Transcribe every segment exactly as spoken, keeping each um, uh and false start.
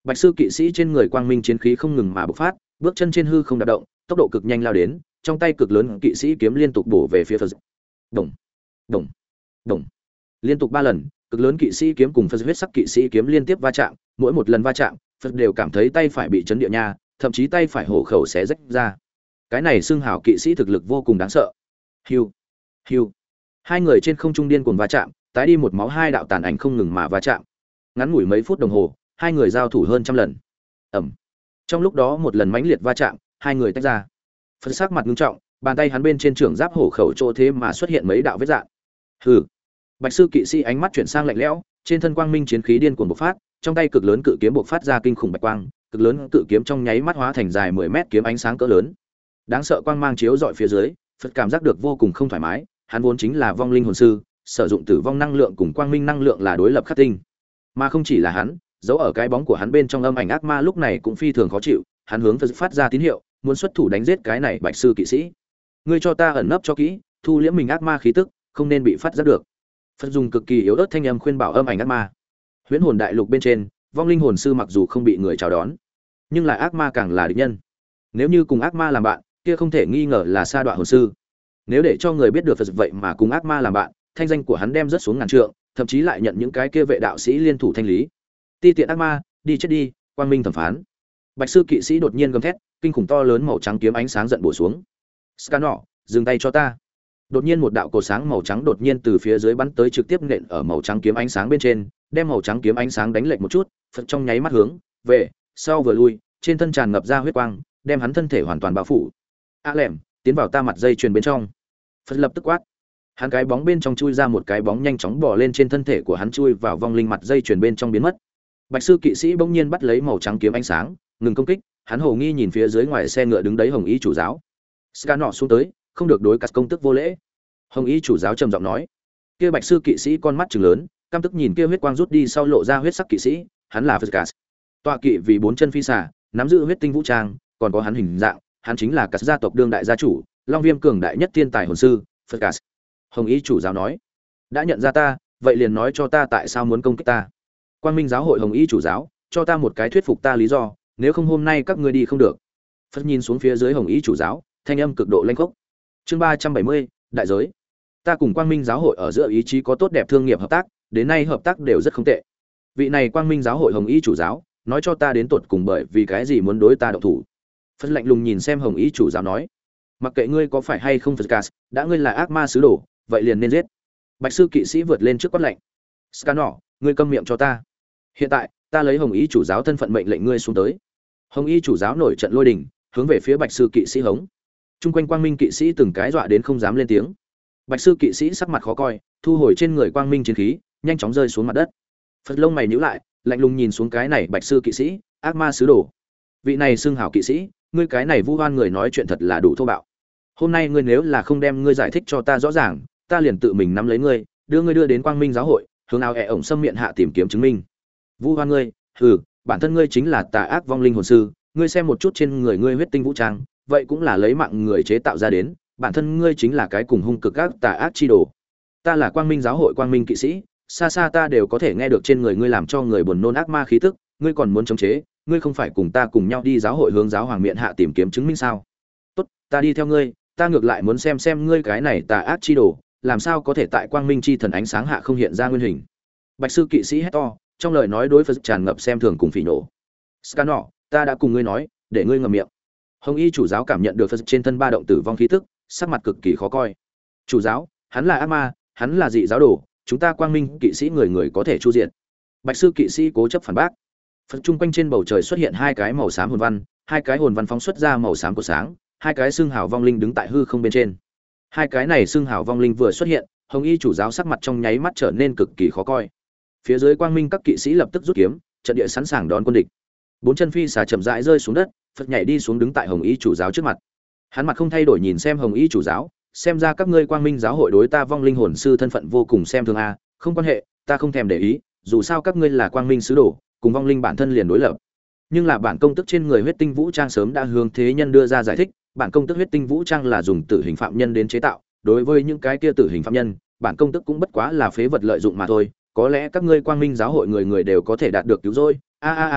Bạch sư kỵ sĩ trên người quang minh chiến khí không ngừng mà bộc phát, bước chân trên hư không đạp động, tốc độ cực nhanh lao đến, trong tay cực lớn kỵ sĩ kiếm liên tục bổ về phía Phật. Đồng, đồng, đồng. Liên tục ba lần, cực lớn kỵ sĩ kiếm cùng Phật huyết sắc kỵ sĩ kiếm liên tiếp va chạm, mỗi một lần va chạm, Phật đều cảm thấy tay phải bị chấn địa nha, thậm chí tay phải hổ khẩu xé rách ra. Cái này xưng hào kỵ sĩ thực lực vô cùng đáng sợ. Hưu, hưu. Hai người trên không trung điên cuồng va chạm, tái đi một máu hai đạo tàn ảnh không ngừng mà va chạm. Ngắn ngủi mấy phút đồng hồ, hai người giao thủ hơn trăm lần. Ầm. Trong lúc đó một lần mãnh liệt va chạm, hai người tách ra. Phật sắc mặt nghiêm trọng, bàn tay hắn bên trên trưởng giáp hổ khẩu chỗ thế mà xuất hiện mấy đạo vết rạn. Hừ. Bạch sư kỵ sĩ ánh mắt chuyển sang lạnh lẽo, trên thân quang minh chiến khí điên cuồng bộc phát, trong tay cực lớn cự kiếm bộc phát ra kinh khủng bạch quang, cực lớn cự kiếm trong nháy mắt hóa thành dài mười mét kiếm ánh sáng cỡ lớn. Đáng sợ quang mang chiếu rọi phía dưới, Phật cảm giác được vô cùng không thoải mái, hắn vốn chính là vong linh hồn sư, sử dụng tử vong năng lượng cùng quang minh năng lượng là đối lập khắc tinh. Mà không chỉ là hắn, dấu ở cái bóng của hắn bên trong âm ảnh ác ma lúc này cũng phi thường khó chịu, hắn hướng Phật phát ra tín hiệu, muốn xuất thủ đánh giết cái này Bạch sư kỵ sĩ. Ngươi cho ta ẩn nấp cho kỹ, thu liễm mình ác ma khí tức, không nên bị phát giác được. Phật dùng cực kỳ yếu ớt thanh âm khuyên bảo âm ảnh ác ma. Huyễn hồn đại lục bên trên, vong linh hồn sư mặc dù không bị người chào đón, nhưng lại ác ma càng là địch nhân. Nếu như cùng ác ma làm bạn, kia không thể nghi ngờ là sa đọa hồn sư. Nếu để cho người biết được Phật vậy mà cùng ác ma làm bạn, thanh danh của hắn đem rất xuống ngàn trượng, thậm chí lại nhận những cái kia vệ đạo sĩ liên thủ thanh lý. Ti tiện ác ma, đi chết đi, quang minh thẩm phán. Bạch sư kỵ sĩ đột nhiên gầm thét, kinh khủng to lớn màu trắng kiếm ánh sáng giận bổ xuống. Scanor, dừng tay cho ta. Đột nhiên một đạo cột sáng màu trắng đột nhiên từ phía dưới bắn tới trực tiếp nện ở màu trắng kiếm ánh sáng bên trên, đem màu trắng kiếm ánh sáng đánh lệch một chút, Phật trong nháy mắt hướng về sau vừa lui, trên thân tràn ngập ra huyết quang, đem hắn thân thể hoàn toàn bao phủ. A lẻm, tiến vào ta mặt dây chuyền bên trong. Phật lập tức quát. Hắn cái bóng bên trong chui ra một cái bóng nhanh chóng bò lên trên thân thể của hắn, chui vào vong linh mặt dây chuyền bên trong biến mất. Bạch sư kỵ sĩ bỗng nhiên bắt lấy màu trắng kiếm ánh sáng, ngừng công kích, hắn hồ nghi nhìn phía dưới ngoài xe ngựa đứng đấy Hồng Y chủ giáo. Scanor xuống tới, không được đối cắt công tức vô lễ. Hồng Y chủ giáo trầm giọng nói. Kia Bạch sư kỵ sĩ con mắt trừng lớn, căm tức nhìn kia huyết quang rút đi sau lộ ra huyết sắc kỵ sĩ, hắn là Phật Cát. Tọa kỵ vì bốn chân phi xà, nắm giữ huyết tinh vũ trang, còn có hắn hình dạng, hắn chính là Cát gia tộc đương đại gia chủ, Long Viêm cường đại nhất thiên tài hồn sư, Phật Cát. Hồng Y chủ giáo nói. Đã nhận ra ta, vậy liền nói cho ta tại sao muốn công kích ta. Quang Minh giáo hội Hồng Y chủ giáo, cho ta một cái thuyết phục ta lý do, nếu không hôm nay các ngươi đi không được. Phật nhìn xuống phía dưới Hồng Y chủ giáo, thanh âm cực độ lanh khốc. Chương ba trăm bảy mươi, đại giới. Ta cùng Quang Minh giáo hội ở giữa ý chí có tốt đẹp thương nghiệp hợp tác, đến nay hợp tác đều rất không tệ. Vị này Quang Minh giáo hội Hồng Y chủ giáo, nói cho ta đến tột cùng bởi vì cái gì muốn đối ta động thủ. Phật lạnh lùng nhìn xem Hồng Y chủ giáo nói, mặc kệ ngươi có phải hay không Phật Cát, đã ngươi là ác ma sứ đồ, vậy liền nên giết. Bạch sư kỵ sĩ vượt lên trước quát lệnh. Scanor, ngươi câm miệng cho ta. Hiện tại, ta lấy Hồng Y chủ giáo thân phận mệnh lệnh ngươi xuống tới. Hồng Y chủ giáo nổi trận lôi đình, hướng về phía Bạch sư kỵ sĩ hống. Trung quanh Quang Minh kỵ sĩ từng cái dọa đến không dám lên tiếng. Bạch sư kỵ sĩ sắc mặt khó coi, thu hồi trên người Quang Minh chiến khí, nhanh chóng rơi xuống mặt đất. Phật lông mày nhíu lại, lạnh lùng nhìn xuống cái này Bạch sư kỵ sĩ, ác ma sứ đồ. Vị này xưng hảo kỵ sĩ, ngươi cái này vu oan người nói chuyện thật là đủ thô bạo. Hôm nay ngươi nếu là không đem ngươi giải thích cho ta rõ ràng, ta liền tự mình nắm lấy ngươi, đưa ngươi đưa đến Quang Minh giáo hội, hướng áo ẻ ổng xâm miệng hạ tìm kiếm chứng minh. Vu oan ngươi, hừ, bản thân ngươi chính là tà ác vong linh hồn sư, ngươi xem một chút trên người ngươi huyết tinh vũ trang, vậy cũng là lấy mạng người chế tạo ra đến, bản thân ngươi chính là cái cùng hung cực ác tà ác chi đồ. Ta là Quang Minh giáo hội Quang Minh kỵ sĩ, xa xa ta đều có thể nghe được trên người ngươi làm cho người buồn nôn ác ma khí tức, ngươi còn muốn chống chế, ngươi không phải cùng ta cùng nhau đi giáo hội hướng giáo hoàng miện hạ tìm kiếm chứng minh sao? Tốt, ta đi theo ngươi, ta ngược lại muốn xem xem ngươi cái này tà ác chi đồ, làm sao có thể tại Quang Minh chi thần ánh sáng hạ không hiện ra nguyên hình. Bạch sư kỵ sĩ hét to, trong lời nói đối Phật tràn ngập xem thường cùng phỉ nổ. Scanor, ta đã cùng ngươi nói, để ngươi ngậm miệng. Hồng Y chủ giáo cảm nhận được Phật trên thân ba động tử vong khí tức, sắc mặt cực kỳ khó coi. Chủ giáo, hắn là ác ma, hắn là dị giáo đồ, chúng ta Quang Minh kỵ sĩ người người có thể chu diện. Bạch sư kỵ sĩ cố chấp phản bác. Phật trung quanh trên bầu trời xuất hiện hai cái màu xám hồn văn, hai cái hồn văn phóng xuất ra màu xám của sáng, hai cái xương hào vong linh đứng tại hư không bên trên. Hai cái này xương hào vong linh vừa xuất hiện, Hồng Y chủ giáo sắc mặt trong nháy mắt trở nên cực kỳ khó coi. Phía dưới Quang Minh các kỵ sĩ lập tức rút kiếm, trận địa sẵn sàng đón quân địch. Bốn chân phi xà chậm rãi rơi xuống đất, Phật nhảy đi xuống đứng tại Hồng Y chủ giáo trước mặt. Hắn mặt không thay đổi nhìn xem Hồng Y chủ giáo, xem ra các ngươi Quang Minh giáo hội đối ta vong linh hồn sư thân phận vô cùng xem thường a, không quan hệ, ta không thèm để ý, dù sao các ngươi là Quang Minh sứ đồ, cùng vong linh bản thân liền đối lập. Nhưng là bản công tức trên người huyết tinh vũ trang sớm đã hướng thế nhân đưa ra giải thích, bản công tức huyết tinh vũ trang là dùng tử hình phạm nhân đến chế tạo, đối với những cái kia tử hình phạm nhân, bản công tức cũng bất quá là phế vật lợi dụng mà thôi, có lẽ các ngươi Quang Minh giáo hội người người đều có thể đạt được cứu rỗi. A a a a,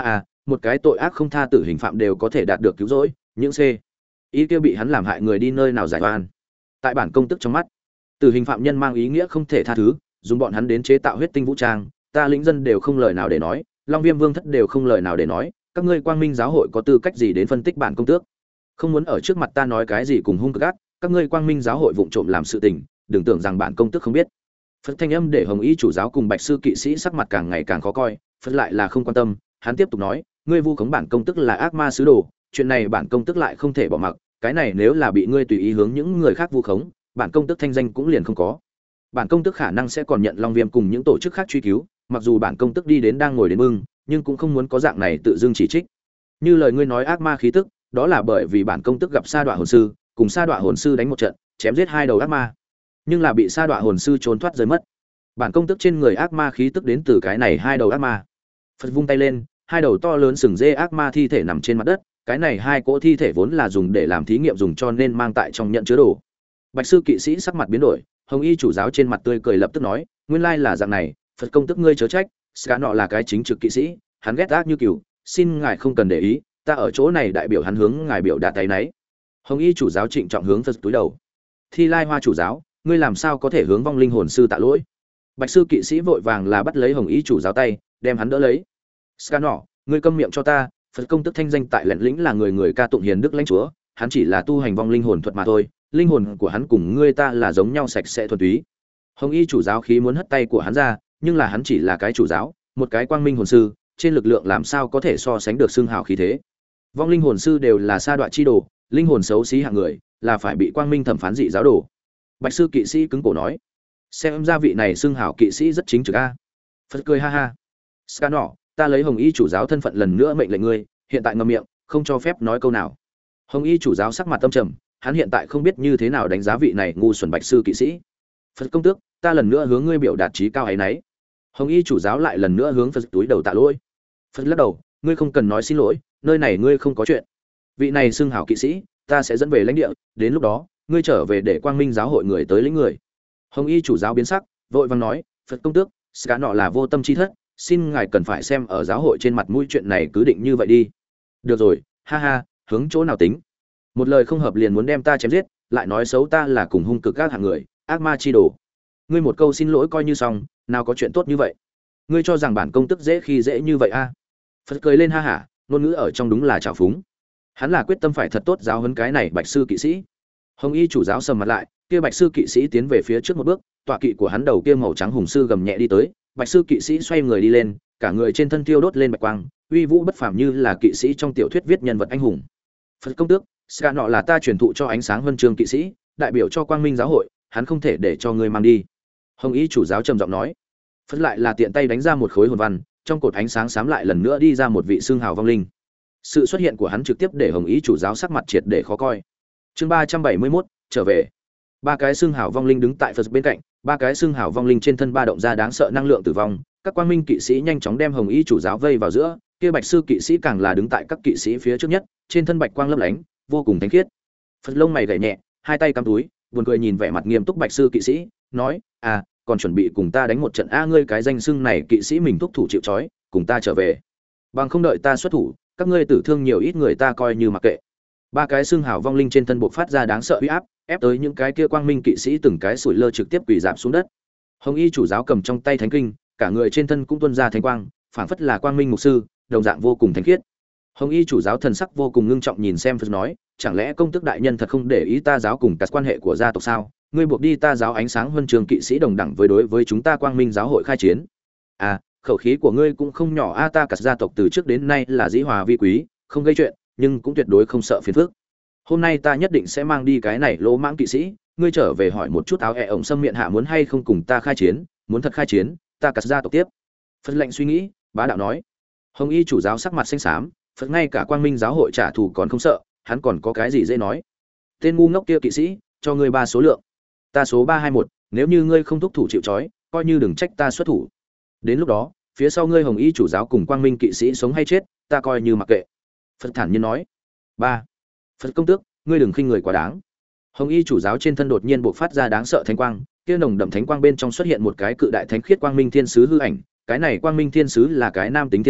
một cái tội ác không tha tử hình phạm đều có thể đạt được cứu rỗi, những c ý kia bị hắn làm hại người đi nơi nào giải oan. Tại bản công tức trong mắt, tử hình phạm nhân mang ý nghĩa không thể tha thứ, dùng bọn hắn đến chế tạo huyết tinh vũ trang, ta lĩnh dân đều không lời nào để nói, Long Viêm Vương thất đều không lời nào để nói, các ngươi Quang Minh giáo hội có tư cách gì đến phân tích bản công tước? Không muốn ở trước mặt ta nói cái gì cùng hung cực ác, các ngươi Quang Minh giáo hội vụng trộm làm sự tình, đừng tưởng rằng bản công tước không biết. Phật thanh âm để Hồng Y chủ giáo cùng Bạch sư kỵ sĩ sắc mặt càng ngày càng khó coi, Phật lại là không quan tâm, hắn tiếp tục nói, ngươi vu khống bản công tức là ác ma sứ đồ, chuyện này bản công tức lại không thể bỏ mặc, cái này nếu là bị ngươi tùy ý hướng những người khác vu khống, bản công tức thanh danh cũng liền không có. Bản công tức khả năng sẽ còn nhận Long Viêm cùng những tổ chức khác truy cứu, mặc dù bản công tức đi đến đang ngồi đến bưng, nhưng cũng không muốn có dạng này tự dưng chỉ trích. Như lời ngươi nói ác ma khí tức, đó là bởi vì bản công tức gặp Sa Đọa hồn sư, cùng Sa Đọa hồn sư đánh một trận, chém giết hai đầu ác ma, nhưng là bị Sa Đọa hồn sư trốn thoát rơi mất. Bản công tức trên người ác ma khí tức đến từ cái này hai đầu ác ma. Phật vung tay lên, hai đầu to lớn sừng dê ác ma thi thể nằm trên mặt đất, cái này hai cỗ thi thể vốn là dùng để làm thí nghiệm dùng cho nên mang tại trong nhận chứa đồ. Bạch sư kỵ sĩ sắc mặt biến đổi, Hồng Y chủ giáo trên mặt tươi cười lập tức nói, nguyên lai là dạng này, Phật công tức ngươi chớ trách, Ska nọ là cái chính trực kỵ sĩ, hắn ghét ác như cừu, xin ngài không cần để ý, ta ở chỗ này đại biểu hắn hướng ngài biểu đạt tay nấy. Hồng Y chủ giáo trịnh trọng hướng Phật túi đầu. Thi Lai Hoa chủ giáo, ngươi làm sao có thể hướng vong linh hồn sư tạ lỗi? Bạch sư kỵ sĩ vội vàng là bắt lấy Hồng Y chủ giáo tay, đem hắn đỡ lấy. Ska nọ, ngươi câm miệng cho ta, Phật công tức thanh danh tại lẻn lĩnh là người người ca tụng hiền đức lãnh chúa, hắn chỉ là tu hành vong linh hồn thuật mà thôi, linh hồn của hắn cùng ngươi ta là giống nhau sạch sẽ thuần túy. Hồng Y chủ giáo khí muốn hất tay của hắn ra, nhưng là hắn chỉ là cái chủ giáo, một cái quang minh hồn sư, trên lực lượng làm sao có thể so sánh được xương hào khí thế. Vong linh hồn sư đều là sa đoạ chi đồ, linh hồn xấu xí hạng người, là phải bị quang minh thẩm phán dị giáo đồ. Bạch sư kỵ sĩ cứng cổ nói, xem ra vị này xương hào kỵ sĩ rất chính trực a. Phật cười ha ha. Ska nọ, ta lấy Hồng Y chủ giáo thân phận lần nữa mệnh lệnh ngươi, hiện tại ngậm miệng, không cho phép nói câu nào. Hồng Y chủ giáo sắc mặt tâm trầm, hắn hiện tại không biết như thế nào đánh giá vị này ngu xuẩn Bạch sư kỵ sĩ. Phật công tước, ta lần nữa hướng ngươi biểu đạt trí cao ấy nấy. Hồng Y chủ giáo lại lần nữa hướng Phật túi đầu tạ lỗi. Phật lắc đầu, ngươi không cần nói xin lỗi, nơi này ngươi không có chuyện. Vị này xưng hảo kỵ sĩ, ta sẽ dẫn về lãnh địa, đến lúc đó, ngươi trở về để Quang Minh giáo hội người tới lĩnh người. Hồng Y chủ giáo biến sắc, vội vàng nói, Phật công tước, Ska nọ là vô tâm chi thất, xin ngài cần phải xem ở giáo hội trên mặt mũi chuyện này cứ định như vậy đi. Được rồi, ha ha, hướng chỗ nào tính? Một lời không hợp liền muốn đem ta chém giết, lại nói xấu ta là cùng hung cực các hạng người, ác ma chi đồ. Ngươi một câu xin lỗi coi như xong, nào có chuyện tốt như vậy. Ngươi cho rằng bản công tức dễ khi dễ như vậy a? À? Phật cười lên ha hả, ngôn ngữ ở trong đúng là trào phúng. Hắn là quyết tâm phải thật tốt giáo huấn cái này Bạch sư kỵ sĩ. Hồng Y chủ giáo sầm mặt lại, kia Bạch sư kỵ sĩ tiến về phía trước một bước, tọa kỵ của hắn đầu kia màu trắng hùng sư gầm nhẹ đi tới, Bạch sư kỵ sĩ xoay người đi lên, cả người trên thân tiêu đốt lên bạch quang, uy vũ bất phàm như là kỵ sĩ trong tiểu thuyết viết nhân vật anh hùng. Phật công tước, Ska nọ là ta truyền thụ cho ánh sáng huân chương kỵ sĩ, đại biểu cho Quang Minh giáo hội, hắn không thể để cho ngươi mang đi. Hồng Y chủ giáo trầm giọng nói. Phật lại là tiện tay đánh ra một khối hồn văn, trong cột ánh sáng xám lại lần nữa đi ra một vị xương hào vong linh. Sự xuất hiện của hắn trực tiếp để Hồng Y chủ giáo sắc mặt triệt để khó coi. Chương ba trăm bảy mươi mốt, trở về. Ba cái xương hào vong linh đứng tại Phật bên cạnh, ba cái xương hào vong linh trên thân ba động ra đáng sợ năng lượng tử vong, các quang minh kỵ sĩ nhanh chóng đem Hồng Y chủ giáo vây vào giữa, kia Bạch sư kỵ sĩ càng là đứng tại các kỵ sĩ phía trước nhất, trên thân bạch quang lấp lánh, vô cùng thánh khiết. Phật lông mày gảy nhẹ, hai tay cắm túi, buồn cười nhìn vẻ mặt nghiêm túc Bạch sư kỵ sĩ, nói: "À, còn chuẩn bị cùng ta đánh một trận a, ngươi cái danh xưng này kỵ sĩ mình thúc thủ chịu trói, cùng ta trở về. Bằng không đợi ta xuất thủ, các ngươi tử thương nhiều ít người ta coi như mặc kệ." Ba cái xương hào vong linh trên thân bộc phát ra đáng sợ uy áp, ép tới những cái kia quang minh kỵ sĩ từng cái sủi lơ trực tiếp quỳ rạp xuống đất. Hồng Y chủ giáo cầm trong tay thánh kinh, cả người trên thân cũng tuôn ra thánh quang, phảng phất là quang minh mục sư, đồng dạng vô cùng thánh khiết. Hồng Y chủ giáo thần sắc vô cùng ngưng trọng nhìn xem Phật nói, chẳng lẽ công tước đại nhân thật không để ý ta giáo cùng các quan hệ của gia tộc sao? Ngươi buộc đi ta giáo ánh sáng huân trường kỵ sĩ đồng đẳng với đối với chúng ta Quang Minh giáo hội khai chiến. À, khẩu khí của ngươi cũng không nhỏ a, ta cả gia tộc từ trước đến nay là dĩ hòa vi quý, không gây chuyện, nhưng cũng tuyệt đối không sợ phiền phức. Hôm nay ta nhất định sẽ mang đi cái này lỗ mãng kỵ sĩ, ngươi trở về hỏi một chút áo ẹ ổng xâm miệng hạ muốn hay không cùng ta khai chiến, muốn thật khai chiến, ta cả gia tộc tiếp. Phật lệnh suy nghĩ, bá đạo nói. Hồng Y chủ giáo sắc mặt xanh xám, Phật ngay cả Quang Minh giáo hội trả thù còn không sợ, hắn còn có cái gì dễ nói. Tên ngu ngốc kia kỵ sĩ, cho ngươi ba số lượng. Ta số ba hai một, nếu như ngươi không thúc thủ chịu trói, coi như đừng trách ta xuất thủ. Đến lúc đó, phía sau ngươi Hồng Y chủ giáo cùng Quang Minh kỵ sĩ sống hay chết, ta coi như mặc kệ. Phật thản nhiên nói. Ba. Phật công tước, ngươi đừng khinh người quá đáng. Hồng Y chủ giáo trên thân đột nhiên bộc phát ra đáng sợ thánh quang, kia nồng đậm thánh quang bên trong xuất hiện một cái cự đại thánh khiết quang minh thiên sứ hư ảnh, cái này quang minh thiên sứ là cái nam tính thiên sứ,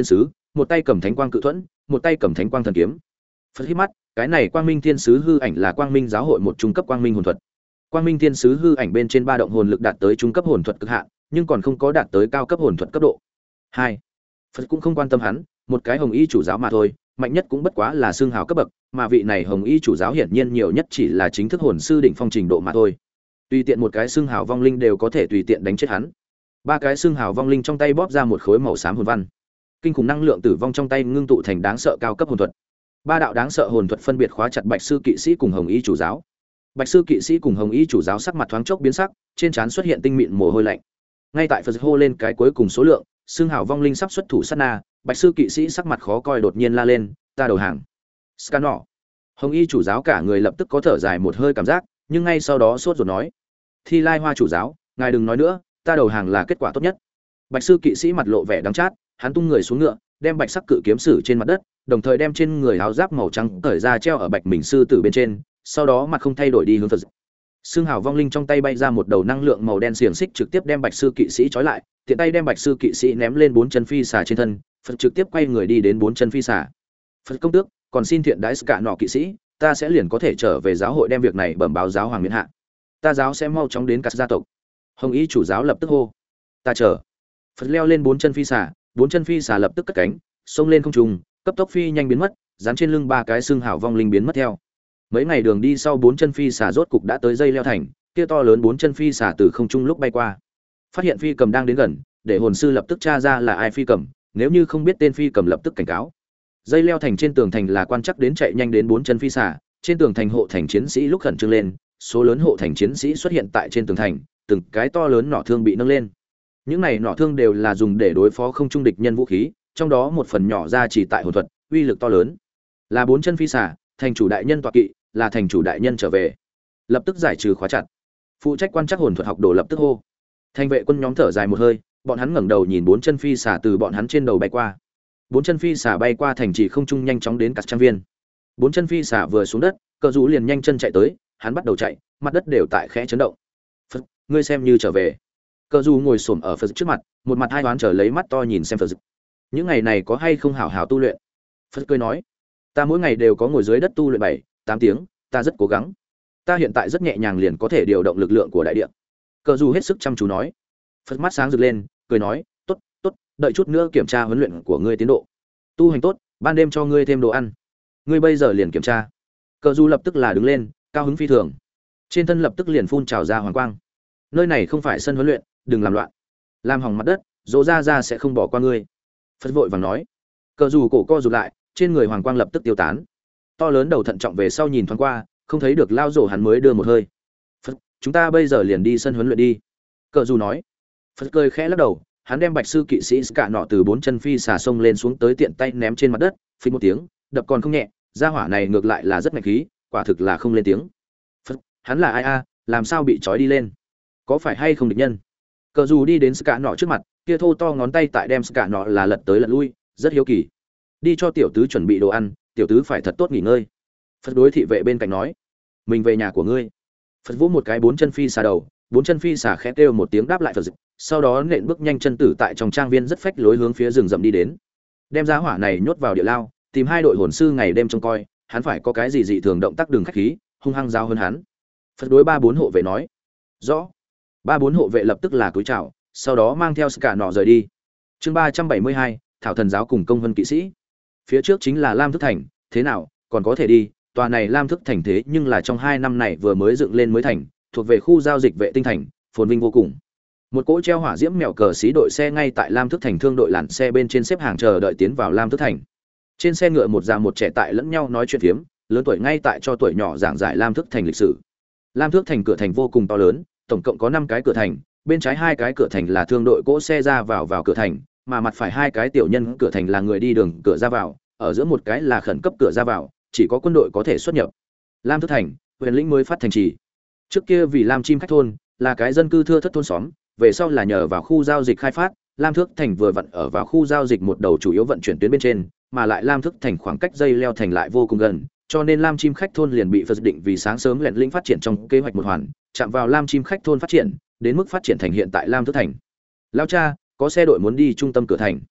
một tay cầm thánh quang cự thuẫn, một tay cầm thánh quang thần kiếm. Phật hít mắt, cái này quang minh thiên sứ hư ảnh là quang minh giáo hội một trung cấp quang minh hồn thuật. Quang minh thiên sứ hư ảnh bên trên ba động hồn lực đạt tới trung cấp hồn thuật cực hạn, nhưng còn không có đạt tới cao cấp hồn thuật cấp độ hai. Phật cũng không quan tâm hắn, một cái hồng y chủ giáo mà thôi, mạnh nhất cũng bất quá là xương hào cấp bậc, mà vị này hồng y chủ giáo hiển nhiên nhiều nhất chỉ là chính thức hồn sư đỉnh phong trình độ mà thôi. Tùy tiện một cái xương hào vong linh đều có thể tùy tiện đánh chết hắn. Ba cái xương hào vong linh trong tay bóp ra một khối màu xám hồn văn. Kinh khủng năng lượng tử vong trong tay ngưng tụ thành đáng sợ cao cấp hồn thuật. Ba đạo đáng sợ hồn thuật phân biệt khóa chặt Bạch sư kỵ sĩ cùng hồng y chủ giáo. Bạch sư kỵ sĩ cùng hồng y chủ giáo sắc mặt thoáng chốc biến sắc, trên trán xuất hiện tinh mịn mồ hôi lạnh. Ngay tại Phật hô lên cái cuối cùng số lượng, xương hào vong linh sắp xuất thủ sát na, Bạch sư kỵ sĩ sắc mặt khó coi đột nhiên la lên, ta đầu hàng. Scanor. Hồng y chủ giáo cả người lập tức có thở dài một hơi cảm giác, nhưng ngay sau đó sốt ruột nói, Thi Lai Hoa chủ giáo, ngài đừng nói nữa, ta đầu hàng là kết quả tốt nhất. Bạch sư kỵ sĩ mặt lộ vẻ đắng chát, hắn tung người xuống ngựa, đem bạch sắc cự kiếm sử trên mặt đất, đồng thời đem trên người áo giáp màu trắng cởi ra treo ở bạch mình sư tử bên trên, sau đó mặt không thay đổi đi hướng Phật. Xương hào vong linh trong tay bay ra một đầu năng lượng màu đen xiềng xích trực tiếp đem bạch sư kỵ sĩ trói lại, tiện tay đem bạch sư kỵ sĩ ném lên bốn chân phi xà trên thân, Phật trực tiếp quay người đi đến bốn chân phi xà. Phật công tước, còn xin thiện đãi cả nọ kỵ sĩ, ta sẽ liền có thể trở về giáo hội đem việc này bẩm báo giáo hoàng miễn hạ. Ta giáo sẽ mau chóng đến các gia tộc. Hồng y chủ giáo lập tức hô, ta chờ. Phật leo lên bốn chân phi xà, bốn chân phi xà lập tức cất cánh, xông lên không trung, cấp tốc phi nhanh biến mất, dán trên lưng ba cái xương hào vong linh biến mất theo. Mấy ngày đường đi sau, bốn chân phi xà rốt cục đã tới dây leo thành, kia to lớn bốn chân phi xà từ không trung lúc bay qua. Phát hiện phi cầm đang đến gần, để hồn sư lập tức tra ra là ai phi cầm, nếu như không biết tên phi cầm lập tức cảnh cáo. Dây leo thành trên tường thành là quan chắc đến chạy nhanh đến bốn chân phi xà, trên tường thành hộ thành chiến sĩ lúc khẩn trương lên, số lớn hộ thành chiến sĩ xuất hiện tại trên tường thành, từng cái to lớn nỏ thương bị nâng lên. Những này nỏ thương đều là dùng để đối phó không trung địch nhân vũ khí, trong đó một phần nhỏ ra chỉ tại hồn thuật, uy lực to lớn. Là bốn chân phi xà, thành chủ đại nhân tọa kỵ, là thành chủ đại nhân trở về. Lập tức giải trừ khóa chặt. Phụ trách quan trắc hồn thuật học đồ lập tức hô. Thành vệ quân nhóm thở dài một hơi, bọn hắn ngẩng đầu nhìn bốn chân phi xà từ bọn hắn trên đầu bay qua. Bốn chân phi xà bay qua thành trì không trung nhanh chóng đến các trang viên. Bốn chân phi xà vừa xuống đất, Cờ Dụ liền nhanh chân chạy tới, hắn bắt đầu chạy, mặt đất đều tại khẽ chấn động. Phật, ngươi xem như trở về. Cờ Dụ ngồi xổm ở Phật trước mặt, một mặt hai đoán chờ lấy mắt to nhìn xem Phật. Những ngày này có hay không hảo hảo tu luyện? Phật cười nói, ta mỗi ngày đều có ngồi dưới đất tu luyện bảy, tám tiếng, ta rất cố gắng. Ta hiện tại rất nhẹ nhàng liền có thể điều động lực lượng của đại địa. Cờ Dụ hết sức chăm chú nói. Phật mắt sáng rực lên, cười nói, tốt, tốt, đợi chút nữa kiểm tra huấn luyện của ngươi tiến độ. Tu hành tốt, ban đêm cho ngươi thêm đồ ăn. Ngươi bây giờ liền kiểm tra. Cờ Du lập tức là đứng lên, cao hứng phi thường. Trên thân lập tức liền phun trào ra hoàng quang. Nơi này không phải sân huấn luyện, đừng làm loạn. Làm hỏng mặt đất, Dỗ ra ra sẽ không bỏ qua ngươi. Phật vội vàng nói. Cờ Du cổ co rụt lại, trên người hoàng quang lập tức tiêu tán. To lớn đầu thận trọng về sau nhìn thoáng qua, không thấy được lao rổ hắn mới đưa một hơi. Phật, chúng ta bây giờ liền đi sân huấn luyện đi. Cờ Du nói. Phật cười khẽ lắc đầu, hắn đem bạch sư kỵ sĩ cả nọ từ bốn chân phi xà sông lên xuống tới tiện tay ném trên mặt đất, phình một tiếng, đập còn không nhẹ, gia hỏa này ngược lại là rất mạnh khí, quả thực là không lên tiếng. Phật, hắn là ai a, làm sao bị trói đi lên? Có phải hay không địch nhân? Cờ Dù đi đến cả nọ trước mặt, kia thô to ngón tay tại đem cả nọ là lật tới lật lui, rất hiếu kỳ. Đi cho tiểu tứ chuẩn bị đồ ăn, tiểu tứ phải thật tốt nghỉ ngơi. Phật đối thị vệ bên cạnh nói, mình về nhà của ngươi. Phật vỗ một cái bốn chân phi xà đầu, bốn chân phi xà khẽ kêu một tiếng đáp lại Phật, sau đó nện bước nhanh chân tử tại trong trang viên rất phách lối hướng phía rừng rậm đi đến. Đem giá hỏa này nhốt vào địa lao, tìm hai đội hồn sư ngày đêm trông coi, hắn phải có cái gì dị thường động tác đường khách khí, hung hăng giao hơn hắn. Phật đối ba bốn hộ vệ nói, rõ. Ba bốn hộ vệ lập tức là cúi chào, sau đó mang theo cả nọ rời đi. Chương ba trăm bảy mươi hai, Thảo Thần giáo cùng công vân kỵ sĩ. Phía trước chính là Lam Thức Thành, thế nào, còn có thể đi, tòa này Lam Thức Thành thế nhưng là trong hai năm này vừa mới dựng lên mới thành, thuộc về khu giao dịch vệ tinh thành, phồn vinh vô cùng. Một cỗ treo hỏa diễm mèo cờ xí đội xe ngay tại Lam Thức Thành thương đội làn xe bên trên xếp hàng chờ đợi tiến vào Lam Thức Thành. Trên xe ngựa một già một trẻ tại lẫn nhau nói chuyện phiếm, lớn tuổi ngay tại cho tuổi nhỏ giảng giải Lam Thức Thành lịch sử. Lam Thức Thành cửa thành vô cùng to lớn, tổng cộng có năm cái cửa thành, bên trái hai cái cửa thành là thương đội cỗ xe ra vào vào cửa thành, mà mặt phải hai cái tiểu nhân cửa thành là người đi đường cửa ra vào, ở giữa một cái là khẩn cấp cửa ra vào, chỉ có quân đội có thể xuất nhập. Lam Thức Thành, huyền lĩnh mới phát thành trì. Trước kia vì Lam Chim khách thôn, là cái dân cư thưa thất thôn xóm, về sau là nhờ vào khu giao dịch khai phát, Lam Thức Thành vừa vặn ở vào khu giao dịch một đầu chủ yếu vận chuyển tuyến bên trên, mà lại Lam Thức Thành khoảng cách dây leo thành lại vô cùng gần, cho nên Lam Chim khách thôn liền bị Phật định vì sáng sớm lẹn lĩnh phát triển trong kế hoạch một hoàn, chạm vào Lam Chim khách thôn phát triển, đến mức phát triển thành hiện tại Lam Thức Thành. Lao cha, có xe đội muốn đi trung tâm cửa thành.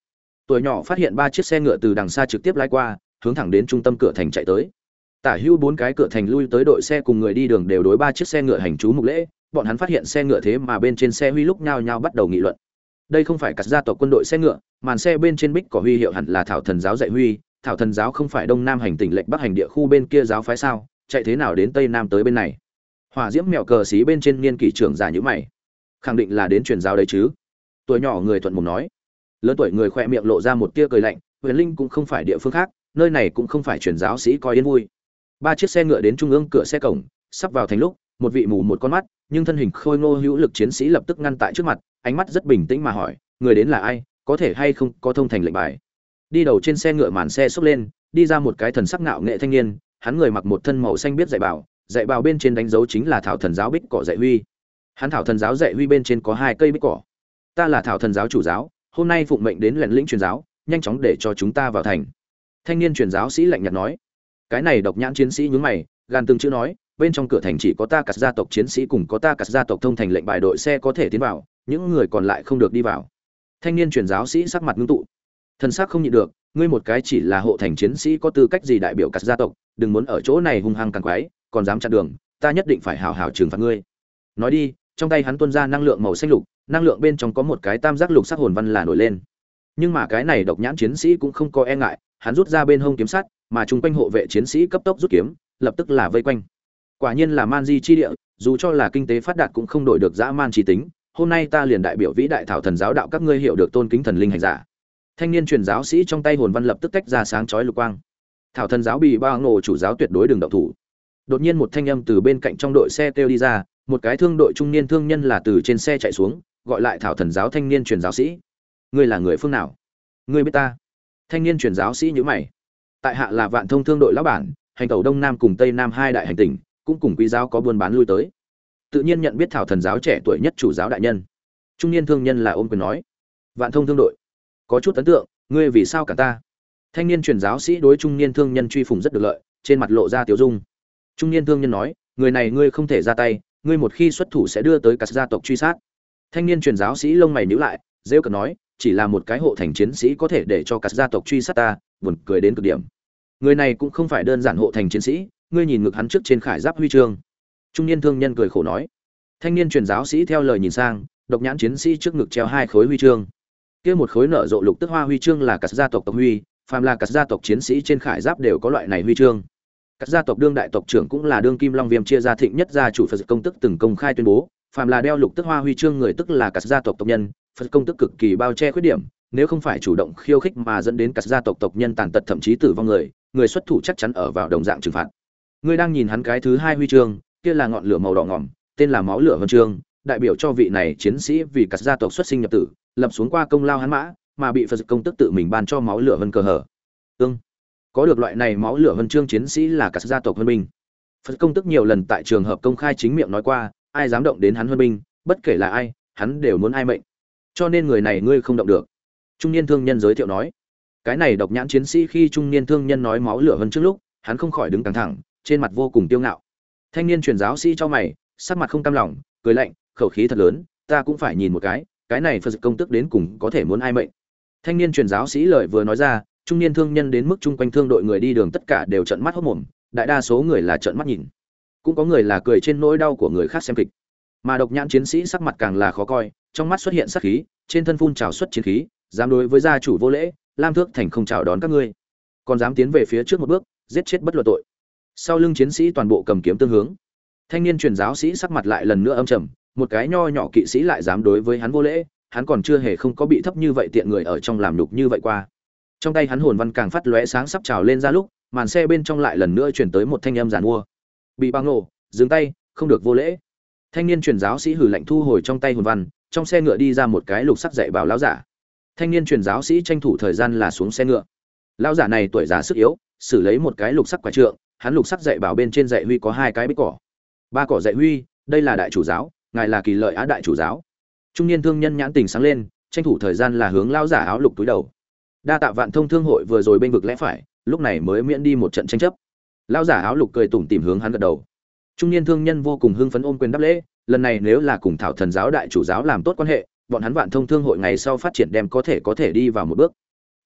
Tuổi nhỏ phát hiện ba chiếc xe ngựa từ đằng xa trực tiếp lái qua, hướng thẳng đến trung tâm cửa thành chạy tới. Tả hữu bốn cái cửa thành lui tới đội xe cùng người đi đường đều đối ba chiếc xe ngựa hành chú mục lễ, bọn hắn phát hiện xe ngựa thế mà bên trên xe huy lúc nhao nhao bắt đầu nghị luận. Đây không phải cả gia tộc quân đội xe ngựa, màn xe bên trên bích cỏ huy hiệu hẳn là Thảo Thần giáo dạy huy, Thảo Thần giáo không phải Đông Nam hành tỉnh lệnh Bắc hành địa khu bên kia giáo phái sao, chạy thế nào đến Tây Nam tới bên này? Hỏa diễm mèo cờ xí bên trên niên kỷ trưởng giả như mày, khẳng định là đến truyền giáo đấy chứ. Tuổi nhỏ người thuận mồm nói, lớn tuổi người khỏe miệng lộ ra một tia cười lạnh, Huyền Linh cũng không phải địa phương khác, nơi này cũng không phải truyền giáo sĩ coi yên vui. Ba chiếc xe ngựa đến trung ương cửa xe cổng, sắp vào thành lúc, một vị mù một con mắt, nhưng thân hình khôi ngô hữu lực chiến sĩ lập tức ngăn tại trước mặt, ánh mắt rất bình tĩnh mà hỏi, người đến là ai, có thể hay không có thông thành lệnh bài. Đi đầu trên xe ngựa màn xe xốc lên, đi ra một cái thần sắc ngạo nghệ thanh niên, hắn người mặc một thân màu xanh biết dạy bảo, dạy bảo bên trên đánh dấu chính là Thảo Thần giáo bích cỏ dạy huy. Hắn Thảo Thần giáo dạy huy bên trên có hai cây bích cỏ. Ta là Thảo Thần giáo chủ giáo, hôm nay phụng mệnh đến luyện lĩnh truyền giáo, nhanh chóng để cho chúng ta vào thành. Thanh niên truyền giáo sĩ lạnh nhạt nói. Cái này độc nhãn chiến sĩ nhướng mày, gan từng chữ nói, bên trong cửa thành chỉ có ta cả gia tộc chiến sĩ cùng có ta cả gia tộc thông thành lệnh bài đội xe có thể tiến vào, những người còn lại không được đi vào. Thanh niên truyền giáo sĩ sắc mặt ngưng tụ, thân xác không nhịn được, ngươi một cái chỉ là hộ thành chiến sĩ có tư cách gì đại biểu cả gia tộc, đừng muốn ở chỗ này hung hăng càng quái, còn dám chặn đường, ta nhất định phải hảo hảo trừng phạt ngươi. Nói đi, trong tay hắn tuôn ra năng lượng màu xanh lục, năng lượng bên trong có một cái tam giác lục sắc hồn văn là nổi lên. Nhưng mà cái này độc nhãn chiến sĩ cũng không có e ngại, hắn rút ra bên hông kiếm sắt, mà chung quanh hộ vệ chiến sĩ cấp tốc rút kiếm, lập tức là vây quanh. Quả nhiên là man di chi địa, dù cho là kinh tế phát đạt cũng không đổi được dã man chi tính. Hôm nay ta liền đại biểu vĩ đại Thảo Thần giáo đạo các ngươi hiểu được tôn kính thần linh hành giả. Thanh niên truyền giáo sĩ trong tay hồn văn lập tức tách ra sáng chói lục quang. Thảo Thần giáo bị ba ngộ chủ giáo tuyệt đối đừng động thủ. Đột nhiên một thanh âm từ bên cạnh trong đội xe kêu đi ra, một cái thương đội trung niên thương nhân là từ trên xe chạy xuống, gọi lại Thảo Thần giáo thanh niên truyền giáo sĩ. Ngươi là người phương nào? Ngươi biết ta? Thanh niên truyền giáo sĩ nhíu mày. Tại hạ là Vạn Thông thương đội lão bản, hành tẩu Đông Nam cùng Tây Nam hai đại hành tỉnh, cũng cùng quý giáo có buôn bán lui tới. Tự nhiên nhận biết Thảo Thần giáo trẻ tuổi nhất chủ giáo đại nhân. Trung niên thương nhân là ôm quyền nói. Vạn Thông thương đội, có chút ấn tượng, ngươi vì sao cả ta? Thanh niên truyền giáo sĩ đối trung niên thương nhân truy phùng rất được lợi, trên mặt lộ ra tiếu dung. Trung niên thương nhân nói, người này ngươi không thể ra tay, ngươi một khi xuất thủ sẽ đưa tới cả gia tộc truy sát. Thanh niên truyền giáo sĩ lông mày nhíu lại, rêu cợt nói, chỉ là một cái hộ thành chiến sĩ có thể để cho cả gia tộc truy sát ta, buồn cười đến cực điểm. Người này cũng không phải đơn giản hộ thành chiến sĩ, ngươi nhìn ngực hắn trước trên khải giáp huy chương. Trung niên thương nhân cười khổ nói. Thanh niên truyền giáo sĩ theo lời nhìn sang, độc nhãn chiến sĩ trước ngực treo hai khối huy chương. Kia một khối nở rộ lục tức hoa huy chương là cả gia tộc tộc huy, phàm là cả gia tộc chiến sĩ trên khải giáp đều có loại này huy chương. Các gia tộc đương đại tộc trưởng cũng là đương kim long viêm chia gia thịnh nhất gia chủ Phật công tức từng công khai tuyên bố, phàm là đeo lục tức hoa huy chương người tức là cả gia tộc tộc nhân, Phật công tức cực kỳ bao che khuyết điểm, nếu không phải chủ động khiêu khích mà dẫn đến cả gia tộc tộc nhân tàn tật thậm chí tử vong người, người xuất thủ chắc chắn ở vào đồng dạng trừng phạt. Ngươi đang nhìn hắn cái thứ hai huy chương, kia là ngọn lửa màu đỏ ngòm, tên là máu lửa huân chương, đại biểu cho vị này chiến sĩ vì cả gia tộc xuất sinh nhập tử, lập xuống qua công lao hắn mã, mà bị Phật công tức tự mình ban cho máu lửa huân cờ hở. Ưng, có được loại này máu lửa huân chương chiến sĩ là cả gia tộc huân binh. Phật công tức nhiều lần tại trường hợp công khai chính miệng nói qua, ai dám động đến hắn huân binh, bất kể là ai, hắn đều muốn ai mệnh. Cho nên người này ngươi không động được. Trung niên thương nhân giới thiệu nói. Cái này độc nhãn chiến sĩ khi trung niên thương nhân nói máu lửa huân chương lúc, hắn không khỏi đứng căng thẳng, trên mặt vô cùng tiêu ngạo. Thanh niên truyền giáo sĩ cho mày, sắc mặt không cam lòng, cười lạnh, khẩu khí thật lớn, ta cũng phải nhìn một cái, cái này Phật công tức đến cùng có thể muốn ai mệnh. Thanh niên truyền giáo sĩ lời vừa nói ra, trung niên thương nhân đến mức chung quanh thương đội người đi đường tất cả đều trợn mắt hốt mồm, đại đa số người là trợn mắt nhìn, cũng có người là cười trên nỗi đau của người khác xem kịch. Mà độc nhãn chiến sĩ sắc mặt càng là khó coi, trong mắt xuất hiện sát khí, trên thân phun trào xuất chiến khí, dám đối với gia chủ vô lễ, Lam Thước Thành không chào đón các ngươi, còn dám tiến về phía trước một bước, giết chết bất luận tội. Sau lưng chiến sĩ toàn bộ cầm kiếm tương hướng. Thanh niên truyền giáo sĩ sắc mặt lại lần nữa âm trầm, một cái nho nhỏ kỵ sĩ lại dám đối với hắn vô lễ, hắn còn chưa hề không có bị thấp như vậy tiện người ở trong làm nhục như vậy qua. Trong tay hắn hồn văn càng phát lóe sáng sắp trào lên ra lúc, màn xe bên trong lại lần nữa truyền tới một thanh âm giàn mua. Bị băng nổ, dừng tay, không được vô lễ. Thanh niên truyền giáo sĩ hừ lạnh thu hồi trong tay hồn văn, trong xe ngựa đi ra một cái lục sắc dạy bảo lão giả. Thanh niên truyền giáo sĩ tranh thủ thời gian là xuống xe ngựa. Lão giả này tuổi già sức yếu, xử lấy một cái lục sắc quả trượng, hắn lục sắc dạy bảo bên trên dạy huy có hai cái bích cỏ. Ba cỏ dạy huy, đây là đại chủ giáo, ngài là Kỳ Lợi Á đại chủ giáo. Trung niên thương nhân nhãn tình sáng lên, tranh thủ thời gian là hướng lão giả áo lục túi đầu. Đa tạ Vạn Thông thương hội vừa rồi bên vực lẽ phải, lúc này mới miễn đi một trận tranh chấp. Lão giả áo lục cười tủm tỉm hướng hắn gật đầu. Trung niên thương nhân vô cùng hưng phấn ôm quyền đáp lễ, lần này nếu là cùng Thảo Thần giáo đại chủ giáo làm tốt quan hệ, bọn hắn Vạn Thông thương hội ngày sau phát triển đem có thể có thể đi vào một bước.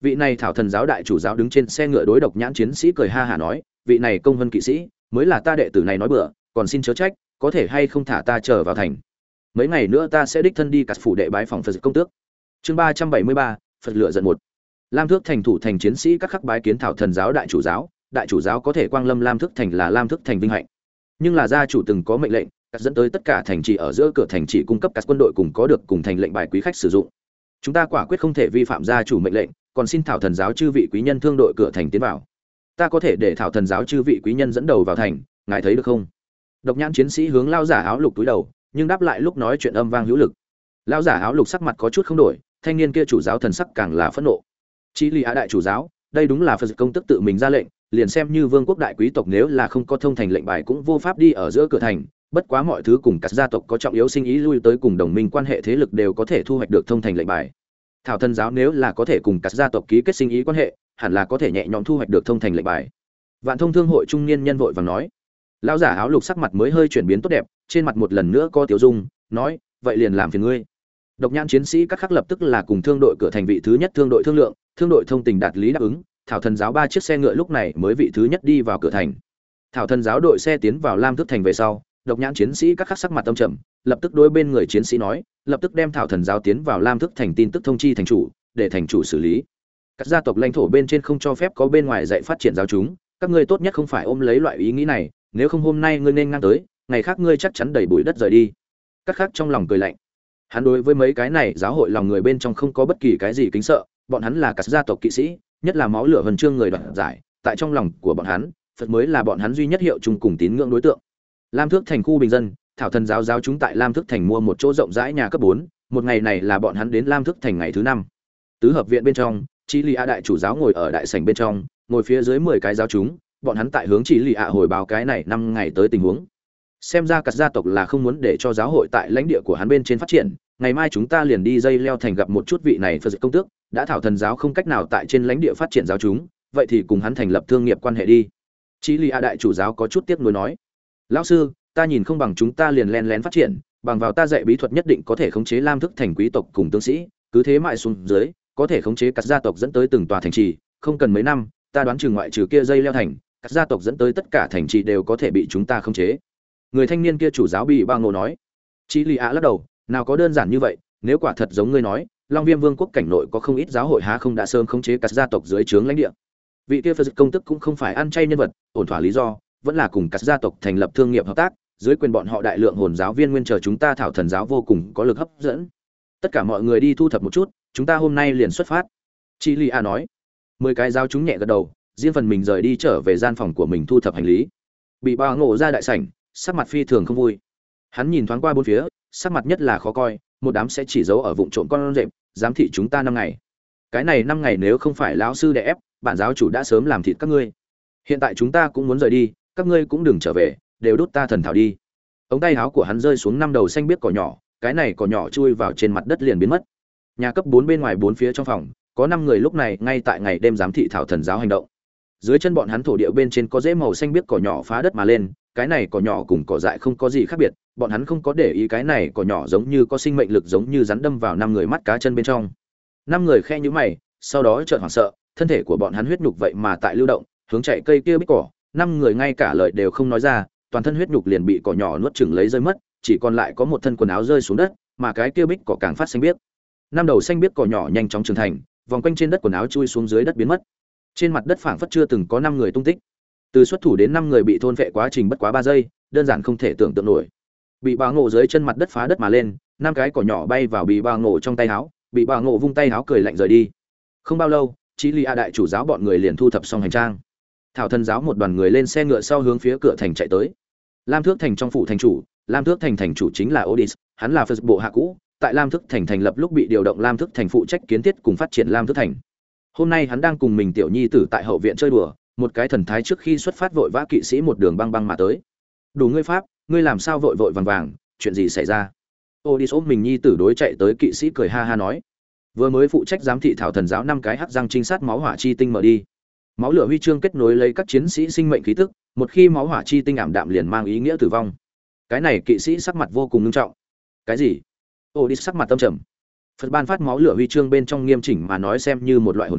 Vị này thảo thần giáo đại chủ giáo đứng trên xe ngựa đối độc nhãn chiến sĩ cười ha hả nói, vị này công vân kỵ sĩ mới là ta đệ tử này nói bừa, còn xin chớ trách, có thể hay không thả ta trở vào thành. Mấy ngày nữa ta sẽ đích thân đi cắt phủ đệ bái phòng Phật công tước. Chương ba trăm bảy mươi ba, Phật lựa giận một. Lam Thước thành thủ thành chiến sĩ các khắc bái kiến thảo thần giáo đại chủ giáo, đại chủ giáo có thể quang lâm Lam Thước thành là Lam Thước thành vinh hạnh. Nhưng là gia chủ từng có mệnh lệnh, cắt dẫn tới tất cả thành trì ở giữa cửa thành trì cung cấp các quân đội cùng có được cùng thành lệnh bài quý khách sử dụng. Chúng ta quả quyết không thể vi phạm gia chủ mệnh lệnh, còn xin thảo thần giáo chư vị quý nhân thương đội cửa thành tiến vào. Ta có thể để thảo thần giáo chư vị quý nhân dẫn đầu vào thành, ngài thấy được không? Độc nhãn chiến sĩ hướng lao giả áo lục túi đầu, nhưng đáp lại lúc nói chuyện âm vang hữu lực. Lao giả áo lục sắc mặt có chút không đổi, thanh niên kia chủ giáo thần sắc càng là phẫn nộ. Chí Lý Á đại chủ giáo, đây đúng là Phật công tức tự mình ra lệnh, liền xem như vương quốc đại quý tộc nếu là không có thông thành lệnh bài cũng vô pháp đi ở giữa cửa thành, bất quá mọi thứ cùng các gia tộc có trọng yếu sinh ý lui tới cùng đồng minh quan hệ thế lực đều có thể thu hoạch được thông thành lệnh bài. Thảo thần giáo nếu là có thể cùng các gia tộc ký kết sinh ý quan hệ, hẳn là có thể nhẹ nhõm thu hoạch được thông thành lệnh bài. Vạn Thông thương hội trung niên nhân vội vàng nói. Lão giả áo lục sắc mặt mới hơi chuyển biến tốt đẹp, trên mặt một lần nữa có tiểu dung, nói, vậy liền làm phiền ngươi. Độc nhãn chiến sĩ các khắc lập tức là cùng thương đội cửa thành vị thứ nhất thương đội thương lượng, thương đội thông tình đạt lý đáp ứng, thảo thần giáo ba chiếc xe ngựa lúc này mới vị thứ nhất đi vào cửa thành. Thảo thần giáo đội xe tiến vào Lam Thước thành về sau, độc nhãn chiến sĩ các khắc sắc mặt âm trầm, lập tức đối bên người chiến sĩ nói, lập tức đem thảo thần giáo tiến vào Lam Thước thành tin tức thông chi thành chủ, để thành chủ xử lý. Các gia tộc lãnh thổ bên trên không cho phép có bên ngoài dạy phát triển giáo chúng, các ngươi tốt nhất không phải ôm lấy loại ý nghĩ này, nếu không hôm nay ngươi nên ngang tới, ngày khác ngươi chắc chắn đầy bụi đất rời đi. Các khác trong lòng cười lạnh. Hắn đối với mấy cái này giáo hội lòng người bên trong không có bất kỳ cái gì kính sợ, bọn hắn là các gia tộc kỵ sĩ, nhất là máu lửa vần chương người đoạt giải, tại trong lòng của bọn hắn, Phật mới là bọn hắn duy nhất hiệu chung cùng tín ngưỡng đối tượng. Lam Thước thành khu bình dân, thảo thần giáo giáo chúng tại Lam Thước thành mua một chỗ rộng rãi nhà cấp bốn, một ngày này là bọn hắn đến Lam Thước thành ngày thứ năm. Tứ hợp viện bên trong, Chí Lý Á đại chủ giáo ngồi ở đại sảnh bên trong, ngồi phía dưới mười cái giáo chúng, bọn hắn tại hướng Chí Lý Á hồi báo cái này năm ngày tới tình huống. Xem ra các gia tộc là không muốn để cho giáo hội tại lãnh địa của hắn bên trên phát triển, ngày mai chúng ta liền đi dây leo thành gặp một chút vị này Phật công tước, đã thảo thần giáo không cách nào tại trên lãnh địa phát triển giáo chúng, vậy thì cùng hắn thành lập thương nghiệp quan hệ đi. Chí Lý Á đại chủ giáo có chút tiếc nuối nói: "Lão sư, ta nhìn không bằng chúng ta liền lén lén phát triển, bằng vào ta dạy bí thuật nhất định có thể khống chế Lam Thước thành quý tộc cùng tướng sĩ, cứ thế mãi xuống dưới, có thể khống chế các gia tộc dẫn tới từng tòa thành trì, không cần mấy năm, ta đoán chừng ngoại trừ kia dây leo thành, các gia tộc dẫn tới tất cả thành trì đều có thể bị chúng ta khống chế." Người thanh niên kia chủ giáo bị bao ngộ nói. Chí Lý Á lắc đầu, nào có đơn giản như vậy, nếu quả thật giống ngươi nói, Long Viêm Vương quốc cảnh nội có không ít giáo hội há không đã sớm khống chế các gia tộc dưới trướng lãnh địa. Vị kia Phật công tức cũng không phải ăn chay nhân vật, ổn thỏa lý do, vẫn là cùng các gia tộc thành lập thương nghiệp hợp tác, dưới quyền bọn họ đại lượng hồn giáo viên nguyên chờ chúng ta thảo thần giáo vô cùng có lực hấp dẫn. Tất cả mọi người đi thu thập một chút, chúng ta hôm nay liền xuất phát. Chí Lý Á nói. Mười cái giáo chúng nhẹ gật đầu, riêng phần mình rời đi trở về gian phòng của mình thu thập hành lý. Bị bao ngộ ra đại sảnh, sắc mặt phi thường không vui. Hắn nhìn thoáng qua bốn phía, sắc mặt nhất là khó coi, một đám sẽ chỉ giấu ở vụng trộm con rệp, giám thị chúng ta năm ngày. Cái này năm ngày nếu không phải lão sư đè ép, bản giáo chủ đã sớm làm thịt các ngươi. Hiện tại chúng ta cũng muốn rời đi, các ngươi cũng đừng trở về, đều đút ta thần thảo đi. Ống tay áo của hắn rơi xuống năm đầu xanh biếc cỏ nhỏ, cái này cỏ nhỏ chui vào trên mặt đất liền biến mất. Nhà cấp bốn bên ngoài bốn phía trong phòng, có năm người lúc này ngay tại ngày đêm giám thị thảo thần giáo hành động. Dưới chân bọn hắn thổ địa bên trên có rễ màu xanh biếc cỏ nhỏ phá đất mà lên, cái này cỏ nhỏ cùng cỏ dại không có gì khác biệt, bọn hắn không có để ý cái này cỏ nhỏ giống như có sinh mệnh lực giống như rắn đâm vào năm người mắt cá chân bên trong. Năm người khe nhíu mày, sau đó chợt hoảng sợ, thân thể của bọn hắn huyết nhục vậy mà tại lưu động, hướng chạy cây kia bích cỏ, năm người ngay cả lời đều không nói ra, toàn thân huyết nhục liền bị cỏ nhỏ nuốt chửng lấy rơi mất, chỉ còn lại có một thân quần áo rơi xuống đất, mà cái kia bích cỏ càng phát xanh biếc. Năm đầu xanh biếc cỏ nhỏ nhanh chóng trưởng thành, vòng quanh trên đất quần áo chui xuống dưới đất biến mất. Trên mặt đất phảng phất chưa từng có năm người tung tích. Từ xuất thủ đến năm người bị thôn phệ quá trình bất quá ba giây, đơn giản không thể tưởng tượng nổi. Bị bà ngộ dưới chân mặt đất phá đất mà lên, năm cái cỏ nhỏ bay vào bị bà ngộ trong tay áo, bị bà ngộ vung tay áo cười lạnh rời đi. Không bao lâu, Chí Lý Á đại chủ giáo bọn người liền thu thập xong hành trang. Thảo thần giáo một đoàn người lên xe ngựa sau hướng phía cửa thành chạy tới. Lam Thước thành trong phủ thành chủ, Lam Thước thành thành chủ chính là Odys, hắn là Phật bộ hạ cũ, tại Lam Thước thành thành lập lúc bị điều động Lam Thước thành phụ trách kiến thiết cùng phát triển Lam Thước thành. Hôm nay hắn đang cùng mình tiểu nhi tử tại hậu viện chơi đùa, một cái thần thái trước khi xuất phát vội vã kỵ sĩ một đường băng băng mà tới. Đủ ngươi pháp, ngươi làm sao vội vội vàng vàng, chuyện gì xảy ra? Odys ôm mình nhi tử đối chạy tới kỵ sĩ cười ha ha nói, vừa mới phụ trách giám thị thảo thần giáo năm cái hắc răng trinh sát máu hỏa chi tinh mở đi. Máu lửa huy chương kết nối lấy các chiến sĩ sinh mệnh khí tức, một khi máu hỏa chi tinh ảm đạm liền mang ý nghĩa tử vong. Cái này kỵ sĩ sắc mặt vô cùng nghiêm trọng. Cái gì? Odys sắc mặt tâm trầm. Phật ban phát máu lửa huy chương bên trong nghiêm chỉnh mà nói xem như một loại hồn khí,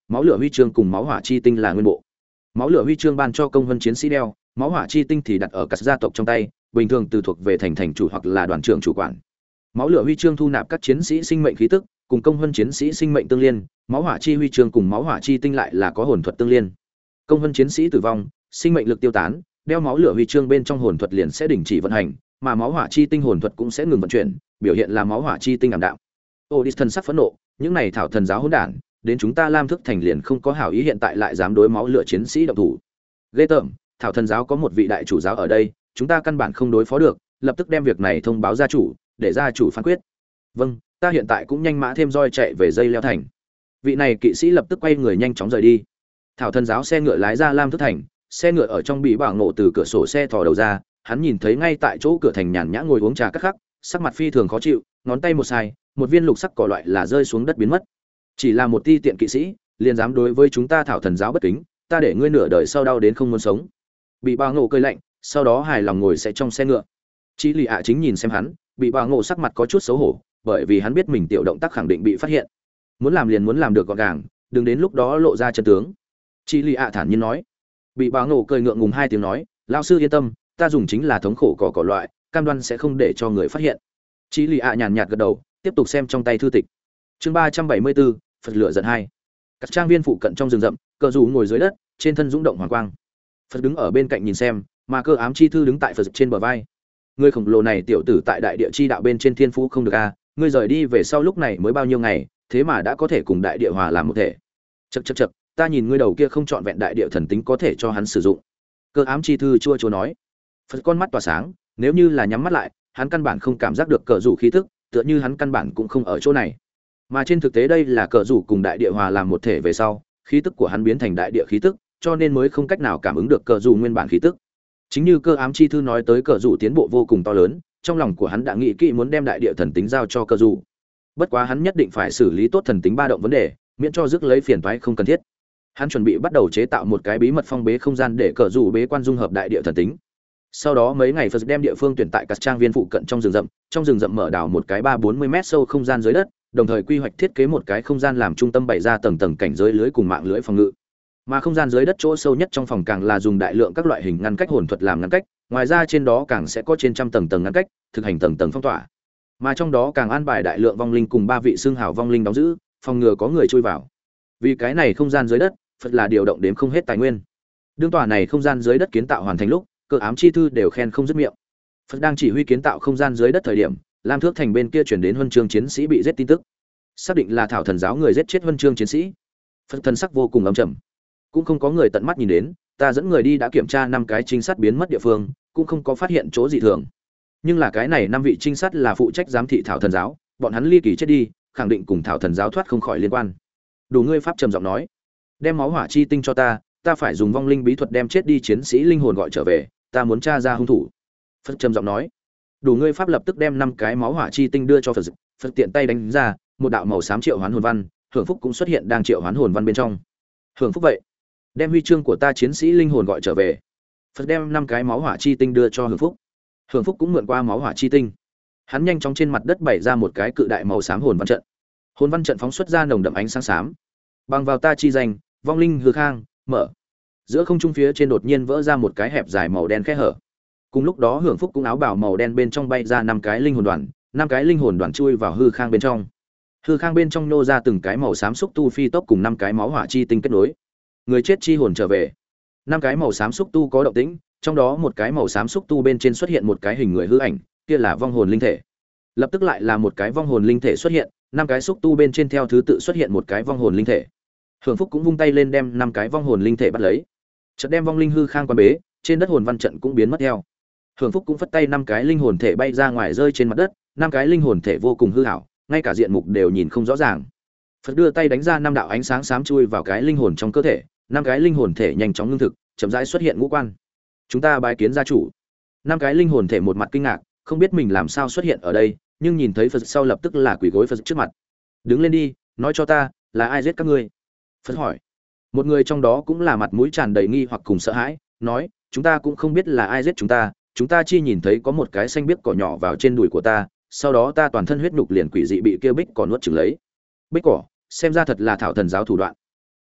máu lửa huy chương cùng máu hỏa chi tinh là nguyên bộ. Máu lửa huy chương ban cho công vân chiến sĩ đeo, máu hỏa chi tinh thì đặt ở các gia tộc trong tay, bình thường từ thuộc về thành thành chủ hoặc là đoàn trưởng chủ quản. Máu lửa huy chương thu nạp các chiến sĩ sinh mệnh khí tức, cùng công vân chiến sĩ sinh mệnh tương liên, máu hỏa chi huy chương cùng máu hỏa chi tinh lại là có hồn thuật tương liên. Công vân chiến sĩ tử vong, sinh mệnh lực tiêu tán, đeo máu lửa huy chương bên trong hồn thuật liền sẽ đình chỉ vận hành, mà máu hỏa chi tinh hồn thuật cũng sẽ ngừng vận chuyển, biểu hiện là máu hỏa chi tinh ảm đạm. Odysseus thần sắc phẫn nộ, những này thảo thần giáo hỗn đản, đến chúng ta Lam Thức Thành liền không có hảo ý, hiện tại lại dám đối máu lửa chiến sĩ động thủ. Ghê tởm, thảo thần giáo có một vị đại chủ giáo ở đây, chúng ta căn bản không đối phó được, lập tức đem việc này thông báo gia chủ, để gia chủ phán quyết. Vâng, ta hiện tại cũng nhanh mã thêm roi chạy về dây leo thành. Vị này kỵ sĩ lập tức quay người nhanh chóng rời đi. Thảo thần giáo xe ngựa lái ra Lam Thức Thành, xe ngựa ở trong bị bảng ngộ từ cửa sổ xe thò đầu ra, hắn nhìn thấy ngay tại chỗ cửa thành nhàn nhã ngồi uống trà cắt khắc, sắc mặt phi thường khó chịu, ngón tay một sai, một viên lục sắc cỏ loại là rơi xuống đất biến mất. Chỉ là một ti tiện kỵ sĩ, liền dám đối với chúng ta thảo thần giáo bất kính, ta để ngươi nửa đời sau đau đến không muốn sống. Bị bảng ngộ cười lạnh, sau đó hài lòng ngồi sẽ trong xe ngựa. Chí Lì ạ chính nhìn xem hắn, bị bảng ngộ sắc mặt có chút xấu hổ, bởi vì hắn biết mình tiểu động tác khẳng định bị phát hiện. Muốn làm liền muốn làm được gọn gàng, đừng đến lúc đó lộ ra chân tướng. Chí Lì ạ thản nhiên nói. Bị bảng ngộ cười ngượng ngùng hai tiếng nói, lão sư yên tâm, ta dùng chính là thống khổ cỏ cỏ loại, cam đoan sẽ không để cho người phát hiện. Chí Lì ạ nhàn nhạt gật đầu, tiếp tục xem trong tay thư tịch. Chương ba trăm bảy mươi bốn, Phật lửa giận hai. Các trang viên phụ cận trong rừng rậm, Cờ Dù ngồi dưới đất, trên thân dũng động hoàng quang. Phật đứng ở bên cạnh nhìn xem, mà Cơ Ám chi thư đứng tại Phật trên bờ vai. Người khổng lồ này tiểu tử tại đại địa chi đạo bên trên thiên phú không được a, ngươi rời đi về sau lúc này mới bao nhiêu ngày, thế mà đã có thể cùng đại địa hòa làm một thể. Chậc chậc chậc, ta nhìn ngươi đầu kia không chọn vẹn đại địa thần tính có thể cho hắn sử dụng. Cơ Ám chi thư chua chua nói. Phật con mắt tỏa sáng, nếu như là nhắm mắt lại, hắn căn bản không cảm giác được Cờ Dù khí tức, tựa như hắn căn bản cũng không ở chỗ này. Mà trên thực tế đây là Cờ Dù cùng đại địa hòa làm một thể về sau, khí tức của hắn biến thành đại địa khí tức, cho nên mới không cách nào cảm ứng được Cờ Dù nguyên bản khí tức. Chính như Cơ Ám chi thư nói tới, Cờ Dù tiến bộ vô cùng to lớn, trong lòng của hắn đã nghĩ kỹ muốn đem đại địa thần tính giao cho Cờ Dù. Bất quá hắn nhất định phải xử lý tốt thần tính ba động vấn đề, miễn cho rước lấy phiền toái không cần thiết. Hắn chuẩn bị bắt đầu chế tạo một cái bí mật phong bế không gian để Cờ Dù bế quan dung hợp đại địa thần tính. Sau đó mấy ngày Phật đem địa phương tuyển tại các trang viên phụ cận trong rừng rậm, trong rừng rậm mở đào một cái ba bốn mươi mét sâu không gian dưới đất, đồng thời quy hoạch thiết kế một cái không gian làm trung tâm bày ra tầng tầng cảnh giới lưới cùng mạng lưới phòng ngự. Mà không gian dưới đất chỗ sâu nhất trong phòng càng là dùng đại lượng các loại hình ngăn cách hồn thuật làm ngăn cách, ngoài ra trên đó càng sẽ có trên trăm tầng tầng ngăn cách, thực hành tầng tầng phong tỏa. Mà trong đó càng an bài đại lượng vong linh cùng ba vị xương hào vong linh đóng giữ, phòng ngừa có người chui vào. Vì cái này không gian dưới đất, Phật là điều động đến không hết tài nguyên. Đương tòa này không gian dưới đất kiến tạo hoàn thành lúc, Cơ Ám chi thư đều khen không dứt miệng. Phật đang chỉ huy kiến tạo không gian dưới đất thời điểm, Lam Thước Thành bên kia chuyển đến huân chương chiến sĩ bị giết tin tức. Xác định là thảo thần giáo người giết chết huân chương chiến sĩ. Phật thần sắc vô cùng âm trầm. Cũng không có người tận mắt nhìn đến, ta dẫn người đi đã kiểm tra năm cái trinh sát biến mất địa phương, cũng không có phát hiện chỗ dị thường. Nhưng là cái này năm vị trinh sát là phụ trách giám thị thảo thần giáo, bọn hắn ly kỳ chết đi, khẳng định cùng thảo thần giáo thoát không khỏi liên quan. Đủ ngươi pháp trầm giọng nói, đem máu hỏa chi tinh cho ta, ta phải dùng vong linh bí thuật đem chết đi chiến sĩ linh hồn gọi trở về, ta muốn tra ra hung thủ. Phật trầm giọng nói. Đủ ngươi pháp lập tức đem năm cái máu hỏa chi tinh đưa cho Phật. Phật tiện tay đánh ra, một đạo màu xám triệu hoán hồn văn, hưởng phúc cũng xuất hiện đang triệu hoán hồn văn bên trong. Hưởng phúc vậy, đem huy chương của ta chiến sĩ linh hồn gọi trở về. Phật đem năm cái máu hỏa chi tinh đưa cho hưởng phúc. Hưởng phúc cũng mượn qua máu hỏa chi tinh. Hắn nhanh chóng trên mặt đất bày ra một cái cự đại màu xám hồn văn trận. Hồn văn trận phóng xuất ra nồng đậm ánh sáng xám. Bằng vào ta chi danh, vong linh hư khang, mở. Giữa không trung phía trên đột nhiên vỡ ra một cái hẹp dài màu đen khe hở. Cùng lúc đó hưởng phúc cũng áo bào màu đen bên trong bay ra năm cái linh hồn đoàn, năm cái linh hồn đoàn chui vào hư khang bên trong. Hư khang bên trong nô ra từng cái màu xám xúc tu phi tốc cùng năm cái máu hỏa chi tinh kết nối. Người chết chi hồn trở về. Năm cái màu xám xúc tu có động tĩnh, trong đó một cái màu xám xúc tu bên trên xuất hiện một cái hình người hư ảnh, kia là vong hồn linh thể. Lập tức lại là một cái vong hồn linh thể xuất hiện, năm cái xúc tu bên trên theo thứ tự xuất hiện một cái vong hồn linh thể. Hưởng phúc cũng vung tay lên đem năm cái vong hồn linh thể bắt lấy. Chợt đem vong linh hư khang quan bế, trên đất hồn văn trận cũng biến mất theo. Hưởng phúc cũng phất tay năm cái linh hồn thể bay ra ngoài rơi trên mặt đất, năm cái linh hồn thể vô cùng hư ảo, ngay cả diện mục đều nhìn không rõ ràng. Phật đưa tay đánh ra năm đạo ánh sáng xám chui vào cái linh hồn trong cơ thể, năm cái linh hồn thể nhanh chóng ngưng thực, chậm rãi xuất hiện ngũ quan. Chúng ta bái kiến gia chủ. Năm cái linh hồn thể một mặt kinh ngạc, không biết mình làm sao xuất hiện ở đây, nhưng nhìn thấy Phật sau lập tức là quỳ gối Phật trước mặt. Đứng lên đi, nói cho ta, là ai giết các ngươi? Phật hỏi. Một người trong đó cũng là mặt mũi tràn đầy nghi hoặc cùng sợ hãi, nói, chúng ta cũng không biết là ai giết chúng ta, chúng ta chỉ nhìn thấy có một cái xanh biếc cỏ nhỏ vào trên đùi của ta, sau đó ta toàn thân huyết nhục liền quỷ dị bị kia bích cỏ nuốt chửng lấy. Bích cỏ, xem ra thật là thảo thần giáo thủ đoạn.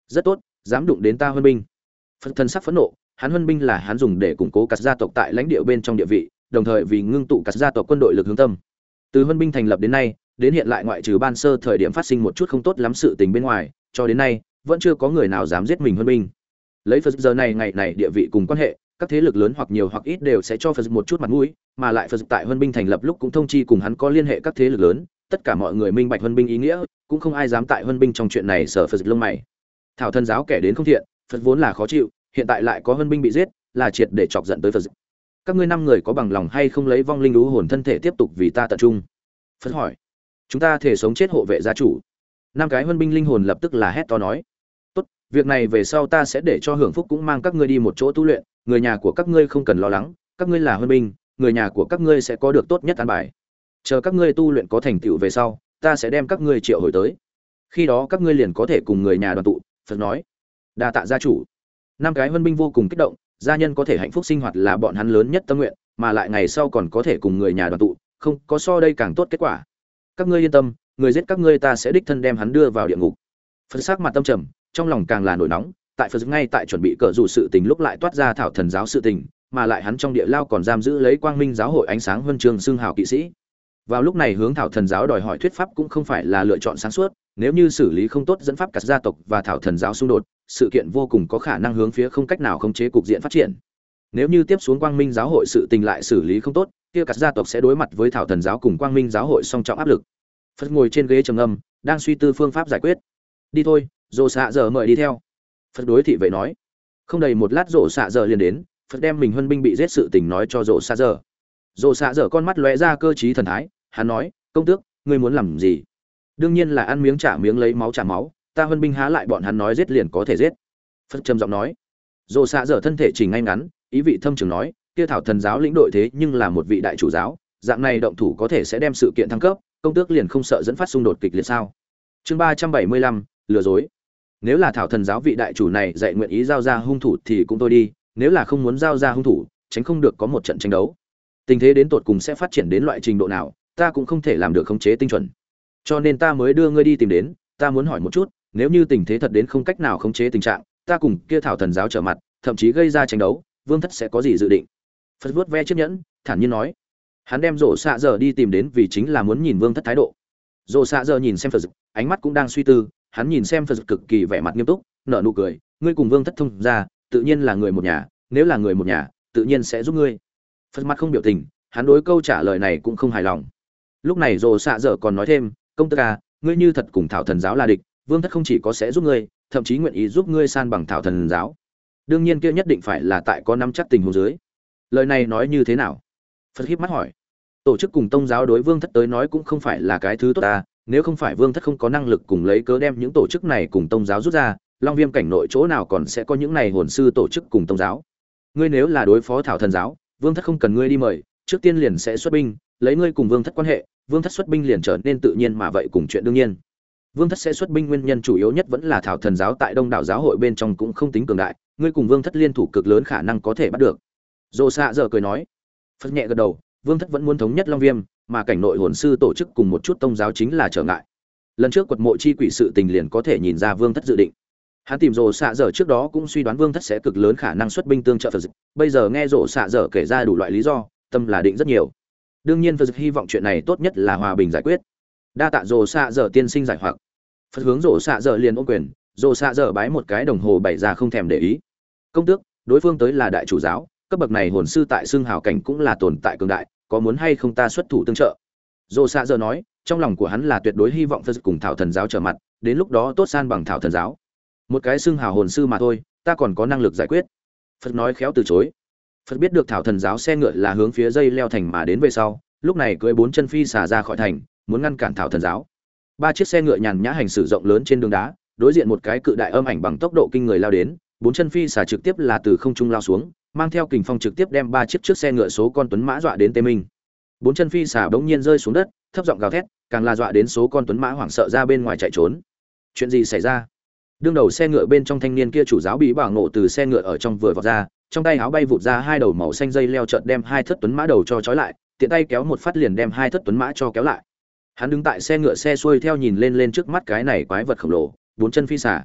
Rất tốt, dám đụng đến ta Huân binh. Phật thần sắc phẫn nộ, hắn Huân binh là hắn dùng để củng cố các gia tộc tại lãnh địa bên trong địa vị, đồng thời vì ngưng tụ các gia tộc quân đội lực hướng tâm. Từ Huân binh thành lập đến nay, đến hiện lại ngoại trừ ban sơ thời điểm phát sinh một chút không tốt lắm sự tình bên ngoài, cho đến nay vẫn chưa có người nào dám giết mình Huân binh. Lấy Phật giờ này ngày này địa vị cùng quan hệ, các thế lực lớn hoặc nhiều hoặc ít đều sẽ cho Phật một chút mặt mũi, mà lại Phật tại Huân binh thành lập lúc cũng thông chi cùng hắn có liên hệ các thế lực lớn, tất cả mọi người minh bạch Huân binh ý nghĩa, cũng không ai dám tại Huân binh trong chuyện này sở Phật lông mày. Thảo thần giáo kẻ đến không thiện, Phật vốn là khó chịu, hiện tại lại có Huân binh bị giết, là triệt để chọc giận tới Phật. Các ngươi năm người có bằng lòng hay không lấy vong linh lũ hồn thân thể tiếp tục vì ta tận trung? Phật hỏi. Chúng ta thể sống chết hộ vệ gia chủ. Năm cái Huân binh linh hồn lập tức là hét to nói. Tốt, việc này về sau ta sẽ để cho Hưởng Phúc cũng mang các ngươi đi một chỗ tu luyện, người nhà của các ngươi không cần lo lắng, các ngươi là Huân binh, người nhà của các ngươi sẽ có được tốt nhất an bài. Chờ các ngươi tu luyện có thành tựu về sau, ta sẽ đem các ngươi triệu hồi tới. Khi đó các ngươi liền có thể cùng người nhà đoàn tụ. Phật nói. Đa tạ gia chủ. Năm cái Huân binh vô cùng kích động, gia nhân có thể hạnh phúc sinh hoạt là bọn hắn lớn nhất tâm nguyện, mà lại ngày sau còn có thể cùng người nhà đoàn tụ, không có so đây càng tốt kết quả. Các ngươi yên tâm, người giết các ngươi ta sẽ đích thân đem hắn đưa vào địa ngục. Phật sắc mặt tâm trầm, trong lòng càng là nổi nóng, tại Phật ngay tại chuẩn bị cờ rủ sự tình lúc lại toát ra thảo thần giáo sự tình, mà lại hắn trong địa lao còn giam giữ lấy Quang Minh giáo hội ánh sáng huân chương xưng hào kỵ sĩ. Vào lúc này hướng thảo thần giáo đòi hỏi thuyết pháp cũng không phải là lựa chọn sáng suốt, nếu như xử lý không tốt dẫn pháp cả gia tộc và thảo thần giáo xung đột, sự kiện vô cùng có khả năng hướng phía không cách nào khống chế cục diện phát triển. Nếu như tiếp xuống Quang Minh giáo hội sự tình lại xử lý không tốt, kia cả gia tộc sẽ đối mặt với thảo thần giáo cùng Quang Minh giáo hội song trọng áp lực. Phật ngồi trên ghế trầm ngâm, đang suy tư phương pháp giải quyết. Đi thôi, Dỗ xạ giờ mời đi theo. Phật đối thị vệ nói. Không đầy một lát Dỗ xạ giờ liền đến, Phật đem mình Huân binh bị giết sự tình nói cho Dỗ xạ giờ. Dỗ xạ giờ con mắt lóe ra cơ trí thần thái, hắn nói, công tước, ngươi muốn làm gì? Đương nhiên là ăn miếng trả miếng lấy máu trả máu, ta Huân binh há lại bọn hắn nói giết liền có thể giết. Phật trầm giọng nói. Dỗ xạ giờ thân thể chỉnh ngay ngắn, ý vị thâm trường nói, kia thảo thần giáo lĩnh đội thế nhưng là một vị đại chủ giáo, dạng này động thủ có thể sẽ đem sự kiện thăng cấp, công tước liền không sợ dẫn phát xung đột kịch liệt sao? Chương ba trăm bảy mươi lăm, lừa dối. Nếu là thảo thần giáo vị đại chủ này dạy nguyện ý giao ra hung thủ thì cũng tôi đi, nếu là không muốn giao ra hung thủ, tránh không được có một trận tranh đấu. Tình thế đến tột cùng sẽ phát triển đến loại trình độ nào, ta cũng không thể làm được khống chế tinh chuẩn. Cho nên ta mới đưa ngươi đi tìm đến, ta muốn hỏi một chút, nếu như tình thế thật đến không cách nào khống chế tình trạng, ta cùng kia thảo thần giáo trở mặt, thậm chí gây ra tranh đấu, Vương thất sẽ có gì dự định? Phật vuốt ve chiếc nhẫn, thản nhiên nói. Hắn đem Dỗ xạ giờ đi tìm đến vì chính là muốn nhìn Vương thất thái độ. Dỗ xạ giờ nhìn xem Phật, ánh mắt cũng đang suy tư, hắn nhìn xem Phật cực kỳ vẻ mặt nghiêm túc, nở nụ cười, ngươi cùng Vương thất thông ra, tự nhiên là người một nhà, nếu là người một nhà, tự nhiên sẽ giúp ngươi. Phật mặt không biểu tình, hắn đối câu trả lời này cũng không hài lòng. Lúc này Dỗ xạ giờ còn nói thêm, công tước à, ngươi như thật cùng thảo thần giáo là địch, Vương thất không chỉ có sẽ giúp ngươi, thậm chí nguyện ý giúp ngươi san bằng thảo thần giáo. Đương nhiên kia nhất định phải là tại có nắm chắc tình huống dưới. Lời này nói như thế nào? Phật híp mắt hỏi. Tổ chức cùng tông giáo đối Vương thất tới nói cũng không phải là cái thứ tốt ta, nếu không phải Vương thất không có năng lực cùng lấy cớ đem những tổ chức này cùng tông giáo rút ra, Long Viêm cảnh nội chỗ nào còn sẽ có những này hồn sư tổ chức cùng tông giáo. Ngươi nếu là đối phó thảo thần giáo, Vương thất không cần ngươi đi mời, trước tiên liền sẽ xuất binh, lấy ngươi cùng Vương thất quan hệ, Vương thất xuất binh liền trở nên tự nhiên mà vậy cùng chuyện đương nhiên. Vương thất sẽ xuất binh nguyên nhân chủ yếu nhất vẫn là thảo thần giáo tại Đông đảo giáo hội bên trong cũng không tính cường đại, ngươi cùng Vương thất liên thủ cực lớn khả năng có thể bắt được. Dỗ xạ giờ cười nói. Phật nhẹ gật đầu, Vương thất vẫn muốn thống nhất Long Viêm, mà cảnh nội hồn sư tổ chức cùng một chút tông giáo chính là trở ngại. Lần trước quật mộ chi quỷ sự tình liền có thể nhìn ra Vương thất dự định. Hắn tìm Dỗ xạ giờ trước đó cũng suy đoán Vương thất sẽ cực lớn khả năng xuất binh tương trợ Phật, bây giờ nghe Dỗ xạ giờ kể ra đủ loại lý do, tâm là định rất nhiều. Đương nhiên Phật hy vọng chuyện này tốt nhất là hòa bình giải quyết. Đa tạ Dỗ xạ giờ tiên sinh giải hoặc. Phật hướng Dỗ xạ giờ liền ôm quyền, Dỗ xạ giờ bái một cái đồng hồ bày ra không thèm để ý. Công tước, đối phương tới là đại chủ giáo, cấp bậc này hồn sư tại xương hào cảnh cũng là tồn tại cường đại, có muốn hay không ta xuất thủ tương trợ? Dỗ xạ giờ nói, trong lòng của hắn là tuyệt đối hy vọng Phật cùng thảo thần giáo trở mặt, đến lúc đó tốt san bằng thảo thần giáo. Một cái xương hào hồn sư mà thôi, ta còn có năng lực giải quyết. Phật nói khéo từ chối. Phật biết được thảo thần giáo xe ngựa là hướng phía dây leo thành mà đến về sau, lúc này cưỡi bốn chân phi xả ra khỏi thành, muốn ngăn cản thảo thần giáo. Ba chiếc xe ngựa nhàn nhã hành xử rộng lớn trên đường đá, đối diện một cái cự đại âm ảnh bằng tốc độ kinh người lao đến, bốn chân phi xả trực tiếp là từ không trung lao xuống, mang theo kình phong trực tiếp đem ba chiếc trước xe ngựa số con tuấn mã dọa đến tê minh. Bốn chân phi xả bỗng nhiên rơi xuống đất, thấp giọng gào thét, càng là dọa đến số con tuấn mã hoảng sợ ra bên ngoài chạy trốn. Chuyện gì xảy ra? Đương đầu xe ngựa bên trong thanh niên kia chủ giáo bí bảo ngộ từ xe ngựa ở trong vừa vọt ra, trong tay áo bay vụt ra hai đầu màu xanh dây leo chợt đem hai thất tuấn mã đầu cho trói lại, tiện tay kéo một phát liền đem hai thất tuấn mã cho kéo lại. Hắn đứng tại xe ngựa xe xuôi theo nhìn lên lên trước mắt cái này quái vật khổng lồ, bốn chân phi xả.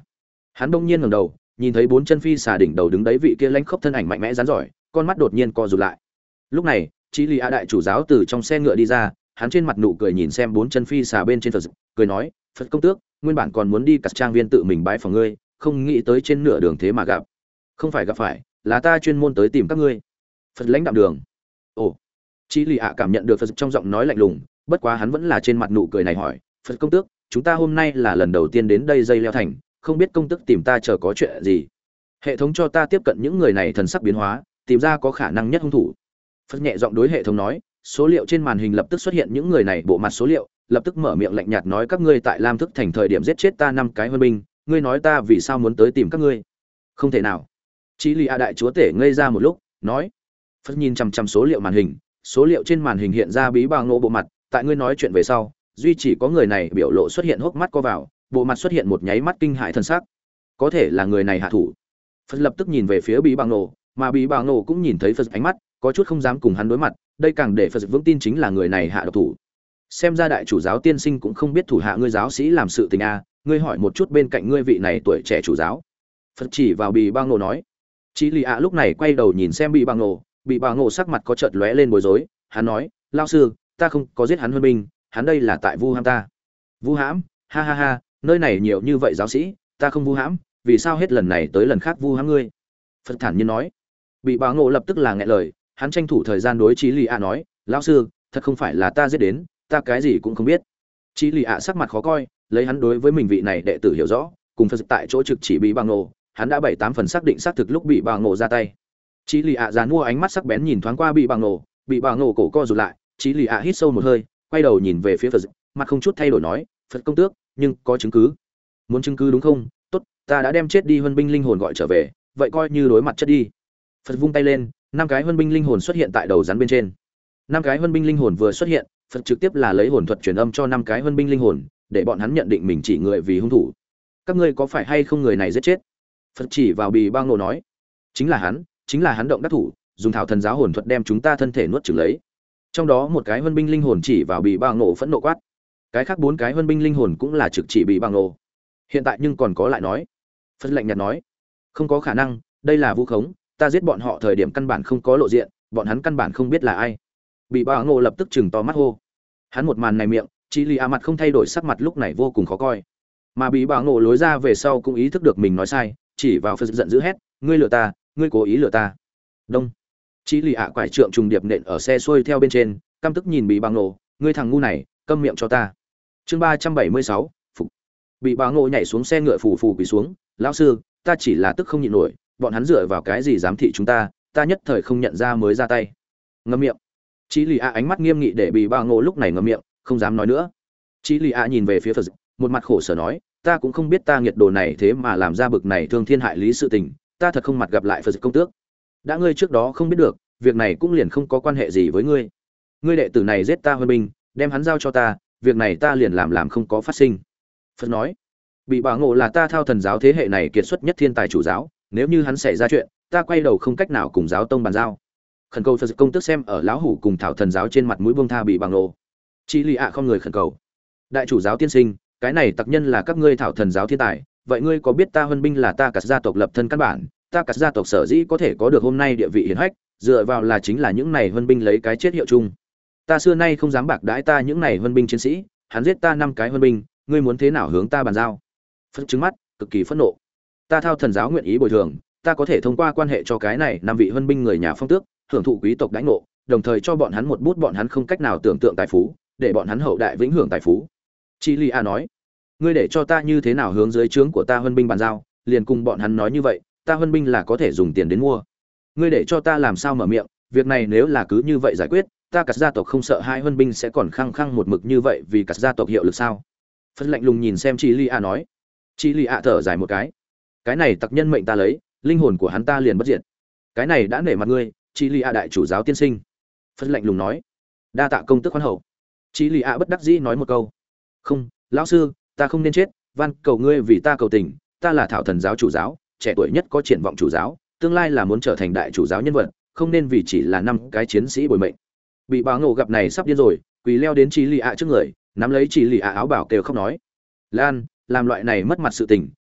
Hắn đông nhiên ngẩng đầu, nhìn thấy bốn chân phi xà đỉnh đầu đứng đấy vị kia lãnh khốc thân ảnh mạnh mẽ rắn giỏi, con mắt đột nhiên co rụt lại. Lúc này, Chí Lý A đại chủ giáo từ trong xe ngựa đi ra, hắn trên mặt nụ cười nhìn xem bốn chân phi xà bên trên Phật, cười nói: "Phật công tước, nguyên bản còn muốn đi cắt trang viên tự mình bái phòng ngươi, không nghĩ tới trên nửa đường thế mà gặp." "Không phải gặp phải, là ta chuyên môn tới tìm các ngươi." Phật lãnh đạm đường. Ồ. Chí Lý A cảm nhận được Phật trong giọng nói lạnh lùng, bất quá hắn vẫn là trên mặt nụ cười này hỏi: "Phật công tước, chúng ta hôm nay là lần đầu tiên đến đây dây leo thành, không biết công tước tìm ta chờ có chuyện gì?" Hệ thống cho ta tiếp cận những người này thần sắc biến hóa, tìm ra có khả năng nhất hung thủ. Phật nhẹ giọng đối hệ thống nói, số liệu trên màn hình lập tức xuất hiện những người này bộ mặt số liệu, lập tức mở miệng lạnh nhạt nói: "Các ngươi tại Lam Thức thành thời điểm giết chết ta năm cái quân binh, ngươi nói ta vì sao muốn tới tìm các ngươi?" "Không thể nào." Chí Lý A đại chúa tể ngây ra một lúc, nói. Phật nhìn chằm chằm số liệu màn hình, số liệu trên màn hình hiện ra bí bà ngộ bộ mặt, tại ngươi nói chuyện về sau, duy chỉ có người này biểu lộ xuất hiện hốc mắt co vào, bộ mặt xuất hiện một nháy mắt kinh hãi thần sắc. Có thể là người này hạ thủ. Phật lập tức nhìn về phía bí bà ngộ, mà bí bà ngộ cũng nhìn thấy Phật ánh mắt, có chút không dám cùng hắn đối mặt, đây càng để Phật vững tin chính là người này hạ độc thủ. Xem ra đại chủ giáo tiên sinh cũng không biết thủ hạ ngươi giáo sĩ làm sự tình a, ngươi hỏi một chút bên cạnh ngươi vị này tuổi trẻ chủ giáo. Phật chỉ vào Bì Bang Ngộ nói. Chí Lý A lúc này quay đầu nhìn xem Bì Bang Ngộ, Bì Bang Ngộ sắc mặt có chợt lóe lên bối rối, hắn nói: "Lão sư, ta không có giết hắn huân binh, hắn đây là tại vu hãm ta." "Vu hãm? Ha ha ha, nơi này nhiều như vậy giáo sĩ, ta không vu hãm, vì sao hết lần này tới lần khác vu hãm ngươi?" Phật thản nhiên nói. Bì Bang Ngộ lập tức là nghẹn lời, hắn tranh thủ thời gian đối Chí Lý A nói: "Lão sư, thật không phải là ta giết đến, ta cái gì cũng không biết." Chí Lý A sắc mặt khó coi, lấy hắn đối với mình vị này đệ tử hiểu rõ, cùng Phật tại chỗ trực chỉ Bì Bang Ngộ, hắn đã bảy tám phần xác định xác thực lúc bị Bang Ngộ ra tay. Chí Lý A giàn mua ánh mắt sắc bén nhìn thoáng qua Bì Bang Ngộ, Bì Bang Ngộ cổ co rụt lại, Chí Lý A hít sâu một hơi, quay đầu nhìn về phía Phật, mặt không chút thay đổi nói: "Phật công tước, nhưng có chứng cứ?" "Muốn chứng cứ đúng không? Tốt, ta đã đem chết đi huân binh linh hồn gọi trở về, vậy coi như đối mặt chất đi." Phật vung tay lên, năm cái huân binh linh hồn xuất hiện tại đầu rắn bên trên. Năm cái huân binh linh hồn vừa xuất hiện, Phật trực tiếp là lấy hồn thuật truyền âm cho năm cái huân binh linh hồn, để bọn hắn nhận định mình chỉ người vì hung thủ. "Các ngươi có phải hay không người này giết chết?" Phật chỉ vào Bì Bang Ngộ nói. "Chính là hắn, chính là hắn động đắc thủ, dùng thảo thần giáo hồn thuật đem chúng ta thân thể nuốt chửng lấy." Trong đó một cái huân binh linh hồn chỉ vào Bì Bang Ngộ phẫn nộ quát. Cái khác bốn cái huân binh linh hồn cũng là trực chỉ Bì Bang Ngộ. "Hiện tại nhưng còn có lại nói." Phật lạnh nhạt nói. "Không có khả năng, đây là vu khống, ta giết bọn họ thời điểm căn bản không có lộ diện, bọn hắn căn bản không biết là ai." Bì Bang Ngộ lập tức chừng to mắt hô. Hắn một màn này miệng, Chí Lý A mặt không thay đổi, sắc mặt lúc này vô cùng khó coi. Mà Bì Bang Ngộ lối ra về sau cũng ý thức được mình nói sai, chỉ vào Phật giận dữ hét: "Ngươi lừa ta, ngươi cố ý lừa ta." Đông. Chí Lý A quải trượng trùng điệp nện ở xe xuôi theo bên trên, căm tức nhìn Bì Bang Ngộ: "Ngươi thằng ngu này, câm miệng cho ta." Chương ba trăm bảy mươi sáu, phục. Bì Bang Ngộ nhảy xuống xe ngựa phù phù quỳ xuống: "Lão sư, ta chỉ là tức không nhịn nổi, bọn hắn dựa vào cái gì giám thị chúng ta, ta nhất thời không nhận ra mới ra tay." Ngậm miệng. Chí Lý A ánh mắt nghiêm nghị để Bì Bang Ngộ lúc này ngậm miệng, không dám nói nữa. Chí Lý A nhìn về phía Phật, một mặt khổ sở nói: "Ta cũng không biết ta nghiệt đồ này thế mà làm ra bực này thương thiên hại lý sự tình, ta thật không mặt gặp lại Phật công tước. Đã ngươi trước đó không biết được, việc này cũng liền không có quan hệ gì với ngươi. Ngươi đệ tử này giết ta huân binh, đem hắn giao cho ta, việc này ta liền làm làm không có phát sinh." Phật nói: "Bì Bang Ngộ là ta Thao Thần giáo thế hệ này kiệt xuất nhất thiên tài chủ giáo, nếu như hắn xảy ra chuyện, ta quay đầu không cách nào cùng giáo tông bàn giao." Khẩn cầu Phật công tước xem ở lão hủ cùng Thảo Thần giáo trên mặt mũi buông tha Bì Bang Ngộ. Chí Lý A không người khẩn cầu: "Đại chủ giáo tiên sinh, cái này tặc nhân là các ngươi Thảo Thần giáo thiên tài, vậy ngươi có biết ta huân binh là ta cả gia tộc lập thân căn bản, ta cả gia tộc sở dĩ có thể có được hôm nay địa vị hiển hách, dựa vào là chính là những này huân binh lấy cái chết hiệu chung. Ta xưa nay không dám bạc đãi ta những này huân binh chiến sĩ, hắn giết ta năm cái huân binh, ngươi muốn thế nào hướng ta bàn giao?" Phật trừng mắt, cực kỳ phẫn nộ. "Ta Thao Thần giáo nguyện ý bồi thường, ta có thể thông qua quan hệ cho cái này năm vị huân binh người nhà phong tước, hưởng thụ quý tộc đãi ngộ, đồng thời cho bọn hắn một bút bọn hắn không cách nào tưởng tượng tài phú, để bọn hắn hậu đại vĩnh hưởng tài phú." Chí Lý A nói: "Ngươi để cho ta như thế nào hướng dưới trướng của ta huân binh bàn giao, liền cùng bọn hắn nói như vậy, ta huân binh là có thể dùng tiền đến mua. Ngươi để cho ta làm sao mở miệng, việc này nếu là cứ như vậy giải quyết, ta cả gia tộc không sợ hai huân binh sẽ còn khăng khăng một mực như vậy vì cả gia tộc hiệu lực sao?" Phật lạnh lùng nhìn xem Chí Lý A nói. Chí Lý A thở dài một cái: "Cái này tặc nhân mệnh ta lấy, linh hồn của hắn ta liền bất diệt. Cái này đã nể mặt ngươi, Chí Lý A đại chủ giáo tiên sinh." Phật lạnh lùng nói: "Đa tạ công tước khoan hậu." Chí Lý A bất đắc dĩ nói một câu: "Không, lão sư, ta không nên chết, van cầu ngươi vì ta cầu tình, ta là Thảo Thần giáo chủ giáo, trẻ tuổi nhất có triển vọng chủ giáo, tương lai là muốn trở thành đại chủ giáo nhân vật, không nên vì chỉ là năm cái chiến sĩ bồi mệnh." Bị Bá Ngộ gặp này sắp điên rồi, quỳ leo đến Chí Lý A trước người, nắm lấy Chí Lý A áo bảo kêu khóc nói: "Lan, làm loại này mất mặt sự tình,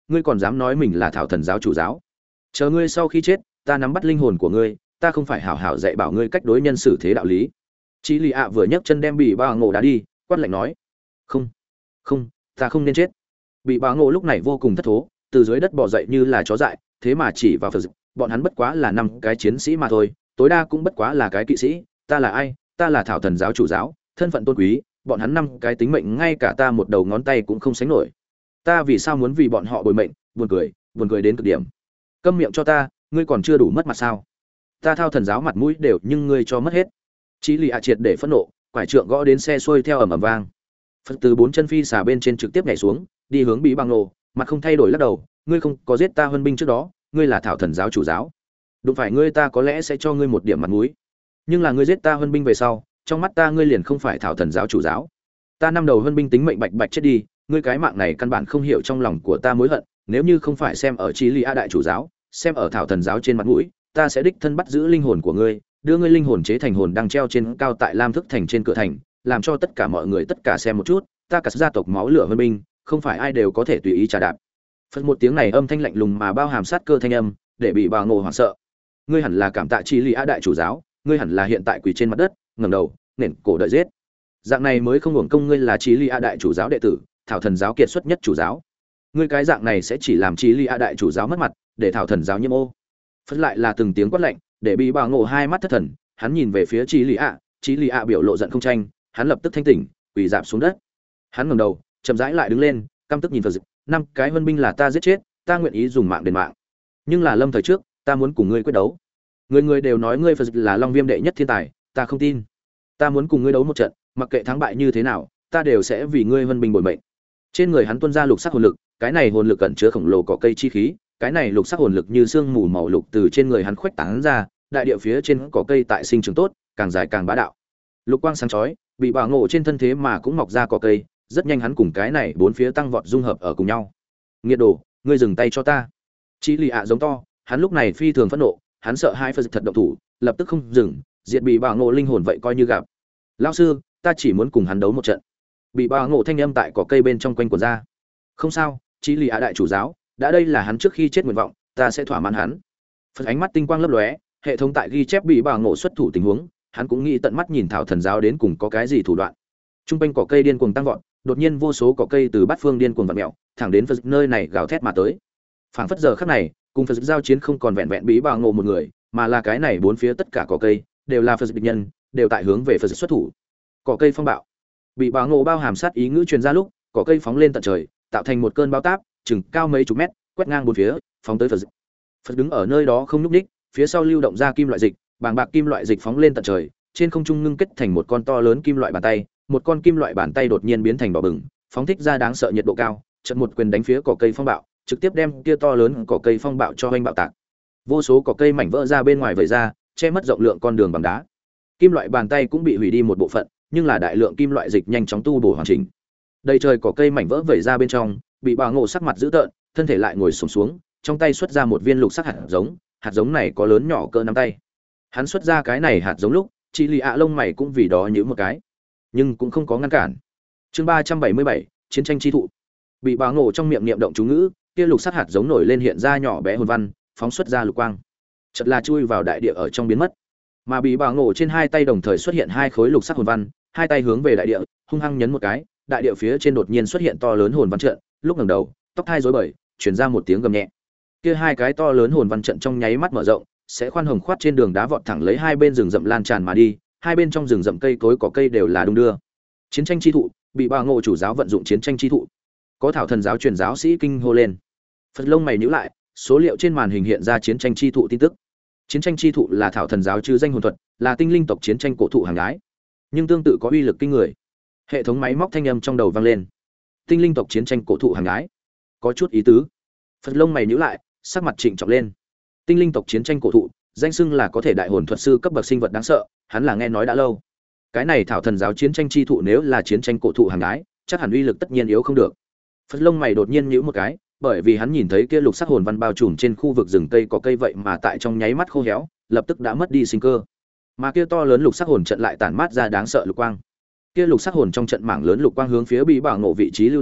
ngươi còn dám nói mình là thảo thần giáo chủ giáo? Chờ ngươi sau khi chết, ta nắm bắt linh hồn của ngươi, ta không phải hảo hảo dạy bảo ngươi cách đối nhân xử thế đạo lý. Chí Lì ạ vừa nhấc chân đem bị bà ngộ đá đi, quát lạnh nói: "Không, không, ta không nên chết." Bị bà ngộ lúc này vô cùng thất thố, từ dưới đất bò dậy như là chó dại, thế mà chỉ vào Phật, bọn hắn bất quá là năm cái chiến sĩ mà thôi, tối đa cũng bất quá là cái kỵ sĩ, ta là ai? Ta là thảo thần giáo chủ giáo, thân phận tôn quý, bọn hắn năm cái tính mệnh ngay cả ta một đầu ngón tay cũng không sánh nổi. Ta vì sao muốn vì bọn họ bồi mệnh? Buồn cười, buồn cười đến cực điểm. Câm miệng cho ta, ngươi còn chưa đủ mất mặt sao? Ta thao thần giáo mặt mũi đều nhưng ngươi cho mất hết. Chí Lì ạ triệt để phẫn nộ, quải trượng gõ đến xe xuôi theo ầm ầm vang. Phật từ bốn chân phi xà bên trên trực tiếp nhảy xuống, đi hướng Bị Bằng Nổ, mặt không thay đổi lắc đầu, ngươi không có giết ta huân binh trước đó, ngươi là thảo thần giáo chủ giáo. Đúng phải ngươi, ta có lẽ sẽ cho ngươi một điểm mặt mũi. Nhưng là ngươi giết ta huân binh về sau, trong mắt ta ngươi liền không phải thảo thần giáo chủ giáo. Ta năm đầu huân binh tính mệnh bạch bạch chết đi, ngươi cái mạng này căn bản không hiểu trong lòng của ta mối hận, nếu như không phải xem ở Chí Lì A đại chủ giáo, xem ở thảo thần giáo trên mặt mũi, ta sẽ đích thân bắt giữ linh hồn của ngươi, đưa ngươi linh hồn chế thành hồn đang treo trên cao tại Lam Thức thành trên cửa thành, làm cho tất cả mọi người tất cả xem một chút, ta cả gia tộc máu lửa huân binh, không phải ai đều có thể tùy ý trà đạp. Phật một tiếng này âm thanh lạnh lùng mà bao hàm sát cơ thanh âm, để Bị Bà Ngộ hoảng sợ. Ngươi hẳn là cảm tạ Chí Lì A đại chủ giáo, ngươi hẳn là hiện tại quỳ trên mặt đất, ngẩng đầu, nền cổ đợi giết. Dạng này mới không hưởng công ngươi là Chí Lì A đại chủ giáo đệ tử, thảo thần giáo kiệt xuất nhất chủ giáo. Ngươi cái dạng này sẽ chỉ làm Chí Lì A đại chủ giáo mất mặt, để thảo thần giáo nhiễm ô. Phật lại là từng tiếng quát lạnh, để Bị Bà Ngộ hai mắt thất thần, hắn nhìn về phía Chí Lì A, Chí Lì A biểu lộ giận không tranh, hắn lập tức thanh tỉnh, quỳ rạp xuống đất. Hắn ngẩng đầu, chậm rãi lại đứng lên, căm tức nhìn Phật, năm cái huân binh là ta giết chết, ta nguyện ý dùng mạng đền mạng. Nhưng là lâm thời trước, ta muốn cùng ngươi quyết đấu. Người người đều nói ngươi Phật là Long Viêm đệ nhất thiên tài, ta không tin. Ta muốn cùng ngươi đấu một trận, mặc kệ thắng bại như thế nào, ta đều sẽ vì ngươi huân binh bồi mệnh. Trên người hắn tuôn ra lục sắc hồn lực, cái này hồn lực cẩn chứa khổng lồ cỏ cây chi khí, cái này lục sắc hồn lực như sương mù màu lục từ trên người hắn khuếch tán ra, đại địa phía trên cỏ cây tại sinh trưởng tốt, càng dài càng bá đạo. Lục quang sáng chói, Bị Bà Ngộ trên thân thế mà cũng mọc ra cỏ cây, rất nhanh hắn cùng cái này bốn phía tăng vọt dung hợp ở cùng nhau. Nghiệt đồ, ngươi dừng tay cho ta. Chí Lì ạ giống to, hắn lúc này phi thường phẫn nộ, hắn sợ hai Phật thật động thủ, lập tức không dừng, diệt Bị Bà Ngộ linh hồn vậy coi như gặp. Lão sư, ta chỉ muốn cùng hắn đấu một trận. Bị Bà Ngộ thanh âm tại cỏ cây bên trong quanh quẩn ra. Không sao, Chí Lì ạ đại chủ giáo, đã đây là hắn trước khi chết nguyện vọng, ta sẽ thỏa mãn hắn. Phật ánh mắt tinh quang lấp lóe, hệ thống tại ghi chép Bị Bà Ngộ xuất thủ tình huống, hắn cũng nghĩ tận mắt nhìn thảo thần giáo đến cùng có cái gì thủ đoạn. Trung quanh cỏ cây điên cuồng tăng vọt, đột nhiên vô số cỏ cây từ bát phương điên cuồng vặn mèo, thẳng đến Phật nơi này gào thét mà tới. Phảng phất giờ khắc này, cùng Phật giao chiến không còn vẹn vẹn Bị Bà Ngộ một người, mà là cái này bốn phía tất cả cỏ cây đều là Phật địch nhân, đều tại hướng về Phật xuất thủ. Cỏ cây phong bạo. Bị Bà Ngộ bao hàm sát ý ngữ truyền ra lúc, cỏ cây phóng lên tận trời, tạo thành một cơn bão táp, chừng cao mấy chục mét, quét ngang bốn phía, phóng tới Phật. Phật đứng ở nơi đó không nhúc nhích, phía sau lưu động ra kim loại dịch, bàng bạc kim loại dịch phóng lên tận trời, trên không trung ngưng kết thành một con to lớn kim loại bàn tay, một con kim loại bàn tay đột nhiên biến thành đỏ bừng, phóng thích ra đáng sợ nhiệt độ cao, chợt một quyền đánh phía cỏ cây phong bạo, trực tiếp đem kia to lớn cỏ cây phong bạo cho hoành bạo tạc. Vô số cỏ cây mảnh vỡ ra bên ngoài vẩy ra, che mất rộng lượng con đường bằng đá. Kim loại bàn tay cũng bị hủy đi một bộ phận, nhưng là đại lượng kim loại dịch nhanh chóng tu bổ hoàn chỉnh. Đầy trời cỏ cây mảnh vỡ vẩy ra bên trong, Bị Bà Ngộ sắc mặt dữ tợn, thân thể lại ngồi xổm xuống, trong tay xuất ra một viên lục sắc hạt giống, hạt giống này có lớn nhỏ cỡ nắm tay. Hắn xuất ra cái này hạt giống lúc, Chí Lì ạ lông mày cũng vì đó nhíu một cái, nhưng cũng không có ngăn cản. Chương ba trăm bảy mươi bảy, chiến tranh chi thụ. Bị Bà Ngộ trong miệng niệm động chú ngữ, kia lục sắc hạt giống nổi lên hiện ra nhỏ bé hồn văn, phóng xuất ra lục quang. Chợt là chui vào đại địa ở trong biến mất. Mà Bị Bà Ngộ trên hai tay đồng thời xuất hiện hai khối lục sắc hồn văn, hai tay hướng về đại địa, hung hăng nhấn một cái, đại địa phía trên đột nhiên xuất hiện to lớn hồn văn trận, lúc ngẩng đầu, tóc hai rối bời, truyền ra một tiếng gầm nhẹ. Kia hai cái to lớn hồn văn trận trong nháy mắt mở rộng, sẽ khoan hồng khoát trên đường đá vọt thẳng lấy hai bên rừng rậm lan tràn mà đi, hai bên trong rừng rậm cây cối cỏ cây đều là đung đưa. Chiến tranh chi thụ, Bị Bà Ngộ chủ giáo vận dụng chiến tranh chi thụ. Có thảo thần giáo truyền giáo sĩ kinh hô lên. Phật lông mày nhíu lại, số liệu trên màn hình hiện ra chiến tranh chi thụ tin tức. Chiến tranh chi thụ là thảo thần giáo chư danh hồn thuật, là tinh linh tộc chiến tranh cổ thụ hàng ái, nhưng tương tự có uy lực kinh người. Hệ thống máy móc thanh âm trong đầu vang lên. Tinh linh tộc chiến tranh cổ thụ hàng ái, có chút ý tứ. Phật lông mày nhíu lại, sắc mặt trịnh trọng lên. Tinh linh tộc chiến tranh cổ thụ, danh xưng là có thể đại hồn thuật sư cấp bậc sinh vật đáng sợ, hắn là nghe nói đã lâu. Cái này thảo thần giáo chiến tranh chi thụ nếu là chiến tranh cổ thụ hàng ái, chắc hẳn uy lực tất nhiên yếu không được. Phật lông mày đột nhiên nhíu một cái, bởi vì hắn nhìn thấy kia lục sắc hồn văn bao trùm trên khu vực rừng cây có cây vậy mà tại trong nháy mắt khô héo, lập tức đã mất đi sinh cơ. Mà kia to lớn lục sắc hồn trận lại tản mát ra đáng sợ lục quang. Kia lục sắc hồn trong trận mảng lớn lục quang hướng phía Bị Bà Ngộ vị trí lưu động,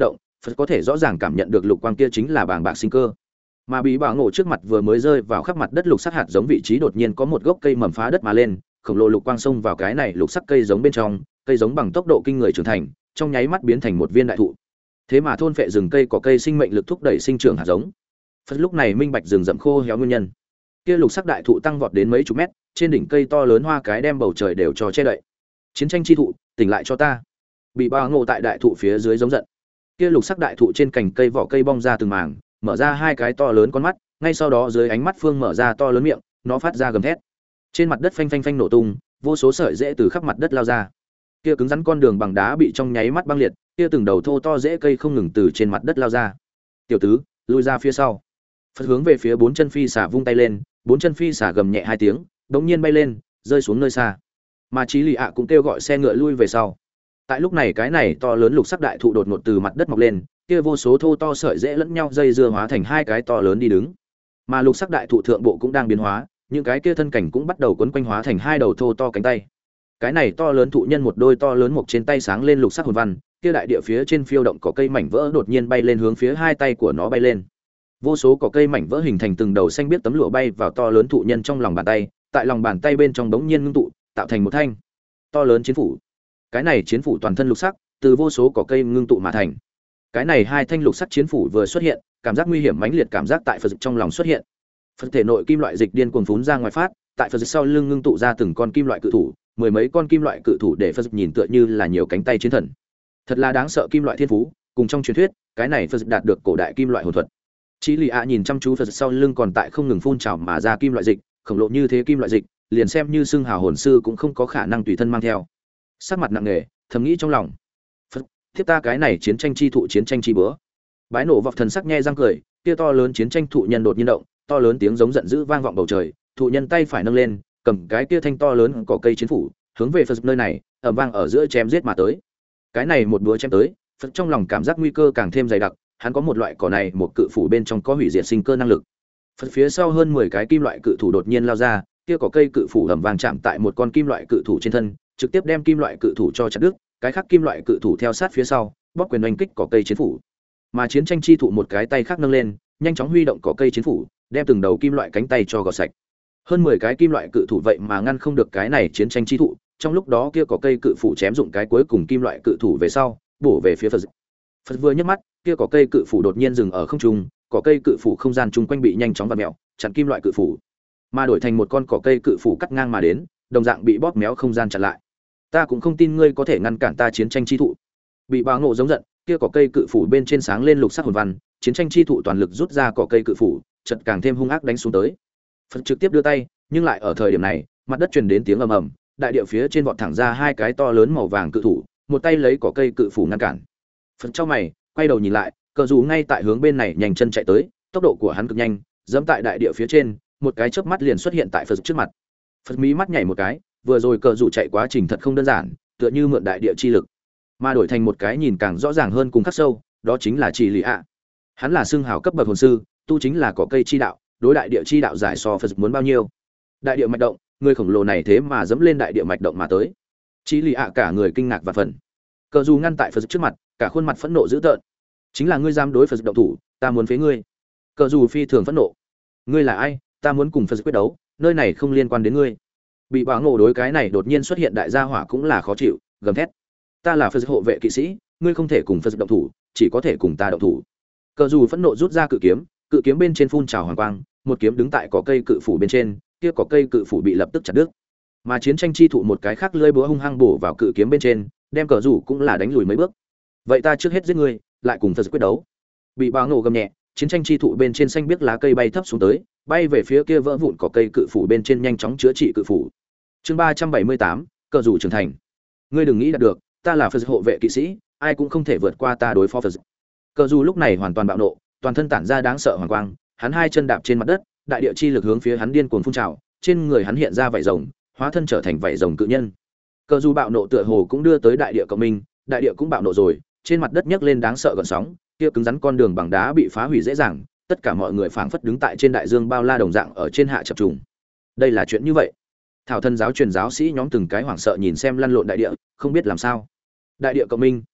Phật có thể rõ ràng cảm nhận được lục quang kia chính là bàng bạc sinh cơ. Mà bị bạo ngộ trước mặt vừa mới rơi vào khắp mặt đất lục sắc hạt giống vị trí đột nhiên có một gốc cây mầm phá đất mà lên, khổng lồ lục quang xông vào cái này lục sắc cây giống bên trong, cây giống bằng tốc độ kinh người trưởng thành, trong nháy mắt biến thành một viên đại thụ. Thế mà thôn phệ rừng cây có cây sinh mệnh lực thúc đẩy sinh trưởng hạt giống. Phật lúc này minh bạch rừng rậm khô héo nguyên nhân. Kia lục sắc đại thụ tăng vọt đến mấy chục mét, trên đỉnh cây to lớn hoa cái đem bầu trời đều cho che đậy. Chiến tranh chi thụ, tỉnh lại cho ta. Bị bạo ngộ tại đại thụ phía dưới giống giận. Kia lục sắc đại thụ trên cành cây vỏ cây bong ra từng mảng, mở ra hai cái to lớn con mắt, ngay sau đó dưới ánh mắt phương mở ra to lớn miệng, nó phát ra gầm thét. Trên mặt đất phanh phanh phanh nổ tung, vô số sợi rễ từ khắp mặt đất lao ra. Kia cứng rắn con đường bằng đá bị trong nháy mắt băng liệt, kia từng đầu thô to rễ cây không ngừng từ trên mặt đất lao ra. Tiểu tứ, lui ra phía sau. Phật hướng về phía bốn chân phi xả vung tay lên, bốn chân phi xả gầm nhẹ hai tiếng, đống nhiên bay lên, rơi xuống nơi xa. Mà Chí Lì ạ cũng kêu gọi xe ngựa lui về sau. Tại lúc này cái này to lớn lục sắc đại thụ đột ngột từ mặt đất mọc lên, kia vô số thô to sợi rễ lẫn nhau dây dưa hóa thành hai cái to lớn đi đứng. Mà lục sắc đại thụ thượng bộ cũng đang biến hóa, những cái kia thân cảnh cũng bắt đầu quấn quanh hóa thành hai đầu thô to cánh tay. Cái này to lớn thụ nhân một đôi to lớn mộc trên tay sáng lên lục sắc hồn văn, kia đại địa phía trên phiêu động cỏ cây mảnh vỡ đột nhiên bay lên hướng phía hai tay của nó bay lên. Vô số cỏ cây mảnh vỡ hình thành từng đầu xanh biếc tấm lụa bay vào to lớn thụ nhân trong lòng bàn tay, tại lòng bàn tay bên trong đống nhiên ngưng tụ, tạo thành một thanh to lớn chiến phủ. Cái này chiến phủ toàn thân lục sắc, từ vô số cỏ cây ngưng tụ mà thành. Cái này hai thanh lục sắc chiến phủ vừa xuất hiện, cảm giác nguy hiểm mãnh liệt cảm giác tại Phật trong lòng xuất hiện. Phật thể nội kim loại dịch điên cuồng phún ra ngoài phát, tại Phật sau lưng ngưng tụ ra từng con kim loại cự thủ, mười mấy con kim loại cự thủ để Phật nhìn tựa như là nhiều cánh tay chiến thần. Thật là đáng sợ kim loại thiên phú, cùng trong truyền thuyết, cái này Phật đạt được cổ đại kim loại hồn thuật. Chí Lì ạ nhìn chăm chú Phật sau lưng còn tại không ngừng phun trào mà ra kim loại dịch, khổng lồ như thế kim loại dịch, liền xem như xưng hào hồn sư cũng không có khả năng tùy thân mang theo. Sắc mặt nặng nề, thầm nghĩ trong lòng, Phật, tiếp ta cái này chiến tranh chi thụ chiến tranh chi bữa. Bái nổ vọc thần sắc nhe răng cười, kia to lớn chiến tranh thụ nhân đột nhiên động, to lớn tiếng giống giận dữ vang vọng bầu trời, thụ nhân tay phải nâng lên, cầm cái kia thanh to lớn cỏ cây chiến phủ, hướng về Phật nơi này, ầm vang ở giữa chém giết mà tới. Cái này một búa chém tới, Phật trong lòng cảm giác nguy cơ càng thêm dày đặc, hắn có một loại cỏ này một cự phủ bên trong có hủy diệt sinh cơ năng lực. Phật phía sau hơn mười cái kim loại cự thủ đột nhiên lao ra, kia cỏ cây cự phủ ầm vang chạm tại một con kim loại cự thủ trên thân, trực tiếp đem kim loại cự thủ cho chặt đứt, cái khác kim loại cự thủ theo sát phía sau, bóp quyền oanh kích cỏ cây chiến phủ. Mà chiến tranh chi thụ một cái tay khác nâng lên, nhanh chóng huy động cỏ cây chiến phủ, đem từng đầu kim loại cánh tay cho gọt sạch. Hơn mười cái kim loại cự thủ vậy mà ngăn không được cái này chiến tranh chi thụ, trong lúc đó kia cỏ cây cự phủ chém dụng cái cuối cùng kim loại cự thủ về sau, bổ về phía Phật. Phật vừa nhấc mắt, kia cỏ cây cự phủ đột nhiên dừng ở không trung, cỏ cây cự phủ không gian chung quanh bị nhanh chóng vặn mèo, chặn kim loại cự phủ, mà đổi thành một con cỏ cây cự phủ cắt ngang mà đến, đồng dạng bị bóp méo không gian chặn lại. Ta cũng không tin ngươi có thể ngăn cản ta chiến tranh chi thụ. Bị bạo ngộ giống giận, kia cỏ cây cự phủ bên trên sáng lên lục sắc hồn văn, chiến tranh chi thụ toàn lực rút ra cỏ cây cự phủ, chợt càng thêm hung ác đánh xuống tới. Phật trực tiếp đưa tay, nhưng lại ở thời điểm này, mặt đất truyền đến tiếng ầm ầm, đại địa phía trên vọt thẳng ra hai cái to lớn màu vàng cự thủ, một tay lấy cỏ cây cự phủ ngăn cản. Phật trong mày, quay đầu nhìn lại, cờ dù ngay tại hướng bên này nhanh chân chạy tới, tốc độ của hắn cực nhanh, giẫm tại đại địa phía trên, một cái chớp mắt liền xuất hiện tại Phật trước mặt. Phật mí mắt nhảy một cái, vừa rồi cờ dù chạy quá trình thật không đơn giản, tựa như mượn đại địa chi lực, mà đổi thành một cái nhìn càng rõ ràng hơn cùng khắc sâu, đó chính là Chí Lì ạ. Hắn là xưng hào cấp bậc hồn sư, tu chính là cỏ cây chi đạo, đối đại địa chi đạo giải so Phật muốn bao nhiêu. Đại địa mạch động, người khổng lồ này thế mà dẫm lên đại địa mạch động mà tới. Chí Lì ạ cả người kinh ngạc và phần. Cờ dù ngăn tại Phật trước mặt, cả khuôn mặt phẫn nộ dữ tợn. Chính là ngươi dám đối Phật động thủ, ta muốn phế ngươi. Cờ dù phi thường phẫn nộ. Ngươi là ai? Ta muốn cùng Phật quyết đấu, nơi này không liên quan đến ngươi. Bị bạo ngộ đối cái này đột nhiên xuất hiện đại gia hỏa cũng là khó chịu, gầm thét. Ta là Phật hộ vệ kỵ sĩ, ngươi không thể cùng Phật động thủ, chỉ có thể cùng ta động thủ. Cờ dù phẫn nộ rút ra cự kiếm, cự kiếm bên trên phun trào hoàng quang, một kiếm đứng tại cỏ cây cự phủ bên trên, kia cỏ cây cự phủ bị lập tức chặt đứt. Mà chiến tranh chi thụ một cái khác lưỡi búa hung hăng bổ vào cự kiếm bên trên, đem cờ dù cũng là đánh lùi mấy bước. Vậy ta trước hết giết ngươi, lại cùng Phật quyết đấu. Bị bạo ngộ gầm nhẹ, chiến tranh chi thụ bên trên xanh biếc lá cây bay thấp xuống tới, bay về phía kia vỡ vụn cỏ cây cự phủ bên trên nhanh chóng chữa trị cự phủ. Chương ba trăm bảy mươi tám, cờ dù trưởng thành. Ngươi đừng nghĩ đạt được, ta là Phật hộ vệ kỵ sĩ, ai cũng không thể vượt qua ta đối phó Phật. Cờ dù lúc này hoàn toàn bạo nộ, toàn thân tản ra đáng sợ hoàng quang, hắn hai chân đạp trên mặt đất, đại địa chi lực hướng phía hắn điên cuồng phun trào, trên người hắn hiện ra vảy rồng, hóa thân trở thành vảy rồng cự nhân. Cờ dù bạo nộ tựa hồ cũng đưa tới đại địa cộng minh, đại địa cũng bạo nộ rồi, trên mặt đất nhấc lên đáng sợ gợn sóng, kia cứng rắn con đường bằng đá bị phá hủy dễ dàng, tất cả mọi người phảng phất đứng tại trên đại dương bao la đồng dạng ở trên hạ chập trùng. Đây là chuyện như vậy. Thảo thân giáo truyền giáo sĩ nhóm từng cái hoảng sợ nhìn xem lăn lộn đại địa, không biết làm sao. Đại địa cộng minh,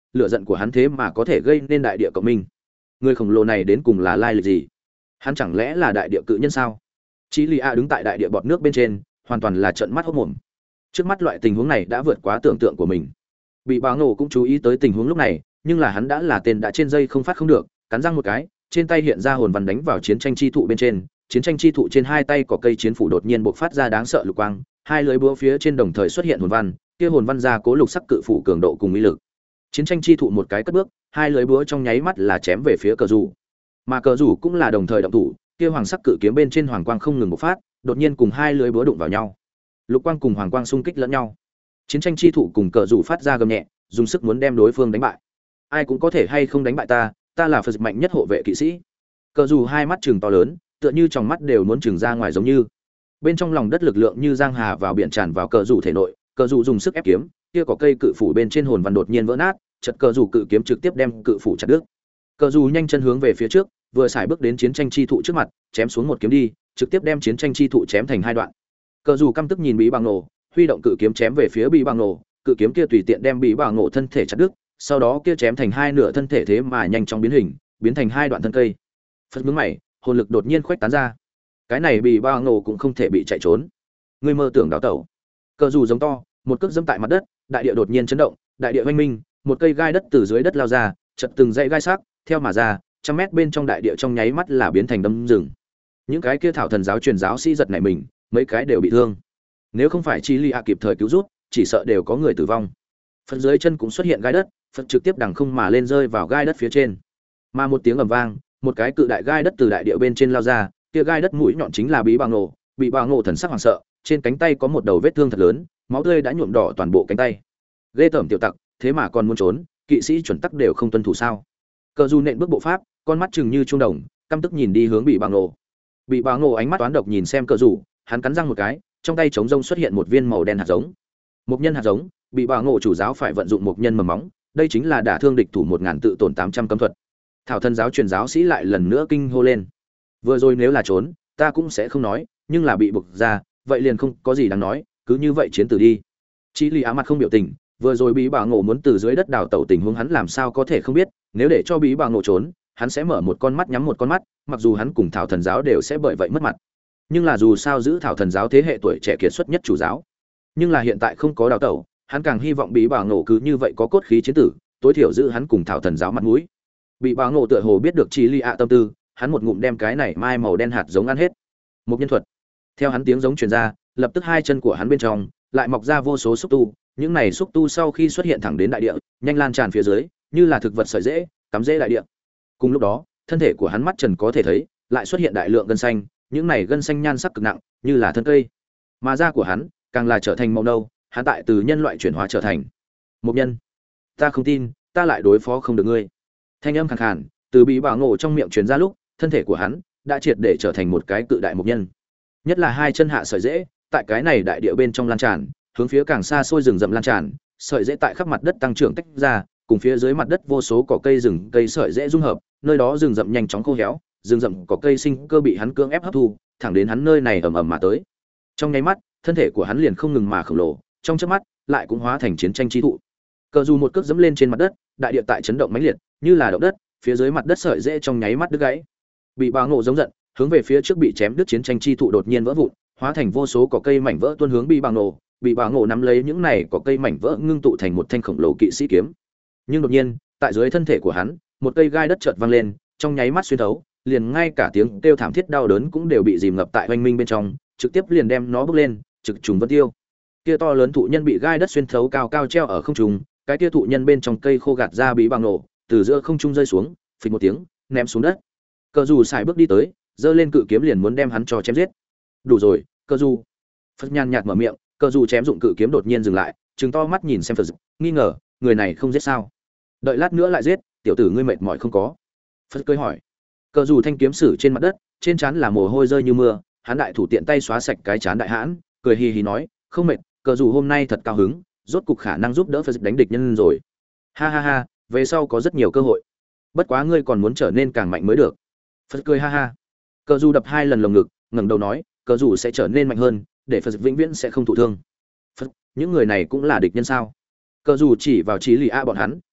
lửa giận của hắn thế mà có thể gây nên đại địa cộng minh. Người khổng lồ này đến cùng là lai lịch gì? Hắn chẳng lẽ là đại địa cự nhân sao? Chí Lý A đứng tại đại địa bọt nước bên trên, hoàn toàn là trợn mắt hốt mồm. Trước mắt loại tình huống này đã vượt quá tưởng tượng của mình. Bị Bá Ngộ cũng chú ý tới tình huống lúc này, nhưng là hắn đã là tên đã trên dây không phát không được, cắn răng một cái, trên tay hiện ra hồn văn đánh vào chiến tranh chi thụ bên trên, chiến tranh chi thụ trên hai tay có cây chiến phủ đột nhiên bộc phát ra đáng sợ lục quang, hai lưỡi búa phía trên đồng thời xuất hiện hồn văn, kia hồn văn ra cố lục sắc cự phủ cường độ cùng uy lực. Chiến tranh chi thụ một cái cất bước, hai lưỡi búa trong nháy mắt là chém về phía cờ rủ. Mà cờ rủ cũng là đồng thời động thủ, kia hoàng sắc cự kiếm bên trên hoàng quang không ngừng bộc phát, đột nhiên cùng hai lưỡi búa đụng vào nhau. Lục quang cùng hoàng quang xung kích lẫn nhau. Chiến tranh chi thụ cùng cờ rủ phát ra gầm nhẹ, dùng sức muốn đem đối phương đánh bại. Ai cũng có thể hay không đánh bại ta, ta là phật mạnh nhất hộ vệ kỵ sĩ. Cờ rủ hai mắt trừng to lớn, tựa như trong mắt đều muốn trừng ra ngoài giống như. Bên trong lòng đất lực lượng như giang hà vào biển tràn vào cờ rủ thể nội, cờ rủ dùng sức ép kiếm, kia có cây cự phủ bên trên hồn văn đột nhiên vỡ nát, chật cờ rủ cự kiếm trực tiếp đem cự phủ chặt đứt. Cờ rủ nhanh chân hướng về phía trước, vừa xài bước đến chiến tranh chi thụ trước mặt, chém xuống một kiếm đi, trực tiếp đem chiến tranh chi thụ chém thành hai đoạn. Cờ rủ căm tức nhìn Bí Bằng Nổ, huy động cự kiếm chém về phía Bí Bằng Nổ, cự kiếm kia tùy tiện đem Bí Bằng Nổ thân thể chặt đứt, sau đó kia chém thành hai nửa thân thể thế mà nhanh chóng biến hình, biến thành hai đoạn thân cây. Phật nhướng mày, hồn lực đột nhiên khuếch tán ra. Cái này Bí Bằng Nổ cũng không thể bị chạy trốn. Ngươi mơ tưởng đào tẩu. Cờ rủ giống to, một cước dẫm tại mặt đất, đại địa đột nhiên chấn động, đại địa oanh minh, một cây gai đất từ dưới đất lao ra, chật từng dãy gai sắc, theo mà ra, trăm mét bên trong đại địa trong nháy mắt là biến thành đâm rừng. Những cái kia thảo thần giáo truyền giáo sĩ giật nảy mình, mấy cái đều bị thương. Nếu không phải Chí Lý A kịp thời cứu rút, chỉ sợ đều có người tử vong. Phần dưới chân cũng xuất hiện gai đất, Phật trực tiếp đằng không mà lên rơi vào gai đất phía trên. Mà một tiếng ầm vang, một cái cự đại gai đất từ đại địa bên trên lao ra, kia gai đất mũi nhọn chính là Bí Bằng Nổ, Bị Bằng Nổ thần sắc hoảng sợ, trên cánh tay có một đầu vết thương thật lớn, máu tươi đã nhuộm đỏ toàn bộ cánh tay. Ghê tởm tiểu tặc, thế mà còn muốn trốn, kỵ sĩ chuẩn tắc đều không tuân thủ sao? Cờ dù nện bước bộ pháp, con mắt chừng như trung đồng, căm tức nhìn đi hướng Bị Bằng Nổ. Bị Bằng Nổ ánh mắt toán độc nhìn xem cờ dù, hắn cắn răng một cái, trong tay trống rông xuất hiện một viên màu đen hạt giống. Một nhân hạt giống, Bị Bằng Nổ chủ giáo phải vận dụng một nhân mầm móng, đây chính là đả thương địch thủ một ngàn tự tổn tám trăm cấm thuật. Thảo thần giáo truyền giáo sĩ lại lần nữa kinh hô lên. Vừa rồi nếu là trốn, ta cũng sẽ không nói, nhưng là bị buộc ra, vậy liền không có gì đáng nói, cứ như vậy chiến tử đi. Chí Lý Á mặt không biểu tình, vừa rồi Bí Bằng Nổ muốn từ dưới đất đào tẩu tình huống hắn làm sao có thể không biết, nếu để cho Bí Bằng Nổ trốn, hắn sẽ mở một con mắt nhắm một con mắt, mặc dù hắn cùng Thảo thần giáo đều sẽ bởi vậy mất mặt. Nhưng là dù sao giữ Thảo thần giáo thế hệ tuổi trẻ kiệt xuất nhất chủ giáo. Nhưng là hiện tại không có đào tẩu, hắn càng hy vọng Bí Bằng Nổ cứ như vậy có cốt khí chiến tử, tối thiểu giữ hắn cùng Thảo thần giáo mặt mũi. Bí Bằng Nổ tựa hồ biết được Chí Lý Á tâm tư, hắn một ngụm đem cái này mai màu đen hạt giống ăn hết. Một nhân thuật. Theo hắn tiếng giống truyền ra, lập tức hai chân của hắn bên trong lại mọc ra vô số xúc tu, những này xúc tu sau khi xuất hiện thẳng đến đại địa, nhanh lan tràn phía dưới, như là thực vật sợi rễ, cắm rễ đại địa. Cùng lúc đó, thân thể của hắn mắt trần có thể thấy, lại xuất hiện đại lượng gân xanh, những này gân xanh nhan sắc cực nặng, như là thân cây. Mà da của hắn càng là trở thành màu nâu, hắn tại từ nhân loại chuyển hóa trở thành một nhân. Ta không tin, ta lại đối phó không được ngươi. Thanh âm khàn khàn từ Bí Bằng Nổ trong miệng truyền ra lúc, thân thể của hắn đã triệt để trở thành một cái cự đại mục nhân. Nhất là hai chân hạ sợi rễ, tại cái này đại địa bên trong lan tràn, hướng phía càng xa xôi rừng rậm lan tràn, sợi rễ tại khắp mặt đất tăng trưởng tách ra, cùng phía dưới mặt đất vô số cỏ cây rừng cây sợi rễ dung hợp, nơi đó rừng rậm nhanh chóng khô héo, rừng rậm cỏ cây sinh cơ bị hắn cưỡng ép hấp thu, thẳng đến hắn nơi này ầm ầm mà tới. Trong nháy mắt, thân thể của hắn liền không ngừng mà khổng lồ, trong chớp mắt lại cũng hóa thành chiến tranh chi thụ. Cờ dù một cước dẫm lên trên mặt đất, đại địa tại chấn động mãnh liệt, như là động đất, phía dưới mặt đất sợi rễ trong nháy mắt đứt gãy. Bị Bằng Nổ giống giận, hướng về phía trước bị chém đứt chiến tranh chi thụ đột nhiên vỡ vụn, hóa thành vô số cỏ cây mảnh vỡ tuôn hướng Bí Bằng Nổ. Bị Bằng Nổ nắm lấy những này cỏ cây mảnh vỡ ngưng tụ thành một thanh khổng lồ kỵ sĩ kiếm. Nhưng đột nhiên, tại dưới thân thể của hắn, một cây gai đất chợt vang lên, trong nháy mắt xuyên thấu, liền ngay cả tiếng kêu thảm thiết đau đớn cũng đều bị dìm ngập tại oanh minh bên trong, trực tiếp liền đem nó bốc lên, trực trùng vân tiêu. Kia to lớn thụ nhân bị gai đất xuyên thấu cao cao treo ở không trung, cái kia thụ nhân bên trong cây khô gạt ra Bí Bằng Nổ, từ giữa không trung rơi xuống, phịch một tiếng, ném xuống đất. Cờ dù xài bước đi tới, giơ lên cự kiếm liền muốn đem hắn cho chém giết. Đủ rồi, Cờ dù. Phật nhàn nhạt mở miệng, Cờ dù chém dụng cự kiếm đột nhiên dừng lại, trừng to mắt nhìn xem Phật, nghi ngờ, người này không giết sao? Đợi lát nữa lại giết, tiểu tử ngươi mệt mỏi không có? Phật cười hỏi. Cờ dù thanh kiếm sử trên mặt đất, trên trán là mồ hôi rơi như mưa, hắn đại thủ tiện tay xóa sạch cái trán đại hãn, cười hì hì nói, không mệt, Cờ dù hôm nay thật cao hứng, rốt cục khả năng giúp đỡ Phật đánh địch nhân rồi. Ha ha ha, về sau có rất nhiều cơ hội. Bất quá ngươi còn muốn trở nên càng mạnh mới được. Phật cười ha ha. Cờ dù đập hai lần lồng ngực, ngẩng đầu nói, Cờ dù sẽ trở nên mạnh hơn, để Phật vĩnh viễn sẽ không thụ thương. Phật, những người này cũng là địch nhân sao? Cờ dù chỉ vào Chí Lý A bọn hắn,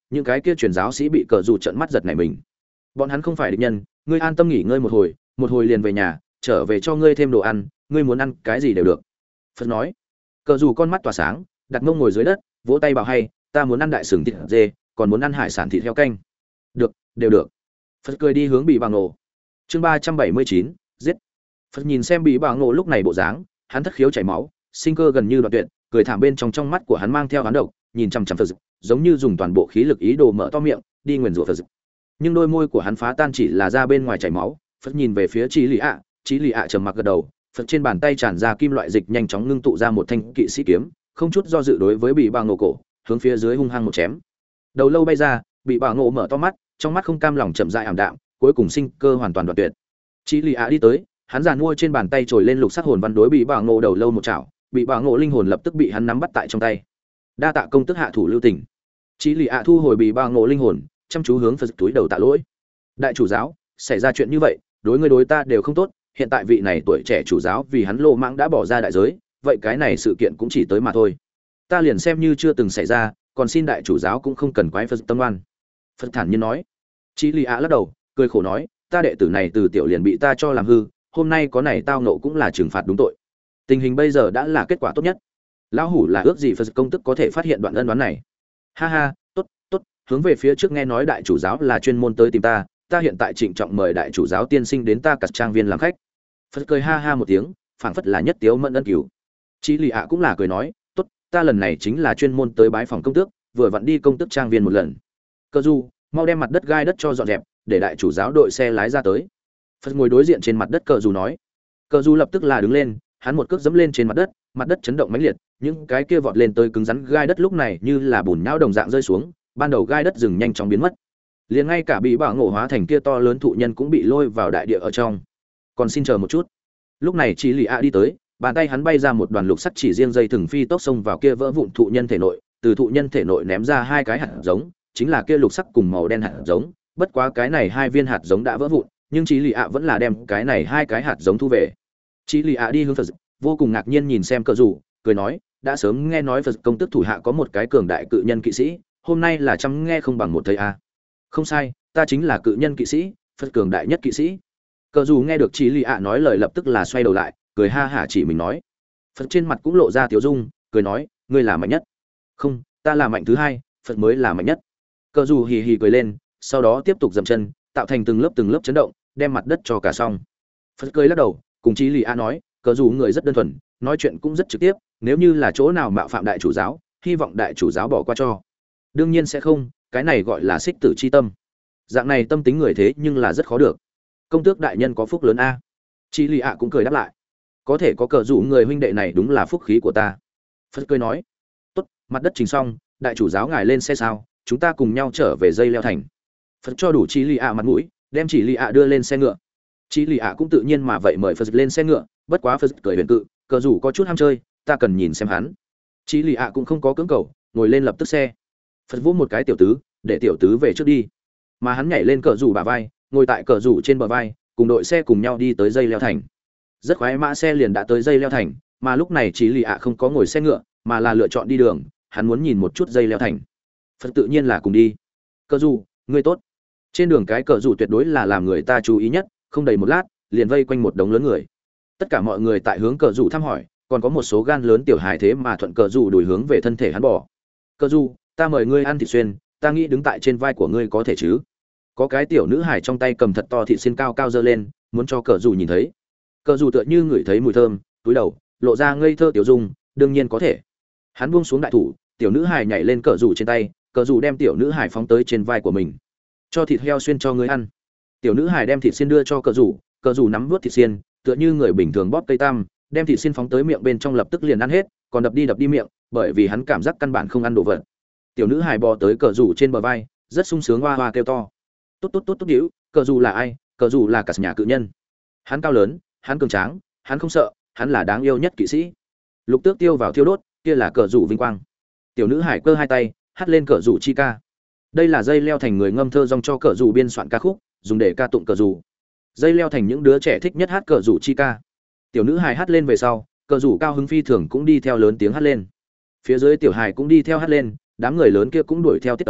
những cái kia truyền giáo sĩ bị cờ dù trợn mắt giật nảy mình. Bọn hắn không phải địch nhân, ngươi an tâm nghỉ ngơi một hồi, một hồi liền về nhà, trở về cho ngươi thêm đồ ăn, ngươi muốn ăn cái gì đều được. Phật nói. Cờ dù con mắt tỏa sáng, đặt mông ngồi dưới đất, vỗ tay bảo hay, ta muốn ăn đại sừng thịt dê, còn muốn ăn hải sản thịt heo canh. Được, đều được. Phật cười đi hướng bị bà ngộ. Chương ba trăm bảy mươi chín, giết. Phật nhìn xem bị bà ngộ lúc này bộ dáng, hắn thất khiếu chảy máu, sinh cơ gần như đoạn tuyệt, cười thảm bên trong trong mắt của hắn mang theo hắn độc, nhìn chằm chằm Phật, giống như dùng toàn bộ khí lực ý đồ mở to miệng, đi nguyền rủa Phật. Nhưng đôi môi của hắn phá tan chỉ là ra bên ngoài chảy máu. Phật nhìn về phía Chí Lì ạ, Chí Lì ạ trầm mặc gật đầu, Phật trên bàn tay tràn ra kim loại dịch nhanh chóng ngưng tụ ra một thanh kỵ sĩ kiếm, không chút do dự đối với bị bà ngộ cổ, hướng phía dưới hung hăng một chém. Đầu lâu bay ra, bị bà ngộ mở to mắt, trong mắt không cam lòng chậm rãi ảm đạm, cuối cùng sinh cơ hoàn toàn đoạn tuyệt. Chí Lì ạ đi tới, hắn giàn mua trên bàn tay trồi lên lục sắc hồn văn đối bị bà ngộ đầu lâu một chảo, bị bà ngộ linh hồn lập tức bị hắn nắm bắt tại trong tay. Đa tạ công tức hạ thủ lưu tình. Chí Lì ạ thu hồi bị bà ngộ linh hồn, chăm chú hướng Phật túi đầu tạ lỗi. Đại chủ giáo, xảy ra chuyện như vậy, đối ngươi đối ta đều không tốt, hiện tại vị này tuổi trẻ chủ giáo vì hắn lô mãng đã bỏ ra đại giới, vậy cái này sự kiện cũng chỉ tới mà thôi. Ta liền xem như chưa từng xảy ra, còn xin đại chủ giáo cũng không cần quái Phật tâm oan. Phật thản nhiên nói. Chí Lì ạ lắc đầu, cười khổ nói, ta đệ tử này từ tiểu liền bị ta cho làm hư, hôm nay có này tao nộ cũng là trừng phạt đúng tội. Tình hình bây giờ đã là kết quả tốt nhất. Lão hủ là ước gì Phật công tức có thể phát hiện đoạn ân đoán này. Ha ha, tốt, tốt, hướng về phía trước nghe nói đại chủ giáo là chuyên môn tới tìm ta, ta hiện tại trịnh trọng mời đại chủ giáo tiên sinh đến ta cắt trang viên làm khách. Phật cười ha ha một tiếng, phảng phất là nhất tiếu mẫn ân cửu. Chí Lì ạ cũng là cười nói, tốt, ta lần này chính là chuyên môn tới bái phòng công tước, vừa vặn đi công tước trang viên một lần. Cơ du, mau đem mặt đất gai đất cho dọn dẹp, để đại chủ giáo đội xe lái ra tới. Phật ngồi đối diện trên mặt đất cờ du nói. Cờ du lập tức là đứng lên, hắn một cước dẫm lên trên mặt đất, mặt đất chấn động mãnh liệt, những cái kia vọt lên tới cứng rắn gai đất lúc này như là bùn nhão đồng dạng rơi xuống, ban đầu gai đất rừng nhanh chóng biến mất. Liền ngay cả bị bảo ngộ hóa thành kia to lớn thụ nhân cũng bị lôi vào đại địa ở trong. Còn xin chờ một chút. Lúc này Chí Lì ạ đi tới, bàn tay hắn bay ra một đoàn lục sắt chỉ riêng dây thừng phi tốc xông vào kia vỡ vụn thụ nhân thể nội, từ thụ nhân thể nội ném ra hai cái hạt giống, chính là kia lục sắc cùng màu đen hạt giống, bất quá cái này hai viên hạt giống đã vỡ vụn, nhưng Chí Lì ạ vẫn là đem cái này hai cái hạt giống thu về. Chí Lì ạ đi hướng Phật, vô cùng ngạc nhiên nhìn xem cờ rủ, cười nói, đã sớm nghe nói Phật công tức thủ hạ có một cái cường đại cự nhân kỵ sĩ, hôm nay là trăm nghe không bằng một thấy a. Không sai, ta chính là cự nhân kỵ sĩ, Phật cường đại nhất kỵ sĩ. Cờ dù nghe được Chí Lì ạ nói lời lập tức là xoay đầu lại, cười ha hả chỉ mình nói. Phật trên mặt cũng lộ ra tiếu dung, cười nói, ngươi là mạnh nhất. Không, ta là mạnh thứ hai, Phật mới là mạnh nhất. Cờ dù hì hì cười lên, sau đó tiếp tục dậm chân, tạo thành từng lớp từng lớp chấn động, đem mặt đất cho cả xong. Phật cười lắc đầu, cùng Chí Lì ạ nói, cờ dù người rất đơn thuần, nói chuyện cũng rất trực tiếp, nếu như là chỗ nào mạo phạm đại chủ giáo, hy vọng đại chủ giáo bỏ qua cho. Đương nhiên sẽ không, cái này gọi là xích tử chi tâm. Dạng này tâm tính người thế nhưng là rất khó được. Công tước đại nhân có phúc lớn a. Chí Lì ạ cũng cười đáp lại. Có thể có cờ rủ người huynh đệ này đúng là phúc khí của ta. Phật cười nói, tốt, mặt đất trình xong, đại chủ giáo ngài lên xe sao, chúng ta cùng nhau trở về dây leo thành. Phật cho đủ Chí Lì ạ mặt mũi, đem Chí Lì ạ đưa lên xe ngựa. Chí Lì ạ cũng tự nhiên mà vậy mời Phật lên xe ngựa, bất quá Phật cười huyền cự, cờ rủ có chút ham chơi, ta cần nhìn xem hắn. Chí Lì ạ cũng không có cưỡng cầu, ngồi lên lập tức xe. Phật vỗ một cái tiểu tứ, để tiểu tứ về trước đi, mà hắn nhảy lên cờ rủ bả vai, ngồi tại cờ rủ trên bờ vai, cùng đội xe cùng nhau đi tới dây leo thành. Rất khoái mã xe liền đã tới dây leo thành, mà lúc này Chí Lì ạ không có ngồi xe ngựa, mà là lựa chọn đi đường, hắn muốn nhìn một chút dây leo thành. Phật tự nhiên là cùng đi. Cờ rủ, ngươi tốt. Trên đường cái cờ rủ tuyệt đối là làm người ta chú ý nhất, không đầy một lát, liền vây quanh một đống lớn người. Tất cả mọi người tại hướng cờ rủ thăm hỏi, còn có một số gan lớn tiểu hài thế mà thuận cờ rủ đuổi hướng về thân thể hắn bỏ. Cờ rủ, ta mời ngươi ăn thịt xuyên, ta nghĩ đứng tại trên vai của ngươi có thể chứ? Có cái tiểu nữ hài trong tay cầm thật to thịt xiên cao cao giơ lên, muốn cho cờ rủ nhìn thấy. Cờ rủ tựa như ngửi thấy mùi thơm, túi đầu, lộ ra ngây thơ tiểu dung, đương nhiên có thể. Hắn buông xuống đại thủ, tiểu nữ hài nhảy lên cờ rủ trên tay, cờ rủ đem tiểu nữ hài phóng tới trên vai của mình. Cho thịt heo xuyên cho ngươi ăn. Tiểu nữ hài đem thịt xiên đưa cho cờ rủ, cờ rủ nắm nuốt thịt xiên, tựa như người bình thường bóp cây tăm, đem thịt xiên phóng tới miệng bên trong lập tức liền ăn hết, còn đập đi đập đi miệng, bởi vì hắn cảm giác căn bản không ăn đồ vật. Tiểu nữ hài bò tới cờ rủ trên bờ vai, rất sung sướng hoa hoa kêu to. Tốt tốt tốt tốt điếu, cờ rủ là ai? Cờ rủ là cả nhà cự nhân. Hắn cao lớn, hắn cường tráng, hắn không sợ, hắn là đáng yêu nhất kỵ sĩ. Lục tước tiêu vào thiêu đốt, kia là cờ rủ vinh quang. Tiểu nữ hải cơ hai tay, hắt lên cờ rủ chi ca. Đây là dây leo thành người ngâm thơ dòng cho cờ rủ biên soạn ca khúc, dùng để ca tụng cờ rủ. Dây leo thành những đứa trẻ thích nhất hát cờ rủ chi ca. Tiểu nữ hải hát lên về sau, cờ rủ cao hứng phi thường cũng đi theo lớn tiếng hát lên. Phía dưới tiểu hải cũng đi theo hát lên, đám người lớn kia cũng đuổi theo tiết ấu,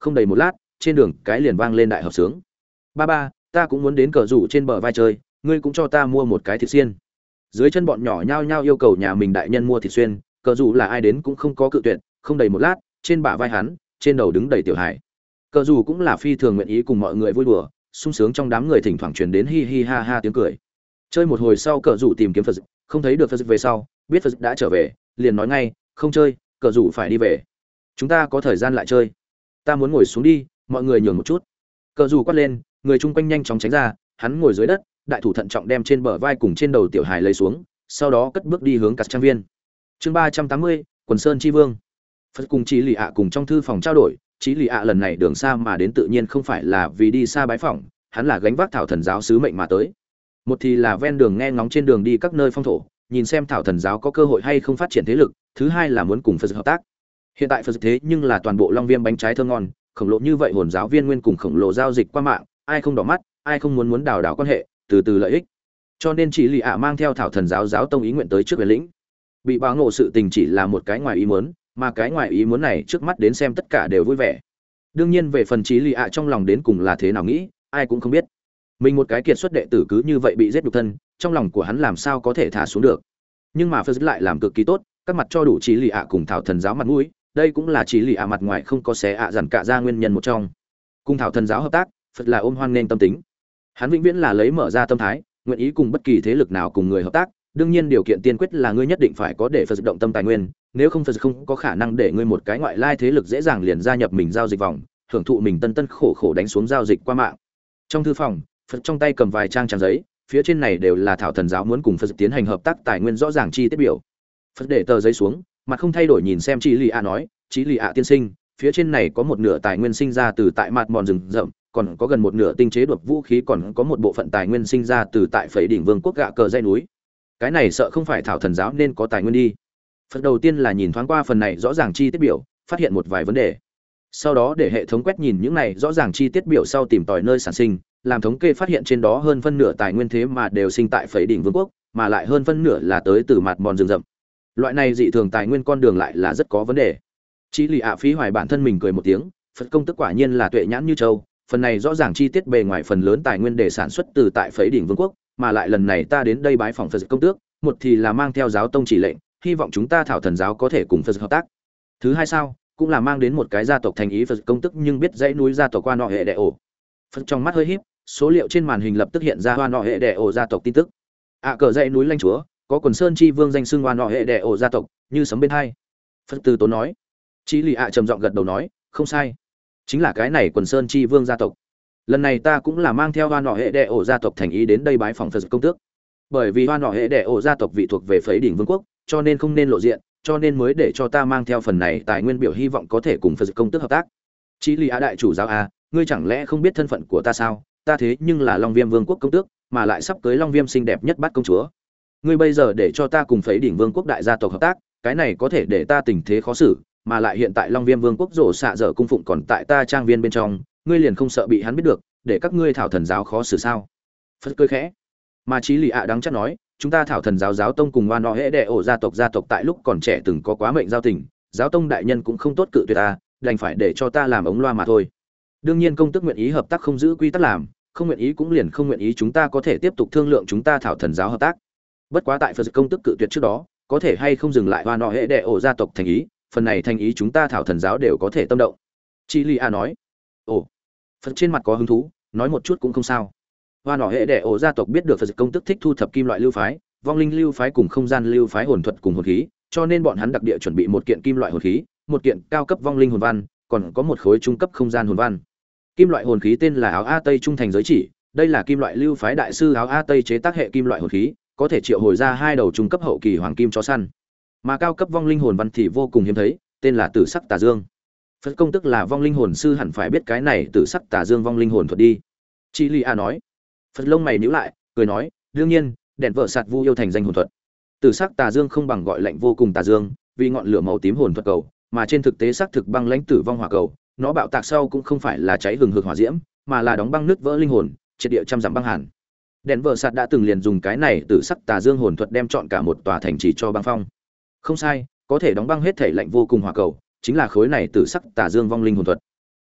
Không đầy một lát, trên đường cái liền vang lên đại hợp sướng. Ba ba, ta cũng muốn đến cờ rủ trên bờ vai chơi, ngươi cũng cho ta mua một cái thịt xiên. Dưới chân bọn nhỏ nhao nhao yêu cầu nhà mình đại nhân mua thịt xiên, cờ rủ là ai đến cũng không có cự tuyệt. Không đầy một lát, trên bả vai hắn, trên đầu đứng đầy tiểu hải. Cờ rủ cũng là phi thường nguyện ý cùng mọi người vui đùa, sung sướng trong đám người thỉnh thoảng truyền đến hi hi ha ha tiếng cười. Chơi một hồi sau cờ rủ tìm kiếm Phật, không thấy được Phật về sau, biết Phật đã trở về, liền nói ngay, không chơi, cờ rủ phải đi về. Chúng ta có thời gian lại chơi. Ta muốn ngồi xuống đi, mọi người nhường một chút. Cờ rủ quát lên, người chung quanh nhanh chóng tránh ra, hắn ngồi dưới đất, đại thủ thận trọng đem trên bờ vai cùng trên đầu tiểu hài lấy xuống, sau đó cất bước đi hướng cắt trang viên. Chương ba trăm tám mươi, Quần Sơn chi vương. Phật cùng Chí Lì ạ cùng trong thư phòng trao đổi, Chí Lì ạ lần này đường xa mà đến tự nhiên không phải là vì đi xa bái phỏng, hắn là gánh vác thảo thần giáo sứ mệnh mà tới. Một thì là ven đường nghe ngóng trên đường đi các nơi phong thổ, nhìn xem thảo thần giáo có cơ hội hay không phát triển thế lực, thứ hai là muốn cùng Phật hợp tác. Hiện tại Phật thế nhưng là toàn bộ Long Viêm bánh trái thơm ngon, khổng lồ như vậy hồn giáo viên nguyên cùng khổng lồ giao dịch qua mạng, ai không đỏ mắt, ai không muốn muốn đào đào quan hệ, từ từ lợi ích. Cho nên Chí Lì ạ mang theo thảo thần giáo giáo tông ý nguyện tới trước về lĩnh. Bị báo ngộ sự tình chỉ là một cái ngoài ý muốn, mà cái ngoài ý muốn này trước mắt đến xem tất cả đều vui vẻ. Đương nhiên về phần Chí Lì ạ trong lòng đến cùng là thế nào nghĩ, ai cũng không biết. Mình một cái kiệt xuất đệ tử cứ như vậy bị giết nhục thân, trong lòng của hắn làm sao có thể thả xuống được. Nhưng mà Phật lại làm cực kỳ tốt, các mặt cho đủ Chí Lì ạ cùng thảo thần giáo mặt mũi, đây cũng là Chí Lì ạ mặt ngoài không có xé ạ dằn cả ra nguyên nhân một trong. Cùng thảo thần giáo hợp tác, Phật là ôm hoan nghênh tâm tính. Hắn vĩnh viễn là lấy mở ra tâm thái, nguyện ý cùng bất kỳ thế lực nào cùng người hợp tác, đương nhiên điều kiện tiên quyết là ngươi nhất định phải có để Phật động tâm tài nguyên, nếu không Phật không có khả năng để ngươi một cái ngoại lai thế lực dễ dàng liền gia nhập mình giao dịch vòng, hưởng thụ mình tân tân khổ khổ đánh xuống giao dịch qua mạng. Trong thư phòng, Phật trong tay cầm vài trang trang giấy, phía trên này đều là thảo thần giáo muốn cùng Phật tiến hành hợp tác tài nguyên rõ ràng chi tiết biểu. Phật để tờ giấy xuống, mặt không thay đổi nhìn xem Chí Lì ạ nói, Chí Lì ạ tiên sinh, phía trên này có một nửa tài nguyên sinh ra từ tại mặt mòn rừng rậm, còn có gần một nửa tinh chế đột vũ khí, còn có một bộ phận tài nguyên sinh ra từ tại phẩy đỉnh vương quốc gạ cờ dãy núi. Cái này sợ không phải thảo thần giáo nên có tài nguyên đi. Phật đầu tiên là nhìn thoáng qua phần này rõ ràng chi tiết biểu, phát hiện một vài vấn đề. Sau đó để hệ thống quét nhìn những này rõ ràng chi tiết biểu sau tìm tòi nơi sản sinh, làm thống kê phát hiện trên đó hơn phân nửa tài nguyên thế mà đều sinh tại phẩy đỉnh vương quốc, mà lại hơn phân nửa là tới từ mặt mòn rừng rậm. Loại này dị thường tài nguyên con đường lại là rất có vấn đề. Chí Lì ạ phí hoài bản thân mình cười một tiếng, Phật công tức quả nhiên là tuệ nhãn như châu, phần này rõ ràng chi tiết bề ngoài phần lớn tài nguyên để sản xuất từ tại phẩy đỉnh vương quốc, mà lại lần này ta đến đây bái phỏng Phật công tước, một thì là mang theo giáo tông chỉ lệnh, hy vọng chúng ta thảo thần giáo có thể cùng Phật hợp tác. Thứ hai sao, cũng là mang đến một cái gia tộc thành ý Phật công tức nhưng biết dãy núi gia tộc qua nọ hệ đệ ổ. Phật trong mắt hơi híp, số liệu trên màn hình lập tức hiện ra hoa nọ hệ đệ ổ gia tộc tin tức. ạ à, cờ dãy núi lãnh chúa, có Quần Sơn chi vương danh xưng hoa nọ hệ đệ ổ gia tộc, như sấm bên hai. Phật từ tốn nói. Chí Lì ạ trầm giọng gật đầu nói, không sai, chính là cái này Quần Sơn chi vương gia tộc. Lần này ta cũng là mang theo hoa nọ hệ đệ ổ gia tộc thành ý đến đây bái phỏng Phật công tước. Bởi vì hoa nọ hệ đệ ổ gia tộc vị thuộc về phẩy đỉnh vương quốc, cho nên không nên lộ diện, cho nên mới để cho ta mang theo phần này tài nguyên biểu hy vọng có thể cùng Phật công tước hợp tác. Chí Lì ạ đại chủ giáo a, ngươi chẳng lẽ không biết thân phận của ta sao? Ta thế nhưng là Long Viêm vương quốc công tước, mà lại sắp cưới Long Viêm xinh đẹp nhất bát công chúa. Ngươi bây giờ để cho ta cùng phẩy đỉnh vương quốc đại gia tộc hợp tác, cái này có thể để ta tình thế khó xử, mà lại hiện tại Long Viêm vương quốc rổ xạ dở cung phụng còn tại ta trang viên bên trong, ngươi liền không sợ bị hắn biết được, để các ngươi thảo thần giáo khó xử sao? Phật cười khẽ. Mà Chí Lì ạ đắng chắc nói, chúng ta thảo thần giáo giáo tông cùng oan nọ hệ đệ ổ gia tộc gia tộc tại lúc còn trẻ từng có quá mệnh giao tình, giáo tông đại nhân cũng không tốt cự tuyệt ta, đành phải để cho ta làm ống loa mà thôi. Đương nhiên công tức nguyện ý hợp tác không giữ quy tắc làm, không nguyện ý cũng liền không nguyện ý, chúng ta có thể tiếp tục thương lượng chúng ta thảo thần giáo hợp tác. Bất quá tại Phật công tức cự tuyệt trước đó, có thể hay không dừng lại oan nọ hệ đệ ổ gia tộc thành ý, phần này thành ý chúng ta thảo thần giáo đều có thể tâm động. Chí Lì ạ nói. Ồ. Phật trên mặt có hứng thú, nói một chút cũng không sao. Hoa nọ hệ đệ ổ gia tộc biết được Phật công tức thích thu thập kim loại lưu phái, vong linh lưu phái cùng không gian lưu phái hồn thuật cùng hồn khí, cho nên bọn hắn đặc địa chuẩn bị một kiện kim loại hồn khí, một kiện cao cấp vong linh hồn văn, còn có một khối trung cấp không gian hồn văn. Kim loại hồn khí tên là áo A Tây trung thành giới chỉ, đây là kim loại lưu phái đại sư áo A Tây chế tác hệ kim loại hồn khí, có thể triệu hồi ra hai đầu trung cấp hậu kỳ hoàng kim chó săn. Mà cao cấp vong linh hồn văn thì vô cùng hiếm thấy, tên là Tử Sắc Tà Dương. Phật công tức là vong linh hồn sư hẳn phải biết cái này Tử Sắc Tà Dương vong linh hồn thuật đi. Chí Lì ạ nói. Phật lông mày nhíu lại, cười nói, đương nhiên, đèn vợ sạt vu yêu thành danh hồn thuật. Tử Sắc Tà Dương không bằng gọi lạnh vô cùng tà dương, vì ngọn lửa màu tím hồn thuật cầu, mà trên thực tế xác thực băng lãnh tử vong hỏa cầu, nó bạo tạc sau cũng không phải là cháy hừng hực hỏa diễm, mà là đóng băng nứt vỡ linh hồn, triệt địa trăm dặm băng hàn. Đèn vợ sạt đã từng liền dùng cái này Tử Sắc Tà Dương hồn thuật đem chọn cả một tòa thành trì cho băng phong. Không sai, có thể đóng băng hết thể lạnh vô cùng hỏa cầu, chính là khối này Tử Sắc Tà Dương vong linh hồn thuật.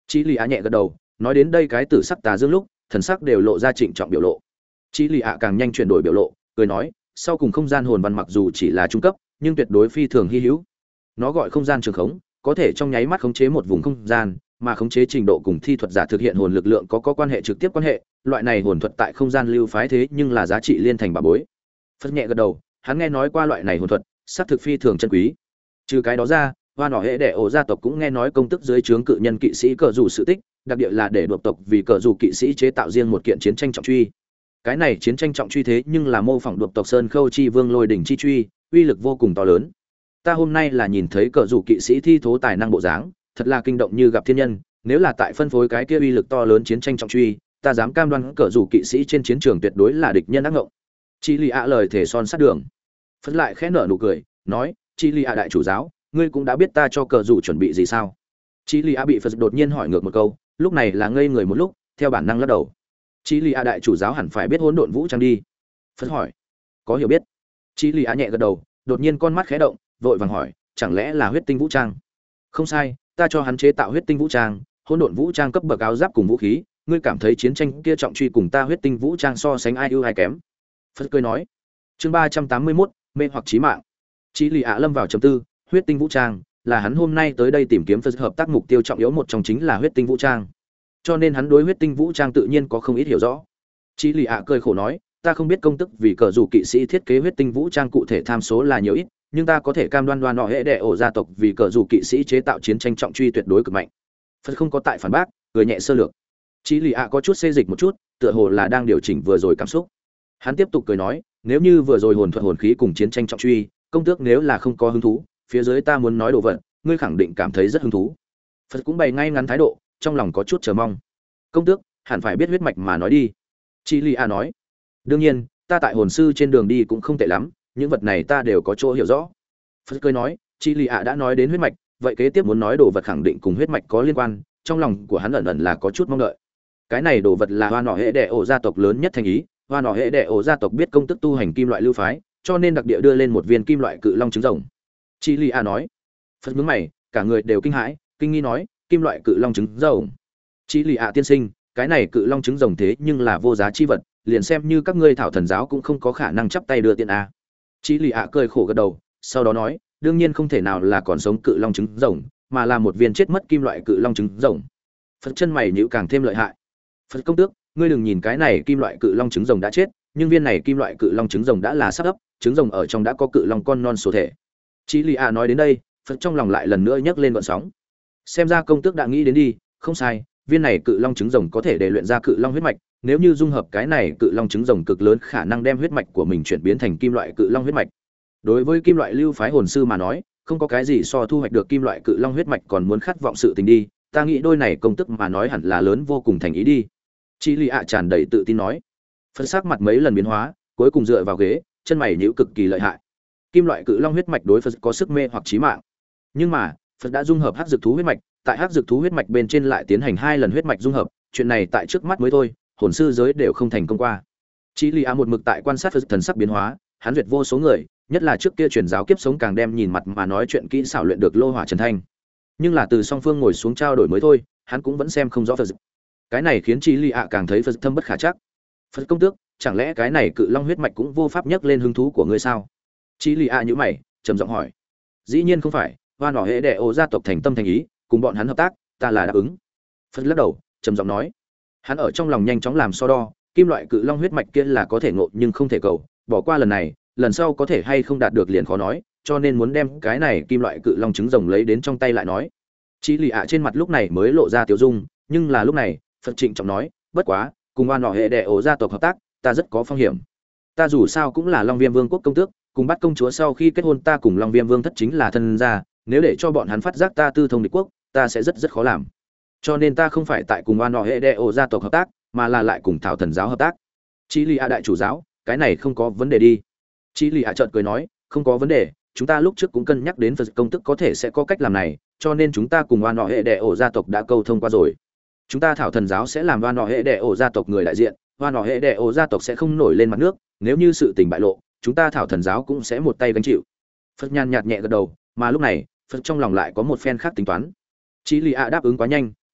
Chí Lì ạ nhẹ gật đầu, nói đến đây cái tử sắc tà dương lúc, thần sắc đều lộ ra trịnh trọng biểu lộ. Chí Lì ạ càng nhanh chuyển đổi biểu lộ, cười nói, sau cùng không gian hồn văn mặc dù chỉ là trung cấp, nhưng tuyệt đối phi thường hy hữu. Nó gọi không gian trường khống, có thể trong nháy mắt khống chế một vùng không gian, mà khống chế trình độ cùng thi thuật giả thực hiện hồn lực lượng có có quan hệ trực tiếp quan hệ, loại này hồn thuật tại không gian lưu phái thế nhưng là giá trị liên thành bà bối. Phất nhẹ gật đầu, hắn nghe nói qua loại này hồn thuật, xác thực phi thường chân quý. Trừ cái đó ra, hoa nỏ hệ đệ ổ gia tộc cũng nghe nói công tức dưới trướng cự nhân kỵ sĩ cờ rủ sự tích, đặc biệt là để đột tộc vì cờ rủ kỵ sĩ chế tạo riêng một kiện chiến tranh trọng truy. Cái này chiến tranh trọng truy thế nhưng là mô phỏng đột tộc sơn khâu chi vương lôi đỉnh chi truy, uy lực vô cùng to lớn. Ta hôm nay là nhìn thấy cờ rủ kỵ sĩ thi thố tài năng bộ dáng, thật là kinh động như gặp thiên nhân, nếu là tại phân phối cái kia uy lực to lớn chiến tranh trọng truy, ta dám cam đoan cờ rủ kỵ sĩ trên chiến trường tuyệt đối là địch nhân ác ngộng. Chí Lì ạ lời thể son sát đường. Phất lại khẽ nở nụ cười, nói, Chí Lì ạ đại chủ giáo, ngươi cũng đã biết ta cho cờ rủ chuẩn bị gì sao? Chí Lì ạ bị Phật đột nhiên hỏi ngược một câu, lúc này là ngây người một lúc, theo bản năng lắc đầu. Chí Lì ạ đại chủ giáo hẳn phải biết hỗn độn vũ trang đi. Phật hỏi, có hiểu biết? Chí Lì ạ nhẹ gật đầu, đột nhiên con mắt khẽ động, vội vàng hỏi, chẳng lẽ là huyết tinh vũ trang? Không sai, ta cho hắn chế tạo huyết tinh vũ trang, hỗn độn vũ trang cấp bậc áo giáp cùng vũ khí, ngươi cảm thấy chiến tranh kia trọng truy cùng ta huyết tinh vũ trang so sánh ai ưu ai kém? Phật cười nói. Chương ba trăm tám mươi mốt, mê hoặc chí mạng. Chí Lì ạ lâm vào trầm tư, huyết tinh vũ trang là hắn hôm nay tới đây tìm kiếm Phật hợp tác mục tiêu trọng yếu một trong chính là huyết tinh vũ trang. Cho nên hắn đối huyết tinh vũ trang tự nhiên có không ít hiểu rõ. Chí Lì ạ cười khổ nói, ta không biết công tức vì cờ dù kỵ sĩ thiết kế huyết tinh vũ trang cụ thể tham số là nhiều ít, nhưng ta có thể cam đoan đoan nọ hệ đệ ổ gia tộc vì cờ dù kỵ sĩ chế tạo chiến tranh trọng truy tuyệt đối cực mạnh. Phật không có tại phản bác, cười nhẹ sơ lược. Chí Lì ạ có chút xê dịch một chút, tựa hồ là đang điều chỉnh vừa rồi cảm xúc. Hắn tiếp tục cười nói, nếu như vừa rồi hồn thuật hồn khí cùng chiến tranh trọng truy, công tước nếu là không có hứng thú, phía dưới ta muốn nói đồ vật, ngươi khẳng định cảm thấy rất hứng thú. Phật cũng bày ngay ngắn thái độ, trong lòng có chút chờ mong. Công tước, hẳn phải biết huyết mạch mà nói đi. Chí Lì ạ nói, đương nhiên, ta tại hồn sư trên đường đi cũng không tệ lắm, những vật này ta đều có chỗ hiểu rõ. Phật cười nói, Chí Lì ạ đã nói đến huyết mạch, vậy kế tiếp muốn nói đồ vật khẳng định cùng huyết mạch có liên quan, trong lòng của hắn ẩn ẩn là có chút mong đợi. Cái này đồ vật là hoa nọ hệ đệ ổ gia tộc lớn nhất thành ý, hoa nọ hệ đệ ổ gia tộc biết công tức tu hành kim loại lưu phái, cho nên đặc địa đưa lên một viên kim loại cự long trứng rồng. Chí Lì ạ nói. Phật nhướng mày, cả người đều kinh hãi, kinh nghi nói, kim loại cự long trứng rồng. Chí Lì ạ tiên sinh, cái này cự long trứng rồng thế nhưng là vô giá chi vật, liền xem như các ngươi thảo thần giáo cũng không có khả năng chắp tay đưa tiền a. Chí Lì ạ cười khổ gật đầu, sau đó nói, đương nhiên không thể nào là còn sống cự long trứng rồng, mà là một viên chết mất kim loại cự long trứng rồng. Phật chân mày nhíu càng thêm lợi hại. Phật công tước, ngươi đừng nhìn cái này kim loại cự long trứng rồng đã chết, nhưng viên này kim loại cự long trứng rồng đã là sắp ấp, trứng rồng ở trong đã có cự long con non số thể. Chí Lì ạ nói đến đây, Phật trong lòng lại lần nữa nhấc lên gợn sóng. Xem ra công tước đã nghĩ đến đi, không sai, viên này cự long trứng rồng có thể để luyện ra cự long huyết mạch, nếu như dung hợp cái này cự long trứng rồng cực lớn khả năng đem huyết mạch của mình chuyển biến thành kim loại cự long huyết mạch. Đối với kim loại lưu phái hồn sư mà nói, không có cái gì so thu hoạch được kim loại cự long huyết mạch còn muốn khát vọng sự tình đi, ta nghĩ đôi này công tức mà nói hẳn là lớn vô cùng thành ý đi. Chí Lì ạ tràn đầy tự tin nói. Phật sắc mặt mấy lần biến hóa, cuối cùng dựa vào ghế, chân mày nhíu cực kỳ lợi hại. Kim loại cự long huyết mạch đối Phật có sức mê hoặc chí mạng. Nhưng mà, Phật đã dung hợp hắc dược thú huyết mạch, tại hắc dược thú huyết mạch bên trên lại tiến hành hai lần huyết mạch dung hợp, chuyện này tại trước mắt mới thôi, hồn sư giới đều không thành công qua. Chí Lì ạ một mực tại quan sát Phật thần sắc biến hóa, hắn duyệt vô số người, nhất là trước kia truyền giáo kiếp sống càng đem nhìn mặt mà nói chuyện kỹ xảo luyện được lô hỏa trần thanh. Nhưng là từ song phương ngồi xuống trao đổi mới thôi, hắn cũng vẫn xem không rõ Phật. Cái này khiến Chí Lì ạ càng thấy Phật thâm bất khả chắc. Phật công tước, chẳng lẽ cái này cự long huyết mạch cũng vô pháp nhắc lên hứng thú của ngươi sao? Chí Lì ạ nhíu mày, trầm giọng hỏi. Dĩ nhiên không phải, hoa nỏ hệ đệ ổ gia tộc thành tâm thành ý, cùng bọn hắn hợp tác, ta là đáp ứng. Phật lắc đầu, trầm giọng nói. Hắn ở trong lòng nhanh chóng làm so đo, kim loại cự long huyết mạch kia là có thể ngộ nhưng không thể cầu, bỏ qua lần này, lần sau có thể hay không đạt được liền khó nói, cho nên muốn đem cái này kim loại cự long trứng rồng lấy đến trong tay lại nói. Chí Lì ạ trên mặt lúc này mới lộ ra tiểu dung, nhưng là lúc này, Phật trịnh trọng nói, bất quá, cùng oan nọ hệ đệ ổ gia tộc hợp tác, ta rất có phong hiểm. Ta dù sao cũng là Long Viêm Vương quốc công tước, cùng bắt công chúa sau khi kết hôn ta cùng Long Viêm Vương thất chính là thân gia, nếu để cho bọn hắn phát giác ta tư thông địch quốc, ta sẽ rất rất khó làm. Cho nên ta không phải tại cùng oan nọ hệ đệ ổ gia tộc hợp tác, mà là lại cùng thảo thần giáo hợp tác. Chí Lì ạ đại chủ giáo, cái này không có vấn đề đi. Chí Lì ạ chợt cười nói, không có vấn đề, chúng ta lúc trước cũng cân nhắc đến Phật công tức có thể sẽ có cách làm này, cho nên chúng ta cùng oan nọ hệ đệ ổ gia tộc đã câu thông qua rồi. Chúng ta thảo thần giáo sẽ làm oan nọ hệ đệ ổ gia tộc người đại diện, oan nọ hệ đệ ổ gia tộc sẽ không nổi lên mặt nước, nếu như sự tình bại lộ, chúng ta thảo thần giáo cũng sẽ một tay gánh chịu. Phật nhàn nhạt nhẹ gật đầu, mà lúc này, Phật trong lòng lại có một phen khác tính toán. Chí Lì ạ đáp ứng quá nhanh,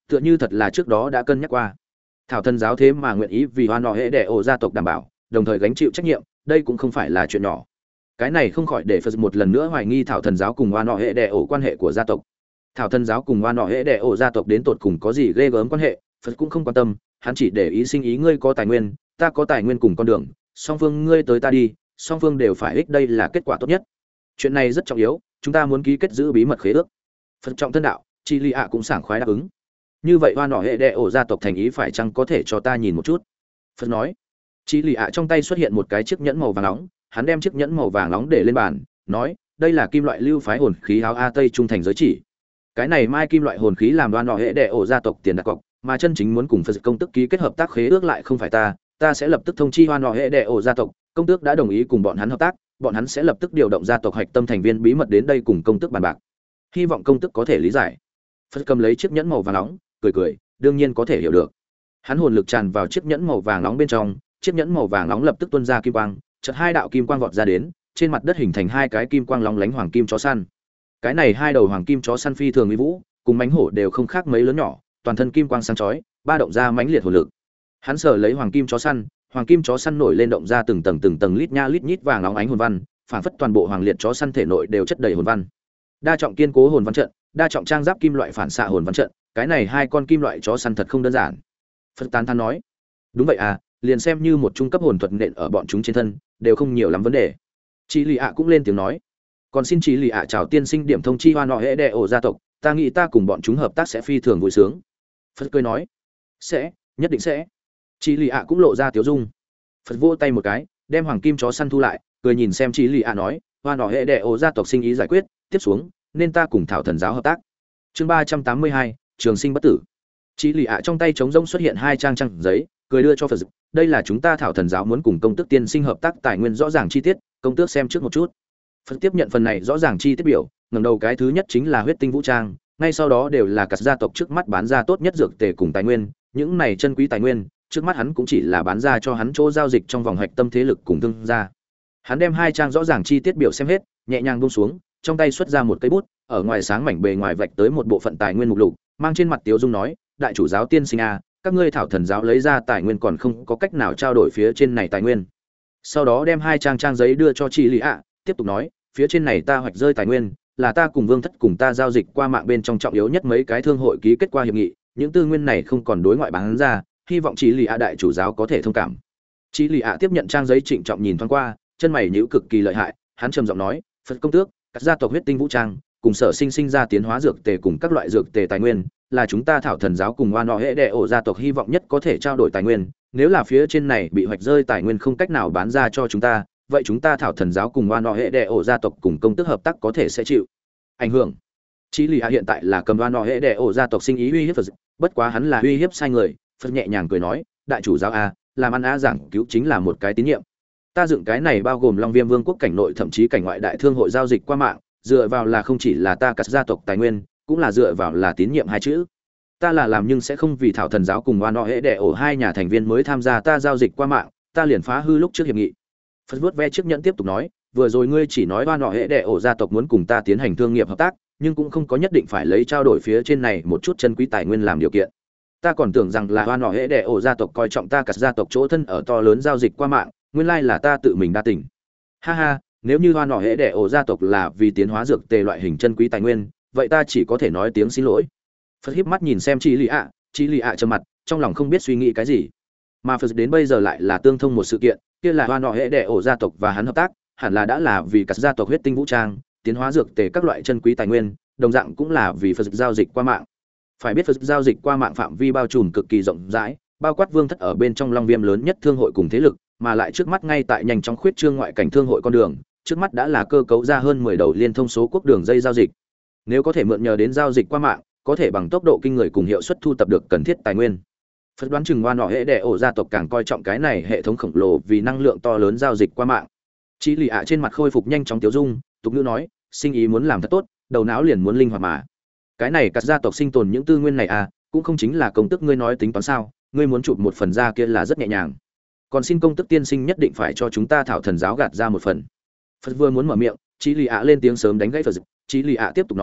tựa như thật là trước đó đã cân nhắc qua. Thảo thần giáo thế mà nguyện ý vì hoa nọ hệ đệ ổ gia tộc đảm bảo, đồng thời gánh chịu trách nhiệm, đây cũng không phải là chuyện nhỏ. Cái này không khỏi để Phật một lần nữa hoài nghi thảo thần giáo cùng hoa nọ hệ đệ ổ quan hệ của gia tộc. Thảo thần giáo cùng hoa nọ hệ đệ ổ gia tộc đến tột cùng có gì ghê gớm quan hệ, Phật cũng không quan tâm, hắn chỉ để ý sinh ý ngươi có tài nguyên, ta có tài nguyên cùng con đường, song phương ngươi tới ta đi, song phương đều phải ích, đây là kết quả tốt nhất. Chuyện này rất trọng yếu, chúng ta muốn ký kết giữ bí mật khế ước. Phật trọng thân đạo, Chi Lý ạ cũng sảng khoái đáp ứng. Như vậy hoa nọ hệ đệ ổ gia tộc thành ý phải chăng có thể cho ta nhìn một chút? Phật nói. Chi Lý ạ trong tay xuất hiện một cái chiếc nhẫn màu vàng nóng, hắn đem chiếc nhẫn màu vàng nóng để lên bàn, nói, đây là kim loại lưu phái hồn khí áo a tây trung thành giới chỉ. Cái này mai kim loại hồn khí làm hoa nọ hệ đệ ổ gia tộc tiền đặt cọc, mà chân chính muốn cùng Phật công tức ký kết hợp tác khế ước lại không phải ta, ta sẽ lập tức thông chi hoa nọ hệ đệ ổ gia tộc, công tước đã đồng ý cùng bọn hắn hợp tác, bọn hắn sẽ lập tức điều động gia tộc hạch tâm thành viên bí mật đến đây cùng công tước bàn bạc. Hy vọng công tước có thể lý giải. Phật cầm lấy chiếc nhẫn màu vàng nóng, cười cười, đương nhiên có thể hiểu được. Hắn hồn lực tràn vào chiếc nhẫn màu vàng nóng bên trong, chiếc nhẫn màu vàng nóng lập tức tuôn ra kim quang, chợt hai đạo kim quang vọt ra đến, trên mặt đất hình thành hai cái kim quang lóng lánh hoàng kim chó săn. Cái này hai đầu hoàng kim chó săn phi thường uy vũ, cùng mãnh hổ đều không khác mấy lớn nhỏ, toàn thân kim quang sáng chói, ba động ra mãnh liệt hồn lực. Hắn sờ lấy hoàng kim chó săn, hoàng kim chó săn nổi lên động ra từng tầng từng tầng lít nha lít nhít vàng óng ánh hồn văn, phảng phất toàn bộ hoàng liệt chó săn thể nội đều chất đầy hồn văn. Đa trọng kiên cố hồn văn trận, đa trọng trang giáp kim loại phản xạ hồn văn trận, cái này hai con kim loại chó săn thật không đơn giản. Phật tán thán nói, đúng vậy à, liền xem như một trung cấp hồn thuật nện ở bọn chúng trên thân, đều không nhiều lắm vấn đề. Chị Lì ạ cũng lên tiếng nói, còn xin chị Lì ạ chào tiên sinh điểm thông chi hoa nọ hệ đệ ổ gia tộc, ta nghĩ ta cùng bọn chúng hợp tác sẽ phi thường vui sướng. Phật cười nói, sẽ, nhất định sẽ. Chị Lì ạ cũng lộ ra tiếu dung. Phật vỗ tay một cái, đem hoàng kim chó săn thu lại, cười nhìn xem chị Lì ạ nói, hoa nọ hệ đệ ổ gia tộc sinh ý giải quyết, tiếp xuống nên ta cùng thảo thần giáo hợp tác. Chương ba trăm tám mươi hai, trường sinh bất tử. Chị Lì ạ trong tay trống rỗng xuất hiện hai trang trang giấy, cười đưa cho Phật. Đây là chúng ta thảo thần giáo muốn cùng công tước tiên sinh hợp tác tài nguyên rõ ràng chi tiết, công tước xem trước một chút. Phật tiếp nhận phần này rõ ràng chi tiết biểu, ngẩng đầu cái thứ nhất chính là huyết tinh vũ trang, ngay sau đó đều là các gia tộc trước mắt bán ra tốt nhất dược tề cùng tài nguyên, những này chân quý tài nguyên, trước mắt hắn cũng chỉ là bán ra cho hắn chỗ giao dịch trong vòng hạch tâm thế lực cùng thương gia. Hắn đem hai trang rõ ràng chi tiết biểu xem hết, nhẹ nhàng buông xuống, trong tay xuất ra một cây bút, ở ngoài sáng mảnh bề ngoài vạch tới một bộ phận tài nguyên mục lục, mang trên mặt tiếu dung nói, đại chủ giáo tiên sinh a, các ngươi thảo thần giáo lấy ra tài nguyên còn không có cách nào trao đổi phía trên này tài nguyên. Sau đó đem hai trang trang giấy đưa cho chị Lý ạ, tiếp tục nói, phía trên này ta hoạch rơi tài nguyên, là ta cùng Vương Thất cùng ta giao dịch qua mạng bên trong trọng yếu nhất mấy cái thương hội ký kết qua hiệp nghị, những tư nguyên này không còn đối ngoại bán ra, hy vọng chị Lý ạ đại chủ giáo có thể thông cảm. Chị Lý ạ tiếp nhận trang giấy trịnh trọng nhìn thoáng qua, chân mày nhíu cực kỳ lợi hại, hắn trầm giọng nói, Phật công tước, các gia tộc huyết tinh vũ trang, cùng sở sinh sinh ra tiến hóa dược tề cùng các loại dược tề tài nguyên, là chúng ta thảo thần giáo cùng oan nọ hệ đệ ổ gia tộc hy vọng nhất có thể trao đổi tài nguyên, nếu là phía trên này bị hoạch rơi tài nguyên không cách nào bán ra cho chúng ta, vậy chúng ta thảo thần giáo cùng oan nọ hệ đệ ổ gia tộc cùng công tước hợp tác có thể sẽ chịu ảnh hưởng. Chí Lì Hạ hiện tại là cầm oan nọ hệ đệ ổ gia tộc sinh ý uy hiếp Phật, bất quá hắn là uy hiếp sai người. Phật nhẹ nhàng cười nói, đại chủ giáo a, làm ăn a giảng cứu chính là một cái tín nhiệm. Ta dựng cái này bao gồm Long Viêm Vương quốc cảnh nội thậm chí cảnh ngoại đại thương hội giao dịch qua mạng, dựa vào là không chỉ là ta cả gia tộc tài nguyên, cũng là dựa vào là tín nhiệm hai chữ. Ta là làm nhưng sẽ không vì thảo thần giáo cùng oan nọ hệ đệ ổ hai nhà thành viên mới tham gia ta giao dịch qua mạng, ta liền phá hư lúc trước hiệp nghị. Phật vuốt ve chiếc nhẫn tiếp tục nói, vừa rồi ngươi chỉ nói oan nọ hệ đệ ổ gia tộc muốn cùng ta tiến hành thương nghiệp hợp tác, nhưng cũng không có nhất định phải lấy trao đổi phía trên này một chút chân quý tài nguyên làm điều kiện. Ta còn tưởng rằng là oan nọ hệ đệ ổ gia tộc coi trọng ta cả gia tộc chỗ thân ở to lớn giao dịch qua mạng, nguyên lai là ta tự mình đa tình. Ha ha, nếu như oan nọ hệ đệ ổ gia tộc là vì tiến hóa dược tề loại hình chân quý tài nguyên, vậy ta chỉ có thể nói tiếng xin lỗi. Phật híp mắt nhìn xem Chí Lì ạ, Chí Lì ạ trầm mặt, trong lòng không biết suy nghĩ cái gì. Mà Phật đến bây giờ lại là tương thông một sự kiện, kia là oan nọ hệ đệ ổ gia tộc và hắn hợp tác, hẳn là đã là vì cả gia tộc huyết tinh vũ trang, tiến hóa dược tề các loại chân quý tài nguyên, đồng dạng cũng là vì Phật giao dịch qua mạng. Phải biết Phật giao dịch qua mạng phạm vi bao trùm cực kỳ rộng rãi, bao quát Vương thất ở bên trong Long Viêm lớn nhất thương hội cùng thế lực, mà lại trước mắt ngay tại nhanh chóng khuyết trương ngoại cảnh thương hội con đường, trước mắt đã là cơ cấu ra hơn mười đầu liên thông số quốc đường dây giao dịch. Nếu có thể mượn nhờ đến giao dịch qua mạng, có thể bằng tốc độ kinh người cùng hiệu suất thu tập được cần thiết tài nguyên. Phật đoán chừng oan nọ hệ đệ ổ gia tộc càng coi trọng cái này hệ thống khổng lồ vì năng lượng to lớn giao dịch qua mạng. Chí Lì ạ trên mặt khôi phục nhanh chóng tiêu dung, tục ngữ nói, sinh ý muốn làm thật tốt, đầu não liền muốn linh hoạt mà. Cái này cả gia tộc sinh tồn những tư nguyên này à, cũng không chính là công tức ngươi nói tính toán sao, ngươi muốn chụp một phần ra kia là rất nhẹ nhàng. Còn xin công tức tiên sinh nhất định phải cho chúng ta thảo thần giáo gạt ra một phần. Phật vừa muốn mở miệng, Chí Lì ạ lên tiếng sớm đánh gãy Phật. Chí Lì ạ tiếp tục nói,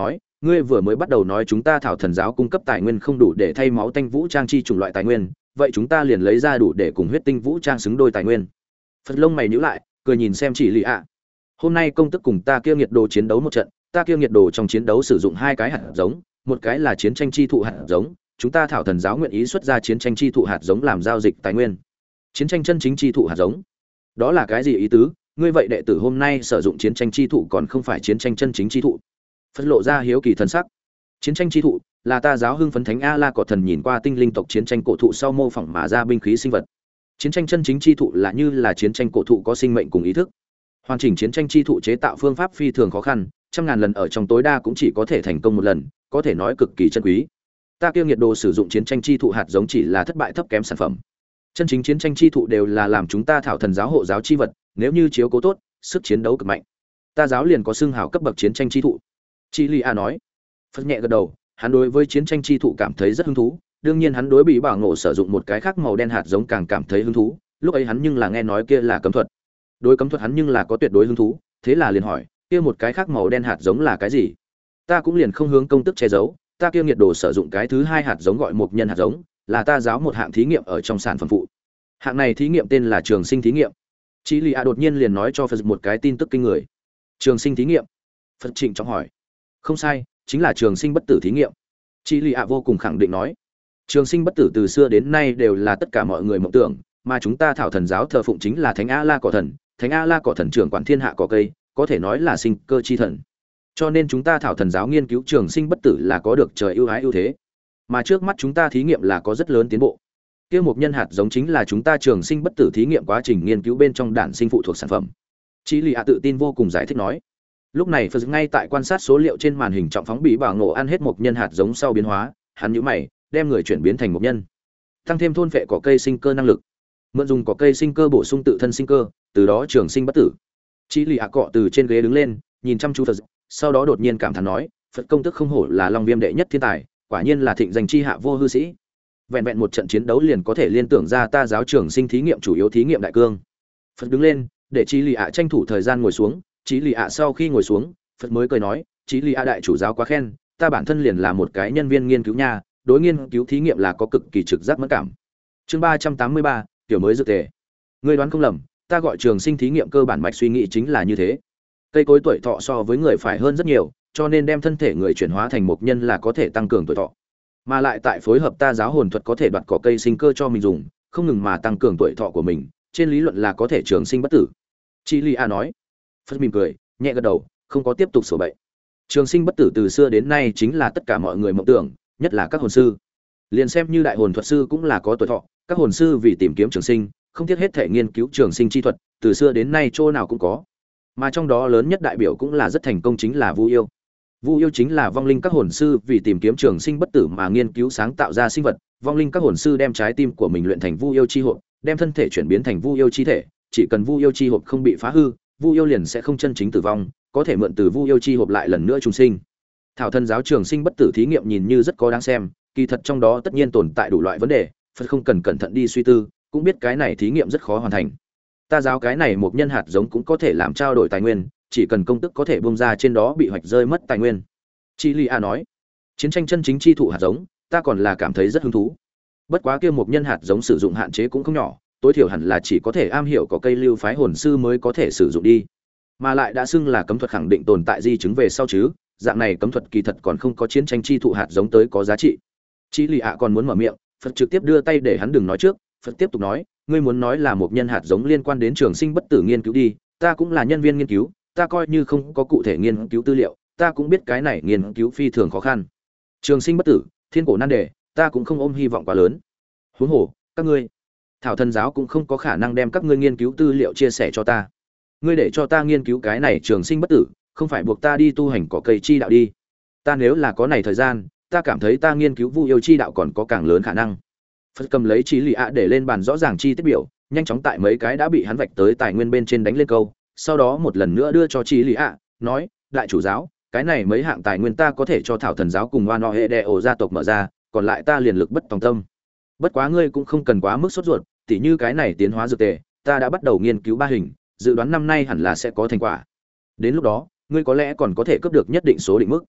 ngươi vừa mới bắt đầu nói chúng ta thảo thần giáo cung cấp tài nguyên không đủ để thay máu tanh vũ trang chi chủng loại tài nguyên, vậy chúng ta liền lấy ra đủ để cùng huyết tinh vũ trang xứng đôi tài nguyên. Phật lông mày nhíu lại, cười nhìn xem chỉ lì ạ. Hôm nay công tức cùng ta kia nghiệt đồ chiến đấu một trận, ta kia nghiệt đồ trong chiến đấu sử dụng hai cái hạt giống, một cái là chiến tranh chi thụ hạt giống, chúng ta thảo thần giáo nguyện ý xuất ra chiến tranh chi thụ hạt giống làm giao dịch tài nguyên. Chiến tranh chân chính chi thụ hạt giống, đó là cái gì ý tứ? Ngươi vậy đệ tử hôm nay sử dụng chiến tranh chi thụ còn không phải chiến tranh chân chính chi thụ? Phật lộ ra hiếu kỳ thần sắc. Chiến tranh chi thụ là ta giáo hưng phấn thánh a la cỏ thần nhìn qua tinh linh tộc chiến tranh cổ thụ sau mô phỏng mà ra binh khí sinh vật. Chiến tranh chân chính chi thụ là như là chiến tranh cổ thụ có sinh mệnh cùng ý thức. Hoàn chỉnh chiến tranh chi thụ chế tạo phương pháp phi thường khó khăn, trăm ngàn lần ở trong tối đa cũng chỉ có thể thành công một lần, có thể nói cực kỳ chân quý. Ta kia nhiệt đồ sử dụng chiến tranh chi thụ hạt giống chỉ là thất bại thấp kém sản phẩm. Chân chính chiến tranh chi thụ đều là làm chúng ta thảo thần giáo hộ giáo chi vật, nếu như chiếu cố tốt, sức chiến đấu cực mạnh. Ta giáo liền có xưng hào cấp bậc chiến tranh chi thụ. Chi Ly A nói. Phật nhẹ gật đầu, hắn đối với chiến tranh chi thụ cảm thấy rất hứng thú, đương nhiên hắn đối bị bảo ngộ sử dụng một cái khác màu đen hạt giống càng cảm thấy hứng thú, lúc ấy hắn nhưng là nghe nói kia là cấm thuật. Đối cấm thuật hắn nhưng là có tuyệt đối hứng thú, thế là liền hỏi, kia một cái khác màu đen hạt giống là cái gì? Ta cũng liền không hướng công tức che giấu, ta kia nhiệt đồ sử dụng cái thứ hai hạt giống gọi một nhân hạt giống, là ta giáo một hạng thí nghiệm ở trong sản phẩm phụ. Hạng này thí nghiệm tên là trường sinh thí nghiệm. Chí Lì A đột nhiên liền nói cho Phật một cái tin tức kinh người. Trường sinh thí nghiệm? Phật trịnh trọng hỏi. Không sai, chính là trường sinh bất tử thí nghiệm. Chí Lì A vô cùng khẳng định nói. Trường sinh bất tử từ xưa đến nay đều là tất cả mọi người mộng tưởng, mà chúng ta thảo thần giáo thờ phụng chính là Thánh A La Cỏ Thần, Thánh A La Cỏ Thần trưởng quản thiên hạ cỏ cây, có thể nói là sinh cơ chi thần. Cho nên chúng ta thảo thần giáo nghiên cứu trường sinh bất tử là có được trời ưu ái ưu thế. Mà trước mắt chúng ta thí nghiệm là có rất lớn tiến bộ. Kia một nhân hạt giống chính là chúng ta trường sinh bất tử thí nghiệm quá trình nghiên cứu bên trong đản sinh phụ thuộc sản phẩm. Chí Lì A tự tin vô cùng giải thích nói. Lúc này Phật ngay tại quan sát số liệu trên màn hình trọng phóng bị bảo ngộ ăn hết một nhân hạt giống sau biến hóa, hắn nhíu mày, đem người chuyển biến thành một nhân. Tăng thêm thôn phệ cỏ cây sinh cơ năng lực. Mượn dùng cỏ cây sinh cơ bổ sung tự thân sinh cơ, từ đó trường sinh bất tử. Chí Lì A cọ từ trên ghế đứng lên, nhìn chăm chú Phật, sau đó đột nhiên cảm thán nói, Phật công tức không hổ là Long Viêm đệ nhất thiên tài, quả nhiên là thịnh danh chi hạ vô hư sĩ. Vẹn vẹn một trận chiến đấu liền có thể liên tưởng ra ta giáo trường sinh thí nghiệm chủ yếu thí nghiệm đại cương. Phật đứng lên, để Chí Lì A tranh thủ thời gian ngồi xuống, Chí Lì A sau khi ngồi xuống, Phật mới cười nói, Chí Lì A đại chủ giáo quá khen, ta bản thân liền là một cái nhân viên nghiên cứu nha, đối nghiên cứu thí nghiệm là có cực kỳ trực giác mẫn cảm. Chương ba trăm tám mươi ba, tiểu mới dược tề. Ngươi đoán không lầm, ta gọi trường sinh thí nghiệm cơ bản mạch suy nghĩ chính là như thế. Cây cối tuổi thọ so với người phải hơn rất nhiều, cho nên đem thân thể người chuyển hóa thành một nhân là có thể tăng cường tuổi thọ. Mà lại tại phối hợp ta giáo hồn thuật có thể đoạt cỏ cây sinh cơ cho mình dùng, không ngừng mà tăng cường tuổi thọ của mình, trên lý luận là có thể trường sinh bất tử. Chí Lì A nói. Phật mỉm cười, nhẹ gật đầu, không có tiếp tục sổ bậy. Trường sinh bất tử từ xưa đến nay chính là tất cả mọi người mộng tưởng, nhất là các hồn sư. Liền xem như đại hồn thuật sư cũng là có tuổi thọ, các hồn sư vì tìm kiếm trường sinh, không tiếc hết thể nghiên cứu trường sinh chi thuật, từ xưa đến nay chỗ nào cũng có. Mà trong đó lớn nhất đại biểu cũng là rất thành công chính là Vu yêu. Vu yêu chính là vong linh các hồn sư vì tìm kiếm trường sinh bất tử mà nghiên cứu sáng tạo ra sinh vật, vong linh các hồn sư đem trái tim của mình luyện thành Vu yêu chi hộp, đem thân thể chuyển biến thành Vu yêu chi thể, chỉ cần Vu yêu chi hộp không bị phá hư, Vu yêu liền sẽ không chân chính tử vong, có thể mượn từ Vu yêu chi hộp lại lần nữa trùng sinh. Thảo thần giáo trường sinh bất tử thí nghiệm nhìn như rất có đáng xem, kỳ thật trong đó tất nhiên tồn tại đủ loại vấn đề, Phật không cần cẩn thận đi suy tư, cũng biết cái này thí nghiệm rất khó hoàn thành. Ta giáo cái này một nhân hạt giống cũng có thể làm trao đổi tài nguyên, chỉ cần công tức có thể bung ra trên đó bị hoạch rơi mất tài nguyên. Chí Lì A nói, chiến tranh chân chính chi thụ hạt giống, ta còn là cảm thấy rất hứng thú. Bất quá kia một nhân hạt giống sử dụng hạn chế cũng không nhỏ, tối thiểu hẳn là chỉ có thể am hiểu có cây lưu phái hồn sư mới có thể sử dụng đi. Mà lại đã xưng là cấm thuật khẳng định tồn tại di chứng về sau chứ, dạng này cấm thuật kỳ thật còn không có chiến tranh chi thụ hạt giống tới có giá trị. Chí Lì A còn muốn mở miệng, Phật trực tiếp đưa tay để hắn đừng nói trước, Phật tiếp tục nói, ngươi muốn nói là một nhân hạt giống liên quan đến trường sinh bất tử nghiên cứu đi, ta cũng là nhân viên nghiên cứu, ta coi như không có cụ thể nghiên cứu tư liệu, ta cũng biết cái này nghiên cứu phi thường khó khăn. Trường sinh bất tử, thiên cổ nan đề, ta cũng không ôm hy vọng quá lớn. Huống hồ, các ngươi, Thảo thần giáo cũng không có khả năng đem các ngươi nghiên cứu tư liệu chia sẻ cho ta. Ngươi để cho ta nghiên cứu cái này trường sinh bất tử, không phải buộc ta đi tu hành cỏ cây chi đạo đi. Ta nếu là có này thời gian, ta cảm thấy ta nghiên cứu Vu yêu chi đạo còn có càng lớn khả năng. Phật cầm lấy Chí Lì A để lên bàn rõ ràng chi tiết biểu, nhanh chóng tại mấy cái đã bị hắn vạch tới tài nguyên bên trên đánh lên câu, sau đó một lần nữa đưa cho Chí Lì A, nói, đại chủ giáo, cái này mấy hạng tài nguyên ta có thể cho Thảo thần giáo cùng Oan Hệ Đệ ổ gia tộc mở ra, còn lại ta liền lực bất tòng tâm. Bất quá ngươi cũng không cần quá mức sốt ruột, tỉ như cái này tiến hóa dược tề, ta đã bắt đầu nghiên cứu ba hình, dự đoán năm nay hẳn là sẽ có thành quả. Đến lúc đó, ngươi có lẽ còn có thể cấp được nhất định số định mức.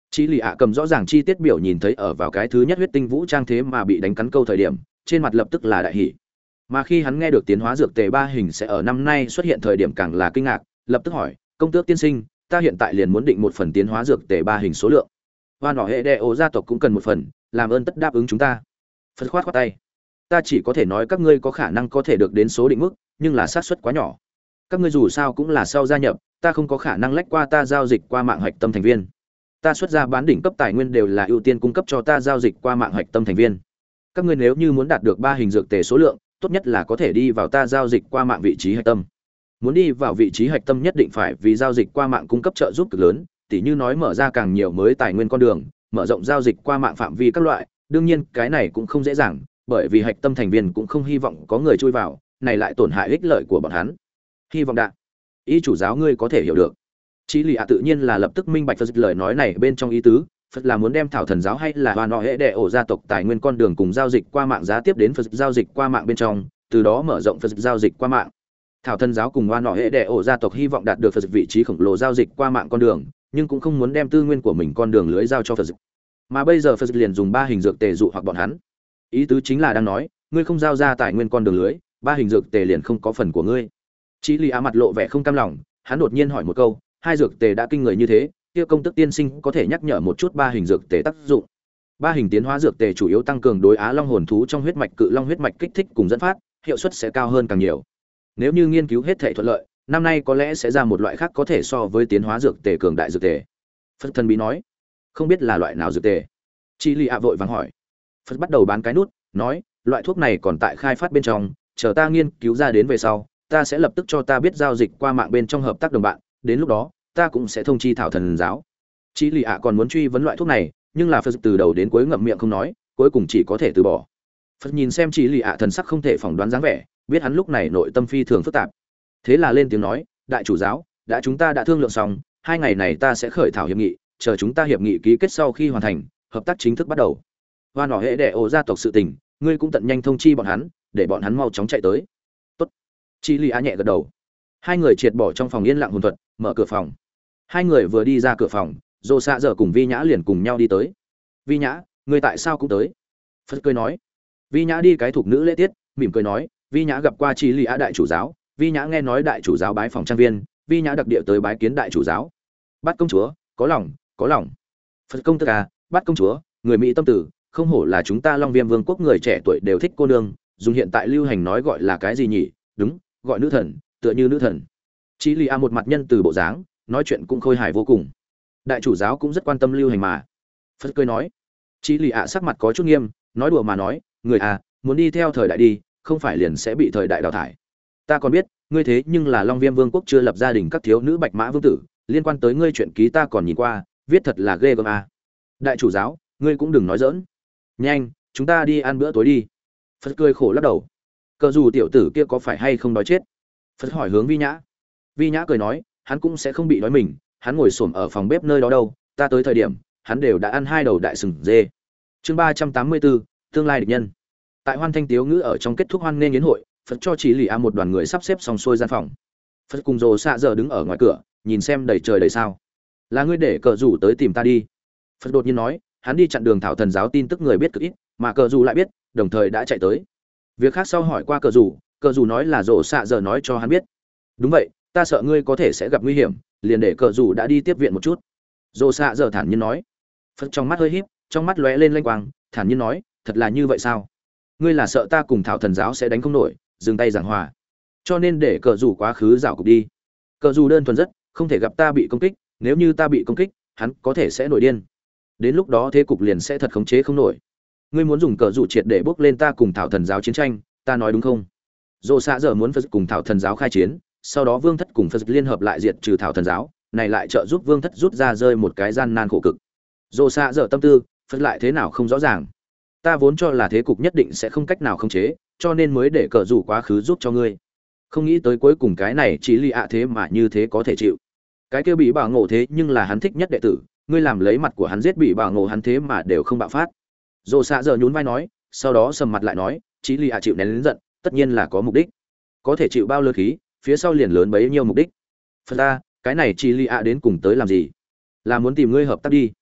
Chí lì ạ cầm rõ ràng chi tiết biểu nhìn thấy ở vào cái thứ nhất huyết tinh vũ trang thế mà bị đánh cắn câu thời điểm, trên mặt lập tức là đại hỉ. Mà khi hắn nghe được tiến hóa dược tề ba hình sẽ ở năm nay xuất hiện thời điểm càng là kinh ngạc, lập tức hỏi, công tước tiên sinh, ta hiện tại liền muốn định một phần tiến hóa dược tề ba hình số lượng. Và nọ hệ đệ ổ gia tộc cũng cần một phần, làm ơn tất đáp ứng chúng ta. Phật khoát khoát tay. Ta chỉ có thể nói các ngươi có khả năng có thể được đến số định mức, nhưng là xác suất quá nhỏ. Các ngươi dù sao cũng là sau gia nhập, ta không có khả năng lách qua ta giao dịch qua mạng hạch tâm thành viên. Ta xuất ra bán đỉnh cấp tài nguyên đều là ưu tiên cung cấp cho ta giao dịch qua mạng hạch tâm thành viên. Các ngươi nếu như muốn đạt được ba hình dược tề số lượng, tốt nhất là có thể đi vào ta giao dịch qua mạng vị trí hạch tâm. Muốn đi vào vị trí hạch tâm nhất định phải vì giao dịch qua mạng cung cấp trợ giúp cực lớn, tỉ như nói mở ra càng nhiều mới tài nguyên con đường, mở rộng giao dịch qua mạng phạm vi các loại, đương nhiên cái này cũng không dễ dàng, bởi vì hạch tâm thành viên cũng không hy vọng có người chui vào, này lại tổn hại ích lợi của bọn hắn. Hy vọng đạn. Ý chủ giáo ngươi có thể hiểu được. Chí lì ạ tự nhiên là lập tức minh bạch Phật lời nói này bên trong ý tứ, Phật là muốn đem thảo thần giáo hay là hoàn họ hệ đệ ổ gia tộc tài nguyên con đường cùng giao dịch qua mạng giá tiếp đến Phật giao dịch qua mạng bên trong, từ đó mở rộng Phật giao dịch qua mạng. Thảo thần giáo cùng hoàn họ hệ đệ ổ gia tộc hy vọng đạt được Phật vị trí khổng lồ giao dịch qua mạng con đường, nhưng cũng không muốn đem tư nguyên của mình con đường lưới giao cho Phật. Mà bây giờ Phật liền dùng ba hình dược tề dụ hoặc bọn hắn. Ý tứ chính là đang nói, ngươi không giao ra tài nguyên con đường lưới, ba hình dược tề liền không có phần của ngươi. Chí lì ạ mặt lộ vẻ không cam lòng, hắn đột nhiên hỏi một câu, hai dược tề đã kinh người như thế, kia công tức tiên sinh có thể nhắc nhở một chút ba hình dược tề tác dụng. Ba hình tiến hóa dược tề chủ yếu tăng cường đối á long hồn thú trong huyết mạch cự long huyết mạch kích thích cùng dẫn phát, hiệu suất sẽ cao hơn càng nhiều. Nếu như nghiên cứu hết thể thuận lợi, năm nay có lẽ sẽ ra một loại khác có thể so với tiến hóa dược tề cường đại dược tề. Phật thần bí nói, không biết là loại nào dược tề. Chí lì ạ vội vàng hỏi. Phật bắt đầu bán cái nút, nói, loại thuốc này còn tại khai phát bên trong, chờ ta nghiên cứu ra đến về sau, ta sẽ lập tức cho ta biết giao dịch qua mạng bên trong hợp tác đồng bạn, đến lúc đó ta cũng sẽ thông chi thảo thần giáo. Chí lì ạ còn muốn truy vấn loại thuốc này, nhưng là Phật từ đầu đến cuối ngậm miệng không nói, cuối cùng chỉ có thể từ bỏ. Phật nhìn xem Chí lì ạ thần sắc không thể phỏng đoán dáng vẻ, biết hắn lúc này nội tâm phi thường phức tạp. Thế là lên tiếng nói, đại chủ giáo, đã chúng ta đã thương lượng xong, hai ngày này ta sẽ khởi thảo hiệp nghị, chờ chúng ta hiệp nghị ký kết sau khi hoàn thành, hợp tác chính thức bắt đầu. Và nọ hệ đệ ổ gia tộc sự tình, ngươi cũng tận nhanh thông chi bọn hắn, để bọn hắn mau chóng chạy tới. Tốt. Chí lì ạ nhẹ gật đầu. Hai người triệt bỏ trong phòng yên lặng hồn thuật, mở cửa phòng. Hai người vừa đi ra cửa phòng, Dô Xạ Dở cùng Vi Nhã liền cùng nhau đi tới. Vi Nhã, ngươi tại sao cũng tới? Phật cười nói. Vi Nhã đi cái thuộc nữ lễ tiết, mỉm cười nói, Vi Nhã gặp qua Chí lì ạ đại chủ giáo, Vi Nhã nghe nói đại chủ giáo bái phòng trang viên, Vi Nhã đặc địa tới bái kiến đại chủ giáo. Bắt công chúa, có lòng, có lòng. Phật công tức à, bắt công chúa, người mỹ tâm tử, không hổ là chúng ta Long Viêm Vương quốc người trẻ tuổi đều thích cô nương, dùng hiện tại lưu hành nói gọi là cái gì nhỉ? Đúng, gọi nữ thần, tựa như nữ thần. Chí lì a một mặt nhân từ bộ dáng, nói chuyện cũng khôi hài vô cùng. Đại chủ giáo cũng rất quan tâm lưu hành mà. Phật cười nói. Chí lì a sắc mặt có chút nghiêm, nói đùa mà nói, người à, muốn đi theo thời đại đi, không phải liền sẽ bị thời đại đào thải. Ta còn biết, ngươi thế nhưng là Long Viêm Vương quốc chưa lập gia đình các thiếu nữ bạch mã vương tử, liên quan tới ngươi chuyện ký ta còn nhìn qua, viết thật là ghê gớm à. Đại chủ giáo, ngươi cũng đừng nói giỡn. Nhanh, chúng ta đi ăn bữa tối đi. Phật cười khổ lắc đầu. Cờ dù tiểu tử kia có phải hay không đói chết? Phật hỏi hướng Vi Nhã. Vi Nhã cười nói, hắn cũng sẽ không bị đói mình, hắn ngồi xổm ở phòng bếp nơi đó đâu, ta tới thời điểm, hắn đều đã ăn hai đầu đại sừng dê. Chương ba trăm tám mươi bốn, tương lai địch nhân. Tại Hoan Thanh Tiếu ngữ ở trong kết thúc hoan nghênh yến hội, Phật cho Chí lì a một đoàn người sắp xếp xong xuôi gian phòng. Phật cùng Dô Xạ Dở đứng ở ngoài cửa, nhìn xem đầy trời đầy sao. Là ngươi để cờ rủ tới tìm ta đi. Phật đột nhiên nói, hắn đi chặn đường thảo thần giáo tin tức người biết cực ít, mà cờ rủ lại biết, đồng thời đã chạy tới. Việc khác sau hỏi qua cờ rủ, cờ rủ nói là Dô Xạ Dở nói cho hắn biết. Đúng vậy, ta sợ ngươi có thể sẽ gặp nguy hiểm, liền để cờ rủ đã đi tiếp viện một chút. Dô Xạ Dở thản nhiên nói. Phật trong mắt hơi híp, trong mắt lóe lên lanh quang, thản nhiên nói, thật là như vậy sao? Ngươi là sợ ta cùng thảo thần giáo sẽ đánh không nổi, dừng tay giảng hòa, cho nên để cờ rủ quá khứ rảo cục đi. Cờ rủ đơn thuần rất, không thể gặp ta bị công kích, nếu như ta bị công kích, hắn có thể sẽ nổi điên. Đến lúc đó thế cục liền sẽ thật khống chế không nổi. Ngươi muốn dùng cờ rủ triệt để bước lên ta cùng thảo thần giáo chiến tranh, ta nói đúng không? Dô Xạ Dở muốn Phật cùng thảo thần giáo khai chiến, sau đó Vương Thất cùng Phật liên hợp lại diệt trừ thảo thần giáo, này lại trợ giúp Vương Thất rút ra rơi một cái gian nan khổ cực. Dô Xạ Dở tâm tư, Phật lại thế nào không rõ ràng. Ta vốn cho là thế cục nhất định sẽ không cách nào khống chế, cho nên mới để cờ rủ quá khứ giúp cho ngươi. Không nghĩ tới cuối cùng cái này Chí lì ạ thế mà như thế có thể chịu. Cái kia bị bà ngộ thế nhưng là hắn thích nhất đệ tử, ngươi làm lấy mặt của hắn giết bị bà ngộ hắn thế mà đều không bạo phát. Dô Xạ Dở nhún vai nói, sau đó sầm mặt lại nói, Chí lì ạ chịu nén lớn giận, tất nhiên là có mục đích. Có thể chịu bao lớn khí, phía sau liền lớn bấy nhiêu mục đích. Phật ta, cái này Chí lì ạ đến cùng tới làm gì? Là muốn tìm ngươi hợp tác đi.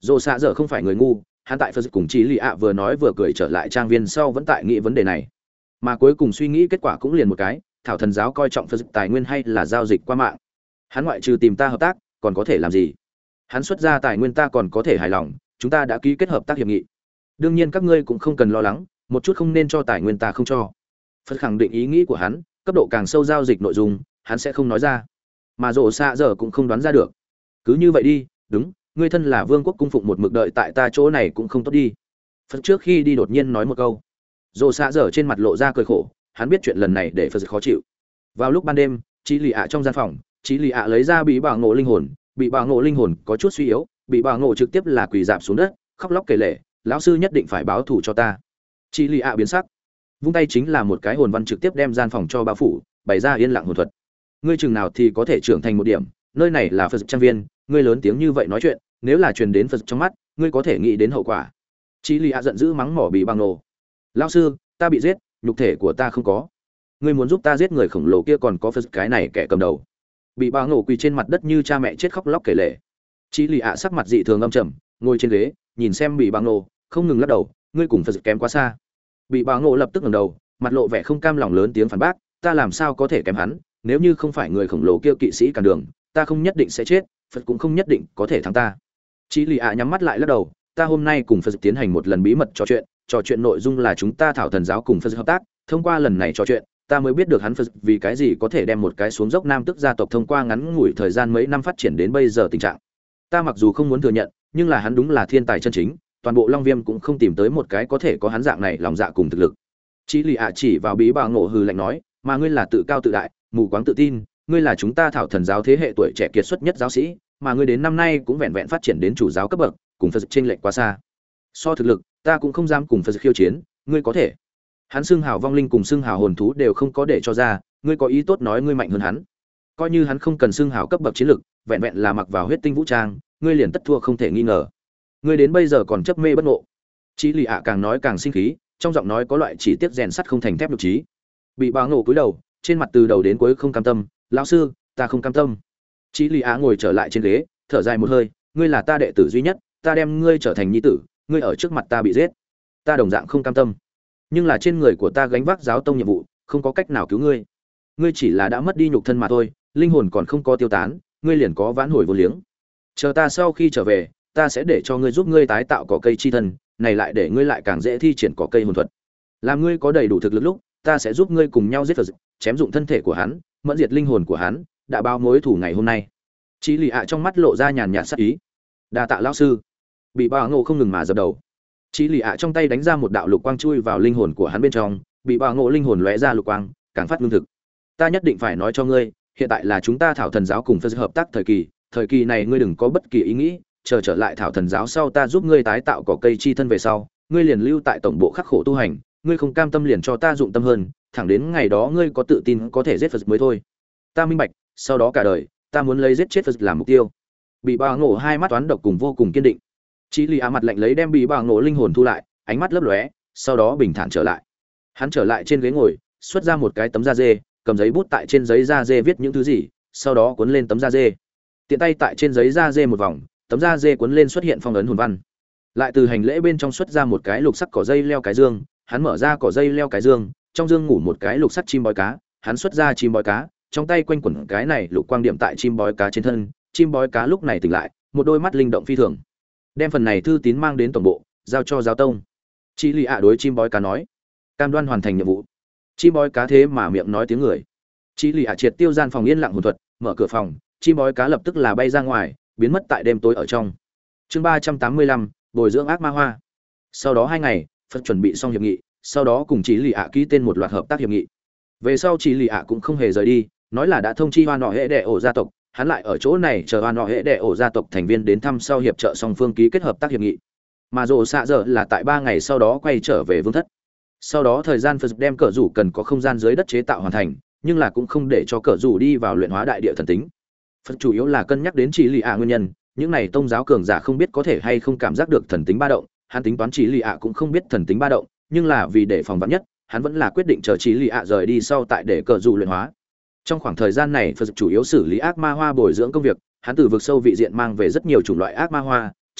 Dỗ xạ dở không phải người ngu, hắn tại Phật cùng Chí Lì ạ vừa nói vừa cười trở lại trang viên sau vẫn tại nghĩ vấn đề này, mà cuối cùng suy nghĩ kết quả cũng liền một cái, thảo thần giáo coi trọng Phật tài nguyên hay là giao dịch qua mạng. Hắn ngoại trừ tìm ta hợp tác, còn có thể làm gì? Hắn xuất ra tài nguyên ta còn có thể hài lòng, chúng ta đã ký kết hợp tác hiệp nghị. Đương nhiên các ngươi cũng không cần lo lắng, một chút không nên cho tài nguyên ta không cho. Phật khẳng định ý nghĩ của hắn, cấp độ càng sâu giao dịch nội dung, hắn sẽ không nói ra. Mà Dỗ xạ dở cũng không đoán ra được. Cứ như vậy đi, đúng, ngươi thân là vương quốc cung phụng một mực đợi tại ta chỗ này cũng không tốt đi. Phật trước khi đi đột nhiên nói một câu. Dỗ xạ dở trên mặt lộ ra cười khổ, hắn biết chuyện lần này để Phật khó chịu. Vào lúc ban đêm, Chí Lì ạ trong gian phòng, Chí Lì ạ lấy ra bị bà ngộ linh hồn, bị bà ngộ linh hồn có chút suy yếu, bị bà ngộ trực tiếp là quỳ dạp xuống đất, khóc lóc kể lể, lão sư nhất định phải báo thù cho ta. Chí Lì ạ biến sắc, vung tay chính là một cái hồn văn trực tiếp đem gian phòng cho bao phủ, bày ra yên lặng hồn thuật. Ngươi chừng nào thì có thể trưởng thành một điểm, nơi này là Phật trang viên, ngươi lớn tiếng như vậy nói chuyện, nếu là truyền đến Phật trong mắt, ngươi có thể nghĩ đến hậu quả. Chí Lì ạ giận dữ mắng mỏ bị bà ngộ. Lão sư, ta bị giết, nhục thể của ta không có. Ngươi muốn giúp ta giết người khổng lồ kia còn có Phật cái này kẻ cầm đầu. Bị bà ngộ quỳ trên mặt đất như cha mẹ chết khóc lóc kể lể. Chí Lì ạ sắc mặt dị thường âm trầm, ngồi trên ghế, nhìn xem bị bà ngộ, không ngừng lắc đầu, ngươi cùng Phật kém quá xa. Bị bà ngộ lập tức ngẩng đầu, mặt lộ vẻ không cam lòng lớn tiếng phản bác, ta làm sao có thể kém hắn, nếu như không phải người khổng lồ kia kỵ sĩ cản đường, ta không nhất định sẽ chết, Phật cũng không nhất định có thể thắng ta. Chí Lì ạ nhắm mắt lại lắc đầu, ta hôm nay cùng Phật tiến hành một lần bí mật trò chuyện, trò chuyện nội dung là chúng ta thảo thần giáo cùng Phật hợp tác, thông qua lần này trò chuyện, ta mới biết được hắn Phật vì cái gì có thể đem một cái xuống dốc nam tức gia tộc thông qua ngắn ngủi thời gian mấy năm phát triển đến bây giờ tình trạng. Ta mặc dù không muốn thừa nhận, nhưng là hắn đúng là thiên tài chân chính, toàn bộ Long Viêm cũng không tìm tới một cái có thể có hắn dạng này lòng dạ cùng thực lực. Chí Lì ạ chỉ vào bí bà ngộ hừ lạnh nói, mà ngươi là tự cao tự đại, mù quáng tự tin, ngươi là chúng ta thảo thần giáo thế hệ tuổi trẻ kiệt xuất nhất giáo sĩ, mà ngươi đến năm nay cũng vẹn vẹn phát triển đến chủ giáo cấp bậc, cùng Phật chênh lệch quá xa. So thực lực, ta cũng không dám cùng Phật khiêu chiến, ngươi có thể. Hắn xưng hào vong linh cùng xưng hào hồn thú đều không có để cho ra, ngươi có ý tốt nói ngươi mạnh hơn hắn. Coi như hắn không cần xưng hào cấp bậc chiến lực, vẹn vẹn là mặc vào huyết tinh vũ trang, ngươi liền tất thua không thể nghi ngờ. Ngươi đến bây giờ còn chấp mê bất ngộ. Chí Lì ạ càng nói càng sinh khí, trong giọng nói có loại chỉ tiếc rèn sắt không thành thép nhục trí. Bị bà ngộ cúi đầu, trên mặt từ đầu đến cuối không cam tâm, lão sư, ta không cam tâm. Chí Lì ạ ngồi trở lại trên ghế, thở dài một hơi, ngươi là ta đệ tử duy nhất, ta đem ngươi trở thành nhi tử, ngươi ở trước mặt ta bị giết, ta đồng dạng không cam tâm. Nhưng là trên người của ta gánh vác giáo tông nhiệm vụ, không có cách nào cứu ngươi. Ngươi chỉ là đã mất đi nhục thân mà thôi, linh hồn còn không có tiêu tán, ngươi liền có vãn hồi vô liếng. Chờ ta sau khi trở về, ta sẽ để cho ngươi giúp ngươi tái tạo cỏ cây chi thân, này lại để ngươi lại càng dễ thi triển cỏ cây hồn thuật. Làm ngươi có đầy đủ thực lực lúc, ta sẽ giúp ngươi cùng nhau giết Phật, chém dụng thân thể của hắn, mẫn diệt linh hồn của hắn, đã bao mối thủ ngày hôm nay. Chí Lì ạ trong mắt lộ ra nhàn nhạt sắc ý. Đa tạ lão sư. Bị bà ngộ không ngừng mà dập đầu. Chí Lì ạ trong tay đánh ra một đạo lục quang chui vào linh hồn của hắn bên trong, bị bà ngộ linh hồn lóe ra lục quang, càng phát ngưng thực. Ta nhất định phải nói cho ngươi, hiện tại là chúng ta thảo thần giáo cùng Phật hợp tác thời kỳ, thời kỳ này ngươi đừng có bất kỳ ý nghĩ, chờ trở lại thảo thần giáo sau ta giúp ngươi tái tạo cỏ cây chi thân về sau, ngươi liền lưu tại tổng bộ khắc khổ tu hành, ngươi không cam tâm liền cho ta dụng tâm hơn, thẳng đến ngày đó ngươi có tự tin có thể giết Phật mới thôi. Ta minh bạch, sau đó cả đời, ta muốn lấy giết chết Phật làm mục tiêu. Bị bà ngộ hai mắt toán độc cùng vô cùng kiên định. Chí Lì ạ mặt lạnh lấy đem bị bà ngộ linh hồn thu lại, ánh mắt lấp lóe, sau đó bình thản trở lại. Hắn trở lại trên ghế ngồi, xuất ra một cái tấm da dê, cầm giấy bút tại trên giấy da dê viết những thứ gì, sau đó cuốn lên tấm da dê. Tiện tay tại trên giấy da dê một vòng, tấm da dê cuốn lên xuất hiện phong ấn hồn văn. Lại từ hành lễ bên trong xuất ra một cái lục sắc cỏ dây leo cái dương, hắn mở ra cỏ dây leo cái dương, trong dương ngủ một cái lục sắc chim bói cá, hắn xuất ra chim bói cá, trong tay quanh quẩn cái này lục quang điểm tại chim bói cá trên thân, chim bói cá lúc này tỉnh lại, một đôi mắt linh động phi thường. Đem phần này thư tín mang đến tổng bộ, giao cho giáo tông. Chí Lì ạ đối chim bói cá nói, cam đoan hoàn thành nhiệm vụ. Chim bói cá thế mà miệng nói tiếng người. Chí Lì ạ triệt tiêu gian phòng yên lặng hồn thuật, mở cửa phòng, chim bói cá lập tức là bay ra ngoài, biến mất tại đêm tối ở trong. Chương ba trăm tám mươi lăm, bồi dưỡng ác ma hoa. Sau đó hai ngày, Phật chuẩn bị xong hiệp nghị, sau đó cùng Chí Lì ạ ký tên một loạt hợp tác hiệp nghị. Về sau Chí Lì ạ cũng không hề rời đi, nói là đã thông chi Hoa Nọ Hệ Đệ ổ gia tộc, hắn lại ở chỗ này chờ Hoa Nọ Hệ Đệ ổ gia tộc thành viên đến thăm sau hiệp trợ song phương ký kết hợp tác hiệp nghị. Mà Dỗ xạ giờ là tại ba ngày sau đó quay trở về vương thất. Sau đó thời gian Phật đem cờ rủ cần có không gian dưới đất chế tạo hoàn thành, nhưng là cũng không để cho cờ rủ đi vào luyện hóa đại địa thần tính. Phật chủ yếu là cân nhắc đến Chí Lì ạ nguyên nhân, những này tông giáo cường giả không biết có thể hay không cảm giác được thần tính ba động, hắn tính toán Chí Lì ạ cũng không biết thần tính ba động, nhưng là vì để phòng vạn nhất, hắn vẫn là quyết định chờ Chí Lì ạ rời đi sau tại để cờ rủ luyện hóa. Trong khoảng thời gian này Phật chủ yếu xử lý ác ma hoa bồi dưỡng công việc, hắn từ vực sâu vị diện mang về rất nhiều chủng loại ác ma hoa,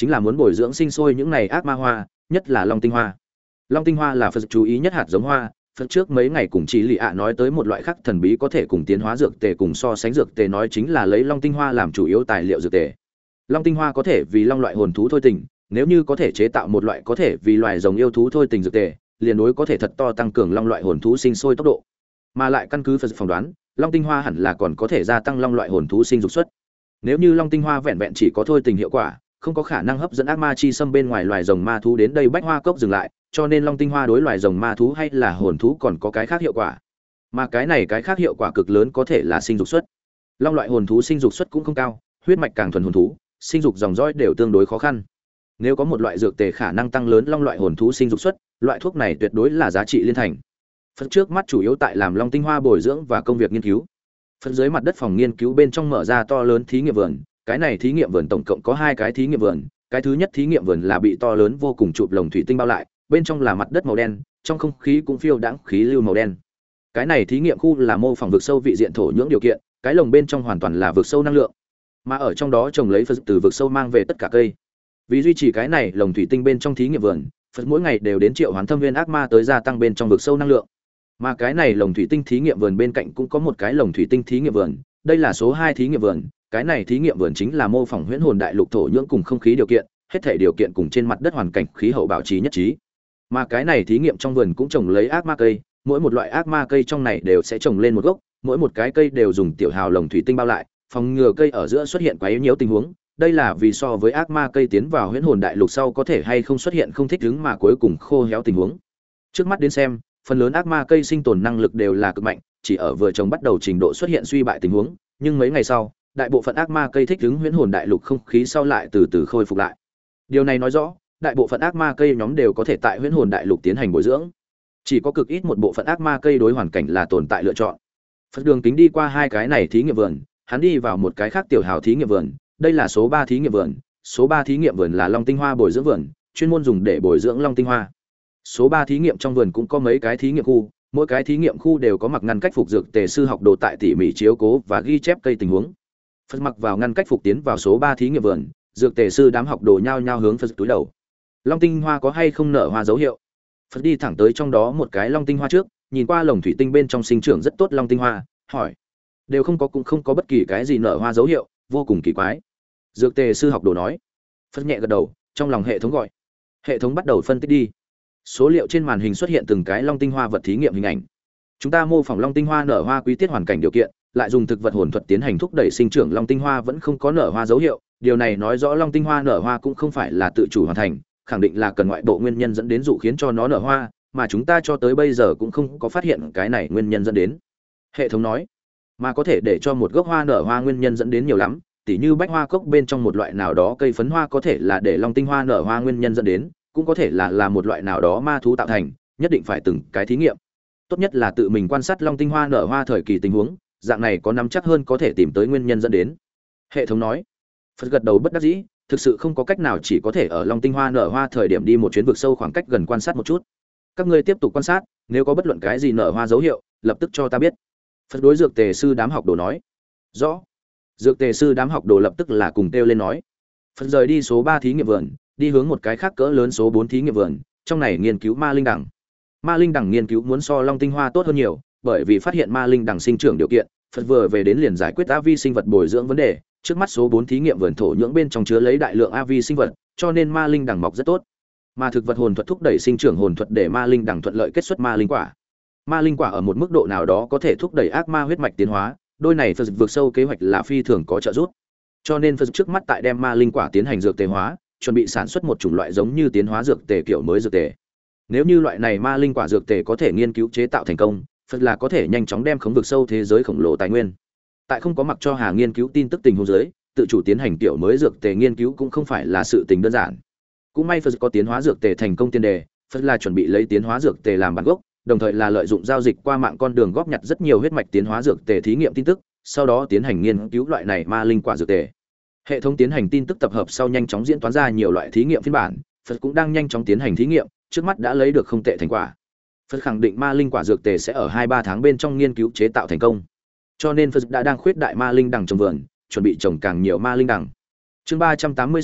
chính là muốn bồi dưỡng sinh sôi những này ác ma hoa, nhất là long tinh hoa. Long tinh hoa là Phật chú ý nhất hạt giống hoa. Phật trước mấy ngày cùng chị Lị ạ nói tới một loại khác thần bí có thể cùng tiến hóa dược tề cùng so sánh dược tề, nói chính là lấy long tinh hoa làm chủ yếu tài liệu dược tề. Long tinh hoa có thể vì long loại hồn thú thôi tình, nếu như có thể chế tạo một loại có thể vì loài rồng yêu thú thôi tình dược tề, liền đối có thể thật to tăng cường long loại hồn thú sinh sôi tốc độ. Mà lại căn cứ Phật phỏng đoán, long tinh hoa hẳn là còn có thể gia tăng long loại hồn thú sinh dục suất. Nếu như long tinh hoa vẹn vẹn chỉ có thôi tình hiệu quả, không có khả năng hấp dẫn ác ma chi xâm bên ngoài loài rồng ma thú đến đây bách hoa cốc dừng lại, cho nên long tinh hoa đối loài rồng ma thú hay là hồn thú còn có cái khác hiệu quả. Mà cái này cái khác hiệu quả cực lớn có thể là sinh dục suất. Long loại hồn thú sinh dục suất cũng không cao, huyết mạch càng thuần hồn thú, sinh dục dòng dõi đều tương đối khó khăn. Nếu có một loại dược tề khả năng tăng lớn long loại hồn thú sinh dục suất, loại thuốc này tuyệt đối là giá trị liên thành. Phật trước mắt chủ yếu tại làm long tinh hoa bồi dưỡng và công việc nghiên cứu. Phật dưới mặt đất phòng nghiên cứu bên trong mở ra to lớn thí nghiệm vườn, cái này thí nghiệm vườn tổng cộng có hai cái thí nghiệm vườn, cái thứ nhất thí nghiệm vườn là bị to lớn vô cùng chụp lồng thủy tinh bao lại, bên trong là mặt đất màu đen, trong không khí cũng phiêu đãng khí lưu màu đen. Cái này thí nghiệm khu là mô phỏng vực sâu vị diện thổ nhưỡng điều kiện, cái lồng bên trong hoàn toàn là vực sâu năng lượng, mà ở trong đó trồng lấy Phật từ vực sâu mang về tất cả cây. Vì duy trì cái này lồng thủy tinh bên trong thí nghiệm vườn, Phật mỗi ngày đều đến triệu hoán thâm viên ác ma tới gia tăng bên trong vực sâu năng lượng. Mà cái này lồng thủy tinh thí nghiệm vườn bên cạnh cũng có một cái lồng thủy tinh thí nghiệm vườn, đây là số hai thí nghiệm vườn, cái này thí nghiệm vườn chính là mô phỏng huyễn hồn đại lục thổ nhưỡng cùng không khí điều kiện, hết thể điều kiện cùng trên mặt đất hoàn cảnh khí hậu bảo trì nhất trí. Mà cái này thí nghiệm trong vườn cũng trồng lấy ác ma cây, mỗi một loại ác ma cây trong này đều sẽ trồng lên một gốc, mỗi một cái cây đều dùng tiểu hào lồng thủy tinh bao lại, phòng ngừa cây ở giữa xuất hiện quá yếu nhiều tình huống. Đây là vì so với ác ma cây tiến vào huyễn hồn đại lục sau có thể hay không xuất hiện không thích ứng mà cuối cùng khô héo tình huống. Trước mắt đến xem, phần lớn ác ma cây sinh tồn năng lực đều là cực mạnh, chỉ ở vừa trồng bắt đầu trình độ xuất hiện suy bại tình huống, nhưng mấy ngày sau, đại bộ phận ác ma cây thích ứng huyễn hồn đại lục không khí sau lại từ từ khôi phục lại. Điều này nói rõ, đại bộ phận ác ma cây nhóm đều có thể tại huyễn hồn đại lục tiến hành bồi dưỡng. Chỉ có cực ít một bộ phận ác ma cây đối hoàn cảnh là tồn tại lựa chọn. Phật Đường Kính đi qua hai cái này thí nghiệm vườn, hắn đi vào một cái khác tiểu hào thí nghiệm vườn, đây là số ba thí nghiệm vườn, số ba thí nghiệm vườn là long tinh hoa bồi dưỡng vườn, chuyên môn dùng để bồi dưỡng long tinh hoa. Số ba thí nghiệm trong vườn cũng có mấy cái thí nghiệm khu, mỗi cái thí nghiệm khu đều có mặc ngăn cách phục dược tề sư học đồ tại tỉ mỉ chiếu cố và ghi chép cây tình huống. Phật mặc vào ngăn cách phục tiến vào số ba thí nghiệm vườn, dược tề sư đám học đồ nhao nhao hướng Phật túi đầu. Long tinh hoa có hay không nở hoa dấu hiệu? Phật đi thẳng tới trong đó một cái long tinh hoa trước, nhìn qua lồng thủy tinh bên trong sinh trưởng rất tốt long tinh hoa, hỏi: "Đều không có, cũng không có bất kỳ cái gì nở hoa dấu hiệu, vô cùng kỳ quái." Dược tề sư học đồ nói. Phật nhẹ gật đầu, trong lòng hệ thống gọi. Hệ thống bắt đầu phân tích đi. Số liệu trên màn hình xuất hiện từng cái long tinh hoa vật thí nghiệm hình ảnh. Chúng ta mô phỏng long tinh hoa nở hoa quý tiết hoàn cảnh điều kiện, lại dùng thực vật hồn thuật tiến hành thúc đẩy sinh trưởng long tinh hoa vẫn không có nở hoa dấu hiệu, điều này nói rõ long tinh hoa nở hoa cũng không phải là tự chủ hoàn thành, khẳng định là cần ngoại bộ nguyên nhân dẫn đến dụ khiến cho nó nở hoa, mà chúng ta cho tới bây giờ cũng không có phát hiện cái này nguyên nhân dẫn đến. Hệ thống nói, mà có thể để cho một gốc hoa nở hoa nguyên nhân dẫn đến nhiều lắm, tỉ như bách hoa cốc bên trong một loại nào đó cây phấn hoa có thể là để long tinh hoa nở hoa nguyên nhân dẫn đến, cũng có thể là là một loại nào đó ma thú tạo thành, nhất định phải từng cái thí nghiệm. Tốt nhất là tự mình quan sát long tinh hoa nở hoa thời kỳ tình huống, dạng này có nắm chắc hơn có thể tìm tới nguyên nhân dẫn đến. Hệ thống nói. Phật gật đầu bất đắc dĩ, thực sự không có cách nào, chỉ có thể ở long tinh hoa nở hoa thời điểm đi một chuyến vực sâu khoảng cách gần quan sát một chút. Các ngươi tiếp tục quan sát, nếu có bất luận cái gì nở hoa dấu hiệu, lập tức cho ta biết. Phật đối dược tề sư đám học đồ nói. Rõ. Dược tề sư đám học đồ lập tức là cùng kêu lên nói. Phật rời đi số ba thí nghiệm vườn, đi hướng một cái khác cỡ lớn số bốn thí nghiệm vườn, trong này nghiên cứu ma linh đằng. Ma linh đằng nghiên cứu muốn so long tinh hoa tốt hơn nhiều, bởi vì phát hiện ma linh đằng sinh trưởng điều kiện, Phật vừa về đến liền giải quyết a vi sinh vật bồi dưỡng vấn đề. Trước mắt số bốn thí nghiệm vườn thổ nhưỡng bên trong chứa lấy đại lượng a vi sinh vật, cho nên ma linh đằng mọc rất tốt. Mà thực vật hồn thuật thúc đẩy sinh trưởng hồn thuật để ma linh đằng thuận lợi kết xuất ma linh quả. Ma linh quả ở một mức độ nào đó có thể thúc đẩy ác ma huyết mạch tiến hóa, đôi này Phật vượt sâu kế hoạch là phi thường có trợ giúp. Cho nên Phật trước mắt tại đem ma linh quả tiến hành dược tề hóa, chuẩn bị sản xuất một chủng loại giống như tiến hóa dược tề kiểu mới dược tề. Nếu như loại này ma linh quả dược tề có thể nghiên cứu chế tạo thành công, Phật là có thể nhanh chóng đem khống vực sâu thế giới khổng lồ tài nguyên. Tại không có mặc cho Hà nghiên cứu tin tức tình huống dưới, tự chủ tiến hành kiểu mới dược tề nghiên cứu cũng không phải là sự tình đơn giản. Cũng may Phật có tiến hóa dược tề thành công tiền đề, Phật là chuẩn bị lấy tiến hóa dược tề làm bản gốc, đồng thời là lợi dụng giao dịch qua mạng con đường góp nhặt rất nhiều huyết mạch tiến hóa dược tề thí nghiệm tin tức, sau đó tiến hành nghiên cứu loại này ma linh quả dược tề. Hệ thống tiến hành tin tức tập hợp sau nhanh chóng diễn toán ra nhiều loại thí nghiệm phiên bản, Phật cũng đang nhanh chóng tiến hành thí nghiệm, trước mắt đã lấy được không tệ thành quả. Phật khẳng định ma linh quả dược tề sẽ ở hai ba tháng bên trong nghiên cứu chế tạo thành công. Cho nên Phật đã đang khuyết đại ma linh đằng trồng vườn, chuẩn bị trồng càng nhiều ma linh đằng. Chương ba trăm tám mươi sáu,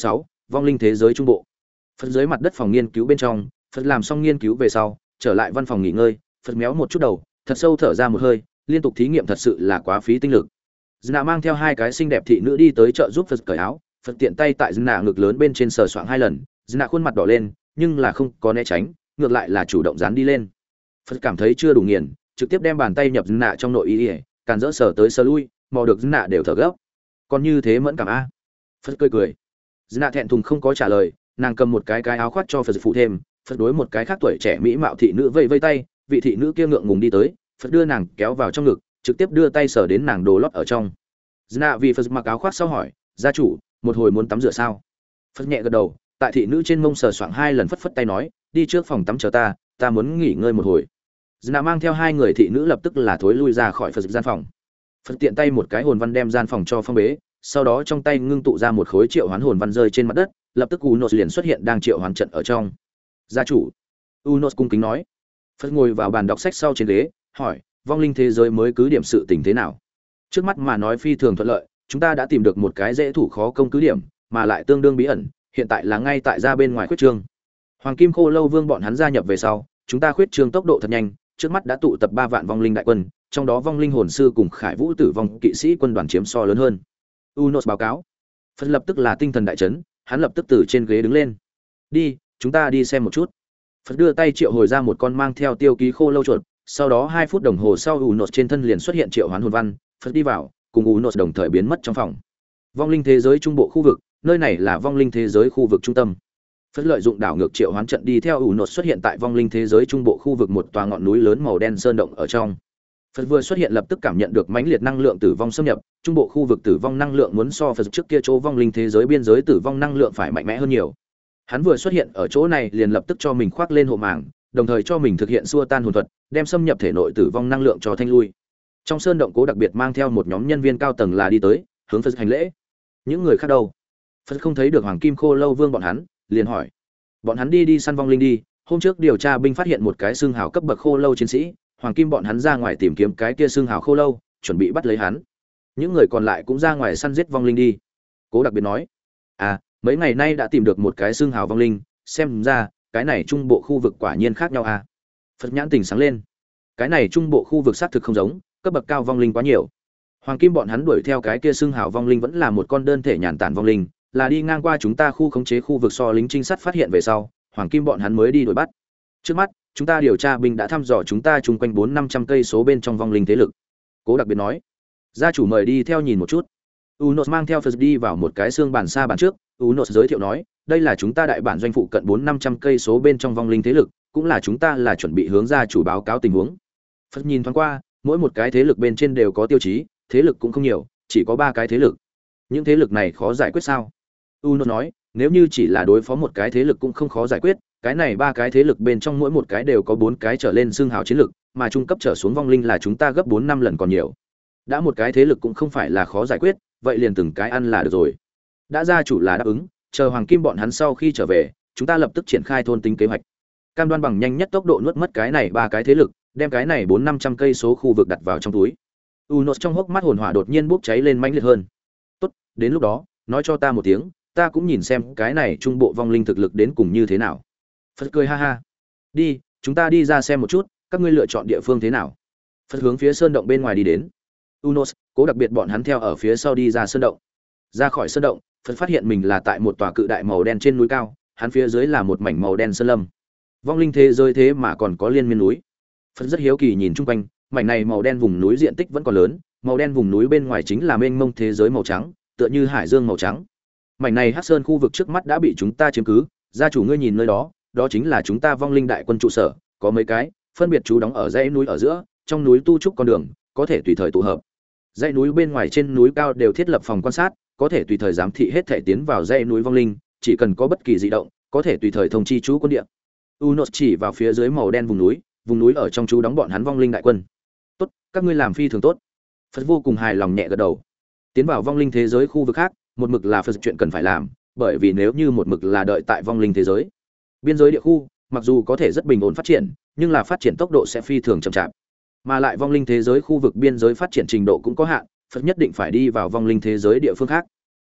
vong linh thế giới trung bộ. Phật dưới mặt đất phòng nghiên cứu bên trong, Phật làm xong nghiên cứu về sau, trở lại văn phòng nghỉ ngơi, Phật méo một chút đầu, thật sâu thở ra một hơi, liên tục thí nghiệm thật sự là quá phí tinh lực. Dna mang theo hai cái xinh đẹp thị nữ đi tới chợ giúp Phật cởi áo, Phật tiện tay tại Dna ngực lớn bên trên sờ soạng hai lần, Dna khuôn mặt đỏ lên, nhưng là không có né tránh, ngược lại là chủ động dán đi lên. Phật cảm thấy chưa đủ nghiền, trực tiếp đem bàn tay nhập Dna trong nội y, càn dỡ sờ tới sờ lui, mò được Dna đều thở gấp. Còn như thế mẫn cảm a. Phật cười cười. Dna thẹn thùng không có trả lời, nàng cầm một cái cái áo khoác cho Phật phụ thêm, Phật đối một cái khác tuổi trẻ mỹ mạo thị nữ vây vây tay, vị thị nữ kia ngượng ngùng đi tới, Phật đưa nàng kéo vào trong ngực, trực tiếp đưa tay sờ đến nàng đồ lót ở trong. Dna vì Phật mặc áo khoác sau hỏi, gia chủ, một hồi muốn tắm rửa sao? Phật nhẹ gật đầu, tại thị nữ trên mông sờ soạng hai lần, phất phất tay nói, đi trước phòng tắm chờ ta, ta muốn nghỉ ngơi một hồi. Dna mang theo hai người thị nữ lập tức là thối lui ra khỏi Phật gian phòng. Phật tiện tay một cái hồn văn đem gian phòng cho phong bế, sau đó trong tay ngưng tụ ra một khối triệu hoán hồn văn rơi trên mặt đất, lập tức Unos liền xuất hiện đang triệu hoán trận ở trong. Gia chủ. Unos cung kính nói. Phật ngồi vào bàn đọc sách sau trên ghế, hỏi, vong linh thế giới mới cứ điểm sự tình thế nào? Trước mắt mà nói phi thường thuận lợi, chúng ta đã tìm được một cái dễ thủ khó công cứ điểm, mà lại tương đương bí ẩn, hiện tại là ngay tại ra bên ngoài khuyết trương. Hoàng Kim Khô Lâu Vương bọn hắn gia nhập về sau, chúng ta khuyết trương tốc độ thật nhanh, trước mắt đã tụ tập ba vạn vong linh đại quân, trong đó vong linh hồn sư cùng Khải Vũ Tử vong kỵ sĩ quân đoàn chiếm so lớn hơn. Unos báo cáo. Phật lập tức là tinh thần đại chấn, hắn lập tức từ trên ghế đứng lên. Đi, chúng ta đi xem một chút. Phật đưa tay triệu hồi ra một con mang theo tiêu ký khô lâu chuột, sau đó hai phút đồng hồ sau Unos trên thân liền xuất hiện triệu hoán hồn văn, Phật đi vào, cùng Unos đồng thời biến mất trong phòng. Vong linh thế giới trung bộ khu vực, nơi này là vong linh thế giới khu vực trung tâm. Phật lợi dụng đảo ngược triệu hoán trận đi theo Unos xuất hiện tại vong linh thế giới trung bộ khu vực một tòa ngọn núi lớn màu đen sơn động ở trong. Phật vừa xuất hiện lập tức cảm nhận được mãnh liệt năng lượng tử vong xâm nhập, trung bộ khu vực tử vong năng lượng muốn so Phật trước kia chỗ vong linh thế giới biên giới tử vong năng lượng phải mạnh mẽ hơn nhiều. Hắn vừa xuất hiện ở chỗ này liền lập tức cho mình khoác lên hộ màng, đồng thời cho mình thực hiện xua tan hồn thuật, đem xâm nhập thể nội tử vong năng lượng cho thanh lui. Trong sơn động cố đặc biệt mang theo một nhóm nhân viên cao tầng là đi tới, hướng Phật hành lễ. Những người khác đâu? Phật không thấy được Hoàng Kim Khô Lâu Vương bọn hắn, liền hỏi. Bọn hắn đi đi săn vong linh đi, hôm trước điều tra binh phát hiện một cái xương hào cấp bậc khô lâu chiến sĩ, Hoàng Kim bọn hắn ra ngoài tìm kiếm cái kia xương hào khô lâu, chuẩn bị bắt lấy hắn. Những người còn lại cũng ra ngoài săn giết vong linh đi. Cố đặc biệt nói. À, mấy ngày nay đã tìm được một cái xương hào vong linh, xem ra cái này trung bộ khu vực quả nhiên khác nhau à. Phật nhãn tỉnh sáng lên. Cái này trung bộ khu vực xác thực không giống, cấp bậc cao vong linh quá nhiều. Hoàng Kim bọn hắn đuổi theo cái kia xương hào vong linh vẫn là một con đơn thể nhàn tản vong linh, là đi ngang qua chúng ta khu khống chế khu vực so lính trinh sát phát hiện về sau, Hoàng Kim bọn hắn mới đi đuổi bắt. Trước mắt, chúng ta điều tra binh đã thăm dò chúng ta chung quanh bốn năm trăm cây số bên trong vong linh thế lực. Cố đặc biệt nói. Gia chủ mời đi theo nhìn một chút. Unos mang theo Phật đi vào một cái xương bàn xa bàn trước, Unos giới thiệu nói, đây là chúng ta đại bản doanh phụ cận bốn năm trăm cây số bên trong vong linh thế lực, cũng là chúng ta là chuẩn bị hướng gia chủ báo cáo tình huống. Phật nhìn thoáng qua, mỗi một cái thế lực bên trên đều có tiêu chí, thế lực cũng không nhiều, chỉ có ba cái thế lực. Những thế lực này khó giải quyết sao? Unos nói, nếu như chỉ là đối phó một cái thế lực cũng không khó giải quyết, cái này ba cái thế lực bên trong mỗi một cái đều có bốn cái trở lên xương hào chiến lực, mà trung cấp trở xuống vong linh là chúng ta gấp bốn năm lần còn nhiều. Đã một cái thế lực cũng không phải là khó giải quyết, vậy liền từng cái ăn là được rồi. Đã gia chủ là đáp ứng, chờ Hoàng Kim bọn hắn sau khi trở về, chúng ta lập tức triển khai thôn tính kế hoạch. Cam đoan bằng nhanh nhất tốc độ nuốt mất cái này ba cái thế lực, đem cái này bốn năm trăm cây số khu vực đặt vào trong túi. Unos trong hốc mắt hồn hỏa đột nhiên bốc cháy lên mãnh liệt hơn. Tốt, đến lúc đó, nói cho ta một tiếng, ta cũng nhìn xem cái này trung bộ vong linh thực lực đến cùng như thế nào. Phật cười ha ha. Đi, chúng ta đi ra xem một chút, các ngươi lựa chọn địa phương thế nào. Phật hướng phía sơn động bên ngoài đi đến. Unos, cố đặc biệt bọn hắn theo ở phía sau đi ra sơn động. Ra khỏi sơn động, Phật phát hiện mình là tại một tòa cự đại màu đen trên núi cao, hắn phía dưới là một mảnh màu đen sơn lâm. Vong linh thế giới thế mà còn có liên miên núi. Phật rất hiếu kỳ nhìn chung quanh, mảnh này màu đen vùng núi diện tích vẫn còn lớn, màu đen vùng núi bên ngoài chính là mênh mông thế giới màu trắng, tựa như hải dương màu trắng. Mảnh này Hắc Sơn khu vực trước mắt đã bị chúng ta chiếm cứ, gia chủ ngươi nhìn nơi đó, đó chính là chúng ta vong linh đại quân trụ sở, có mấy cái, phân biệt trú đóng ở dãy núi ở giữa, trong núi tu trúc con đường, có thể tùy thời tụ hợp. Dãy núi bên ngoài trên núi cao đều thiết lập phòng quan sát, có thể tùy thời giám thị hết thể tiến vào dãy núi vong linh, chỉ cần có bất kỳ dị động, có thể tùy thời thông chi chú quân địa. Unos chỉ vào phía dưới màu đen vùng núi, vùng núi ở trong chú đóng bọn hắn vong linh đại quân. Tốt, các ngươi làm phi thường tốt. Phật vô cùng hài lòng nhẹ gật đầu. Tiến vào vong linh thế giới khu vực khác, một mực là Phật chuyện cần phải làm, bởi vì nếu như một mực là đợi tại vong linh thế giới, biên giới địa khu, mặc dù có thể rất bình ổn phát triển, nhưng là phát triển tốc độ sẽ phi thường chậm chạp. Mà lại vong linh thế giới khu vực biên giới phát triển trình độ cũng có hạn, Phật nhất định phải đi vào vong linh thế giới địa phương khác.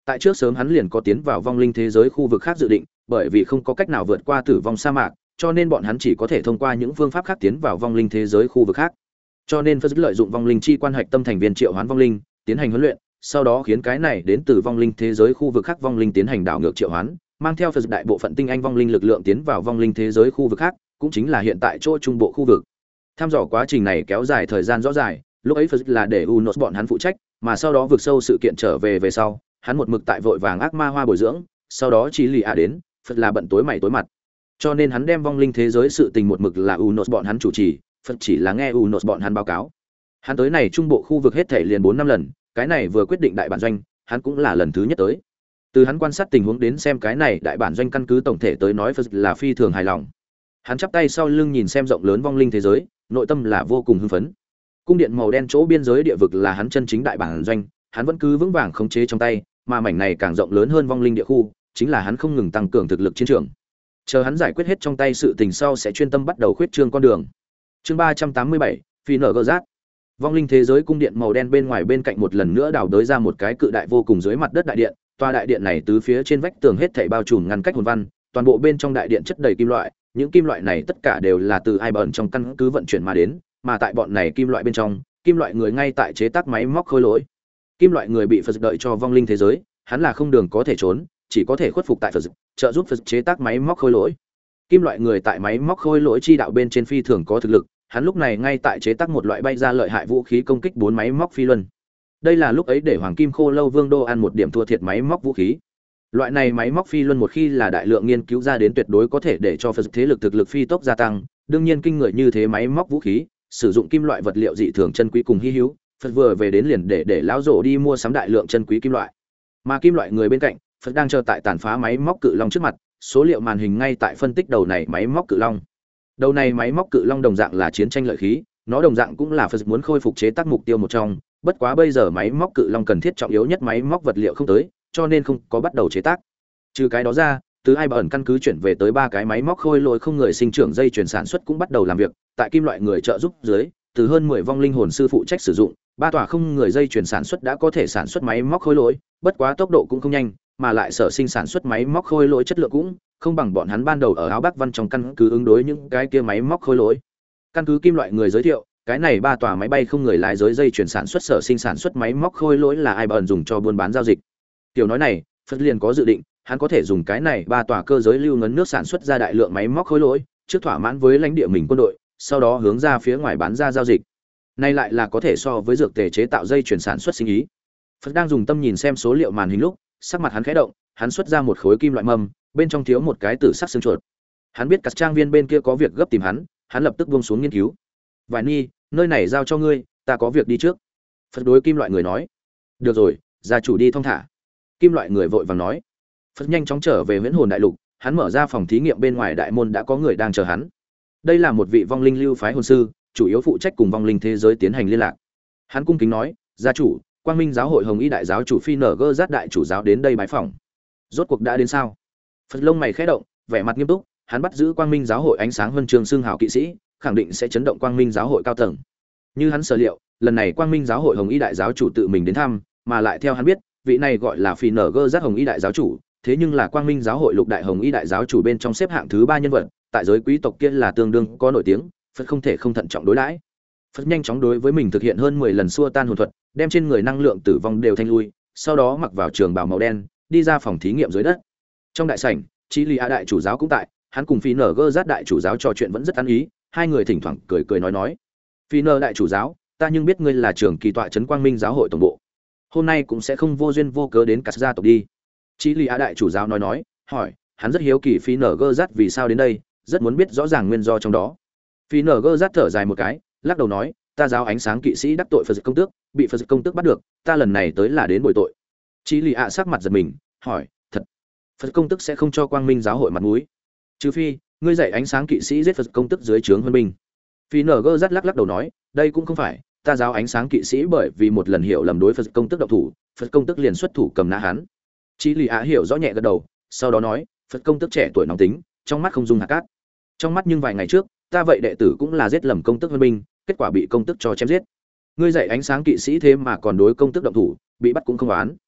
Tại trước sớm hắn liền có tiến vào vong linh thế giới khu vực khác dự định, bởi vì không có cách nào vượt qua tử vong sa mạc, cho nên bọn hắn chỉ có thể thông qua những phương pháp khác tiến vào vong linh thế giới khu vực khác. Cho nên Phật lợi dụng vong linh chi quan hạch tâm thành viên triệu hoán vong linh, tiến hành huấn luyện, sau đó khiến cái này đến từ vong linh thế giới khu vực khác vong linh tiến hành đảo ngược triệu hoán, mang theo Phật đại bộ phận tinh anh vong linh lực lượng tiến vào vong linh thế giới khu vực khác, cũng chính là hiện tại chỗ trung bộ khu vực. Tham dò quá trình này kéo dài thời gian rõ dài, lúc ấy Phật là để Unos bọn hắn phụ trách, mà sau đó vượt sâu sự kiện trở về về sau, hắn một mực tại vội vàng ác ma hoa bồi dưỡng, sau đó chỉ lì ạ đến, Phật là bận tối mày tối mặt. Cho nên hắn đem vong linh thế giới sự tình một mực là Unos bọn hắn chủ trì, Phật chỉ là nghe Unos bọn hắn báo cáo. Hắn tới này trung bộ khu vực hết thể liền bốn năm lần, cái này vừa quyết định đại bản doanh, hắn cũng là lần thứ nhất tới. Từ hắn quan sát tình huống đến xem cái này đại bản doanh căn cứ tổng thể tới nói Phật là phi thường hài lòng. Hắn chắp tay sau lưng nhìn xem rộng lớn vong linh thế giới, nội tâm là vô cùng hưng phấn. Cung điện màu đen chỗ biên giới địa vực là hắn chân chính đại bản doanh, hắn vẫn cứ vững vàng khống chế trong tay, mà mảnh này càng rộng lớn hơn vong linh địa khu, chính là hắn không ngừng tăng cường thực lực chiến trường. Chờ hắn giải quyết hết trong tay sự tình sau sẽ chuyên tâm bắt đầu khuyết trương con đường. Chương ba trăm tám mươi bảy, Phi nở gơ rát. Vong linh thế giới cung điện màu đen bên ngoài bên cạnh một lần nữa đào đới ra một cái cự đại vô cùng dưới mặt đất đại điện, tòa đại điện này tứ phía trên vách tường hết thảy bao trùm ngăn cách hồn văn, toàn bộ bên trong đại điện chất đầy kim loại, những kim loại này tất cả đều là từ ai bẩn trong căn cứ vận chuyển mà đến, mà tại bọn này kim loại bên trong, kim loại người ngay tại chế tác máy móc khôi lỗi. Kim loại người bị Phật đợi cho vong linh thế giới, hắn là không đường có thể trốn, chỉ có thể khuất phục tại Phật, trợ giúp Phật chế tác máy móc khôi lỗi. Kim loại người tại máy móc khôi lỗi chi đạo bên trên phi thường có thực lực, hắn lúc này ngay tại chế tác một loại bay ra lợi hại vũ khí công kích bốn máy móc phi luân. Đây là lúc ấy để Hoàng Kim Khô Lâu Vương đô ăn một điểm thua thiệt máy móc vũ khí. Loại này máy móc phi luân một khi là đại lượng nghiên cứu ra đến tuyệt đối có thể để cho Phật thế lực thực lực phi tốc gia tăng, đương nhiên kinh người như thế máy móc vũ khí, sử dụng kim loại vật liệu dị thường chân quý cùng hi hữu, Phật vừa về đến liền để để lão rổ đi mua sắm đại lượng chân quý kim loại. Mà kim loại người bên cạnh, Phật đang chờ tại tàn phá máy móc cự long trước mặt, số liệu màn hình ngay tại phân tích đầu này máy móc cự long. Đầu này máy móc cự long đồng dạng là chiến tranh lợi khí, nó đồng dạng cũng là Phật muốn khôi phục chế tác mục tiêu một trong, bất quá bây giờ máy móc cự long cần thiết trọng yếu nhất máy móc vật liệu không tới, cho nên không có bắt đầu chế tác. Trừ cái đó ra, từ ai bẩn căn cứ chuyển về tới ba cái máy móc khôi lỗi không người sinh trưởng dây chuyển sản xuất cũng bắt đầu làm việc, tại kim loại người trợ giúp dưới, từ hơn mười vong linh hồn sư phụ trách sử dụng, ba tòa không người dây chuyển sản xuất đã có thể sản xuất máy móc khôi lỗi, bất quá tốc độ cũng không nhanh, mà lại sở sinh sản xuất máy móc khôi lỗi chất lượng cũng không bằng bọn hắn ban đầu ở áo Bắc Văn trong căn cứ ứng đối những cái kia máy móc khôi lỗi. Căn cứ kim loại người giới thiệu, cái này ba tòa máy bay không người lái giới dây chuyển sản xuất sở sinh sản xuất máy móc khôi lỗi là ai bẩn dùng cho buôn bán giao dịch. Tiểu nói này, Phật liền có dự định, hắn có thể dùng cái này ba tòa cơ giới lưu ngấn nước sản xuất ra đại lượng máy móc khôi lỗi, trước thỏa mãn với lãnh địa mình quân đội, sau đó hướng ra phía ngoài bán ra giao dịch. Nay lại là có thể so với dược tề chế tạo dây chuyển sản xuất sinh ý. Phật đang dùng tâm nhìn xem số liệu màn hình lúc, sắc mặt hắn khẽ động, hắn xuất ra một khối kim loại mâm, bên trong thiếu một cái tử sắc xương chuột. Hắn biết các trang viên bên kia có việc gấp tìm hắn, hắn lập tức buông xuống nghiên cứu. "Vài Ni, nơi này giao cho ngươi, ta có việc đi trước." Phật đối kim loại người nói. "Được rồi, gia chủ đi thong thả." Kim loại người vội vàng nói. Phật nhanh chóng trở về Huyễn Hồn Đại Lục, hắn mở ra phòng thí nghiệm bên ngoài đại môn đã có người đang chờ hắn. Đây là một vị vong linh lưu phái hồn sư, chủ yếu phụ trách cùng vong linh thế giới tiến hành liên lạc. Hắn cung kính nói, "Gia chủ, Quang Minh giáo hội Hồng Y đại giáo chủ Phi nở gơ rát đại chủ giáo đến đây bái phỏng." "Rốt cuộc đã đến sao?" Phật lông mày khẽ động, vẻ mặt nghiêm túc, hắn bắt giữ Quang Minh giáo hội ánh sáng huân chương xương hào kỵ sĩ, khẳng định sẽ chấn động Quang Minh giáo hội cao tầng. Như hắn sở liệu, lần này Quang Minh giáo hội Hồng Y đại giáo chủ tự mình đến thăm, mà lại theo hắn biết, vị này gọi là Phi nở gơ rát Hồng Y đại giáo chủ, thế nhưng là Quang Minh giáo hội lục đại Hồng Y đại giáo chủ bên trong xếp hạng thứ ba nhân vật, tại giới quý tộc kia là tương đương có nổi tiếng, Phật không thể không thận trọng đối đãi. Phật nhanh chóng đối với mình thực hiện hơn mười lần xua tan hồn thuật, đem trên người năng lượng tử vong đều thanh lui, sau đó mặc vào trường bào màu đen, đi ra phòng thí nghiệm dưới đất. Trong đại sảnh, Chí Lý A đại chủ giáo cũng tại, hắn cùng Phi nở gơ rát đại chủ giáo trò chuyện vẫn rất ăn ý, hai người thỉnh thoảng cười cười nói nói. "Phi nở đại chủ giáo, ta nhưng biết ngươi là trưởng kỳ tọa trấn Quang Minh giáo hội tổng bộ, hôm nay cũng sẽ không vô duyên vô cớ đến cả gia tộc đi." Chí Lý A đại chủ giáo nói nói, hỏi, hắn rất hiếu kỳ Phi nở gơ rát vì sao đến đây, rất muốn biết rõ ràng nguyên do trong đó. Phi nở gơ rát thở dài một cái, lắc đầu nói, "Ta giáo ánh sáng kỵ sĩ đắc tội Phật công tước, bị Phật công tước bắt được, ta lần này tới là đến bồi tội." Chí Lý A sắc mặt giật mình, hỏi, "Thật? Phật công tước sẽ không cho Quang Minh giáo hội mặt mũi? Trừ phi ngươi dạy ánh sáng kỵ sĩ giết Phật công tước dưới trướng huân binh." Phi nở gơ rát lắc lắc đầu nói, "Đây cũng không phải, ta giáo ánh sáng kỵ sĩ bởi vì một lần hiểu lầm đối Phật công tước động thủ, Phật công tước liền xuất thủ cầm nã hắn." Chí Lý A hiểu rõ nhẹ gật đầu, sau đó nói, "Phật công tước trẻ tuổi nóng tính, trong mắt không dung hạt cát. Trong mắt nhưng vài ngày trước, ta vậy đệ tử cũng là giết lầm công tước huân binh, kết quả bị công tước cho chém giết. Ngươi dạy ánh sáng kỵ sĩ thế mà còn đối công tước động thủ, bị bắt cũng không oán."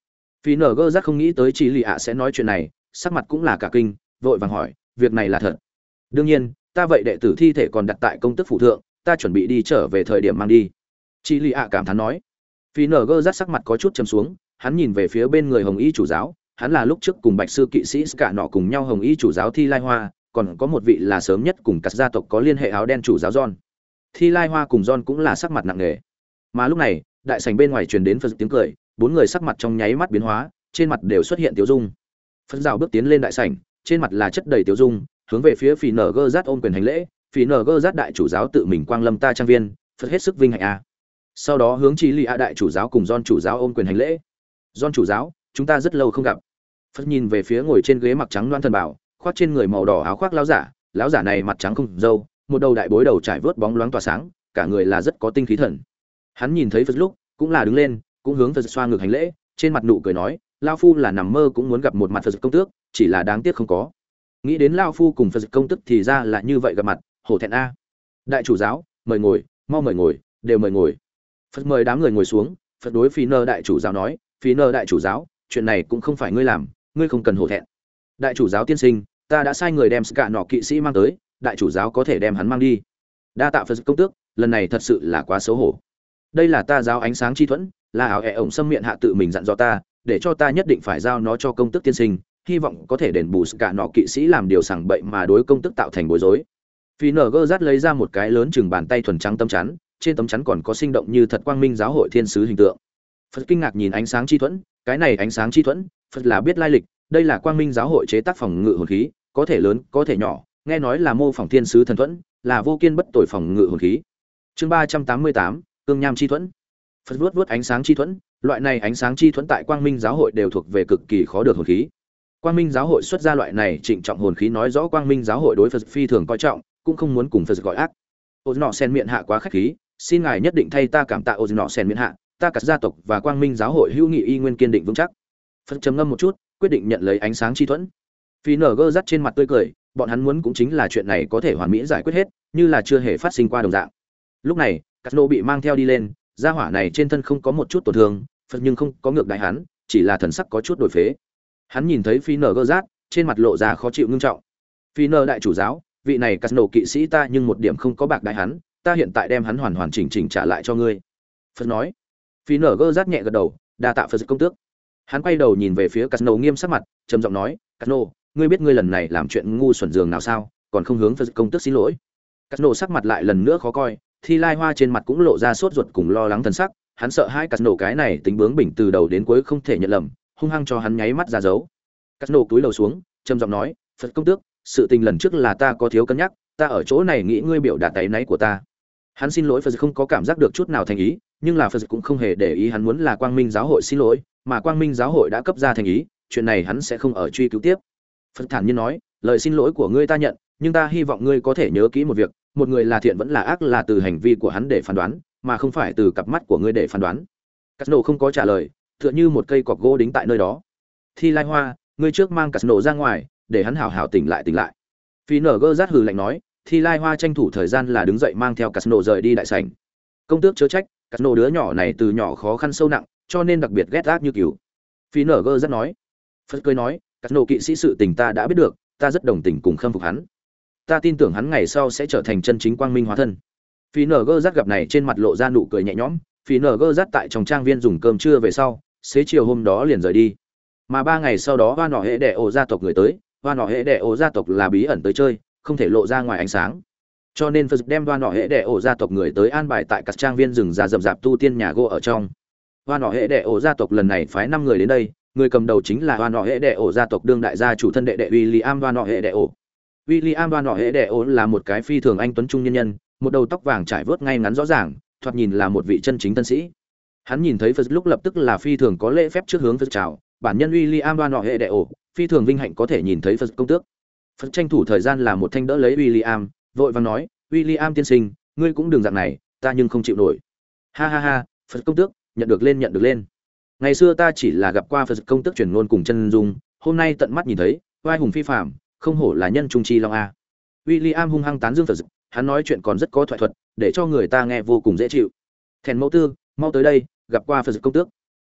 Phi nở gơ rát không nghĩ tới chị lì ạ sẽ nói chuyện này, sắc mặt cũng là cả kinh, vội vàng hỏi, việc này là thật? Đương nhiên, ta vậy đệ tử thi thể còn đặt tại công tức phủ thượng, ta chuẩn bị đi trở về thời điểm mang đi. Chị lì ạ cảm thán nói. Phi nở gơ rát sắc mặt có chút trầm xuống, hắn nhìn về phía bên người hồng y chủ giáo, hắn là lúc trước cùng bạch sư kỵ sĩ cả nọ cùng nhau hồng y chủ giáo Thi Lai Hoa, còn có một vị là sớm nhất cùng các gia tộc có liên hệ áo đen chủ giáo John. Thi Lai Hoa cùng John cũng là sắc mặt nặng nề. Mà lúc này, đại sảnh bên ngoài truyền đến phật tiếng cười, bốn người sắc mặt trong nháy mắt biến hóa, trên mặt đều xuất hiện tiêu dung. Phật rào bước tiến lên đại sảnh, trên mặt là chất đầy tiêu dung, hướng về phía Phi nở gơ rát ôm quyền hành lễ, Phi nở gơ rát đại chủ giáo tự mình quang lâm ta trang viên, Phật hết sức vinh hạnh a. Sau đó hướng Chí Lì A đại chủ giáo cùng John chủ giáo ôm quyền hành lễ. John chủ giáo, chúng ta rất lâu không gặp. Phật nhìn về phía ngồi trên ghế mặc trắng loan thần bảo, khoác trên người màu đỏ áo khoác lão giả, lão giả này mặt trắng không râu, một đầu đại bối đầu trải vớt bóng loáng tỏa sáng, cả người là rất có tinh khí thần. Hắn nhìn thấy Phật lúc, cũng là đứng lên, cũng hướng Phật xoa ngược hành lễ, trên mặt nụ cười nói, lão phu là nằm mơ cũng muốn gặp một mặt Phật công tước, chỉ là đáng tiếc không có. Nghĩ đến lão phu cùng Phật công tước thì ra là như vậy gặp mặt, hổ thẹn a. Đại chủ giáo, mời ngồi, mau mời ngồi, đều mời ngồi. Phật mời đám người ngồi xuống, Phật đối Phi nơ đại chủ giáo nói, Phi nơ đại chủ giáo, chuyện này cũng không phải ngươi làm, ngươi không cần hổ thẹn. Đại chủ giáo tiên sinh, ta đã sai người đem cả nọ kỵ sĩ mang tới, đại chủ giáo có thể đem hắn mang đi. Đa tạ Phật công tước, lần này thật sự là quá xấu hổ. Đây là ta giáo ánh sáng chi thuẫn, là ảo ẻ ổng xâm miệng hạ tự mình dặn dò ta, để cho ta nhất định phải giao nó cho công tước tiên sinh, hy vọng có thể đền bù cả nọ kỵ sĩ làm điều sằng bậy mà đối công tước tạo thành bối rối. Phi nở gơ rát lấy ra một cái lớn chừng bàn tay thuần trắng tấm chắn, trên tấm chắn còn có sinh động như thật quang minh giáo hội thiên sứ hình tượng. Phật kinh ngạc nhìn ánh sáng chi thuẫn, cái này ánh sáng chi thuẫn, Phật là biết lai lịch, đây là quang minh giáo hội chế tác phòng ngự hồn khí, có thể lớn, có thể nhỏ, nghe nói là mô phỏng thiên sứ thần thuẫn, là vô kiên bất tồi phòng ngự hồn khí. Chương ba trăm tám mươi tám, cương nham chi thuẫn. Phật vuốt vuốt ánh sáng chi thuẫn, loại này ánh sáng chi thuẫn tại quang minh giáo hội đều thuộc về cực kỳ khó được hồn khí. Quang minh giáo hội xuất ra loại này trịnh trọng hồn khí nói rõ quang minh giáo hội đối Phật phi thường coi trọng, cũng không muốn cùng Phật gọi ác. Ôn nọ sen miệng hạ quá khách khí, xin ngài nhất định thay ta cảm tạ ôn nọ sen miệng hạ, ta cả gia tộc và quang minh giáo hội hữu nghị y nguyên kiên định vững chắc. Phật trầm ngâm một chút, quyết định nhận lấy ánh sáng chi thuẫn. Phi nở gơ rắt trên mặt tươi cười, bọn hắn muốn cũng chính là chuyện này có thể hoàn mỹ giải quyết hết, như là chưa hề phát sinh qua đồng dạng. Lúc này, Cát bị mang theo đi lên, gia hỏa này trên thân không có một chút tổn thương, Phật nhưng không có ngược đại hắn, chỉ là thần sắc có chút đổi phế. Hắn nhìn thấy Phi nở gơ rát, trên mặt lộ ra khó chịu ngưng trọng. Phi nở đại chủ giáo, vị này Cát kỵ sĩ ta nhưng một điểm không có bạc đại hắn, ta hiện tại đem hắn hoàn hoàn chỉnh chỉnh trả lại cho ngươi. Phật nói. Phi nở gơ rát nhẹ gật đầu, đa tạ Phật công tước. Hắn quay đầu nhìn về phía Cát nghiêm sắc mặt, trầm giọng nói, Cát, ngươi biết ngươi lần này làm chuyện ngu xuẩn dường nào sao, còn không hướng Phật công tước xin lỗi. Cát sắc mặt lại lần nữa khó coi, Thi Lai Hoa trên mặt cũng lộ ra sốt ruột cùng lo lắng thần sắc, hắn sợ hai Cát cái này tính bướng bỉnh từ đầu đến cuối không thể nhận lầm, hung hăng cho hắn nháy mắt ra dấu. Cát cúi đầu xuống, trầm giọng nói, Phật công tước, sự tình lần trước là ta có thiếu cân nhắc, ta ở chỗ này nghĩ ngươi biểu đạt áy náy của ta. Hắn xin lỗi Phật không có cảm giác được chút nào thành ý, nhưng là Phật cũng không hề để ý hắn muốn là Quang Minh giáo hội xin lỗi, mà Quang Minh giáo hội đã cấp ra thành ý, chuyện này hắn sẽ không ở truy cứu tiếp. Phật thản nhiên nói, lời xin lỗi của ngươi ta nhận, nhưng ta hy vọng ngươi có thể nhớ kỹ một việc, một người là thiện vẫn là ác là từ hành vi của hắn để phán đoán, mà không phải từ cặp mắt của ngươi để phán đoán. Cát nổ không có trả lời, tựa như một cây cọc gỗ đính tại nơi đó. Thi Lai Hoa, ngươi trước mang Cát nổ ra ngoài, để hắn hảo hảo tỉnh lại tỉnh lại. Phi nở gơ rát hừ lạnh nói, Thi Lai Hoa tranh thủ thời gian là đứng dậy mang theo Cát nổ rời đi đại sảnh. Công tước chớ trách, Cát nổ đứa nhỏ này từ nhỏ khó khăn sâu nặng, cho nên đặc biệt ghét ác như cừu. Phi nở gơ rát nói. Phật cười nói, Cát nổ kỵ sĩ sự tình ta đã biết được, ta rất đồng tình cùng khâm phục hắn. Ta tin tưởng hắn ngày sau sẽ trở thành chân chính quang minh hóa thân. Phi nở gơ rát gặp này trên mặt lộ ra nụ cười nhẹ nhõm, Phi nở gơ rát tại trong trang viên dùng cơm trưa về sau, xế chiều hôm đó liền rời đi. Mà ba ngày sau đó Hoa Nọ Hệ Đệ Ổ gia tộc người tới, Hoa Nọ Hệ Đệ Ổ gia tộc là bí ẩn tới chơi, không thể lộ ra ngoài ánh sáng. Cho nên Phật đem Hoa Nọ Hệ Đệ Ổ gia tộc người tới an bài tại các trang viên rừng già rậm rạp tu tiên nhà gỗ ở trong. Hoa Nọ Hệ Đệ Ổ gia tộc lần này phái năm người đến đây, người cầm đầu chính là Hoa Nọ Hệ Đệ Ổ gia tộc đương đại gia chủ thân đệ đệ William Hoa Nọ Hệ Đệ Ổ. William Hoa Nọ Hệ Đệ Ổ là một cái phi thường anh tuấn trung nhân nhân, một đầu tóc vàng trải vớt ngay ngắn rõ ràng, thoạt nhìn là một vị chân chính tân sĩ. Hắn nhìn thấy Phật lúc lập tức là phi thường có lễ phép trước hướng Phật chào, bản nhân William Hoa Nọ Hệ Đệ Ổ, phi thường vinh hạnh có thể nhìn thấy Phật công tước. Phật tranh thủ thời gian là một thanh đỡ lấy William, vội vàng nói, William tiên sinh, ngươi cũng đừng dạng này, ta nhưng không chịu nổi. Ha ha ha, Phật công tước, nhận được lên nhận được lên. Ngày xưa ta chỉ là gặp qua Phật công tước truyền ngôn cùng chân dung, hôm nay tận mắt nhìn thấy, oai hùng phi phàm, không hổ là nhân trung chi long a. William hung hăng tán dương Phật, hắn nói chuyện còn rất có thoại thuật, để cho người ta nghe vô cùng dễ chịu. Thèn mẫu tư, mau tới đây, gặp qua Phật công tước.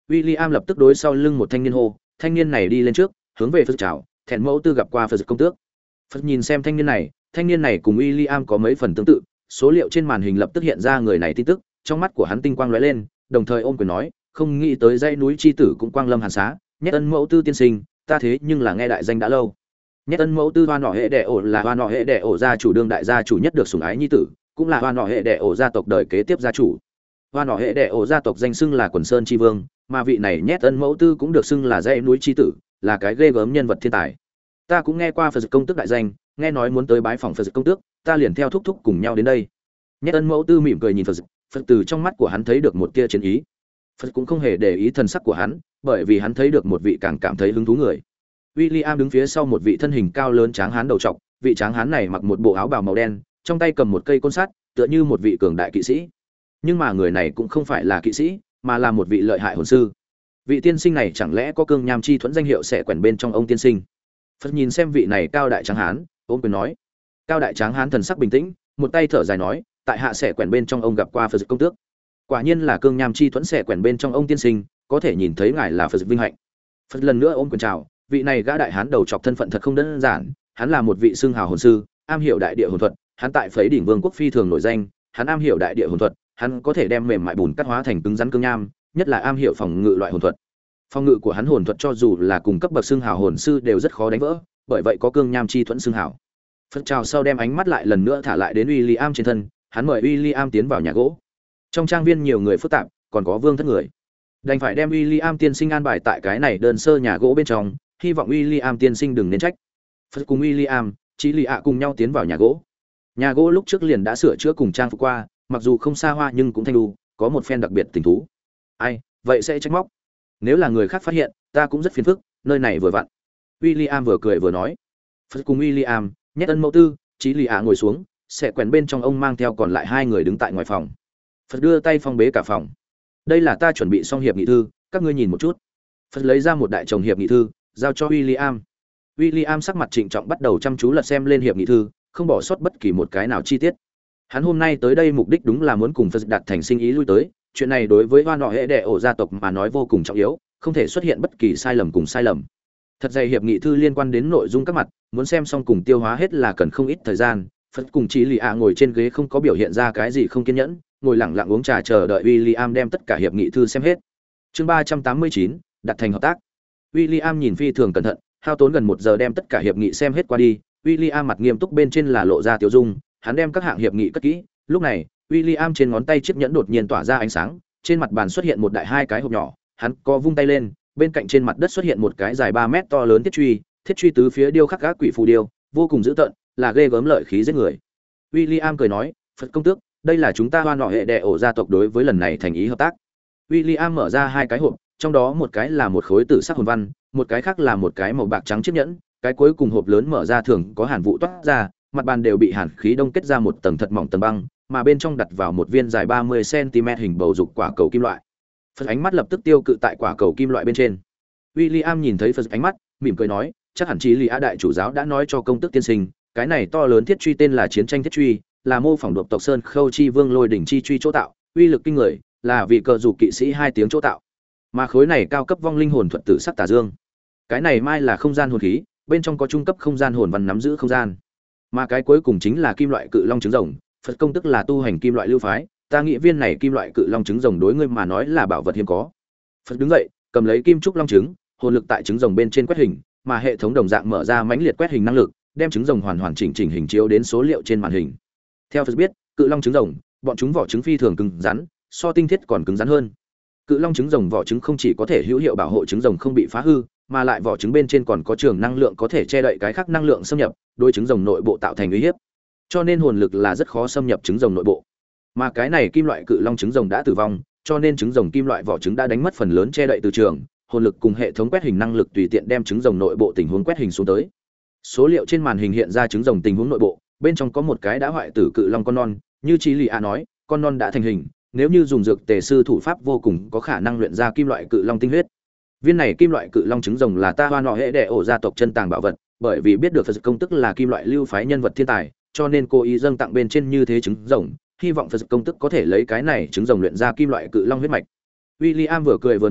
William lập tức đối sau lưng một thanh niên hô, thanh niên này đi lên trước, hướng về Phật chào, thẹn mẫu tư gặp qua Phật công tước. Phật nhìn xem thanh niên này, thanh niên này cùng William có mấy phần tương tự, số liệu trên màn hình lập tức hiện ra người này tin tức, trong mắt của hắn tinh quang lóe lên, đồng thời ôm quyền nói, không nghĩ tới dãy núi chi tử cũng quang lâm hàn xá, Nhét Ân mẫu tư tiên sinh, ta thế nhưng là nghe đại danh đã lâu. Nhét Ân mẫu tư hoa nọ hệ đệ ổ là hoa nọ hệ đệ ổ gia chủ đương đại gia chủ nhất được sủng ái nhi tử, cũng là hoa nọ hệ đệ ổ gia tộc đời kế tiếp gia chủ. Hoa nọ hệ đệ ổ gia tộc danh xưng là Quần Sơn chi vương, mà vị này Nhét Ân mẫu tư cũng được xưng là dãy núi chi tử, là cái ghê gớm nhân vật thiên tài. Ta cũng nghe qua Phật công tước đại danh, nghe nói muốn tới bái phỏng Phật công tước, ta liền theo thúc thúc cùng nhau đến đây. Nhét Ân mẫu tư mỉm cười nhìn Phật, Phật từ trong mắt của hắn thấy được một tia chiến ý. Phật cũng không hề để ý thần sắc của hắn, bởi vì hắn thấy được một vị càng cảm thấy hứng thú người. William đứng phía sau một vị thân hình cao lớn tráng hán đầu trọc, vị tráng hán này mặc một bộ áo bào màu đen, trong tay cầm một cây côn sắt, tựa như một vị cường đại kỵ sĩ. Nhưng mà người này cũng không phải là kỵ sĩ, mà là một vị lợi hại hồn sư. Vị tiên sinh này chẳng lẽ có cương nham chi thuẫn danh hiệu sẽ quèn bên trong ông tiên sinh? Phật nhìn xem vị này cao đại tráng hán, ôm quyền nói. Cao đại tráng hán thần sắc bình tĩnh, một tay thở dài nói, tại hạ sẽ quèn bên trong ông gặp qua Phật công tước. Quả nhiên là cương nham chi thuẫn sẽ quèn bên trong ông tiên sinh, có thể nhìn thấy ngài là Phật vinh hạnh. Phật lần nữa ôm quyền chào, vị này gã đại hán đầu chọc thân phận thật không đơn giản, hắn là một vị xương hào hồn sư, am hiểu đại địa hồn thuật, hắn tại Phấy đỉnh vương quốc phi thường nổi danh, hắn am hiểu đại địa hồn thuật, hắn có thể đem mềm mại bùn cắt hóa thành cứng rắn cương nham, nhất là am hiểu phòng ngự loại hồn thuật. Phòng ngự của hắn hồn thuật cho dù là cùng cấp bậc xương hào hồn sư đều rất khó đánh vỡ, bởi vậy có cương nham chi thuẫn xương hào. Phật chào sau đem ánh mắt lại lần nữa thả lại đến William trên thân, hắn mời William tiến vào nhà gỗ. Trong trang viên nhiều người phức tạp, còn có vương thất người. Đành phải đem William tiên sinh an bài tại cái này đơn sơ nhà gỗ bên trong, hy vọng William tiên sinh đừng nên trách. Phật cùng William, Chí Lì ạ cùng nhau tiến vào nhà gỗ. Nhà gỗ lúc trước liền đã sửa chữa cùng trang phục qua, mặc dù không xa hoa nhưng cũng thanh lưu, có một phen đặc biệt tình thú. Ai, vậy sẽ trách móc. Nếu là người khác phát hiện, ta cũng rất phiền phức, nơi này vừa vặn. William vừa cười vừa nói. Phật cùng William, Nhét Ân mẫu tư, Chí Lì ạ ngồi xuống, sẽ quèn bên trong ông mang theo còn lại hai người đứng tại ngoài phòng. Phật đưa tay phong bế cả phòng. Đây là ta chuẩn bị xong hiệp nghị thư, các ngươi nhìn một chút. Phật lấy ra một đại chồng hiệp nghị thư, giao cho William. William sắc mặt trịnh trọng bắt đầu chăm chú lật xem lên hiệp nghị thư, không bỏ sót bất kỳ một cái nào chi tiết. Hắn hôm nay tới đây mục đích đúng là muốn cùng Phật đạt thành sinh ý lui tới, chuyện này đối với Hoa Nọ Hệ Đệ ổ gia tộc mà nói vô cùng trọng yếu, không thể xuất hiện bất kỳ sai lầm cùng sai lầm. Thật dày hiệp nghị thư liên quan đến nội dung các mặt, muốn xem xong cùng tiêu hóa hết là cần không ít thời gian. Phật cùng Chí Lì ạ ngồi trên ghế không có biểu hiện ra cái gì không kiên nhẫn, ngồi lặng lặng uống trà chờ đợi William đem tất cả hiệp nghị thư xem hết. Chương ba trăm tám mươi chín, đặt thành hợp tác. William nhìn phi thường cẩn thận, hao tốn gần một giờ đem tất cả hiệp nghị xem hết qua đi. William mặt nghiêm túc bên trên là lộ ra tiêu dung, hắn đem các hạng hiệp nghị cất kỹ. Lúc này, William trên ngón tay chiếc nhẫn đột nhiên tỏa ra ánh sáng, trên mặt bàn xuất hiện một đại hai cái hộp nhỏ, hắn co vung tay lên, bên cạnh trên mặt đất xuất hiện một cái dài ba mét to lớn thiết truy, thiết truy tứ phía điêu khắc các quỷ phù điêu, vô cùng dữ tợn, là ghê gớm lợi khí giết người. William cười nói, "Phật công tước, đây là chúng ta Hoa Nọ Hệ Đệ ổ gia tộc đối với lần này thành ý hợp tác." William mở ra hai cái hộp, trong đó một cái là một khối tử sắc hồn văn, một cái khác là một cái màu bạc trắng chiếc nhẫn, cái cuối cùng hộp lớn mở ra thường có hàn vụ toát ra, mặt bàn đều bị hàn khí đông kết ra một tầng thật mỏng tầng băng, mà bên trong đặt vào một viên dài ba mươi xăng ti mét hình bầu dục quả cầu kim loại. Phật ánh mắt lập tức tiêu cự tại quả cầu kim loại bên trên. William nhìn thấy Phật ánh mắt, mỉm cười nói, chắc hẳn Chí Lì Á đại chủ giáo đã nói cho công tước tiên sinh, cái này to lớn thiết truy tên là chiến tranh thiết truy, là mô phỏng độc tộc Sơn Khâu chi vương Lôi đỉnh chi truy chỗ tạo, uy lực kinh người, là vị cờ dù kỵ sĩ hai tiếng chỗ tạo. Mà khối này cao cấp vong linh hồn thuật tử sắc tà dương. Cái này mai là không gian hồn khí, bên trong có trung cấp không gian hồn văn nắm giữ không gian. Mà cái cuối cùng chính là kim loại cự long trứng rồng, Phật công tức là tu hành kim loại lưu phái, ta nghĩ viên này kim loại cự long trứng rồng đối ngươi mà nói là bảo vật hiếm có. Phật đứng dậy, cầm lấy kim trúc long trứng, hồn lực tại trứng rồng bên trên quét hình, mà hệ thống đồng dạng mở ra mãnh liệt quét hình năng lực, đem trứng rồng hoàn hoàn chỉnh chỉnh hình chiếu đến số liệu trên màn hình. Theo Phật biết, cự long trứng rồng, bọn chúng vỏ trứng phi thường cứng rắn, so tinh thiết còn cứng rắn hơn. Cự long trứng rồng vỏ trứng không chỉ có thể hữu hiệu bảo hộ trứng rồng không bị phá hư, mà lại vỏ trứng bên trên còn có trường năng lượng có thể che đậy cái khác năng lượng xâm nhập, đối trứng rồng nội bộ tạo thành uy hiếp. Cho nên hồn lực là rất khó xâm nhập trứng rồng nội bộ. Mà cái này kim loại cự long trứng rồng đã tử vong, cho nên trứng rồng kim loại vỏ trứng đã đánh mất phần lớn che đậy từ trường, hồn lực cùng hệ thống quét hình năng lực tùy tiện đem trứng rồng nội bộ tình huống quét hình xuống tới. Số liệu trên màn hình hiện ra trứng rồng tình huống nội bộ, bên trong có một cái đã hoại tử cự long con non, như Chí Lì A nói, con non đã thành hình, nếu như dùng dược tề sư thủ pháp vô cùng có khả năng luyện ra kim loại cự long tinh huyết. Viên này kim loại cự long trứng rồng là ta Hoa Nọ Hệ Đệ ổ gia tộc chân tàng bảo vật, bởi vì biết được Phật công tức là kim loại lưu phái nhân vật thiên tài, cho nên cố ý dâng tặng bên trên như thế trứng rồng, hy vọng Phật công tức có thể lấy cái này trứng rồng luyện ra kim loại cự long huyết mạch. William vừa cười vừa nói,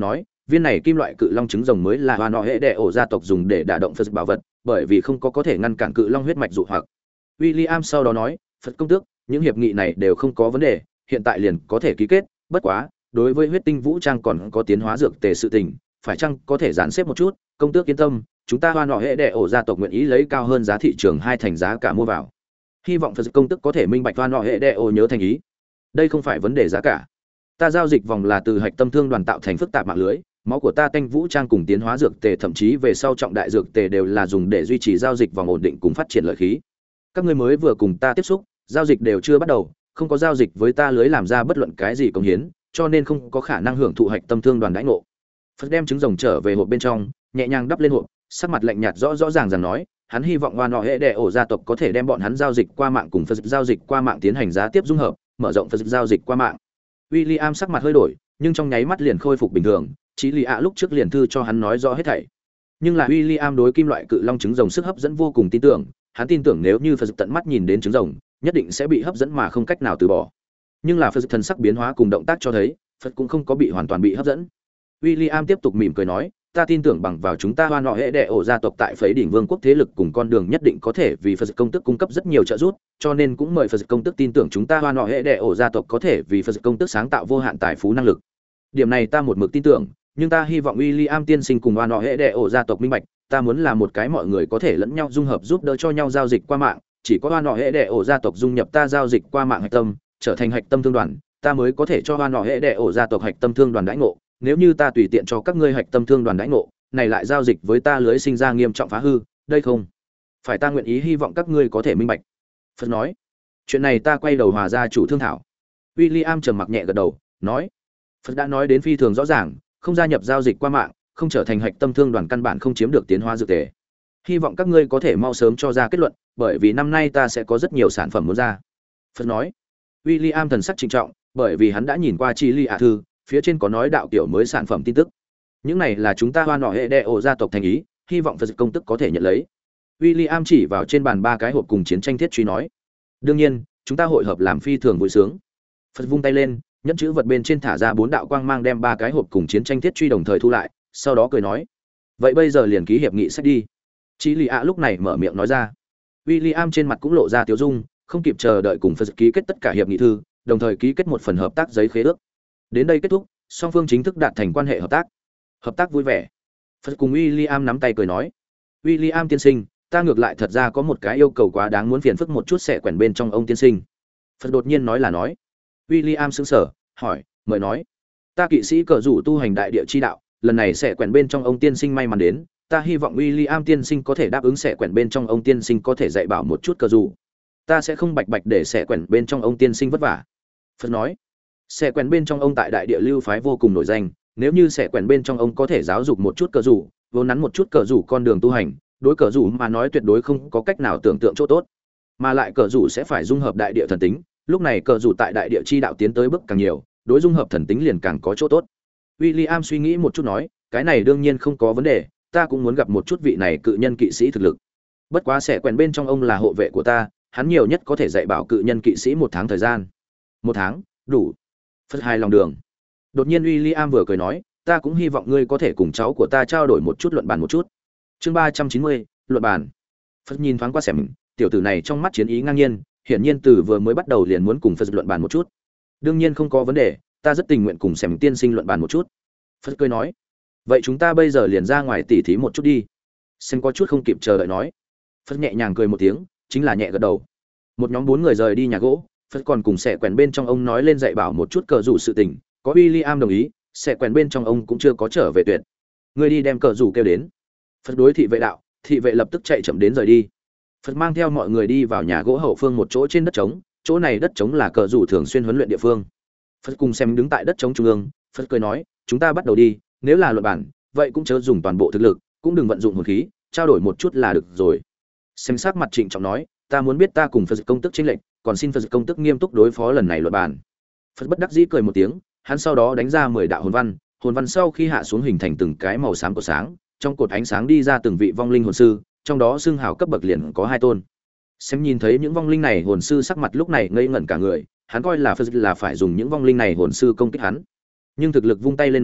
viên này kim loại cự long trứng rồng mới là hoa nọ hệ đệ ổ gia tộc dùng để đả động phật bảo vật, bởi vì không có có thể ngăn cản cự long huyết mạch dụ hoặc. William sau đó nói, Phật công tước, những hiệp nghị này đều không có vấn đề, hiện tại liền có thể ký kết, bất quá, đối với huyết tinh vũ trang còn có tiến hóa dược tề sự tình, phải chăng có thể gián xếp một chút, công tước yên tâm, chúng ta hoa nọ hệ đệ ổ gia tộc nguyện ý lấy cao hơn giá thị trường hai thành giá cả mua vào. Hy vọng Phật công tước có thể minh bạch hoa nọ hệ đệ ổ nhớ thành ý. Đây không phải vấn đề giá cả. Ta giao dịch vòng là từ hạch tâm thương đoàn tạo thành phức tạp mạng lưới, máu của ta tanh vũ trang cùng tiến hóa dược tề thậm chí về sau trọng đại dược tề đều là dùng để duy trì giao dịch vòng ổn định cùng phát triển lợi khí. Các ngươi mới vừa cùng ta tiếp xúc, giao dịch đều chưa bắt đầu, không có giao dịch với ta lưới làm ra bất luận cái gì công hiến, cho nên không có khả năng hưởng thụ hạch tâm thương đoàn đãi ngộ. Phật đem trứng rồng trở về hộp bên trong, nhẹ nhàng đắp lên hộp, sắc mặt lạnh nhạt rõ rõ ràng ràng nói, hắn hy vọng Hoa Nọ hệ đệ ổ gia tộc có thể đem bọn hắn giao dịch qua mạng cùng Phật giao dịch qua mạng tiến hành giá tiếp dung hợp, mở rộng Phật giao dịch qua mạng. William sắc mặt hơi đổi, nhưng trong nháy mắt liền khôi phục bình thường, Chí Lý ạ lúc trước liền thư cho hắn nói rõ hết thảy. Nhưng là William đối kim loại cự long trứng rồng sức hấp dẫn vô cùng tin tưởng, hắn tin tưởng nếu như Phật tận mắt nhìn đến trứng rồng, nhất định sẽ bị hấp dẫn mà không cách nào từ bỏ. Nhưng là Phật thần sắc biến hóa cùng động tác cho thấy, Phật cũng không có bị hoàn toàn bị hấp dẫn. William tiếp tục mỉm cười nói, ta tin tưởng bằng vào chúng ta Hoa Nọ hệ đệ ổ gia tộc tại Phấy đỉnh Vương quốc thế lực cùng con đường nhất định có thể vì Phật công tức cung cấp rất nhiều trợ giúp, cho nên cũng mời Phật công tức tin tưởng chúng ta Hoa Nọ hệ đệ ổ gia tộc có thể vì Phật công tức sáng tạo vô hạn tài phú năng lực. Điểm này ta một mực tin tưởng, nhưng ta hy vọng William tiên sinh cùng Hoa Nọ hệ đệ ổ gia tộc minh bạch, ta muốn là một cái mọi người có thể lẫn nhau dung hợp giúp đỡ cho nhau giao dịch qua mạng, chỉ có Hoa Nọ hệ đệ ổ gia tộc dung nhập ta giao dịch qua mạng hạch tâm, trở thành hạch tâm thương đoàn, ta mới có thể cho Hoa Nọ hệ đệ ổ gia tộc hạch tâm thương đoàn đãi ngộ, nếu như ta tùy tiện cho các ngươi hạch tâm thương đoàn đãi ngộ, này lại giao dịch với ta lưới sinh ra nghiêm trọng phá hư, đây không phải ta nguyện ý hy vọng các ngươi có thể minh bạch. Phật nói, chuyện này ta quay đầu hòa gia chủ thương thảo. William trầm mặc nhẹ gật đầu, nói, Phật đã nói đến phi thường rõ ràng, không gia nhập giao dịch qua mạng, không trở thành hạch tâm thương đoàn căn bản không chiếm được tiến hóa dược tề. Hy vọng các ngươi có thể mau sớm cho ra kết luận, bởi vì năm nay ta sẽ có rất nhiều sản phẩm muốn ra. Phật nói, William thần sắc trịnh trọng, bởi vì hắn đã nhìn qua Chí Lý ạ thư, phía trên có nói đạo kiểu mới sản phẩm tin tức. Những này là chúng ta Hoa Nọ hệ đệ ổ gia tộc thành ý, hy vọng Phật công tức có thể nhận lấy. William chỉ vào trên bàn ba cái hộp cùng chiến tranh thiết truy nói, đương nhiên, chúng ta hội hợp làm phi thường vui sướng. Phật vung tay lên, nhẫn chữ vật bên trên thả ra bốn đạo quang mang đem ba cái hộp cùng chiến tranh thiết truy đồng thời thu lại, sau đó cười nói, vậy bây giờ liền ký hiệp nghị sách đi. Chí Lý ạ lúc này mở miệng nói ra. William trên mặt cũng lộ ra tiếu dung, không kịp chờ đợi cùng Phật ký kết tất cả hiệp nghị thư, đồng thời ký kết một phần hợp tác giấy khế ước. Đến đây kết thúc, song phương chính thức đạt thành quan hệ hợp tác. Hợp tác vui vẻ. Phật cùng William nắm tay cười nói, William tiên sinh, ta ngược lại thật ra có một cái yêu cầu quá đáng muốn phiền phức một chút sẽ quèn bên trong ông tiên sinh. Phật đột nhiên nói là nói. William sững sờ, hỏi, mời nói. Ta kỵ sĩ cờ rủ tu hành đại địa chi đạo, lần này sẽ quèn bên trong ông tiên sinh may mắn đến, ta hy vọng William tiên sinh có thể đáp ứng sẽ quèn bên trong ông tiên sinh có thể dạy bảo một chút cờ rủ. Ta sẽ không bạch bạch để sẽ quèn bên trong ông tiên sinh vất vả. Phật nói, sẽ quèn bên trong ông tại đại địa lưu phái vô cùng nổi danh, nếu như sẽ quèn bên trong ông có thể giáo dục một chút cờ rủ, vốn nắn một chút cờ rủ con đường tu hành, đối cờ rủ mà nói tuyệt đối không có cách nào tưởng tượng chỗ tốt, mà lại cờ rủ sẽ phải dung hợp đại địa thần tính, lúc này cờ rủ tại đại địa chi đạo tiến tới bước càng nhiều, đối dung hợp thần tính liền càng có chỗ tốt. William suy nghĩ một chút nói, cái này đương nhiên không có vấn đề, ta cũng muốn gặp một chút vị này cự nhân kỵ sĩ thực lực. Bất quá sẽ quèn bên trong ông là hộ vệ của ta, hắn nhiều nhất có thể dạy bảo cự nhân kỵ sĩ một tháng thời gian. Một tháng, đủ. Phật hai lòng đường. Đột nhiên William vừa cười nói, ta cũng hy vọng ngươi có thể cùng cháu của ta trao đổi một chút luận bàn một chút. Chương ba trăm chín mươi, luận bàn. Phật nhìn thoáng qua Sẻm, tiểu tử này trong mắt chiến ý ngang nhiên, hiển nhiên từ vừa mới bắt đầu liền muốn cùng Phật luận bàn một chút. Đương nhiên không có vấn đề, ta rất tình nguyện cùng Sẻm tiên sinh luận bàn một chút. Phật cười nói, vậy chúng ta bây giờ liền ra ngoài tỉ thí một chút đi. Sẻm có chút không kịp chờ đợi nói. Phật nhẹ nhàng cười một tiếng, chính là nhẹ gật đầu. Một nhóm bốn người rời đi nhà gỗ, Phật còn cùng sẽ quèn bên trong ông nói lên dạy bảo một chút cờ rủ sự tình, có William đồng ý, sẽ quèn bên trong ông cũng chưa có trở về tuyệt. Người đi đem cờ rủ kêu đến. Phật đối thị vệ đạo, thị vệ lập tức chạy chậm đến rời đi. Phật mang theo mọi người đi vào nhà gỗ hậu phương một chỗ trên đất trống, chỗ này đất trống là cờ rủ thường xuyên huấn luyện địa phương. Phật cùng xem đứng tại đất trống trung ương, Phật cười nói, chúng ta bắt đầu đi, nếu là luận bản, vậy cũng chớ dùng toàn bộ thực lực, cũng đừng vận dụng hồn khí, trao đổi một chút là được rồi. Xem sắc mặt trịnh trọng nói, ta muốn biết ta cùng Phật công tức chênh lệnh, còn xin Phật công tức nghiêm túc đối phó lần này luận bản. Phật bất đắc dĩ cười một tiếng, hắn sau đó đánh ra mười đạo hồn văn, hồn văn sau khi hạ xuống hình thành từng cái màu xám của sáng, trong cột ánh sáng đi ra từng vị vong linh hồn sư, trong đó xưng hào cấp bậc liền có hai tôn. Xem nhìn thấy những vong linh này hồn sư sắc mặt lúc này ngây ngẩn cả người, hắn coi là Phật là phải dùng những vong linh này hồn sư công kích hắn. Nhưng thực lực vung tay lên nói,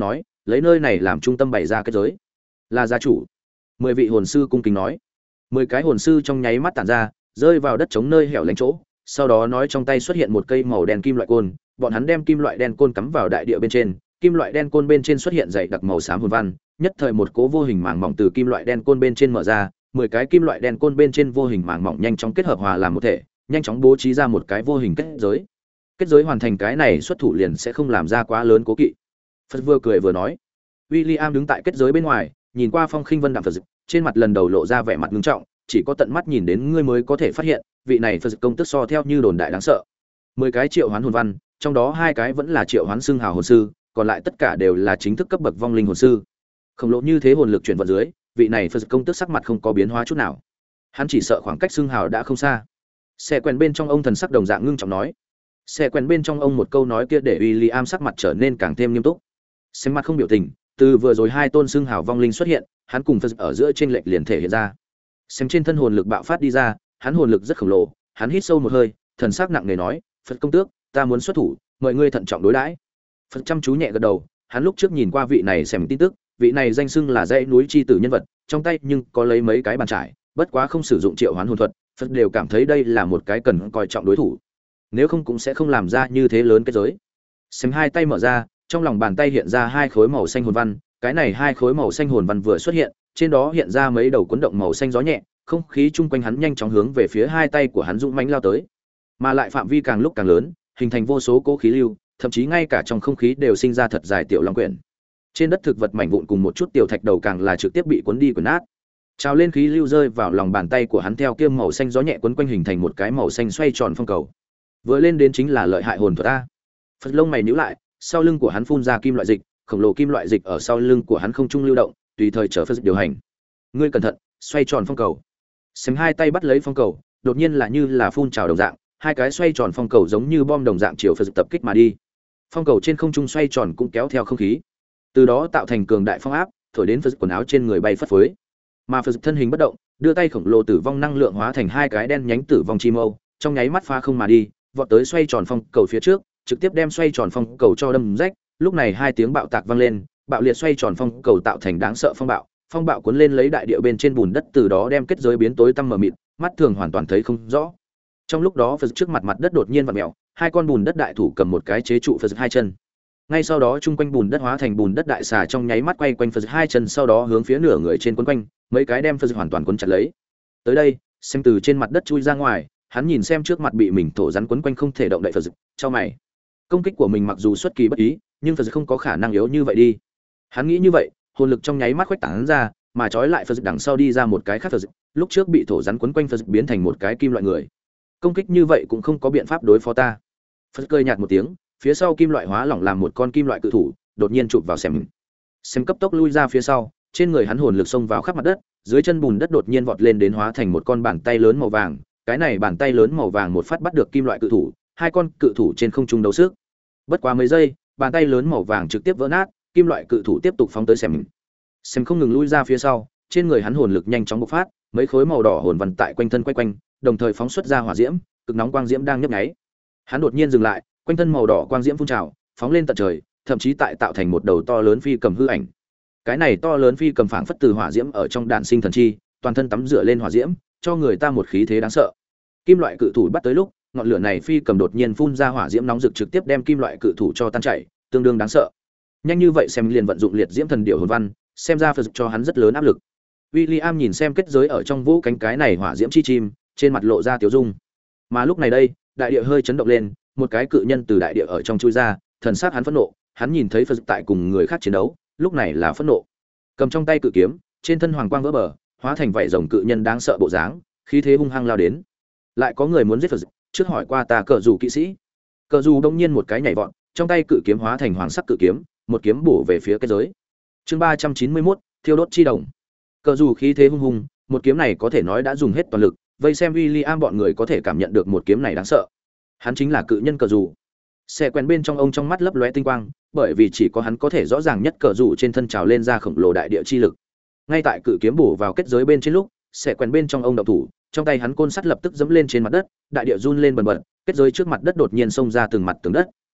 lấy nơi này làm trung tâm bày ra kết giới. Là gia chủ. Mười vị hồn sư cung kính nói. Mười cái hồn sư trong nháy mắt tản ra, rơi vào đất trống nơi hẻo lánh chỗ, sau đó nói trong tay xuất hiện một cây màu đen kim loại côn, bọn hắn đem kim loại đen côn cắm vào đại địa bên trên, kim loại đen côn bên trên xuất hiện dày đặc màu xám hồn văn, nhất thời một cố vô hình màng mỏng từ kim loại đen côn bên trên mở ra, mười cái kim loại đen côn bên trên vô hình màng mỏng nhanh chóng kết hợp hòa làm một thể, nhanh chóng bố trí ra một cái vô hình kết giới. Kết giới hoàn thành cái này xuất thủ liền sẽ không làm ra quá lớn cố kỵ. Phật vừa cười vừa nói. William đứng tại kết giới bên ngoài, nhìn qua Phong Khinh Vân đạm Phật, trên mặt lần đầu lộ ra vẻ mặt nghiêm trọng, chỉ có tận mắt nhìn đến ngươi mới có thể phát hiện, vị này Phật công tức so theo như đồn đại đáng sợ. Mười cái triệu hoán hồn văn, trong đó hai cái vẫn là triệu hoán xương hào hồn sư, còn lại tất cả đều là chính thức cấp bậc vong linh hồn sư. Khổng lồ như thế hồn lực chuyển vận dưới, vị này Phật công tức sắc mặt không có biến hóa chút nào. Hắn chỉ sợ khoảng cách xương hào đã không xa. Xe quen bên trong ông thần sắc đồng dạng ngưng trọng nói. Xe quen bên trong ông một câu nói kia để William sắc mặt trở nên càng thêm nghiêm túc. Xem mặt không biểu tình, từ vừa rồi hai tôn xương hào vong linh xuất hiện, hắn cùng Phật ở giữa trên lệch liền thể hiện ra. Xem trên thân hồn lực bạo phát đi ra, hắn hồn lực rất khổng lồ, hắn hít sâu một hơi, thần sắc nặng nề nói, "Phật công tước, ta muốn xuất thủ, mời ngươi thận trọng đối đãi." Phật chăm chú nhẹ gật đầu, hắn lúc trước nhìn qua vị này xem tin tức, vị này danh xưng là dãy núi chi tử nhân vật, trong tay nhưng có lấy mấy cái bàn trải, bất quá không sử dụng triệu hoán hồn thuật, Phật đều cảm thấy đây là một cái cần coi trọng đối thủ. Nếu không cũng sẽ không làm ra như thế lớn kết giới. Xem hai tay mở ra, trong lòng bàn tay hiện ra hai khối màu xanh hồn văn, cái này hai khối màu xanh hồn văn vừa xuất hiện, trên đó hiện ra mấy đầu cuốn động màu xanh gió nhẹ, không khí chung quanh hắn nhanh chóng hướng về phía hai tay của hắn dũng mãnh lao tới, mà lại phạm vi càng lúc càng lớn, hình thành vô số cỗ khí lưu, thậm chí ngay cả trong không khí đều sinh ra thật dài tiểu long quyển. Trên đất thực vật mảnh vụn cùng một chút tiểu thạch đầu càng là trực tiếp bị cuốn đi cuốn nát. Trào lên khí lưu rơi vào lòng bàn tay của hắn theo kiêm màu xanh gió nhẹ quấn quanh hình thành một cái màu xanh xoay tròn phong cầu. Vừa lên đến chính là lợi hại hồn thuật a. Phật lông mày nhíu lại, sau lưng của hắn phun ra kim loại dịch, khổng lồ kim loại dịch ở sau lưng của hắn không trung lưu động, tùy thời chờ Phật điều hành. Ngươi cẩn thận, xoay tròn phong cầu. Xem hai tay bắt lấy phong cầu, đột nhiên là như là phun trào đồng dạng, hai cái xoay tròn phong cầu giống như bom đồng dạng chiều Phật tập kích mà đi. Phong cầu trên không trung xoay tròn cũng kéo theo không khí, từ đó tạo thành cường đại phong áp, thổi đến Phật quần áo trên người bay phất phới. Mà Phật thân hình bất động, đưa tay khổng lồ tử vong năng lượng hóa thành hai cái đen nhánh tử vong chi mâu, trong nháy mắt phá không mà đi, vọt tới xoay tròn phong cầu phía trước, trực tiếp đem xoay tròn phong cầu cho đâm rách. Lúc này hai tiếng bạo tạc vang lên, bạo liệt xoay tròn phong cầu tạo thành đáng sợ phong bạo, phong bạo cuốn lên lấy đại địa bên trên bùn đất, từ đó đem kết giới biến tối tăm mờ mịt, mắt thường hoàn toàn thấy không rõ. Trong lúc đó Phật trước mặt mặt đất đột nhiên vặn mèo, hai con bùn đất đại thủ cầm một cái chế trụ Phật hai chân. Ngay sau đó chung quanh bùn đất hóa thành bùn đất đại xà trong nháy mắt quay quanh Phật hai chân, sau đó hướng phía nửa người trên quấn quanh, mấy cái đem Phật hoàn toàn quấn chặt lấy. Tới đây, xem từ trên mặt đất chui ra ngoài, hắn nhìn xem trước mặt bị mình thổ rắn quấn quanh không thể động đậy Phật, cho mày. Công kích của mình mặc dù xuất kỳ bất ý, nhưng Phật không có khả năng yếu như vậy đi. Hắn nghĩ như vậy, hồn lực trong nháy mắt khuếch tán ra, mà trói lại Phật đằng sau đi ra một cái khác Phật, lúc trước bị thổ rắn quấn quanh Phật biến thành một cái kim loại người. Công kích như vậy cũng không có biện pháp đối phó ta. Phật cười nhạt một tiếng, phía sau kim loại hóa lỏng làm một con kim loại cự thủ, đột nhiên chụp vào xem. Xem cấp tốc lui ra phía sau, trên người hắn hồn lực xông vào khắp mặt đất, dưới chân bùn đất đột nhiên vọt lên đến hóa thành một con bàn tay lớn màu vàng, cái này bàn tay lớn màu vàng một phát bắt được kim loại cự thủ, hai con cự thủ trên không trung đấu sức. Bất quá mấy giây, bàn tay lớn màu vàng trực tiếp vỡ nát, kim loại cự thủ tiếp tục phóng tới xem. Xem không ngừng lui ra phía sau, trên người hắn hồn lực nhanh chóng bộc phát, mấy khối màu đỏ hồn văn tại quanh thân quay quanh, đồng thời phóng xuất ra hỏa diễm, cực nóng quang diễm đang nhấp nháy. Hắn đột nhiên dừng lại, quanh thân màu đỏ quang diễm phun trào, phóng lên tận trời, thậm chí tại tạo thành một đầu to lớn phi cầm hư ảnh. Cái này to lớn phi cầm phảng phất từ hỏa diễm ở trong đạn sinh thần chi, toàn thân tắm rửa lên hỏa diễm, cho người ta một khí thế đáng sợ. Kim loại cự thủ bắt tới lúc, ngọn lửa này phi cầm đột nhiên phun ra hỏa diễm nóng rực trực tiếp đem kim loại cự thủ cho tan chảy, tương đương đáng sợ. Nhanh như vậy xem liền vận dụng liệt diễm thần điệu hồn văn, xem ra Phật cho hắn rất lớn áp lực. William nhìn xem kết giới ở trong vũ cánh cái này hỏa diễm chi chim, trên mặt lộ ra tiểu dung. Mà lúc này đây, đại địa hơi chấn động lên, một cái cự nhân từ đại địa ở trong chui ra, thần sắc hắn phẫn nộ, hắn nhìn thấy Phật tại cùng người khác chiến đấu, lúc này là phẫn nộ. Cầm trong tay cự kiếm, trên thân hoàng quang vỡ bờ, hóa thành vảy rồng cự nhân đáng sợ bộ dáng, khí thế hung hăng lao đến. Lại có người muốn giết Phật, trước hỏi qua ta cờ dù kỵ sĩ. Cờ dù đông nhiên một cái nhảy vọt, trong tay cự kiếm hóa thành hoàng sắc cự kiếm, một kiếm bổ về phía kết giới. Chương ba trăm chín mươi mốt, thiêu đốt chi đồng. Cờ dù khí thế hung hùng, một kiếm này có thể nói đã dùng hết toàn lực, vây xem William bọn người có thể cảm nhận được một kiếm này đáng sợ. Hắn chính là cự nhân cờ dù. Xe quen bên trong ông trong mắt lấp lóe tinh quang, bởi vì chỉ có hắn có thể rõ ràng nhất cờ dù trên thân trào lên ra khổng lồ đại địa chi lực. Ngay tại cự kiếm bổ vào kết giới bên trên lúc, xe quen bên trong ông động thủ, trong tay hắn côn sắt lập tức dẫm lên trên mặt đất, đại địa run lên bần bật, kết giới trước mặt đất đột nhiên xông ra từng mặt tường đất,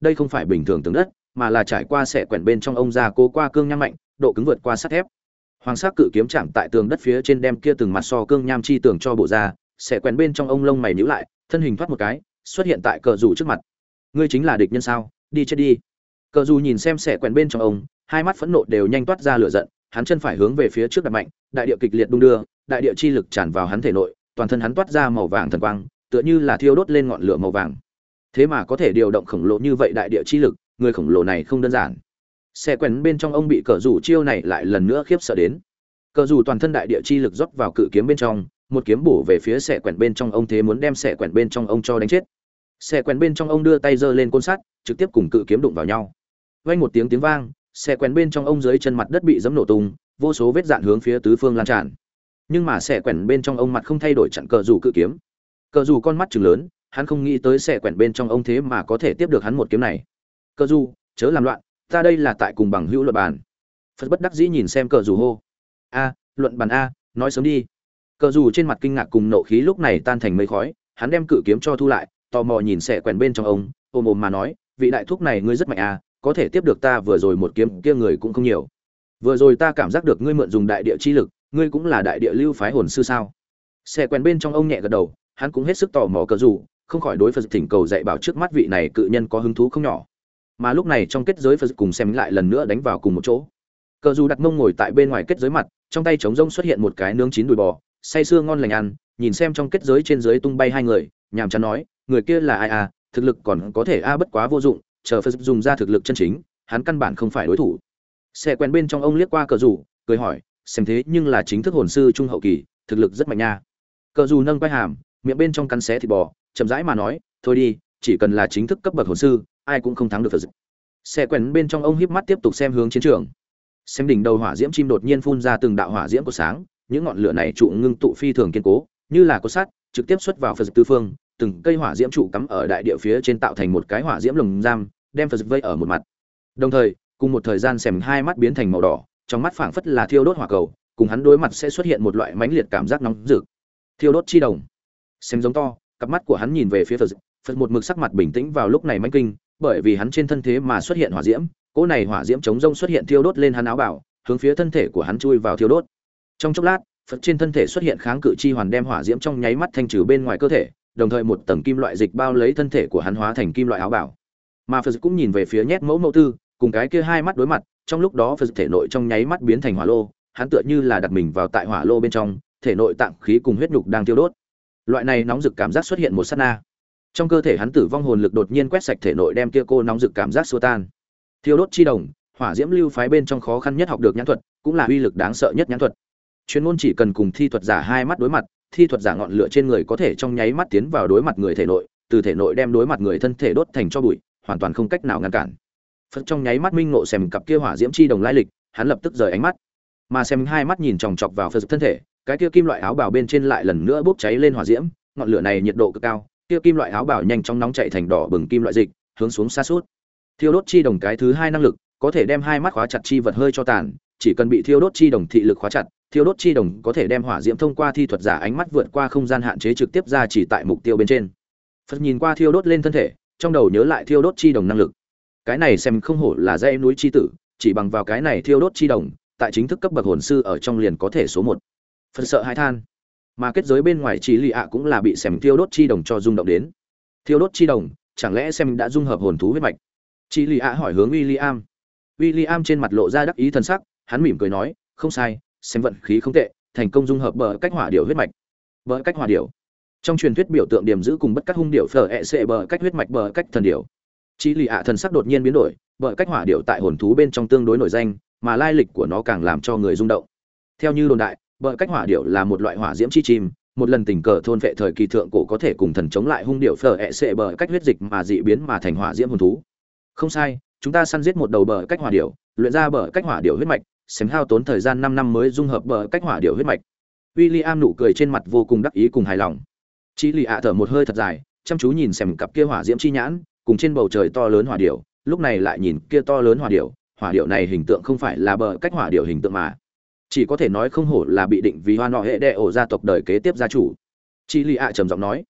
đây không phải bình thường tường đất, mà là trải qua xẻ quèn bên trong ông ra cố qua cương nham mạnh, độ cứng vượt qua sắt thép. Hoàng sắc cự kiếm chạm tại tường đất phía trên đem kia từng mặt so cương nham chi tường cho bộ ra, xẻ quèn bên trong ông lông mày nhíu lại, thân hình thoát một cái, xuất hiện tại cờ rủ trước mặt. Ngươi chính là địch nhân sao? Đi chết đi. Cờ rủ nhìn xem xẻ quèn bên trong ông, hai mắt phẫn nộ đều nhanh toát ra lửa giận, hắn chân phải hướng về phía trước đặt mạnh, đại địa kịch liệt đung đưa, đại địa chi lực tràn vào hắn thể nội, toàn thân hắn toát ra màu vàng thần quang, tựa như là thiêu đốt lên ngọn lửa màu vàng. Thế mà có thể điều động khổng lồ như vậy đại địa chi lực, người khổng lồ này không đơn giản. Xe quèn bên trong ông bị cờ rủ chiêu này lại lần nữa khiếp sợ đến. Cờ rủ toàn thân đại địa chi lực rót vào cự kiếm bên trong, một kiếm bổ về phía xe quèn bên trong ông, thế muốn đem xe quèn bên trong ông cho đánh chết. Xe quèn bên trong ông đưa tay giơ lên côn sắt, trực tiếp cùng cự kiếm đụng vào nhau. Vang một tiếng tiếng vang, xe quèn bên trong ông dưới chân mặt đất bị giẫm nổ tung, vô số vết dạn hướng phía tứ phương lan tràn. Nhưng mà xe quèn bên trong ông mặt không thay đổi chặn cờ rủ cự kiếm. Cờ rủ con mắt trừng lớn, hắn không nghĩ tới xe quèn bên trong ông thế mà có thể tiếp được hắn một kiếm này. Cờ rủ, chớ làm loạn, ta đây là tại cùng bằng hữu luận bàn. Phật bất đắc dĩ nhìn xem cờ rủ hô. A, luận bàn a, nói sớm đi. Cờ rủ trên mặt kinh ngạc cùng nộ khí lúc này tan thành mây khói, hắn đem cự kiếm cho thu lại, tò mò nhìn xe quèn bên trong ông, ôm ôm mà nói, vị đại thúc này ngươi rất mạnh a, có thể tiếp được ta vừa rồi một kiếm kia người cũng không nhiều. Vừa rồi ta cảm giác được ngươi mượn dùng đại địa chi lực, ngươi cũng là đại địa lưu phái hồn sư sao? Xe quèn bên trong ông nhẹ gật đầu, hắn cũng hết sức tò mò cờ rủ, không khỏi đối Phật thỉnh cầu dạy bảo trước mắt vị này cự nhân có hứng thú không nhỏ. Mà lúc này trong kết giới Phật cùng xem lại lần nữa đánh vào cùng một chỗ. Cờ rủ đặt mông ngồi tại bên ngoài kết giới mặt, trong tay trống rỗng xuất hiện một cái nướng chín đùi bò, say sưa ngon lành ăn, nhìn xem trong kết giới trên dưới tung bay hai người, nhàm chán nói, người kia là ai à, thực lực còn có thể a bất quá vô dụng, chờ Phật dùng ra thực lực chân chính, hắn căn bản không phải đối thủ. Xe quen bên trong ông liếc qua cờ rủ, cười hỏi, xem thế nhưng là chính thức hồn sư trung hậu kỳ, thực lực rất mạnh nha. Cờ rủ nâng quai hàm, miệng bên trong cắn xé thịt bò, chậm rãi mà nói, thôi đi, chỉ cần là chính thức cấp bậc hồn sư, ai cũng không thắng được Phật. Xe quen bên trong ông híp mắt tiếp tục xem hướng chiến trường. Xem đỉnh đầu hỏa diễm chim đột nhiên phun ra từng đạo hỏa diễm của sáng, những ngọn lửa này trụ ngưng tụ phi thường kiên cố, như là cột sắt, trực tiếp xuất vào Phật tứ phương, từng cây hỏa diễm trụ cắm ở đại địa phía trên tạo thành một cái hỏa diễm lồng giam, đem Phật vây ở một mặt. Đồng thời, cùng một thời gian xèm hai mắt biến thành màu đỏ, trong mắt phảng phất là thiêu đốt hỏa cầu, cùng hắn đối mặt sẽ xuất hiện một loại mãnh liệt cảm giác nóng rực. Thiêu đốt chi đồng. Xèm giống to, cặp mắt của hắn nhìn về phía Phật, Phật một mực sắc mặt bình tĩnh vào lúc này mãnh kinh, bởi vì hắn trên thân thế mà xuất hiện hỏa diễm, cỗ này hỏa diễm chống rông xuất hiện thiêu đốt lên hắn áo bảo, hướng phía thân thể của hắn chui vào thiêu đốt. Trong chốc lát, Phật trên thân thể xuất hiện kháng cự chi hoàn đem hỏa diễm trong nháy mắt thanh trừ bên ngoài cơ thể, đồng thời một tầng kim loại dịch bao lấy thân thể của hắn hóa thành kim loại áo bảo. Mà Phật cũng nhìn về phía nhét mẫu mẫu tư, cùng cái kia hai mắt đối mặt, trong lúc đó Phật thể nội trong nháy mắt biến thành hỏa lô, hắn tựa như là đặt mình vào tại hỏa lô bên trong, thể nội tạng khí cùng huyết nhục đang thiêu đốt. Loại này nóng rực cảm giác xuất hiện một sát na. Trong cơ thể hắn tử vong hồn lực đột nhiên quét sạch thể nội đem kia cô nóng rực cảm giác xua tan. Thiêu đốt chi đồng, hỏa diễm lưu phái bên trong khó khăn nhất học được nhãn thuật, cũng là uy lực đáng sợ nhất nhãn thuật. Chuyên môn chỉ cần cùng thi thuật giả hai mắt đối mặt, thi thuật giả ngọn lửa trên người có thể trong nháy mắt tiến vào đối mặt người thể nội, từ thể nội đem đối mặt người thân thể đốt thành tro bụi, hoàn toàn không cách nào ngăn cản. Phật trong nháy mắt minh ngộ xem cặp kia hỏa diễm chi đồng lai lịch, hắn lập tức rời ánh mắt, mà xem hai mắt nhìn chòng chọc vào Phật thân thể, cái kia kim loại áo bào bên trên lại lần nữa bốc cháy lên hỏa diễm, ngọn lửa này nhiệt độ cực cao, kia kim loại áo bào nhanh chóng nóng chảy thành đỏ bừng kim loại dịch, hướng xuống xa suốt. Thiêu đốt chi đồng cái thứ hai năng lực, có thể đem hai mắt khóa chặt chi vật hơi cho tàn, chỉ cần bị thiêu đốt chi đồng thị lực khóa chặt, thiêu đốt chi đồng có thể đem hỏa diễm thông qua thi thuật giả ánh mắt vượt qua không gian hạn chế trực tiếp ra chỉ tại mục tiêu bên trên. Phật nhìn qua thiêu đốt lên thân thể, trong đầu nhớ lại thiêu đốt chi đồng năng lực. Cái này xem không hổ là dãy núi chi tử, chỉ bằng vào cái này thiêu đốt chi đồng, tại chính thức cấp bậc hồn sư ở trong liền có thể số một. Phật sợ hãi than, mà kết giới bên ngoài chỉ lì ạ cũng là bị xem thiêu đốt chi đồng cho rung động đến. Thiêu đốt chi đồng, chẳng lẽ xem đã dung hợp hồn thú huyết mạch? Chỉ lì ạ hỏi hướng William. William trên mặt lộ ra đắc ý thần sắc, hắn mỉm cười nói, không sai, xem vận khí không tệ, thành công dung hợp bờ cách hỏa điểu huyết mạch. Bờ cách hỏa điểu. Trong truyền thuyết biểu tượng điểm giữ cùng bất cắt hung điểu phở ẹ xệ bờ cách huyết mạch bờ cách thần điểu. Chỉ lì ạ thần sắc đột nhiên biến đổi, bờ cách hỏa điểu tại hồn thú bên trong tương đối nổi danh, mà lai lịch của nó càng làm cho người rung động. Theo như đồn đại, bờ cách hỏa điểu là một loại hỏa diễm chi chim, một lần tình cờ thôn vệ thời kỳ thượng cổ có thể cùng thần chống lại hung điểu phở ẹ xệ bờ cách huyết dịch mà dị biến mà thành hỏa diễm hồn thú. Không sai, chúng ta săn giết một đầu bờ cách hỏa điểu, luyện ra bờ cách hỏa điểu huyết mạch, xem hao tốn thời gian năm năm mới dung hợp bờ cách hỏa điểu huyết mạch. William nụ cười trên mặt vô cùng đắc ý cùng hài lòng. Chỉ lì ạ thở một hơi thật dài, chăm chú nhìn xem cặp kia hỏa diễm chi nhãn, cùng trên bầu trời to lớn hỏa điểu, lúc này lại nhìn kia to lớn hỏa điểu, hỏa điểu này hình tượng không phải là bờ cách hỏa điểu hình tượng mà, chỉ có thể nói không hổ là bị định vì hoa nọ hệ đệ ổ gia tộc đời kế tiếp gia chủ. Chỉ lì ạ trầm giọng nói,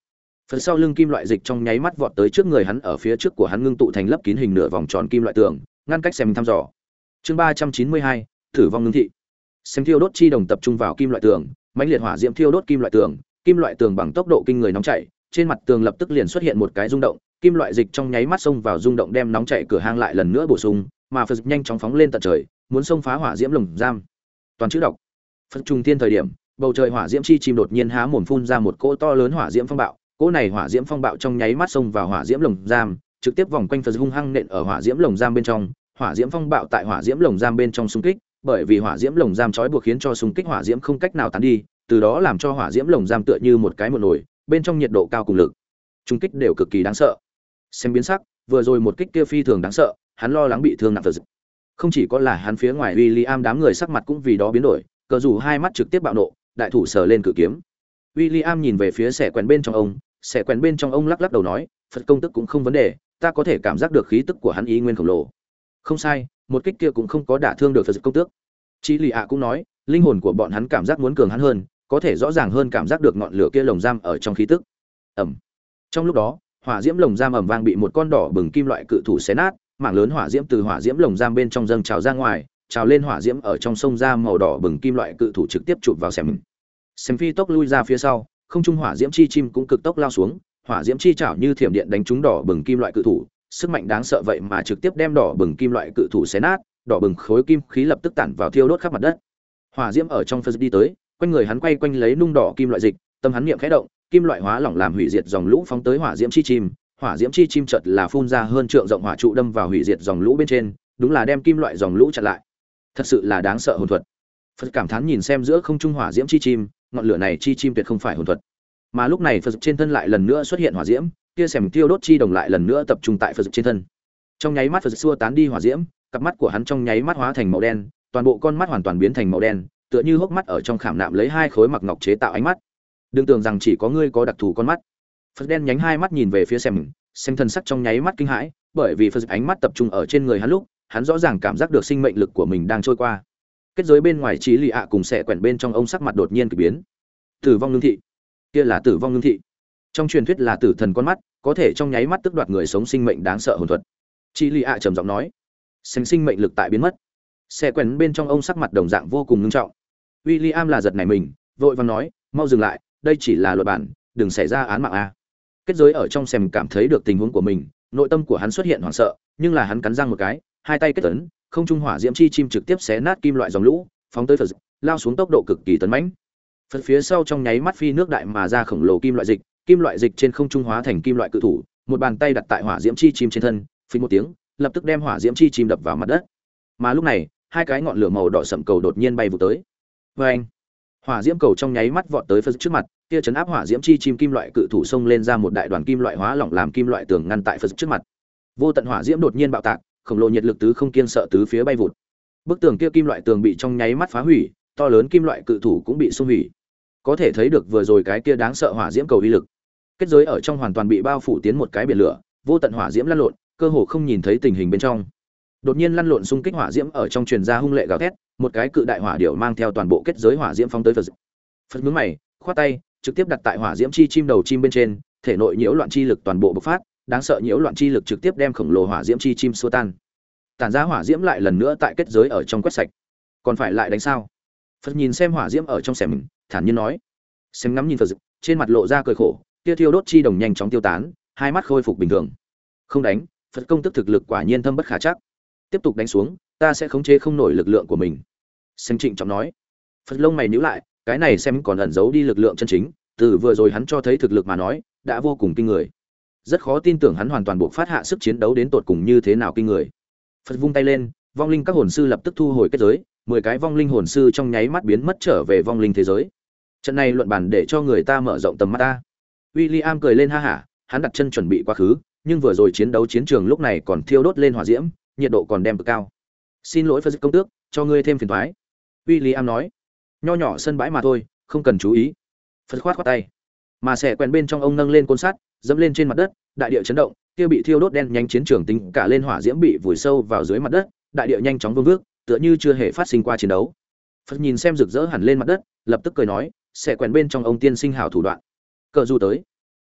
Phần sau lưng kim loại dịch trong nháy mắt vọt tới trước người hắn, ở phía trước của hắn ngưng tụ thành lấp kín hình nửa vòng tròn kim loại tường, ngăn cách xem thăm dò. Chương ba trăm chín mươi hai, thử vong ngưng thị. Xem thiêu đốt chi đồng tập trung vào kim loại tường, mãnh liệt hỏa diễm thiêu đốt kim loại tường, kim loại tường bằng tốc độ kinh người nóng chảy, trên mặt tường lập tức liền xuất hiện một cái rung động, kim loại dịch trong nháy mắt xông vào rung động đem nóng chảy cửa hang lại lần nữa bổ sung, mà Phật nhanh chóng phóng lên tận trời, muốn xông phá hỏa diễm lồng giam. Toàn chữ đọc. Phật trùng thiên thời điểm, bầu trời hỏa diễm chi chim đột nhiên há mồm phun ra một cỗ to lớn hỏa diễm phong bạo, cỗ này hỏa diễm phong bạo trong nháy mắt xông vào hỏa diễm lồng giam, trực tiếp vòng quanh Phật hung hăng nện ở hỏa diễm lồng giam bên trong, hỏa diễm phong bạo tại hỏa diễm lồng giam bên trong xung kích, bởi vì hỏa diễm lồng giam trói buộc khiến cho xung kích hỏa diễm không cách nào tán đi, từ đó làm cho hỏa diễm lồng giam tựa như một cái một nồi, bên trong nhiệt độ cao cùng lực xung kích đều cực kỳ đáng sợ. Xem biến sắc, vừa rồi một kích kia phi thường đáng sợ, hắn lo lắng bị thương nặng Phật. Không chỉ có là hắn, phía ngoài William đám người sắc mặt cũng vì đó biến đổi, cờ dù hai mắt trực tiếp bạo nộ, đại thủ sờ lên cự kiếm. William nhìn về phía xẻ quèn bên trong ông, xẻ quèn bên trong ông lắc lắc đầu nói, Phật công tức cũng không vấn đề, ta có thể cảm giác được khí tức của hắn ý nguyên khổng lồ. Không sai, một kích kia cũng không có đả thương được Phật công tước. Chí Lì ạ cũng nói, linh hồn của bọn hắn cảm giác muốn cường hắn hơn, có thể rõ ràng hơn cảm giác được ngọn lửa kia lồng giam ở trong khí tức. Ầm. Trong lúc đó, hỏa diễm lồng giam ầm vang bị một con đỏ bừng kim loại cự thủ xé nát, mảng lớn hỏa diễm từ hỏa diễm lồng giam bên trong dâng trào ra ngoài, trào lên hỏa diễm ở trong sông ra màu đỏ bừng kim loại cự thủ trực tiếp chụp vào xem. Xem phi tốc lui ra phía sau, không trung hỏa diễm chi chim cũng cực tốc lao xuống, hỏa diễm chi chảo như thiểm điện đánh trúng đỏ bừng kim loại cự thủ, sức mạnh đáng sợ vậy mà trực tiếp đem đỏ bừng kim loại cự thủ xé nát, đỏ bừng khối kim khí lập tức tản vào thiêu đốt khắp mặt đất. Hỏa diễm ở trong Phật đi tới, quanh người hắn quay quanh lấy nung đỏ kim loại dịch, tâm hắn niệm khẽ động, kim loại hóa lỏng làm hủy diệt dòng lũ phóng tới hỏa diễm chi chim, hỏa diễm chi chim chợt là phun ra hơn trượng rộng hỏa trụ đâm vào hủy diệt dòng lũ bên trên, đúng là đem kim loại dòng lũ chặn lại. Thật sự là đáng sợ hồn thuật. Phật cảm thán nhìn xem giữa không trung hỏa diễm chi chim, ngọn lửa này chi chim tuyệt không phải hồn thuật. Mà lúc này Phật trên thân lại lần nữa xuất hiện hỏa diễm, kia xẻm tiêu đốt chi đồng lại lần nữa tập trung tại Phật trên thân. Trong nháy mắt Phật xua tán đi hỏa diễm, cặp mắt của hắn trong nháy mắt hóa thành màu đen, toàn bộ con mắt hoàn toàn biến thành màu đen, tựa như hốc mắt ở trong khảm nạm lấy hai khối mặc ngọc chế tạo ánh mắt. Đừng tưởng rằng chỉ có ngươi có đặc thù con mắt. Phật đen nhánh hai mắt nhìn về phía xem, xem thần sắc trong nháy mắt kinh hãi, bởi vì Phật ánh mắt tập trung ở trên người hắn lúc, hắn rõ ràng cảm giác được sinh mệnh lực của mình đang trôi qua. Kết giới bên ngoài Chí Lì ạ cùng xẻ quèn bên trong ông sắc mặt đột nhiên kỳ biến. Tử vong ngưng thị, kia là tử vong ngưng thị. Trong truyền thuyết là tử thần con mắt, có thể trong nháy mắt tước đoạt người sống sinh mệnh đáng sợ hồn thuật. Chí Lì ạ trầm giọng nói, sinh sinh mệnh lực tại biến mất. Xẻ quèn bên trong ông sắc mặt đồng dạng vô cùng nghiêm trọng. William là giật nảy mình, vội vàng nói, mau dừng lại, đây chỉ là luật bản, đừng xảy ra án mạng a. Kết giới ở trong xem cảm thấy được tình huống của mình, nội tâm của hắn xuất hiện hoảng sợ, nhưng là hắn cắn răng một cái, hai tay kết ấn, không trung hỏa diễm chi chim trực tiếp xé nát kim loại dòng lũ, phóng tới Phật, lao xuống tốc độ cực kỳ tấn mãnh. Phật phía sau trong nháy mắt phi nước đại mà ra khổng lồ kim loại dịch, kim loại dịch trên không trung hóa thành kim loại cự thủ, một bàn tay đặt tại hỏa diễm chi chim trên thân, phình một tiếng, lập tức đem hỏa diễm chi chim đập vào mặt đất. Mà lúc này, hai cái ngọn lửa màu đỏ sẫm cầu đột nhiên bay vụt tới. Oeng! Hỏa diễm cầu trong nháy mắt vọt tới Phật trước mặt, kia chấn áp hỏa diễm chi chim kim loại cự thủ xông lên ra một đại đoàn kim loại hóa lỏng làm kim loại tường ngăn tại Phật trước mặt. Vô tận hỏa diễm đột nhiên bạo tạc, khổng lồ nhiệt lực tứ không kiêng sợ tứ phía bay vụt. Bức tường kia kim loại tường bị trong nháy mắt phá hủy, to lớn kim loại cự thủ cũng bị xung hủy. Có thể thấy được vừa rồi cái kia đáng sợ hỏa diễm cầu uy lực. Kết giới ở trong hoàn toàn bị bao phủ tiến một cái biển lửa, vô tận hỏa diễm lăn lộn, cơ hồ không nhìn thấy tình hình bên trong. Đột nhiên lăn lộn xung kích hỏa diễm ở trong truyền ra hung lệ gào thét, một cái cự đại hỏa điểu mang theo toàn bộ kết giới hỏa diễm phóng tới Phật. Phật nhướng mày, khoát tay, trực tiếp đặt tại hỏa diễm chi chim đầu chim bên trên, thể nội nhiễu loạn chi lực toàn bộ bộc phát, đáng sợ nhiễu loạn chi lực trực tiếp đem khổng lồ hỏa diễm chi chim xua tan. Tản ra hỏa diễm lại lần nữa tại kết giới ở trong quét sạch. Còn phải lại đánh sao? Phật nhìn xem hỏa diễm ở trong xẻ mình, thản nhiên nói. Xem ngắm nhìn Phật, trên mặt lộ ra cười khổ, tia thiêu đốt chi đồng nhanh chóng tiêu tán, hai mắt khôi phục bình thường. Không đánh, Phật công tức thực lực quả nhiên thâm bất khả trắc. Tiếp tục đánh xuống, ta sẽ khống chế không nổi lực lượng của mình. Xem trịnh trọng nói. Phật lông mày nhíu lại, cái này xem còn ẩn giấu đi lực lượng chân chính, từ vừa rồi hắn cho thấy thực lực mà nói, đã vô cùng kinh người. Rất khó tin tưởng hắn hoàn toàn buộc phát hạ sức chiến đấu đến tột cùng như thế nào kinh người. Phật vung tay lên, vong linh các hồn sư lập tức thu hồi kết giới, mười cái vong linh hồn sư trong nháy mắt biến mất trở về vong linh thế giới. Trận này luận bàn để cho người ta mở rộng tầm mắt ta. William cười lên ha hả, hắn đặt chân chuẩn bị quá khứ, nhưng vừa rồi chiến đấu chiến trường lúc này còn thiêu đốt lên hỏa diễm, nhiệt độ còn đem cực cao. Xin lỗi Phật công tước, cho ngươi thêm phiền toái. William nói, nho nhỏ sân bãi mà thôi, không cần chú ý. Phật khoát khoát tay, mà xẻ quen bên trong ông nâng lên côn sắt, dẫm lên trên mặt đất, đại địa chấn động, kia bị thiêu đốt đen nhanh chiến trường tính cả lên hỏa diễm bị vùi sâu vào dưới mặt đất, đại địa nhanh chóng vương vước, tựa như chưa hề phát sinh qua chiến đấu. Phật nhìn xem rực rỡ hẳn lên mặt đất, lập tức cười nói, xẻ quen bên trong ông tiên sinh hảo thủ đoạn. Cờ du tới.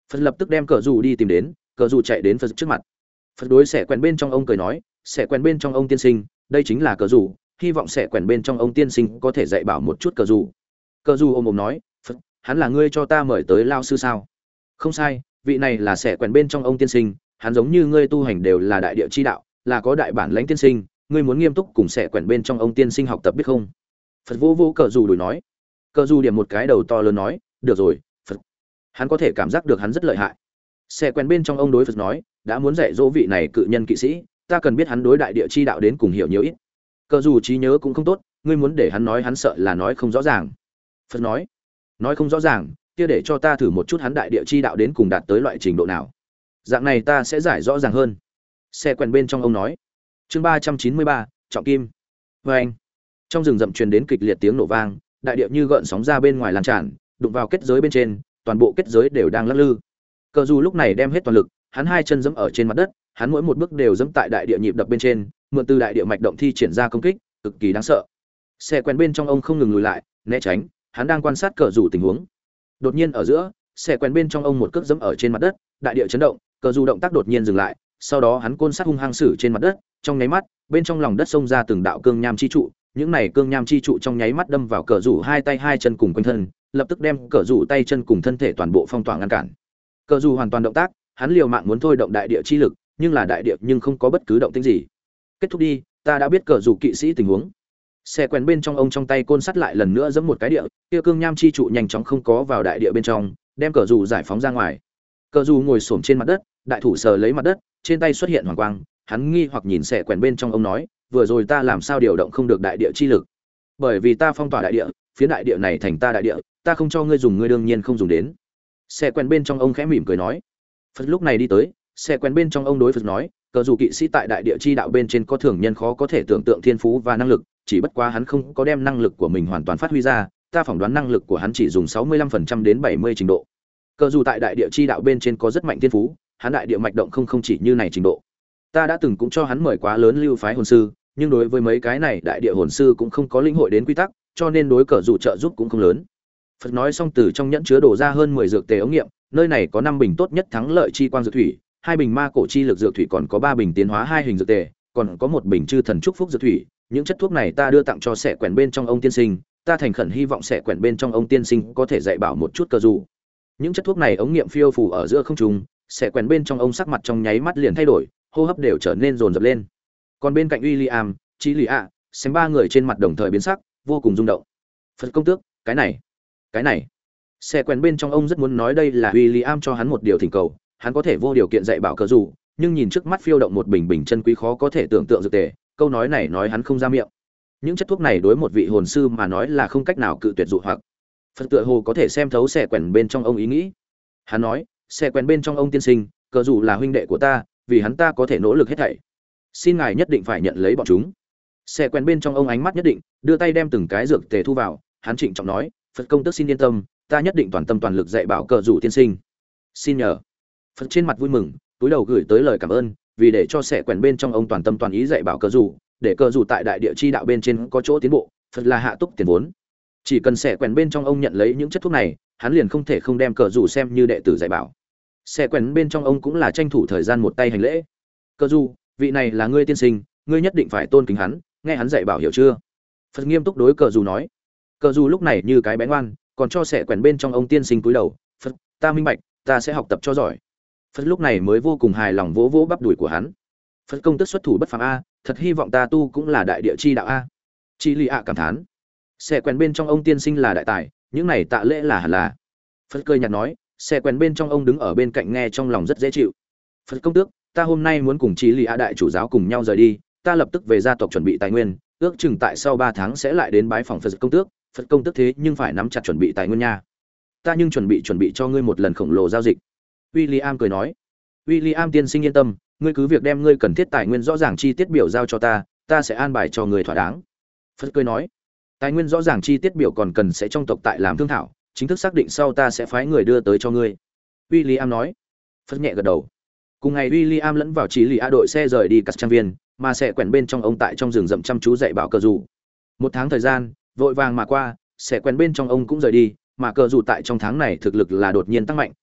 Phật lập tức đem cờ dù đi tìm đến, cờ dù chạy đến Phật trước mặt. Phật đối xẻ quen bên trong ông cười nói, xẻ quen bên trong ông tiên sinh, đây chính là cờ dù, hy vọng xẻ quen bên trong ông tiên sinh có thể dạy bảo một chút cờ dù. Cờ dù ôm ôm nói, Phật, hắn là ngươi cho ta mời tới lao sư sao? Không sai, vị này là xẻ quen bên trong ông tiên sinh, hắn giống như ngươi tu hành đều là đại địa chi đạo, là có đại bản lãnh tiên sinh, ngươi muốn nghiêm túc cùng xẻ quen bên trong ông tiên sinh học tập biết không? Phật vô vô cờ dù đuổi nói. Cờ dù điểm một cái đầu to lớn nói, được rồi, Phật. Hắn có thể cảm giác được hắn rất lợi hại. Xẻ quen bên trong ông đối Phật nói, đã muốn dạy dỗ vị này cự nhân kỵ sĩ, ta cần biết hắn đối đại địa chi đạo đến cùng hiểu nhiều ít. Cờ dù trí nhớ cũng không tốt, ngươi muốn để hắn nói hắn sợ là nói không rõ ràng. Phật nói, nói không rõ ràng, kia để cho ta thử một chút hắn đại địa chi đạo đến cùng đạt tới loại trình độ nào. Dạng này ta sẽ giải rõ ràng hơn. Xe quen bên trong ông nói. Chương ba trăm chín mươi ba, trọng kim. Và anh. Trong rừng rậm truyền đến kịch liệt tiếng nổ vang, đại địa như gợn sóng ra bên ngoài lan tràn, đụng vào kết giới bên trên, toàn bộ kết giới đều đang lắc lư. Cờ dù lúc này đem hết toàn lực, hắn hai chân giẫm ở trên mặt đất, hắn mỗi một bước đều giẫm tại đại địa nhịp đập bên trên, mượn từ đại địa mạch động thi triển ra công kích, cực kỳ đáng sợ. Xe quen bên trong ông không ngừng lùi lại, né tránh, hắn đang quan sát cờ dù tình huống. Đột nhiên ở giữa, xe quen bên trong ông một cước giẫm ở trên mặt đất, đại địa chấn động, cờ dù động tác đột nhiên dừng lại, sau đó hắn côn sát hung hăng sử trên mặt đất, trong nháy mắt, bên trong lòng đất xông ra từng đạo cương nham chi trụ, những này cương nham chi trụ trong nháy mắt đâm vào cờ rủ hai tay hai chân cùng quanh thân, lập tức đem cờ rủ tay chân cùng thân thể toàn bộ phong tỏa ngăn cản. Cờ rủ hoàn toàn động tác, hắn liều mạng muốn thôi động đại địa chi lực, nhưng là đại địa nhưng không có bất cứ động tĩnh gì. Kết thúc đi, ta đã biết cờ rủ kỵ sĩ tình huống. Xe quen bên trong ông trong tay côn sắt lại lần nữa giẫm một cái địa, kia cương nham chi trụ nhanh chóng không có vào đại địa bên trong, đem cờ rủ giải phóng ra ngoài. Cờ rủ ngồi xổm trên mặt đất, đại thủ sờ lấy mặt đất, trên tay xuất hiện hoàng quang, hắn nghi hoặc nhìn xe quen bên trong ông nói, vừa rồi ta làm sao điều động không được đại địa chi lực? Bởi vì ta phong tỏa đại địa, phía đại địa này thành ta đại địa, ta không cho ngươi dùng, ngươi đương nhiên không dùng đến. Xe quen bên trong ông khẽ mỉm cười nói. Phật lúc này đi tới, xe quen bên trong ông đối Phật nói, cờ dù kỵ sĩ tại đại địa chi đạo bên trên có thường nhân khó có thể tưởng tượng thiên phú và năng lực, chỉ bất quá hắn không có đem năng lực của mình hoàn toàn phát huy ra, ta phỏng đoán năng lực của hắn chỉ dùng sáu mươi lăm phần trăm đến bảy mươi trình độ. Cờ dù tại đại địa chi đạo bên trên có rất mạnh thiên phú, hắn đại địa mạch động không không chỉ như này trình độ. Ta đã từng cũng cho hắn mời quá lớn lưu phái hồn sư, nhưng đối với mấy cái này đại địa hồn sư cũng không có lĩnh hội đến quy tắc, cho nên đối cờ dù trợ giúp cũng không lớn. Phật nói xong từ trong nhẫn chứa đổ ra hơn mười dược tề ống nghiệm, nơi này có năm bình tốt nhất thắng lợi chi quang dược thủy, hai bình ma cổ chi lực dược thủy, còn có ba bình tiến hóa hai hình dược tề, còn có một bình chư thần chúc phúc dược thủy. Những chất thuốc này ta đưa tặng cho sẻ quèn bên trong ông tiên sinh, ta thành khẩn hy vọng sẻ quèn bên trong ông tiên sinh có thể dạy bảo một chút cờ dù. Những chất thuốc này ống nghiệm phiêu phù ở giữa không trung, sẻ quèn bên trong ông sắc mặt trong nháy mắt liền thay đổi, hô hấp đều trở nên dồn dập lên. Còn bên cạnh William, Chí Lì ạ, xem ba người trên mặt đồng thời biến sắc, vô cùng rung động. Phật công tước, cái này, cái này. Xe quen bên trong ông rất muốn nói đây là William cho hắn một điều thỉnh cầu, hắn có thể vô điều kiện dạy bảo cờ dù, nhưng nhìn trước mắt phiêu động một bình bình chân quý khó có thể tưởng tượng dược tề, câu nói này nói hắn không ra miệng. Những chất thuốc này đối một vị hồn sư mà nói là không cách nào cự tuyệt dụ hoặc. Phật tựa hồ có thể xem thấu xe quen bên trong ông ý nghĩ. Hắn nói, xe quen bên trong ông tiên sinh, cờ dù là huynh đệ của ta, vì hắn ta có thể nỗ lực hết thảy. Xin ngài nhất định phải nhận lấy bọn chúng. Xe quen bên trong ông ánh mắt nhất định, đưa tay đem từng cái dược tề thu vào, hắn trịnh trọng nói, Phật công tước xin yên tâm, ta nhất định toàn tâm toàn lực dạy bảo cờ rủ tiên sinh. Xin nhờ. Phật trên mặt vui mừng, túi đầu gửi tới lời cảm ơn, vì để cho xe quen bên trong ông toàn tâm toàn ý dạy bảo cờ rủ, để cờ rủ tại đại địa chi đạo bên trên có chỗ tiến bộ, Phật là hạ túc tiền vốn. Chỉ cần xe quen bên trong ông nhận lấy những chất thuốc này, hắn liền không thể không đem cờ rủ xem như đệ tử dạy bảo. Xe quen bên trong ông cũng là tranh thủ thời gian một tay hành lễ. Cờ rủ, vị này là ngươi tiên sinh, ngươi nhất định phải tôn kính hắn, nghe hắn dạy bảo hiểu chưa? Phật nghiêm túc đối cờ rủ nói. Cờ rủ lúc này như cái bé ngoan, còn cho sẻ quèn bên trong ông tiên sinh cúi đầu. Phật, ta minh bạch, ta sẽ học tập cho giỏi. Phật lúc này mới vô cùng hài lòng vỗ vỗ bắp đùi của hắn. Phật công tức xuất thủ bất phàm a, thật hy vọng ta tu cũng là đại địa chi đạo a. Chi Lì ạ cảm thán. Sẻ quèn bên trong ông tiên sinh là đại tài, những này tạ lễ là hẳn là. Phật cười nhạt nói, sẻ quèn bên trong ông đứng ở bên cạnh nghe trong lòng rất dễ chịu. Phật công tước, ta hôm nay muốn cùng Chí Lì ạ đại chủ giáo cùng nhau rời đi, ta lập tức về gia tộc chuẩn bị tài nguyên, ước chừng tại sau ba tháng sẽ lại đến bái phòng Phật công tước. Phật công tước thế nhưng phải nắm chặt chuẩn bị tài nguyên nha. Ta nhưng chuẩn bị chuẩn bị cho ngươi một lần khổng lồ giao dịch. William cười nói. William tiên sinh yên tâm, ngươi cứ việc đem ngươi cần thiết tài nguyên rõ ràng chi tiết biểu giao cho ta, ta sẽ an bài cho người thỏa đáng. Phật cười nói. Tài nguyên rõ ràng chi tiết biểu còn cần sẽ trong tộc tại làm thương thảo, chính thức xác định sau ta sẽ phái người đưa tới cho ngươi. William nói. Phật nhẹ gật đầu. Cùng ngày William lẫn vào Chí Lì ạ đội xe rời đi cắt trang viên, mà sẽ quèn bên trong ông tại trong rừng rậm chăm chú dạy bảo cờ dù. Một tháng thời gian vội vàng mà qua, sẽ quen bên trong ông cũng rời đi, mà cờ dù tại trong tháng này thực lực là đột nhiên tăng mạnh,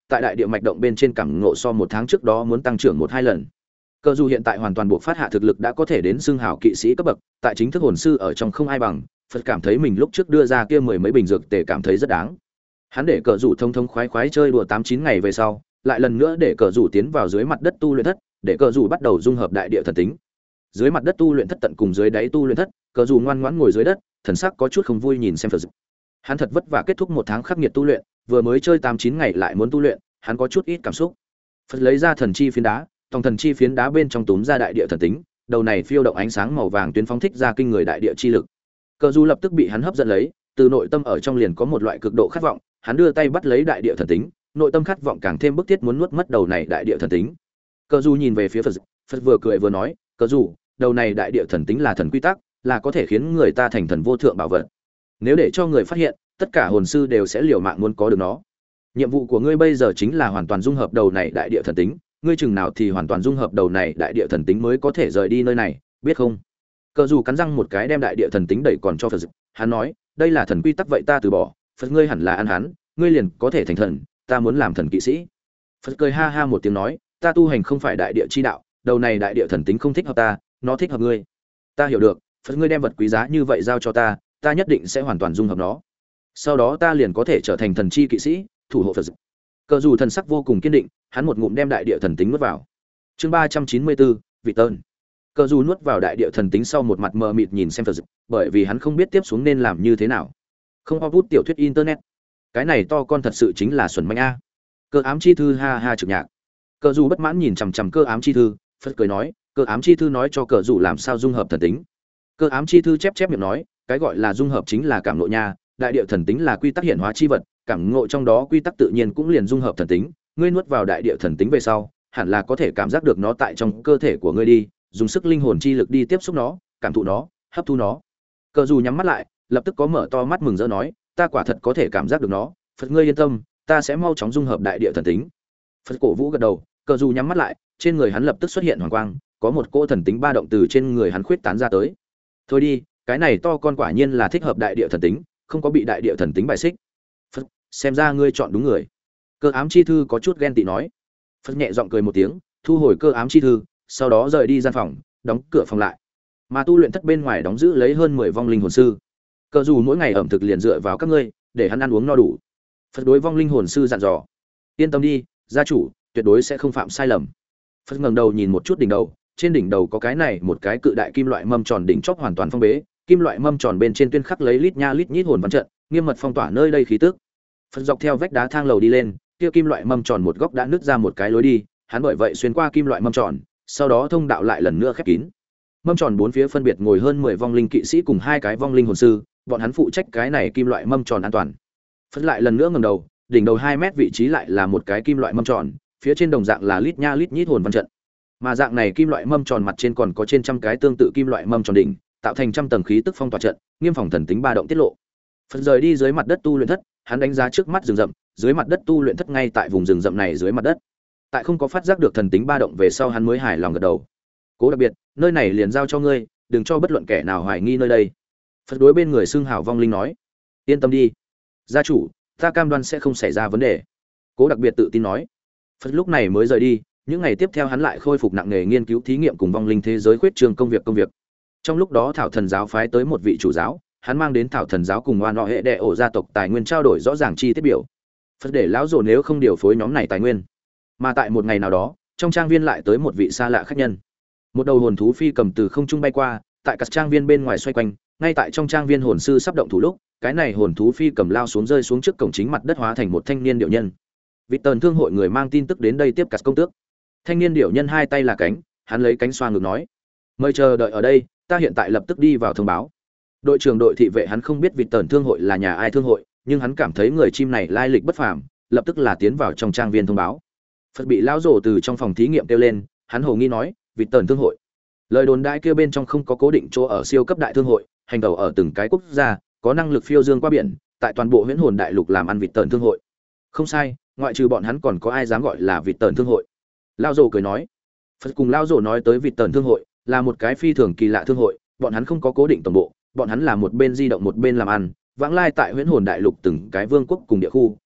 tại đại địa mạch động bên trên cảm ngộ so một tháng trước đó muốn tăng trưởng một hai lần. Cờ dù hiện tại hoàn toàn buộc phát hạ thực lực đã có thể đến xương hào kỵ sĩ cấp bậc, tại chính thức hồn sư ở trong không ai bằng. Phật cảm thấy mình lúc trước đưa ra kia mười mấy bình dược tề cảm thấy rất đáng. Hắn để cờ rủ thông thông khoái khoái chơi đùa tám chín ngày về sau, lại lần nữa để cờ rủ tiến vào dưới mặt đất tu luyện thất, để cờ rủ bắt đầu dung hợp đại địa thần tính. Dưới mặt đất tu luyện thất tận cùng dưới đáy tu luyện thất, cờ rủ ngoan ngoãn ngồi dưới đất, thần sắc có chút không vui nhìn xem Phật. Hắn thật vất vả kết thúc một tháng khắc nghiệt tu luyện, vừa mới chơi tám chín ngày lại muốn tu luyện, hắn có chút ít cảm xúc. Phật lấy ra thần chi phiến đá, tòng thần chi phiến đá bên trong túm ra đại địa thần tính, đầu này phiêu động ánh sáng màu vàng tuyến phóng thích ra kinh người đại địa chi lực. Cờ dù lập tức bị hắn hấp dẫn lấy, từ nội tâm ở trong liền có một loại cực độ khát vọng, hắn đưa tay bắt lấy đại địa thần tính, nội tâm khát vọng càng thêm bức thiết muốn nuốt mất đầu này đại địa thần tính. Cờ dù nhìn về phía Phật, Phật vừa cười vừa nói, "Cờ dù, đầu này đại địa thần tính là thần quy tắc, là có thể khiến người ta thành thần vô thượng bảo vật. Nếu để cho người phát hiện, tất cả hồn sư đều sẽ liều mạng muốn có được nó. Nhiệm vụ của ngươi bây giờ chính là hoàn toàn dung hợp đầu này đại địa thần tính, ngươi chừng nào thì hoàn toàn dung hợp đầu này đại địa thần tính mới có thể rời đi nơi này, biết không?" Cờ dù cắn răng một cái đem đại địa thần tính đẩy còn cho Phật. Hắn nói, "Đây là thần quy tắc vậy ta từ bỏ, Phật ngươi hẳn là ăn hắn, ngươi liền có thể thành thần, ta muốn làm thần kỵ sĩ." Phật cười ha ha một tiếng nói, "Ta tu hành không phải đại địa chi đạo, đầu này đại địa thần tính không thích hợp ta, nó thích hợp ngươi." "Ta hiểu được, Phật ngươi đem vật quý giá như vậy giao cho ta, ta nhất định sẽ hoàn toàn dung hợp nó. Sau đó ta liền có thể trở thành thần chi kỵ sĩ, thủ hộ Phật." Cờ dù thần sắc vô cùng kiên định, hắn một ngụm đem đại địa thần tính nuốt vào. Chương ba trăm chín mươi bốn, vị tơn. Cờ dù nuốt vào đại địa thần tính sau một mặt mờ mịt nhìn xem Phật, bởi vì hắn không biết tiếp xuống nên làm như thế nào. Không có bút tiểu thuyết internet. Cái này to con thật sự chính là xuẩn manh a. Cơ ám chi thư ha ha trực nhạc. Cờ dù bất mãn nhìn chằm chằm cơ ám chi thư, Phật cười nói, "Cơ ám chi thư nói cho cờ dù làm sao dung hợp thần tính." Cơ ám chi thư chép chép miệng nói, "Cái gọi là dung hợp chính là cảm ngộ nha, đại địa thần tính là quy tắc hiển hóa chi vật, cảm ngộ trong đó quy tắc tự nhiên cũng liền dung hợp thần tính, ngươi nuốt vào đại địa thần tính về sau, hẳn là có thể cảm giác được nó tại trong cơ thể của ngươi đi, dùng sức linh hồn chi lực đi tiếp xúc nó, cảm thụ nó, hấp thu nó." Cờ dù nhắm mắt lại, lập tức có mở to mắt mừng rỡ nói, "Ta quả thật có thể cảm giác được nó, Phật ngươi yên tâm, ta sẽ mau chóng dung hợp đại địa thần tính." Phật cổ vũ gật đầu, cờ dù nhắm mắt lại, trên người hắn lập tức xuất hiện hoàng quang, có một cỗ thần tính ba động từ trên người hắn khuyết tán ra tới. "Thôi đi, cái này to con quả nhiên là thích hợp đại địa thần tính, không có bị đại địa thần tính bài xích." "Phật, xem ra ngươi chọn đúng người." Cơ ám chi thư có chút ghen tị nói. Phật nhẹ giọng cười một tiếng, thu hồi cơ ám chi thư, sau đó rời đi gian phòng, đóng cửa phòng lại. Mà tu luyện thất bên ngoài đóng giữ lấy hơn mười vong linh hồn sư. Cờ dù mỗi ngày ẩm thực liền dựa vào các ngươi, để hắn ăn uống no đủ. Phật đối vong linh hồn sư dặn dò, "Yên tâm đi, gia chủ, tuyệt đối sẽ không phạm sai lầm." Phật ngẩng đầu nhìn một chút đỉnh đầu, trên đỉnh đầu có cái này một cái cự đại kim loại mâm tròn đỉnh chóp hoàn toàn phong bế, kim loại mâm tròn bên trên tuyên khắc lấy lít nha lít nhít hồn văn trận, nghiêm mật phong tỏa nơi đây khí tức. Phật dọc theo vách đá thang lầu đi lên, kia kim loại mâm tròn một góc đã nứt ra một cái lối đi, hắn bởi vậy xuyên qua kim loại mâm tròn, sau đó thông đạo lại lần nữa khép kín. Mâm tròn bốn phía phân biệt ngồi hơn mười vong linh kỵ sĩ cùng hai cái vong linh hồn sư, bọn hắn phụ trách cái này kim loại mâm tròn an toàn. Phật lại lần nữa ngẩng đầu, đỉnh đầu hai mét vị trí lại là một cái kim loại mâm tròn, phía trên đồng dạng là lít nha lít nhít hồn văn trận. Mà dạng này kim loại mâm tròn mặt trên còn có trên trăm cái tương tự kim loại mâm tròn đỉnh, tạo thành trăm tầng khí tức phong tỏa trận, nghiêm phòng thần tính ba động tiết lộ. Phật rời đi dưới mặt đất tu luyện thất, hắn đánh giá trước mắt rừng rậm, dưới mặt đất tu luyện thất ngay tại vùng rừng rậm này dưới mặt đất. Tại không có phát giác được thần tính ba động về sau hắn mới hài lòng gật đầu. "Cố đặc biệt, nơi này liền giao cho ngươi, đừng cho bất luận kẻ nào hoài nghi nơi đây." Phật đối bên người xưng hào vong linh nói, "Yên tâm đi, gia chủ, ta cam đoan sẽ không xảy ra vấn đề." Cố đặc biệt tự tin nói. Phật lúc này mới rời đi, những ngày tiếp theo hắn lại khôi phục nặng nghề nghiên cứu thí nghiệm cùng vong linh thế giới khuyết trường công việc công việc. Trong lúc đó Thảo Thần giáo phái tới một vị chủ giáo, hắn mang đến Thảo Thần giáo cùng oan họ hệ đệ ổ gia tộc tài nguyên trao đổi rõ ràng chi tiết biểu. Phật để lão rồ nếu không điều phối nhóm này tài nguyên. Mà tại một ngày nào đó, trong trang viên lại tới một vị xa lạ khách nhân. Một đầu hồn thú phi cầm từ không trung bay qua, tại các trang viên bên ngoài xoay quanh, ngay tại trong trang viên hồn sư sắp động thủ lúc, cái này hồn thú phi cầm lao xuống rơi xuống trước cổng chính mặt đất hóa thành một thanh niên điệu nhân. Vị tần thương hội người mang tin tức đến đây tiếp cắt công tước. Thanh niên điệu nhân hai tay là cánh, hắn lấy cánh xoa ngực nói: "Mời chờ đợi ở đây, ta hiện tại lập tức đi vào thông báo." Đội trưởng đội thị vệ hắn không biết vị tần thương hội là nhà ai thương hội, nhưng hắn cảm thấy người chim này lai lịch bất phàm, lập tức là tiến vào trong trang viên thông báo. Phật bị lão rồ từ trong phòng thí nghiệm kêu lên, hắn hồ nghi nói: "Vị tần thương hội?" Lời đồn đại kia bên trong không có cố định chỗ ở siêu cấp đại thương hội, hành tẩu ở từng cái quốc gia, có năng lực phiêu dương qua biển, tại toàn bộ Huyễn Hồn đại lục làm ăn vị tần thương hội. Không sai, ngoại trừ bọn hắn còn có ai dám gọi là vị tần thương hội? Lão rồ cười nói. Phật cùng lão rồ nói tới vị tần thương hội, là một cái phi thường kỳ lạ thương hội, bọn hắn không có cố định tổng bộ, bọn hắn là một bên di động một bên làm ăn, vãng lai tại Huyễn Hồn đại lục từng cái vương quốc cùng địa khu,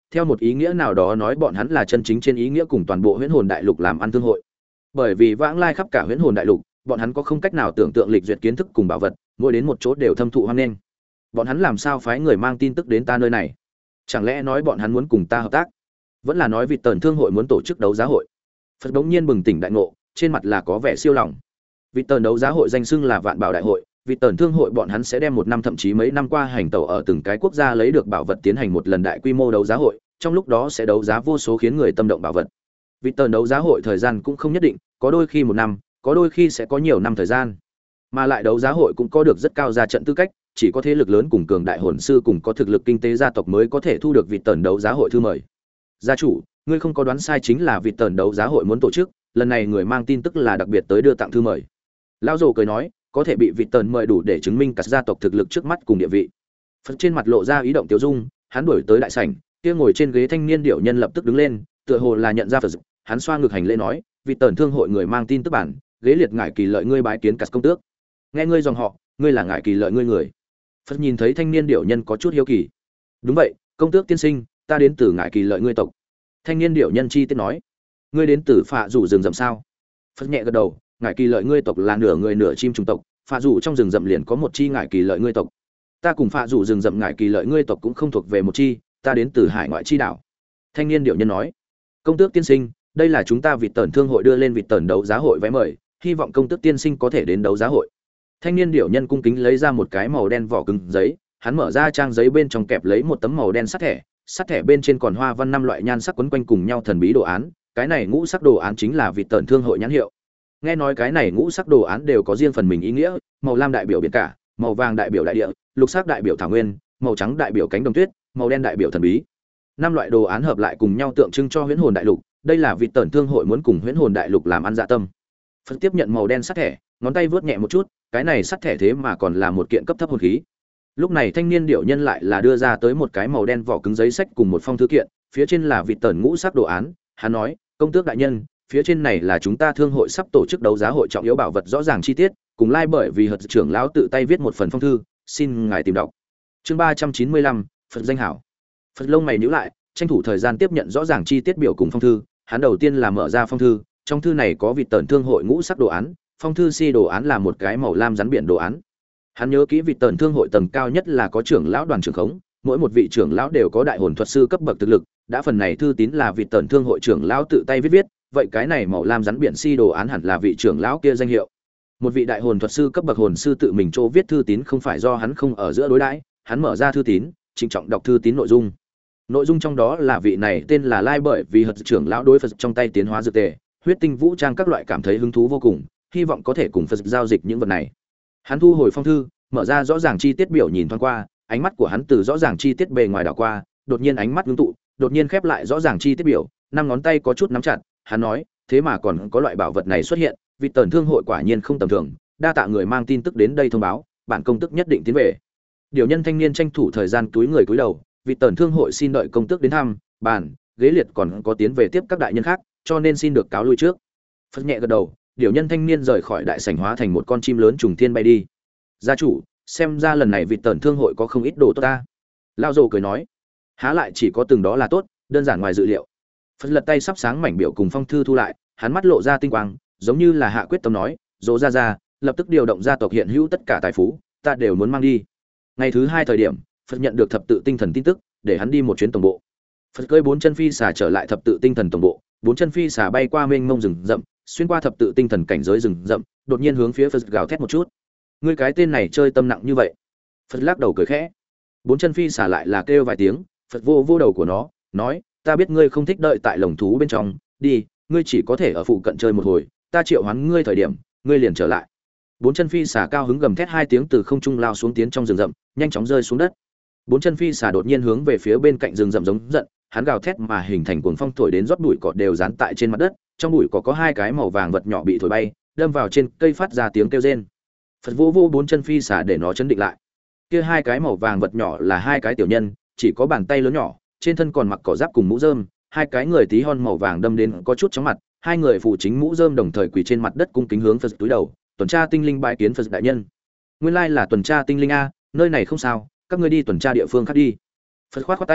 theo một ý nghĩa nào đó nói bọn hắn là chân chính trên ý nghĩa cùng toàn bộ huyễn hồn đại lục làm ăn thương hội. Bởi vì vãng lai khắp cả huyễn hồn đại lục, bọn hắn có không cách nào tưởng tượng lịch duyệt kiến thức cùng bảo vật, mỗi đến một chỗ đều thâm thụ hoan nghênh. Bọn hắn làm sao phái người mang tin tức đến ta nơi này? Chẳng lẽ nói bọn hắn muốn cùng ta hợp tác? Vẫn là nói vì tần thương hội muốn tổ chức đấu giá hội? Phật đống nhiên bừng tỉnh đại ngộ, trên mặt là có vẻ siêu lòng. Vì tần đấu giá hội danh xưng là vạn bảo đại hội, vì tần thương hội bọn hắn sẽ đem một năm thậm chí mấy năm qua hành tẩu ở từng cái quốc gia lấy được bảo vật tiến hành một lần đại quy mô đấu giá hội, trong lúc đó sẽ đấu giá vô số khiến người tâm động bảo vật. Vì tần đấu giá hội thời gian cũng không nhất định, có đôi khi một năm, có đôi khi sẽ có nhiều năm thời gian. Mà lại đấu giá hội cũng có được rất cao ra trận tư cách, chỉ có thế lực lớn cùng cường đại hồn sư cùng có thực lực kinh tế gia tộc mới có thể thu được vị tần đấu giá hội thư mời. Gia chủ, ngươi không có đoán sai, chính là vị tần đấu giá hội muốn tổ chức, lần này người mang tin tức là đặc biệt tới đưa tặng thư mời. Lão Dồ cười nói, có thể bị vị tần mời đủ để chứng minh cả gia tộc thực lực trước mắt cùng địa vị. Phật trên mặt lộ ra ý động tiêu dung, hắn đuổi tới đại sảnh, kia ngồi trên ghế thanh niên điểu nhân lập tức đứng lên, tựa hồ là nhận ra Phật, hắn xoa ngực hành lễ nói, vị tần thương hội người mang tin tức bản, ghế liệt ngải kỳ lợi ngươi bái kiến cả công tước. Nghe ngươi dòng họ, ngươi là ngải kỳ lợi ngươi người. Phật nhìn thấy thanh niên điểu nhân có chút hiếu kỳ. Đúng vậy, công tước tiên sinh, ta đến từ ngải kỳ lợi ngươi tộc. Thanh niên điểu nhân chi tiết nói, ngươi đến từ phạ rủ rừng rậm sao? Phật nhẹ gật đầu, ngải kỳ lợi ngươi tộc là nửa người nửa chim trùng tộc, phạ rủ trong rừng rậm liền có một chi ngải kỳ lợi ngươi tộc. Ta cùng phạ rủ rừng rậm ngải kỳ lợi ngươi tộc cũng không thuộc về một chi, ta đến từ hải ngoại chi đảo. Thanh niên điểu nhân nói, công tước tiên sinh, đây là chúng ta vịt tần thương hội đưa lên vịt tần đấu giá hội vé mời, hy vọng công tước tiên sinh có thể đến đấu giá hội. Thanh niên điểu nhân cung kính lấy ra một cái màu đen vỏ cứng giấy, hắn mở ra trang giấy bên trong kẹp lấy một tấm màu đen sắt thẻ, sắt thẻ bên trên còn hoa văn năm loại nhan sắc quấn quanh cùng nhau thần bí đồ án, cái này ngũ sắc đồ án chính là vịt tần thương hội nhãn hiệu. Nghe nói cái này ngũ sắc đồ án đều có riêng phần mình ý nghĩa, màu lam đại biểu biển cả, màu vàng đại biểu đại địa, lục sắc đại biểu thảo nguyên, màu trắng đại biểu cánh đồng tuyết, màu đen đại biểu thần bí. Năm loại đồ án hợp lại cùng nhau tượng trưng cho huyễn hồn đại lục, đây là vịt tần thương hội muốn cùng huyễn hồn đại lục làm ăn dạ tâm. Phật tiếp nhận màu đen sắt thẻ, ngón tay vớt nhẹ một chút, cái này sắt thẻ thế mà còn là một kiện cấp thấp hồn khí. Lúc này thanh niên điểu nhân lại là đưa ra tới một cái màu đen vỏ cứng giấy sách cùng một phong thư kiện, phía trên là vịt tần ngũ sắc đồ án. Hắn nói, công tước đại nhân, phía trên này là chúng ta thương hội sắp tổ chức đấu giá hội trọng yếu bảo vật rõ ràng chi tiết, cùng lai like bởi vì hợp trưởng lão tự tay viết một phần phong thư, xin ngài tìm đọc. Chương ba trăm chín mươi lăm, Phật danh hảo. Phật lông mày nhíu lại, tranh thủ thời gian tiếp nhận rõ ràng chi tiết biểu cùng phong thư. Hắn đầu tiên là mở ra phong thư, trong thư này có vịt tần thương hội ngũ sắc đồ án, phong thư si đồ án là một cái màu lam rắn biển đồ án. Hắn nhớ kỹ vịt tần thương hội tầng cao nhất là có trưởng lão đoàn trưởng khống, mỗi một vị trưởng lão đều có đại hồn thuật sư cấp bậc thực lực, đã phần này thư tín là vịt tần thương hội trưởng lão tự tay viết viết, vậy cái này màu lam rắn biển si đồ án hẳn là vị trưởng lão kia danh hiệu. Một vị đại hồn thuật sư cấp bậc hồn sư tự mình chỗ viết thư tín không phải do hắn không ở giữa đối đãi, hắn mở ra thư tín, trịnh trọng đọc thư tín nội dung. Nội dung trong đó là vị này tên là Lai bởi vì hợp trưởng lão đối Phật trong tay tiến hóa dược tề, huyết tinh vũ trang các loại cảm thấy hứng thú vô cùng, hy vọng có thể cùng Phật giao dịch những vật này. Hắn thu hồi phong thư, mở ra rõ ràng chi tiết biểu nhìn thoáng qua, ánh mắt của hắn từ rõ ràng chi tiết bề ngoài đảo qua, đột nhiên ánh mắt ngưng tụ, đột nhiên khép lại rõ ràng chi tiết biểu, năm ngón tay có chút nắm chặt, hắn nói, thế mà còn có loại bảo vật này xuất hiện, vị tần thương hội quả nhiên không tầm thường, đa tạ người mang tin tức đến đây thông báo, bản công tức nhất định tiến về. Điều nhân thanh niên tranh thủ thời gian túi người cúi đầu, vị tần thương hội xin đợi công tước đến thăm, bàn, ghế liệt còn có tiến về tiếp các đại nhân khác, cho nên xin được cáo lui trước. Phật nhẹ gật đầu, điều nhân thanh niên rời khỏi đại sảnh hóa thành một con chim lớn trùng thiên bay đi. Gia chủ, xem ra lần này vị tần thương hội có không ít đồ tốt ta. Lao Dồ cười nói, há lại chỉ có từng đó là tốt, đơn giản ngoài dự liệu. Phật lật tay sắp sáng mảnh biểu cùng phong thư thu lại, hắn mắt lộ ra tinh quang, giống như là hạ quyết tâm nói, Dỗ ra ra, lập tức điều động gia tộc hiện hữu tất cả tài phú, ta đều muốn mang đi. Ngày thứ hai thời điểm, Phật nhận được thập tự tinh thần tin tức, để hắn đi một chuyến tổng bộ. Phật cưỡi bốn chân phi xà trở lại thập tự tinh thần tổng bộ, bốn chân phi xà bay qua mênh mông rừng rậm, xuyên qua thập tự tinh thần cảnh giới rừng rậm, đột nhiên hướng phía Phật gào thét một chút. Ngươi cái tên này chơi tâm nặng như vậy? Phật lắc đầu cười khẽ. Bốn chân phi xà lại là kêu vài tiếng, Phật vô vô đầu của nó, nói, ta biết ngươi không thích đợi tại lồng thú bên trong, đi, ngươi chỉ có thể ở phụ cận chơi một hồi, ta triệu hoán ngươi thời điểm, ngươi liền trở lại. Bốn chân phi xà cao hứng gầm thét hai tiếng từ không trung lao xuống tiến trong rừng rậm, nhanh chóng rơi xuống đất. Bốn chân phi xà đột nhiên hướng về phía bên cạnh rừng rậm giống giận, hắn gào thét mà hình thành cuồng phong thổi đến rót bụi cỏ đều dán tại trên mặt đất, trong bụi cỏ có hai cái màu vàng vật nhỏ bị thổi bay, đâm vào trên cây phát ra tiếng kêu rên. Phật vô vô bốn chân phi xà để nó chấn định lại. Kia hai cái màu vàng vật nhỏ là hai cái tiểu nhân, chỉ có bàn tay lớn nhỏ, trên thân còn mặc cỏ giáp cùng mũ rơm, hai cái người tí hon màu vàng đâm đến có chút chóng mặt, hai người phụ chính mũ rơm đồng thời quỳ trên mặt đất cung kính hướng Phật túi đầu, tuần tra tinh linh bái kiến Phật đại nhân. Nguyên lai là tuần tra tinh linh a, nơi này không sao, các ngươi đi tuần tra địa phương khác đi. Phật khoát khoát tay,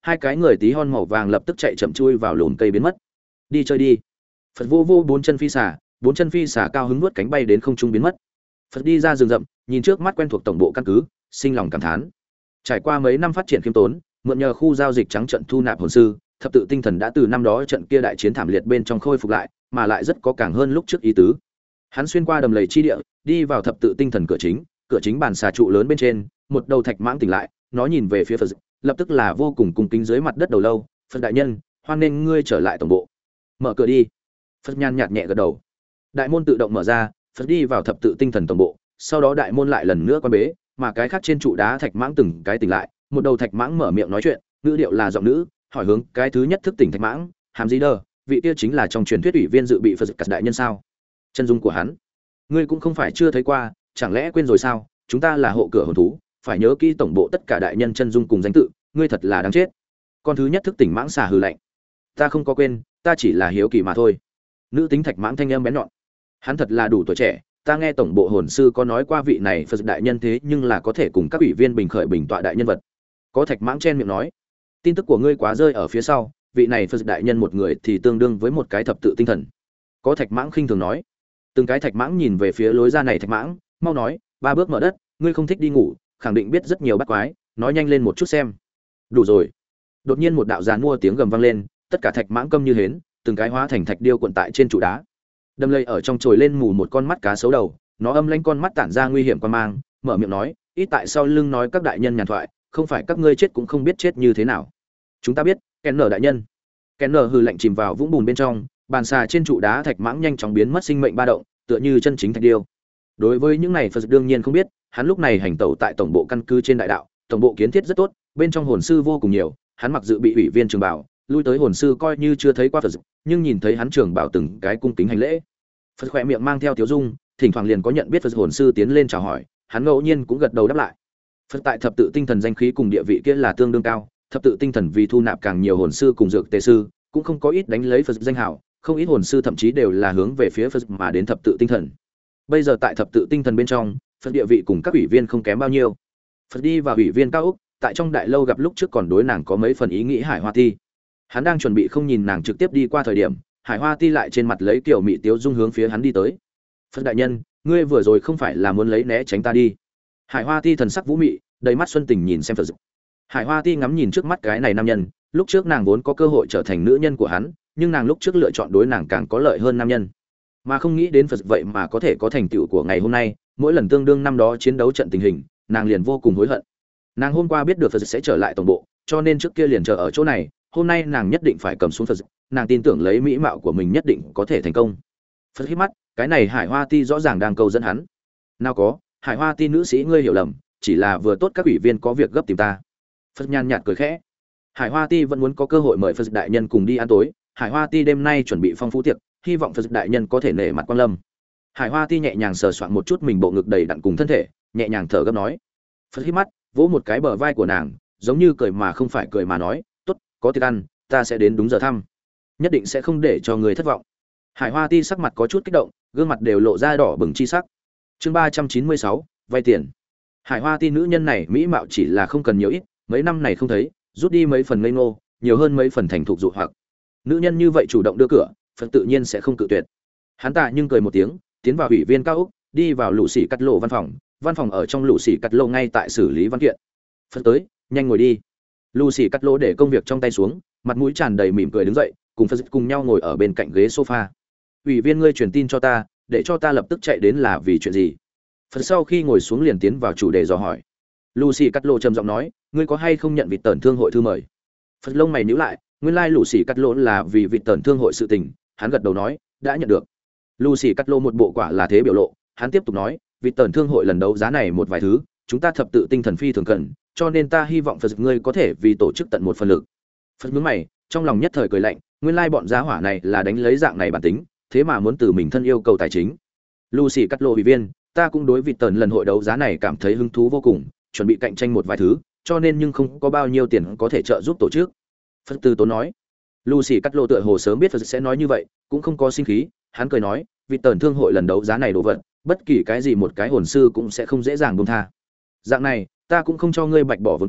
hai cái người tí hon màu vàng lập tức chạy chậm chui vào lùm cây biến mất. Đi chơi đi. Phật vô vô bốn chân phi xả, bốn chân phi xả cao hứng nuốt cánh bay đến không trung biến mất. Phật đi ra rừng rậm, nhìn trước mắt quen thuộc tổng bộ căn cứ, sinh lòng cảm thán. Trải qua mấy năm phát triển khiêm tốn, mượn nhờ khu giao dịch trắng trận thu nạp hồn sư, thập tự tinh thần đã từ năm đó trận kia đại chiến thảm liệt bên trong khôi phục lại, mà lại rất có càng hơn lúc trước ý tứ. Hắn xuyên qua đầm lầy chi địa, đi vào thập tự tinh thần cửa chính, cửa chính bàn xà trụ lớn bên trên, một đầu thạch mãng tỉnh lại, nó nhìn về phía Phật, lập tức là vô cùng cung kính dưới mặt đất đầu lâu, "Phật đại nhân, hoan nghênh ngươi trở lại tổng bộ." "Mở cửa đi." Phật nhàn nhạt nhẹ gật đầu. Đại môn tự động mở ra, Phật đi vào thập tự tinh thần tổng bộ, sau đó đại môn lại lần nữa quan bế, mà cái khác trên trụ đá thạch mãng từng cái tỉnh lại, một đầu thạch mãng mở miệng nói chuyện, ngữ điệu là giọng nữ, hỏi hướng cái thứ nhất thức tỉnh thạch mãng, "Hàm gì đờ, vị kia chính là trong truyền thuyết ủy viên dự bị Phật Cát đại nhân sao?" Chân dung của hắn, ngươi cũng không phải chưa thấy qua, chẳng lẽ quên rồi sao? Chúng ta là hộ cửa hồn thú, phải nhớ kỹ tổng bộ tất cả đại nhân chân dung cùng danh tự, ngươi thật là đáng chết. Con thứ nhất thức tỉnh mãng xà hừ lạnh, "Ta không có quên, ta chỉ là hiếu kỳ mà thôi." Nữ tính thạch mãng thanh âm bén nhọn, "Hắn thật là đủ tuổi trẻ, ta nghe tổng bộ hồn sư có nói qua vị này Phật đại nhân thế nhưng là có thể cùng các ủy viên bình khởi bình tọa đại nhân vật." Có thạch mãng chen miệng nói, "Tin tức của ngươi quá rơi ở phía sau, vị này Phật đại nhân một người thì tương đương với một cái thập tự tinh thần." Có thạch mãng khinh thường nói. Từng cái thạch mãng nhìn về phía lối ra này thạch mãng, mau nói, "Ba bước mở đất, ngươi không thích đi ngủ, khẳng định biết rất nhiều bắt quái, nói nhanh lên một chút xem." "Đủ rồi." Đột nhiên một đạo giàn mua tiếng gầm vang lên, tất cả thạch mãng câm như hến, từng cái hóa thành thạch điêu cuộn tại trên trụ đá. Đâm lây ở trong trồi lên mù một con mắt cá sấu đầu, nó âm lãnh con mắt tản ra nguy hiểm quan mang, mở miệng nói, "Ít tại sau lưng nói các đại nhân nhàn thoại, không phải các ngươi chết cũng không biết chết như thế nào." "Chúng ta biết." Ken nở đại nhân. Ken nở hừ lạnh chìm vào vũng bùn bên trong, bàn xà trên trụ đá thạch mãng nhanh chóng biến mất sinh mệnh ba động, tựa như chân chính thạch điêu. Đối với những này Phật đương nhiên không biết, hắn lúc này hành tẩu tại tổng bộ căn cứ trên đại đạo, tổng bộ kiến thiết rất tốt, bên trong hồn sư vô cùng nhiều, hắn mặc dự bị ủy viên trường bảo, lui tới hồn sư coi như chưa thấy qua Phật, nhưng nhìn thấy hắn trường bảo từng cái cung kính hành lễ. Phật khỏe miệng mang theo tiếu dung, thỉnh thoảng liền có nhận biết Phật hồn sư tiến lên chào hỏi, hắn ngẫu nhiên cũng gật đầu đáp lại. Phật tại thập tự tinh thần danh khí cùng địa vị kia là tương đương cao, thập tự tinh thần vì thu nạp càng nhiều hồn sư cùng dược tề sư, cũng không có ít đánh lấy Phật danh hào, không ít hồn sư thậm chí đều là hướng về phía Phật mà đến thập tự tinh thần. Bây giờ tại thập tự tinh thần bên trong, Phật địa vị cùng các ủy viên không kém bao nhiêu. Phật đi vào ủy viên cao ốc, tại trong đại lâu gặp lúc trước còn đối nàng có mấy phần ý nghĩ Hải Hoa Ti. Hắn đang chuẩn bị không nhìn nàng trực tiếp đi qua thời điểm, Hải Hoa Ti lại trên mặt lấy kiểu mị tiếu dung hướng phía hắn đi tới. "Phật đại nhân, ngươi vừa rồi không phải là muốn lấy né tránh ta đi?" Hải Hoa Ti thần sắc vũ mị, đầy mắt xuân tình nhìn xem Phật. Hải Hoa Ti ngắm nhìn trước mắt cái này nam nhân, lúc trước nàng vốn có cơ hội trở thành nữ nhân của hắn, nhưng nàng lúc trước lựa chọn đối nàng càng có lợi hơn nam nhân, mà không nghĩ đến Phật vậy mà có thể có thành tựu của ngày hôm nay. Mỗi lần tương đương năm đó chiến đấu trận tình hình, nàng liền vô cùng hối hận. Nàng hôm qua biết được Phật sẽ trở lại tổng bộ, cho nên trước kia liền chờ ở chỗ này, hôm nay nàng nhất định phải cầm xuống Phật, nàng tin tưởng lấy mỹ mạo của mình nhất định có thể thành công. Phật hít mắt, cái này Hải Hoa Ti rõ ràng đang câu dẫn hắn. "Nào có, Hải Hoa Ti nữ sĩ ngươi hiểu lầm, chỉ là vừa tốt các ủy viên có việc gấp tìm ta." Phật nhàn nhạt cười khẽ. Hải Hoa Ti vẫn muốn có cơ hội mời Phật đại nhân cùng đi ăn tối, Hải Hoa Ti đêm nay chuẩn bị phong phú tiệc, hy vọng Phật đại nhân có thể nể mặt quan lâm. Hải Hoa Ti nhẹ nhàng sờ soạn một chút mình bộ ngực đầy đặn cùng thân thể, nhẹ nhàng thở gấp nói. Phật hít mắt, vỗ một cái bờ vai của nàng, giống như cười mà không phải cười mà nói, "Tốt, có tiệc ăn, ta sẽ đến đúng giờ thăm, nhất định sẽ không để cho người thất vọng." Hải Hoa Ti sắc mặt có chút kích động, gương mặt đều lộ ra đỏ bừng chi sắc. Chương ba trăm chín mươi sáu, vay tiền. Hải Hoa Ti nữ nhân này mỹ mạo chỉ là không cần nhiều ít, mấy năm này không thấy, rút đi mấy phần ngây ngô, nhiều hơn mấy phần thành thục dụ hoặc. Nữ nhân như vậy chủ động đưa cửa, Phật tự nhiên sẽ không cự tuyệt. Hắn ta nhưng cười một tiếng, tiến vào ủy viên cao ốc, đi vào lũ xỉ cắt lộ văn phòng, văn phòng ở trong lũ xỉ cắt lộ ngay tại xử lý văn kiện. Phật tới, nhanh ngồi đi. Lũ xỉ cắt lộ để công việc trong tay xuống, mặt mũi tràn đầy mỉm cười đứng dậy, cùng Phật cùng nhau ngồi ở bên cạnh ghế sofa. Ủy viên ngươi truyền tin cho ta, để cho ta lập tức chạy đến là vì chuyện gì? Phật sau khi ngồi xuống liền tiến vào chủ đề dò hỏi. Lucy Cắt Lô trầm giọng nói, ngươi có hay không nhận vị tần thương hội thư mời? Phật lông mày nhíu lại, nguyên lai like Lucy Cắt Lô là vì vị tần thương hội sự tình, hắn gật đầu nói, đã nhận được. Lucy Cắt Lô một bộ quả là thế biểu lộ, hắn tiếp tục nói, vị tần thương hội lần đấu giá này một vài thứ, chúng ta thập tự tinh thần phi thường cần, cho nên ta hy vọng Phật ngươi có thể vì tổ chức tận một phần lực. Phật nhướng mày, trong lòng nhất thời cười lạnh, nguyên lai like bọn giá hỏa này là đánh lấy dạng này bản tính, thế mà muốn từ mình thân yêu cầu tài chính. Lucy Cắt Lô ủy viên, ta cũng đối vị tần lần hội đấu giá này cảm thấy hứng thú vô cùng, chuẩn bị cạnh tranh một vài thứ, cho nên nhưng không có bao nhiêu tiền có thể trợ giúp tổ chức. Phật Từ Tốn nói. Lucy Cắt Lô tựa hồ sớm biết Phật sẽ nói như vậy, cũng không có sinh khí, hắn cười nói, vị tần thương hội lần đấu giá này đồ vật, bất kỳ cái gì một cái hồn sư cũng sẽ không dễ dàng buông tha. Dạng này, ta cũng không cho ngươi bạch bỏ vốn kim,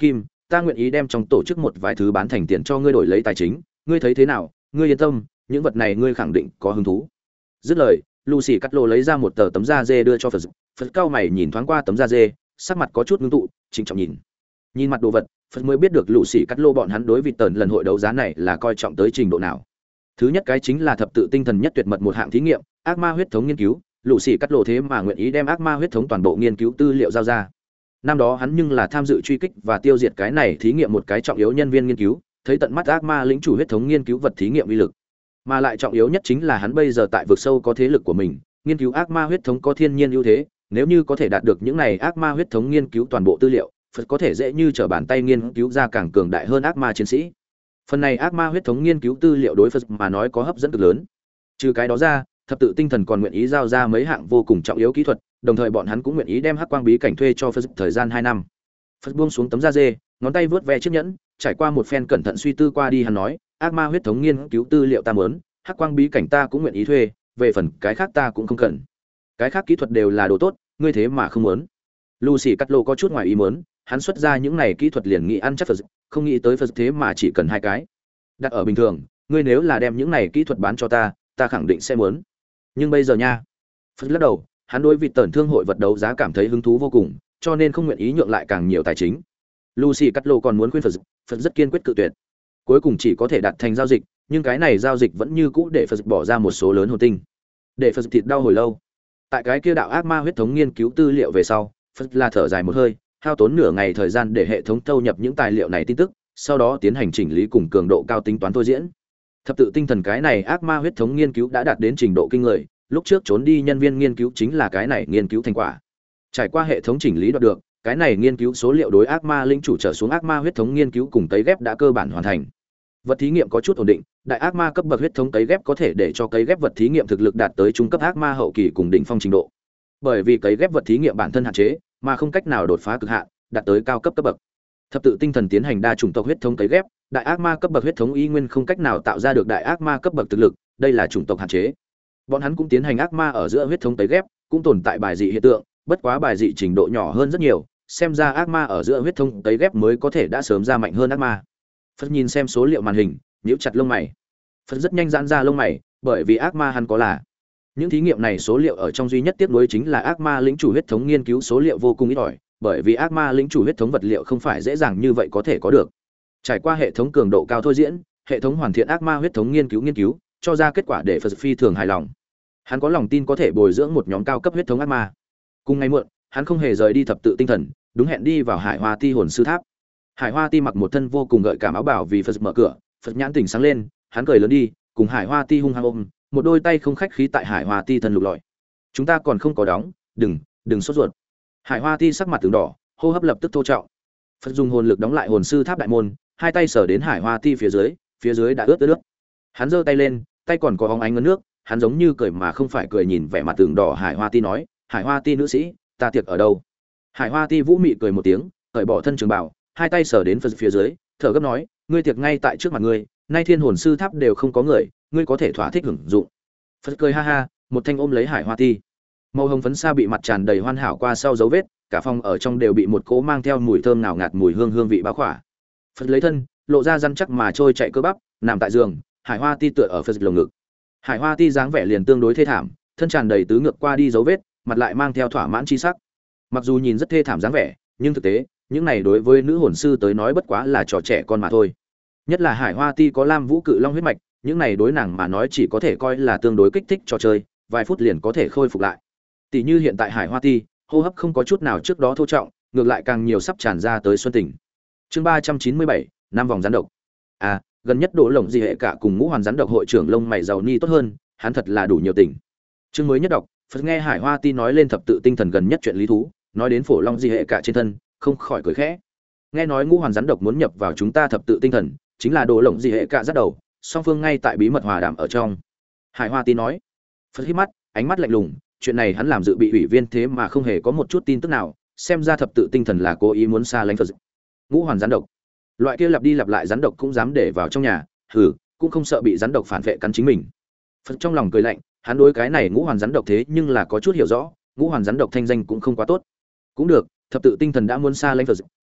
ta nguyện ý đem trong tổ chức một vài thứ bán thành tiền cho ngươi đổi lấy tài chính, ngươi thấy thế nào? Ngươi yên tâm, những vật này ngươi khẳng định có hứng thú. Dứt lời, Lucy cắt lô lấy ra một tờ tấm da dê đưa cho Phật. Phật cao mày nhìn thoáng qua tấm da dê, sắc mặt có chút ngưng tụ, trịnh trọng nhìn. Nhìn mặt đồ vật, Phật mới biết được Lucy cắt lô bọn hắn đối vị tần lần hội đấu giá này là coi trọng tới trình độ nào. Thứ nhất cái chính là thập tự tinh thần nhất tuyệt mật một hạng thí nghiệm, ác ma huyết thống nghiên cứu, Lucy cắt lô thế mà nguyện ý đem ác ma huyết thống toàn bộ nghiên cứu tư liệu giao ra. Năm đó hắn nhưng là tham dự truy kích và tiêu diệt cái này thí nghiệm một cái trọng yếu nhân viên nghiên cứu, thấy tận mắt ác ma lĩnh chủ huyết thống nghiên cứu vật thí nghiệm uy lực. Mà lại trọng yếu nhất chính là hắn bây giờ tại vực sâu có thế lực của mình, nghiên cứu ác ma huyết thống có thiên nhiên ưu thế, nếu như có thể đạt được những này ác ma huyết thống nghiên cứu toàn bộ tư liệu, Phật có thể dễ như trở bàn tay nghiên cứu ra càng cường đại hơn ác ma chiến sĩ. Phần này ác ma huyết thống nghiên cứu tư liệu đối Phật mà nói có hấp dẫn cực lớn. Trừ cái đó ra, thập tự tinh thần còn nguyện ý giao ra mấy hạng vô cùng trọng yếu kỹ thuật, đồng thời bọn hắn cũng nguyện ý đem hắc quang bí cảnh thuê cho Phật thời gian hai năm. Phật buông xuống tấm da dê, ngón tay vớt ve chiếc nhẫn, trải qua một phen cẩn thận suy tư qua đi hắn nói, ác ma huyết thống nghiên cứu tư liệu ta muốn, hắc quang bí cảnh ta cũng nguyện ý thuê, về phần cái khác ta cũng không cần. Cái khác kỹ thuật đều là đồ tốt, ngươi thế mà không muốn. Lucy cắt lô có chút ngoài ý muốn, hắn xuất ra những này kỹ thuật liền nghĩ ăn chắc Phật, không nghĩ tới Phật thế mà chỉ cần hai cái. Đặt ở bình thường, ngươi nếu là đem những này kỹ thuật bán cho ta, ta khẳng định sẽ muốn. Nhưng bây giờ nha. Phật lắc đầu, hắn đối vị tần thương hội vật đấu giá cảm thấy hứng thú vô cùng, cho nên không nguyện ý nhượng lại càng nhiều tài chính. Lucy cắt lô còn muốn khuyên Phật, Phật rất kiên quyết cự tuyệt. Cuối cùng chỉ có thể đạt thành giao dịch, nhưng cái này giao dịch vẫn như cũ để Phật bỏ ra một số lớn hồn tinh. Để Phật thịt đau hồi lâu. Tại cái kia đạo ác ma huyết thống nghiên cứu tư liệu về sau, Phật là thở dài một hơi, hao tốn nửa ngày thời gian để hệ thống thâu nhập những tài liệu này tin tức, sau đó tiến hành chỉnh lý cùng cường độ cao tính toán thôi diễn. Thập tự tinh thần cái này ác ma huyết thống nghiên cứu đã đạt đến trình độ kinh người, lúc trước trốn đi nhân viên nghiên cứu chính là cái này nghiên cứu thành quả. Trải qua hệ thống chỉnh lý đoạt được, cái này nghiên cứu số liệu đối ác ma linh chủ trở xuống ác ma huyết thống nghiên cứu cùng tấy ghép đã cơ bản hoàn thành. Vật thí nghiệm có chút ổn định, đại ác ma cấp bậc huyết thống tấy ghép có thể để cho cấy ghép vật thí nghiệm thực lực đạt tới trung cấp ác ma hậu kỳ cùng đỉnh phong trình độ. Bởi vì cấy ghép vật thí nghiệm bản thân hạn chế, mà không cách nào đột phá cực hạn, đạt tới cao cấp cấp bậc. Thập tự tinh thần tiến hành đa chủng tộc huyết thống cấy ghép, đại ác ma cấp bậc huyết thống y nguyên không cách nào tạo ra được đại ác ma cấp bậc thực lực, đây là chủng tộc hạn chế. Bọn hắn cũng tiến hành ác ma ở giữa huyết thống cấy ghép, cũng tồn tại bài dị hiện tượng, bất quá bài dị trình độ nhỏ hơn rất nhiều, xem ra ác ma ở giữa huyết thống cấy ghép mới có thể đã sớm ra mạnh hơn ác ma. Phật nhìn xem số liệu màn hình, nhíu chặt lông mày. Phật rất nhanh giãn ra lông mày, bởi vì ác ma hắn có là những thí nghiệm này số liệu ở trong duy nhất tiếp nối chính là ác ma lĩnh chủ huyết thống nghiên cứu số liệu vô cùng ít ỏi, bởi vì ác ma lĩnh chủ huyết thống vật liệu không phải dễ dàng như vậy có thể có được. Trải qua hệ thống cường độ cao thôi diễn, hệ thống hoàn thiện ác ma huyết thống nghiên cứu nghiên cứu, cho ra kết quả để Phật phi thường hài lòng. Hắn có lòng tin có thể bồi dưỡng một nhóm cao cấp huyết thống ác ma. Cùng ngày muộn, hắn không hề rời đi thập tự tinh thần, đúng hẹn đi vào Hải Hoa Ti hồn sư tháp. Hải Hoa Ti mặc một thân vô cùng gợi cảm áo bảo vì Phật mở cửa, Phật nhãn tỉnh sáng lên, hắn cười lớn đi, cùng Hải Hoa Ti hung hăng ôm, một đôi tay không khách khí tại Hải Hoa Ti thân lục lọi. Chúng ta còn không có đóng, đừng, đừng sốt ruột. Hải Hoa Ti sắc mặt từng đỏ, hô hấp lập tức thô trọng. Phật dùng hồn lực đóng lại hồn sư tháp đại môn, hai tay sờ đến Hải Hoa Ti phía dưới, phía dưới đã ướt ướt nước. Hắn giơ tay lên, tay còn có óng ánh ngấn nước, hắn giống như cười mà không phải cười nhìn vẻ mặt từng đỏ Hải Hoa Ti nói, Hải Hoa Ti nữ sĩ, ta tiệc ở đâu? Hải Hoa Ti vũ mị cười một tiếng, cởi bỏ thân trường bào, hai tay sờ đến Phật phía dưới, thở gấp nói, ngươi tiệc ngay tại trước mặt ngươi, nay thiên hồn sư tháp đều không có người, ngươi có thể thỏa thích hưởng dụng. Phật cười ha ha, một thanh ôm lấy Hải Hoa Ti. Màu hồng phấn sa bị mặt tràn đầy hoàn hảo qua sau dấu vết, cả phòng ở trong đều bị một cỗ mang theo mùi thơm nào ngạt mùi hương hương vị bao khỏa. Phật lấy thân, lộ ra răn chắc mà trôi chạy cơ bắp, nằm tại giường, Hải Hoa Ti tựa ở Phật lồng ngực. Hải Hoa Ti dáng vẻ liền tương đối thê thảm, thân tràn đầy tứ ngược qua đi dấu vết, mặt lại mang theo thỏa mãn chi sắc. Mặc dù nhìn rất thê thảm dáng vẻ, nhưng thực tế, những này đối với nữ hồn sư tới nói bất quá là trò trẻ con mà thôi. Nhất là Hải Hoa Ti có Lam Vũ Cự Long huyết mạch, những này đối nàng mà nói chỉ có thể coi là tương đối kích thích trò chơi, vài phút liền có thể khôi phục lại. Tỷ như hiện tại Hải Hoa Ti, hô hấp không có chút nào trước đó thô trọng, ngược lại càng nhiều sắp tràn ra tới xuân tình. Chương ba trăm chín mươi bảy, năm vòng rắn độc. À, gần nhất Đỗ Lộng gì hệ cả cùng Ngũ Hoàn rắn độc hội trưởng lông mày giàu ni tốt hơn, hắn thật là đủ nhiều tình. Chương mới nhất đọc, Phật nghe Hải Hoa Ti nói lên thập tự tinh thần gần nhất chuyện lý thú, nói đến phổ long gì hệ cả trên thân, không khỏi cười khẽ. Nghe nói Ngũ Hoàn rắn độc muốn nhập vào chúng ta thập tự tinh thần, chính là Đỗ Lộng gì hệ cả dắt đầu, song phương ngay tại bí mật hòa đàm ở trong. Hải Hoa Ti nói. Phật hít mắt, ánh mắt lạnh lùng, chuyện này hắn làm dự bị ủy viên thế mà không hề có một chút tin tức nào, xem ra thập tự tinh thần là cố ý muốn xa lánh Phật. Ngũ Hoàn rắn độc, loại kia lặp đi lặp lại rắn độc cũng dám để vào trong nhà, hừ, cũng không sợ bị rắn độc phản vệ cắn chính mình. Phật trong lòng cười lạnh, hắn đối cái này Ngũ Hoàn rắn độc thế nhưng là có chút hiểu rõ, Ngũ Hoàn rắn độc thanh danh cũng không quá tốt. Cũng được, thập tự tinh thần đã muốn xa lánh Phật,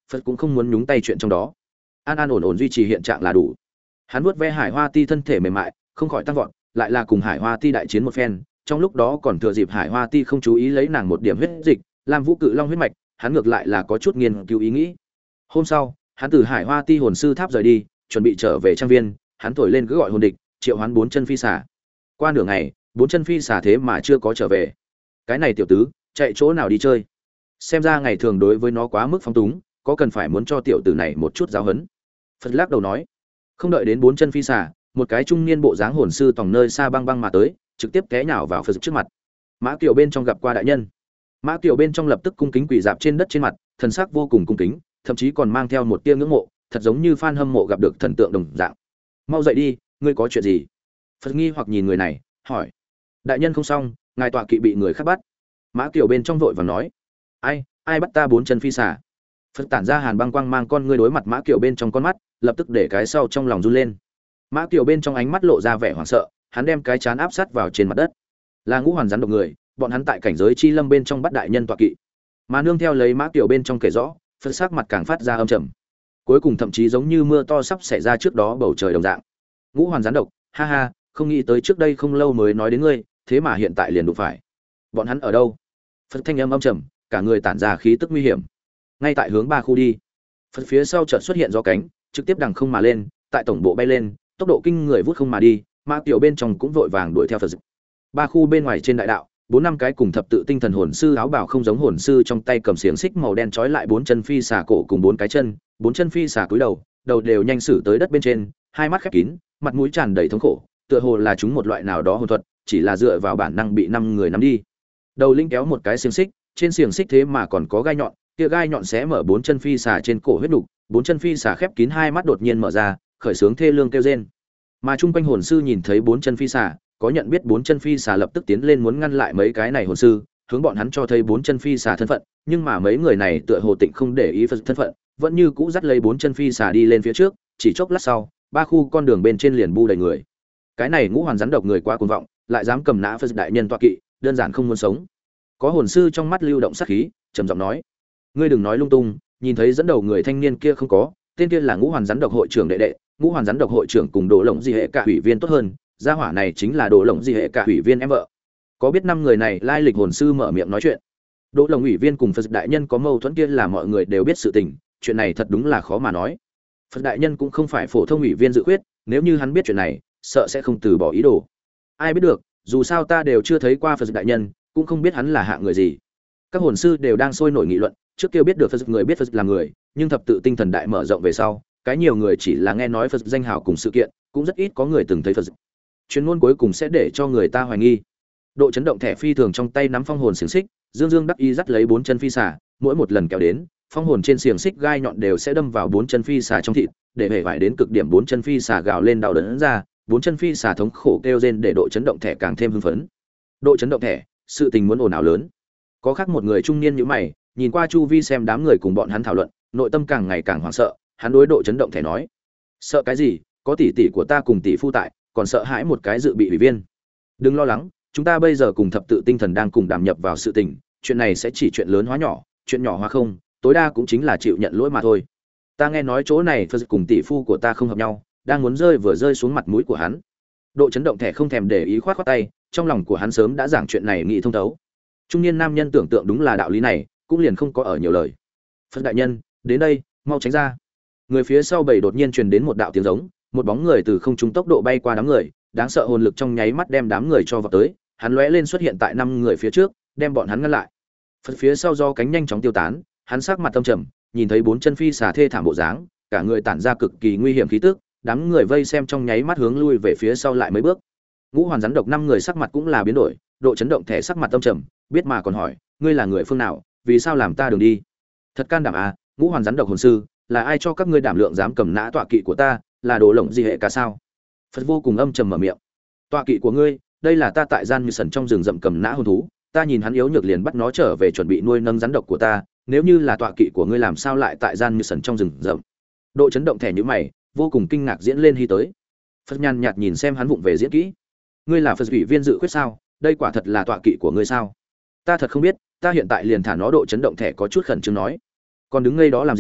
Phật cũng không muốn nhúng tay chuyện trong đó. An an ổn ổn duy trì hiện trạng là đủ. Hắn vuốt ve Hải Hoa Ti thân thể mềm mại, không khỏi tăng vọt, lại là cùng Hải Hoa Ti đại chiến một phen, trong lúc đó còn thừa dịp Hải Hoa Ti không chú ý lấy nàng một điểm huyết dịch, làm Vũ Cự Long huyết mạch, hắn ngược lại là có chút nghiên cứu ý nghĩ. Hôm sau, hắn từ Hải Hoa Ti hồn sư tháp rời đi, chuẩn bị trở về trang viên, hắn thổi lên cứ gọi hồn địch, triệu hoán bốn chân phi xà. Qua nửa ngày, bốn chân phi xà thế mà chưa có trở về. Cái này tiểu tứ, chạy chỗ nào đi chơi? Xem ra ngày thường đối với nó quá mức phóng túng, có cần phải muốn cho tiểu tử này một chút giáo huấn. Phật lắc đầu nói, không đợi đến bốn chân phi xà, một cái trung niên bộ dáng hồn sư tòng nơi xa băng băng mà tới, trực tiếp té nhào vào Phật trước mặt. Mã Kiều bên trong gặp qua đại nhân. Mã Kiều bên trong lập tức cung kính quỳ dạp trên đất trên mặt, thần sắc vô cùng cung kính, thậm chí còn mang theo một tia ngưỡng mộ, thật giống như fan hâm mộ gặp được thần tượng đồng dạng. Mau dậy đi, ngươi có chuyện gì? Phật nghi hoặc nhìn người này, hỏi. Đại nhân không xong, ngài tọa kỵ bị người khác bắt. Mã Kiều bên trong vội vàng nói. Ai, ai bắt ta bốn chân phi xà? Phật tản ra hàn băng quang mang con ngươi đối mặt Mã Kiều bên trong con mắt, lập tức để cái sau trong lòng run lên. Mã Kiều bên trong ánh mắt lộ ra vẻ hoảng sợ, hắn đem cái chán áp sát vào trên mặt đất. Là ngũ hoàn rắn độc người, bọn hắn tại cảnh giới chi lâm bên trong bắt đại nhân tọa kỵ. Mà nương theo lấy Mã Kiều bên trong kể rõ, Phật sắc mặt càng phát ra âm trầm. Cuối cùng thậm chí giống như mưa to sắp xảy ra trước đó bầu trời đồng dạng. Ngũ hoàn rắn độc, ha ha, không nghĩ tới trước đây không lâu mới nói đến ngươi, thế mà hiện tại liền đụng phải. Bọn hắn ở đâu? Phật thanh âm âm trầm, cả người tản ra khí tức nguy hiểm. Ngay tại hướng ba khu đi. Phật phía sau chợt xuất hiện gió cánh, trực tiếp đằng không mà lên, tại tổng bộ bay lên, tốc độ kinh người vút không mà đi, Mã Kiều bên trong cũng vội vàng đuổi theo Phật. Ba khu bên ngoài trên đại đạo, bốn năm cái cùng thập tự tinh thần hồn sư áo bào không giống hồn sư trong tay cầm xiềng xích màu đen trói lại bốn chân phi xà cổ cùng bốn cái chân, bốn chân phi xà cúi đầu, đầu đều nhanh xử tới đất bên trên, hai mắt khép kín, mặt mũi tràn đầy thống khổ, tựa hồ là chúng một loại nào đó hồn thuật, chỉ là dựa vào bản năng bị năm người nắm đi. Đầu linh kéo một cái xiềng xích, trên xiềng xích thế mà còn có gai nhọn, kia gai nhọn xé mở bốn chân phi xà trên cổ huyết nục, bốn chân phi xà khép kín hai mắt đột nhiên mở ra, khởi sướng thê lương kêu rên. Mà trung quanh hồn sư nhìn thấy bốn chân phi xà, có nhận biết bốn chân phi xà lập tức tiến lên muốn ngăn lại mấy cái này hồn sư, hướng bọn hắn cho thấy bốn chân phi xà thân phận, nhưng mà mấy người này tựa hồ tịnh không để ý Phật thân phận, vẫn như cũ dắt lấy bốn chân phi xà đi lên phía trước, chỉ chốc lát sau, ba khu con đường bên trên liền bu đầy người. Cái này ngũ hoàn rắn độc người quá cuồng vọng, lại dám cầm nã Phật đại nhân tọa kỵ, đơn giản không muốn sống. Có hồn sư trong mắt lưu động sát khí, trầm giọng nói: "Ngươi đừng nói lung tung." Nhìn thấy dẫn đầu người thanh niên kia không có, tên kia là ngũ hoàn rắn độc hội trưởng đệ đệ, ngũ hoàn rắn độc hội trưởng cùng Đồ Lộng Di hệ cả ủy viên tốt hơn, gia hỏa này chính là Đồ Lộng Di hệ cả ủy viên em vợ. Có biết năm người này lai lịch hồn sư mở miệng nói chuyện. Đỗ Lộng ủy viên cùng Phật đại nhân có mâu thuẫn kia là mọi người đều biết sự tình, chuyện này thật đúng là khó mà nói. Phật đại nhân cũng không phải phổ thông ủy viên dự khuyết, nếu như hắn biết chuyện này, sợ sẽ không từ bỏ ý đồ. Ai biết được, dù sao ta đều chưa thấy qua Phật đại nhân, cũng không biết hắn là hạ người gì. Các hồn sư đều đang sôi nổi nghị luận, trước kia biết được Phật người biết Phật là người, nhưng thập tự tinh thần đại mở rộng về sau, cái nhiều người chỉ là nghe nói Phật danh hào cùng sự kiện, cũng rất ít có người từng thấy Phật. Chuyên môn cuối cùng sẽ để cho người ta hoài nghi. Độ chấn động thẻ phi thường trong tay nắm phong hồn xiềng xích, Dương Dương đắc ý dắt lấy bốn chân phi xà, mỗi một lần kéo đến, phong hồn trên xiềng xích gai nhọn đều sẽ đâm vào bốn chân phi xà trong thịt, để hề vải đến cực điểm bốn chân phi xà gào lên đau đớn ra, bốn chân phi xà thống khổ kêu rên để độ chấn động thẻ càng thêm hưng phấn. Độ chấn động thẻ, sự tình muốn ồn ào lớn. Có khác một người trung niên như mày, nhìn qua chu vi xem đám người cùng bọn hắn thảo luận, nội tâm càng ngày càng hoảng sợ, hắn đối độ chấn động thẻ nói: "Sợ cái gì, có tỷ tỷ của ta cùng tỷ phu tại, còn sợ hãi một cái dự bị ủy viên. Đừng lo lắng, chúng ta bây giờ cùng thập tự tinh thần đang cùng đàm nhập vào sự tình, chuyện này sẽ chỉ chuyện lớn hóa nhỏ, chuyện nhỏ hóa không, tối đa cũng chính là chịu nhận lỗi mà thôi. Ta nghe nói chỗ này Phật cùng tỷ phu của ta không hợp nhau, đang muốn rơi vừa rơi xuống mặt mũi của hắn." Độ chấn động thẻ không thèm để ý khoát khoát tay, trong lòng của hắn sớm đã giảng chuyện này nghĩ thông thấu. Trung niên nam nhân tưởng tượng đúng là đạo lý này, cũng liền không có ở nhiều lời. "Phật đại nhân, đến đây, mau tránh ra." Người phía sau bầy đột nhiên truyền đến một đạo tiếng giống, một bóng người từ không trung tốc độ bay qua đám người, đáng sợ hồn lực trong nháy mắt đem đám người cho vào tới, hắn lóe lên xuất hiện tại năm người phía trước, đem bọn hắn ngăn lại. Phật phía sau do cánh nhanh chóng tiêu tán, hắn sắc mặt tâm trầm, nhìn thấy bốn chân phi xà thê thảm bộ dáng, cả người tản ra cực kỳ nguy hiểm khí tức, đám người vây xem trong nháy mắt hướng lui về phía sau lại mấy bước. Ngũ hoàn rắn độc năm người sắc mặt cũng là biến đổi, độ chấn động thẻ sắc mặt tâm trầm, biết mà còn hỏi: "Ngươi là người phương nào, vì sao làm ta đường đi?" "Thật can đảm à, ngũ hoàn rắn độc hồn sư, là ai cho các ngươi đảm lượng dám cầm nã tọa kỵ của ta, là Đồ Lộng Di hệ cả sao?" Phật vô cùng âm trầm mở miệng: "Tọa kỵ của ngươi, đây là ta tại gian như sần trong rừng rậm cầm nã hồn thú, ta nhìn hắn yếu nhược liền bắt nó trở về chuẩn bị nuôi nấng rắn độc của ta, nếu như là tọa kỵ của ngươi làm sao lại tại gian như sần trong rừng rậm?" Độ chấn động thẻ nhíu mày, vô cùng kinh ngạc diễn lên hy tới. Phật nhàn nhạt nhìn xem hắn vụng về diễn kỹ: "Ngươi là Phật ủy viên dự khuyết sao? Đây quả thật là tọa kỵ của ngươi sao?" "Ta thật không biết, ta hiện tại liền thả nó." Độ chấn động thẻ có chút khẩn trương nói. "Còn đứng ngây đó làm gì,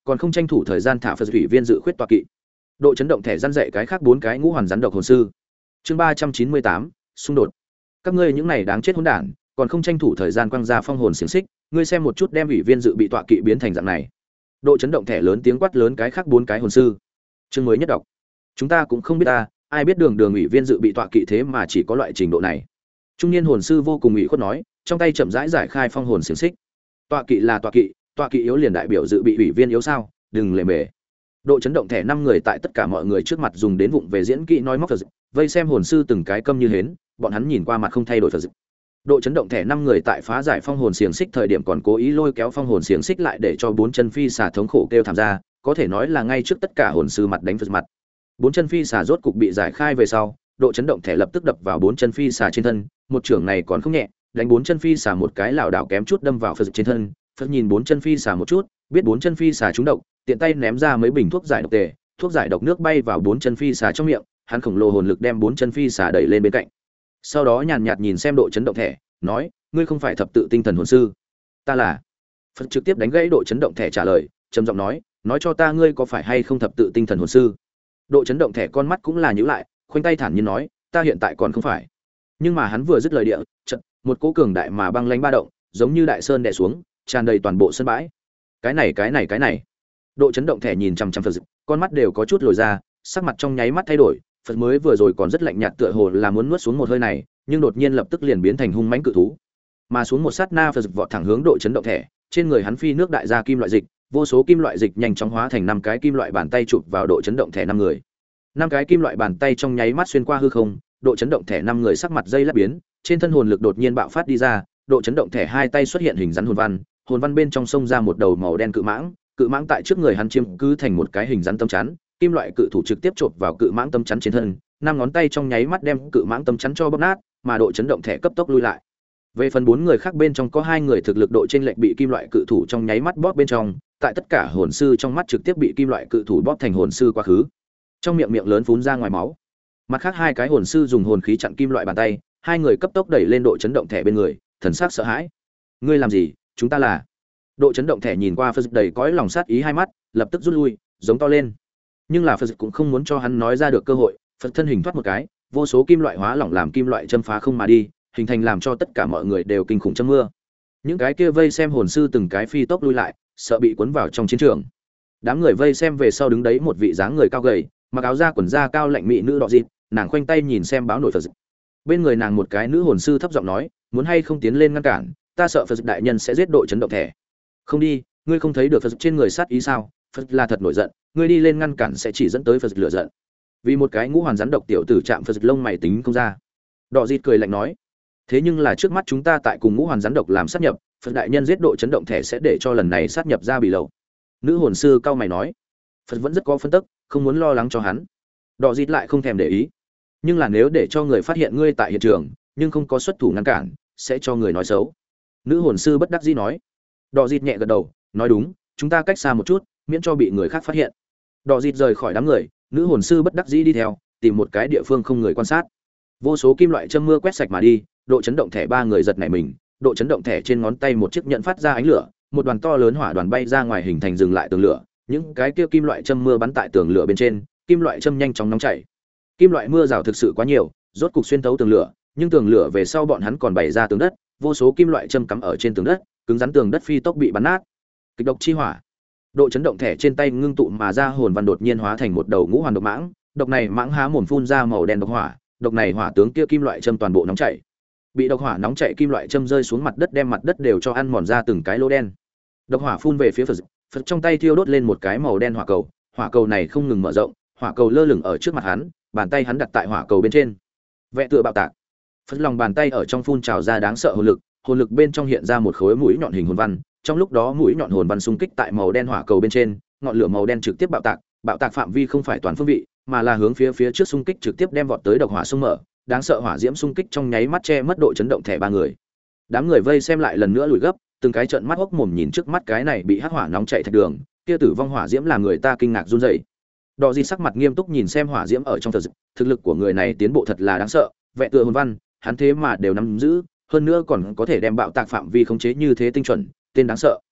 còn không tranh thủ thời gian thả Phật ủy viên dự khuyết tọa kỵ. Độ chấn động thẻ răn dạy cái khác bốn cái ngũ hoàn rắn độc hồn sư. Chương ba trăm chín mươi tám, xung đột. Các ngươi những này đáng chết hỗn đản, còn không tranh thủ thời gian quăng ra phong hồn xiển xích, ngươi xem một chút đem ủy viên dự bị tọa kỵ biến thành dạng này. Độ chấn động thẻ lớn tiếng quát lớn cái khác bốn cái hồn sư. Chương mới nhất đọc. Chúng ta cũng không biết ta, ai biết đường đường ủy viên dự bị tọa kỵ thế mà chỉ có loại trình độ này. Trung niên hồn sư vô cùng ủy khuất nói, trong tay chậm rãi giải khai phong hồn xiển xích. Tọa kỵ là tọa kỵ, tọa kỵ yếu liền đại biểu dự bị ủy viên yếu sao, đừng lề mề. Độ chấn động thẻ năm người tại tất cả mọi người trước mặt dùng đến vụng về diễn kỹ nói móc Phật, vây xem hồn sư từng cái câm như hến, bọn hắn nhìn qua mặt không thay đổi Phật. Độ chấn động thẻ năm người tại phá giải phong hồn xiềng xích thời điểm còn cố ý lôi kéo phong hồn xiềng xích lại để cho bốn chân phi xà thống khổ kêu thảm ra, có thể nói là ngay trước tất cả hồn sư mặt đánh Phật mặt. Bốn chân phi xà rốt cục bị giải khai về sau, độ chấn động thẻ lập tức đập vào bốn chân phi xà trên thân, một trưởng này còn không nhẹ, đánh bốn chân phi xà một cái lảo đảo kém chút đâm vào Phật trên thân. Phật nhìn bốn chân phi xà một chút, biết bốn chân phi xà trúng độc, tiện tay ném ra mấy bình thuốc giải độc tề, thuốc giải độc nước bay vào bốn chân phi xà trong miệng, hắn khổng lồ hồn lực đem bốn chân phi xà đẩy lên bên cạnh. Sau đó nhàn nhạt nhìn xem độ chấn động thẻ, nói, ngươi không phải thập tự tinh thần hồn sư, ta là. Phật trực tiếp đánh gãy độ chấn động thẻ trả lời, trầm giọng nói, nói cho ta ngươi có phải hay không thập tự tinh thần hồn sư. Độ chấn động thẻ con mắt cũng là nhíu lại, khoanh tay thản nhiên nói, ta hiện tại còn không phải. Nhưng mà hắn vừa dứt lời địa, chợt một cỗ cường đại mà băng lãnh ba động, giống như đại sơn đè xuống, tràn đầy toàn bộ sân bãi. Cái này cái này cái này. Độ chấn động thẻ nhìn chằm chằm Phật, con mắt đều có chút lồi ra, sắc mặt trong nháy mắt thay đổi. Phật mới vừa rồi còn rất lạnh nhạt tựa hồ là muốn nuốt xuống một hơi này, nhưng đột nhiên lập tức liền biến thành hung mãnh cự thú. Mà xuống một sát na, Phật vọt thẳng hướng độ chấn động thẻ, trên người hắn phi nước đại ra kim loại dịch, vô số kim loại dịch nhanh chóng hóa thành năm cái kim loại bàn tay chụp vào độ chấn động thẻ năm người. Năm cái kim loại bàn tay trong nháy mắt xuyên qua hư không, độ chấn động thẻ năm người sắc mặt dây lát biến, trên thân hồn lực đột nhiên bạo phát đi ra, độ chấn động thẻ hai tay xuất hiện hình rắn hồn văn, hồn văn bên trong sông ra một đầu màu đen cự mãng, cự mãng tại trước người hắn chiếm cứ thành một cái hình rắn tâm chắn, kim loại cự thủ trực tiếp chộp vào cự mãng tâm chắn trên thân, năm ngón tay trong nháy mắt đem cự mãng tâm chắn cho bóp nát, mà độ chấn động thẻ cấp tốc lui lại. Về phần bốn người khác bên trong có hai người thực lực độ trên lệch bị kim loại cự thủ trong nháy mắt bóp bên trong, tại tất cả hồn sư trong mắt trực tiếp bị kim loại cự thủ bóp thành hồn sư quá khứ. Trong miệng miệng lớn phun ra ngoài máu. Mặt khác hai cái hồn sư dùng hồn khí chặn kim loại bàn tay, hai người cấp tốc đẩy lên độ chấn động thẻ bên người, thần sắc sợ hãi. Ngươi làm gì? Chúng ta là. Độ chấn động thẻ nhìn qua Phật đầy cõi lòng sát ý hai mắt, lập tức rút lui, giống to lên. Nhưng là Phật cũng không muốn cho hắn nói ra được cơ hội, Phật thân hình thoát một cái, vô số kim loại hóa lỏng làm kim loại châm phá không mà đi, hình thành làm cho tất cả mọi người đều kinh khủng châm mưa. Những cái kia vây xem hồn sư từng cái phi tốc lui lại, sợ bị cuốn vào trong chiến trường. Đám người vây xem về sau đứng đấy một vị dáng người cao gầy, mặc áo da quần da cao lạnh mỹ nữ đỏ dịt, nàng khoanh tay nhìn xem báo nổi Phật. Bên người nàng một cái nữ hồn sư thấp giọng nói, muốn hay không tiến lên ngăn cản, ta sợ Phật đại nhân sẽ giết độ chấn động thẻ. Không đi, ngươi không thấy được Phật trên người sát ý sao? Phật là thật nổi giận, ngươi đi lên ngăn cản sẽ chỉ dẫn tới Phật lửa giận. Vì một cái ngũ hoàn rắn độc tiểu tử chạm Phật lông mày tính không ra. Đỏ dịt cười lạnh nói, thế nhưng là trước mắt chúng ta tại cùng ngũ hoàn rắn độc làm sát nhập, Phật đại nhân giết độ chấn động thẻ sẽ để cho lần này sát nhập ra bị lậu. Nữ hồn sư cao mày nói, Phật vẫn rất có phân tức, không muốn lo lắng cho hắn. Đỏ dịt lại không thèm để ý, nhưng là nếu để cho người phát hiện ngươi tại hiện trường nhưng không có xuất thủ ngăn cản sẽ cho người nói xấu. Nữ hồn sư bất đắc dĩ nói. Đỏ dịt nhẹ gật đầu, nói đúng, chúng ta cách xa một chút miễn cho bị người khác phát hiện. Đỏ dịt rời khỏi đám người, nữ hồn sư bất đắc dĩ đi theo, tìm một cái địa phương không người quan sát. Vô số kim loại châm mưa quét sạch mà đi, độ chấn động thẻ ba người giật nảy mình, độ chấn động thẻ trên ngón tay một chiếc nhận phát ra ánh lửa, một đoàn to lớn hỏa đoàn bay ra ngoài hình thành dừng lại tường lửa, những cái kia kim loại châm mưa bắn tại tường lửa bên trên, kim loại châm nhanh chóng nóng chảy. Kim loại mưa rào thực sự quá nhiều, rốt cục xuyên thấu tường lửa, nhưng tường lửa về sau bọn hắn còn bày ra tường đất, vô số kim loại châm cắm ở trên tường đất, cứng rắn tường đất phi tốc bị bắn nát. Kịch độc chi hỏa. Độ chấn động thẻ trên tay ngưng tụ mà ra hồn văn đột nhiên hóa thành một đầu ngũ hoàn độc mãng, độc này mãng há mồm phun ra màu đen độc hỏa, độc này hỏa tướng kia kim loại châm toàn bộ nóng chảy. Bị độc hỏa nóng chảy kim loại châm rơi xuống mặt đất đem mặt đất đều cho ăn mòn ra từng cái lỗ đen. Độc hỏa phun về phía Phật, Phật trong tay thiêu đốt lên một cái màu đen hỏa cầu, hỏa cầu này không ngừng mở rộng, hỏa cầu lơ lửng ở trước mặt hắn, bàn tay hắn đặt tại hỏa cầu bên trên. Vẽ tựa bạo tạc. Phật lòng bàn tay ở trong phun trào ra đáng sợ hồn lực, hồn lực bên trong hiện ra một khối mũi nhọn hình hồn văn, trong lúc đó mũi nhọn hồn văn xung kích tại màu đen hỏa cầu bên trên, ngọn lửa màu đen trực tiếp bạo tạc, bạo tạc phạm vi không phải toàn phương vị, mà là hướng phía phía trước xung kích trực tiếp đem vọt tới độc hỏa xung mở, đáng sợ hỏa diễm xung kích trong nháy mắt che mất độ chấn động thẻ ba người. Đám người vây xem lại lần nữa lùi gấp, từng cái trợn mắt hốc mồm nhìn trước mắt cái này bị hắc hỏa nóng chảy thạch đường, kia tử vong hỏa diễm làm người ta kinh ngạc run rẩy. Đỏ Di sắc mặt nghiêm túc nhìn xem hỏa diễm ở trong thực, thực lực của người này tiến bộ thật là đáng sợ, vẹn tựa hồn văn, hắn thế mà đều nắm giữ, hơn nữa còn có thể đem bạo tạc phạm vi khống chế như thế tinh chuẩn, tên đáng sợ.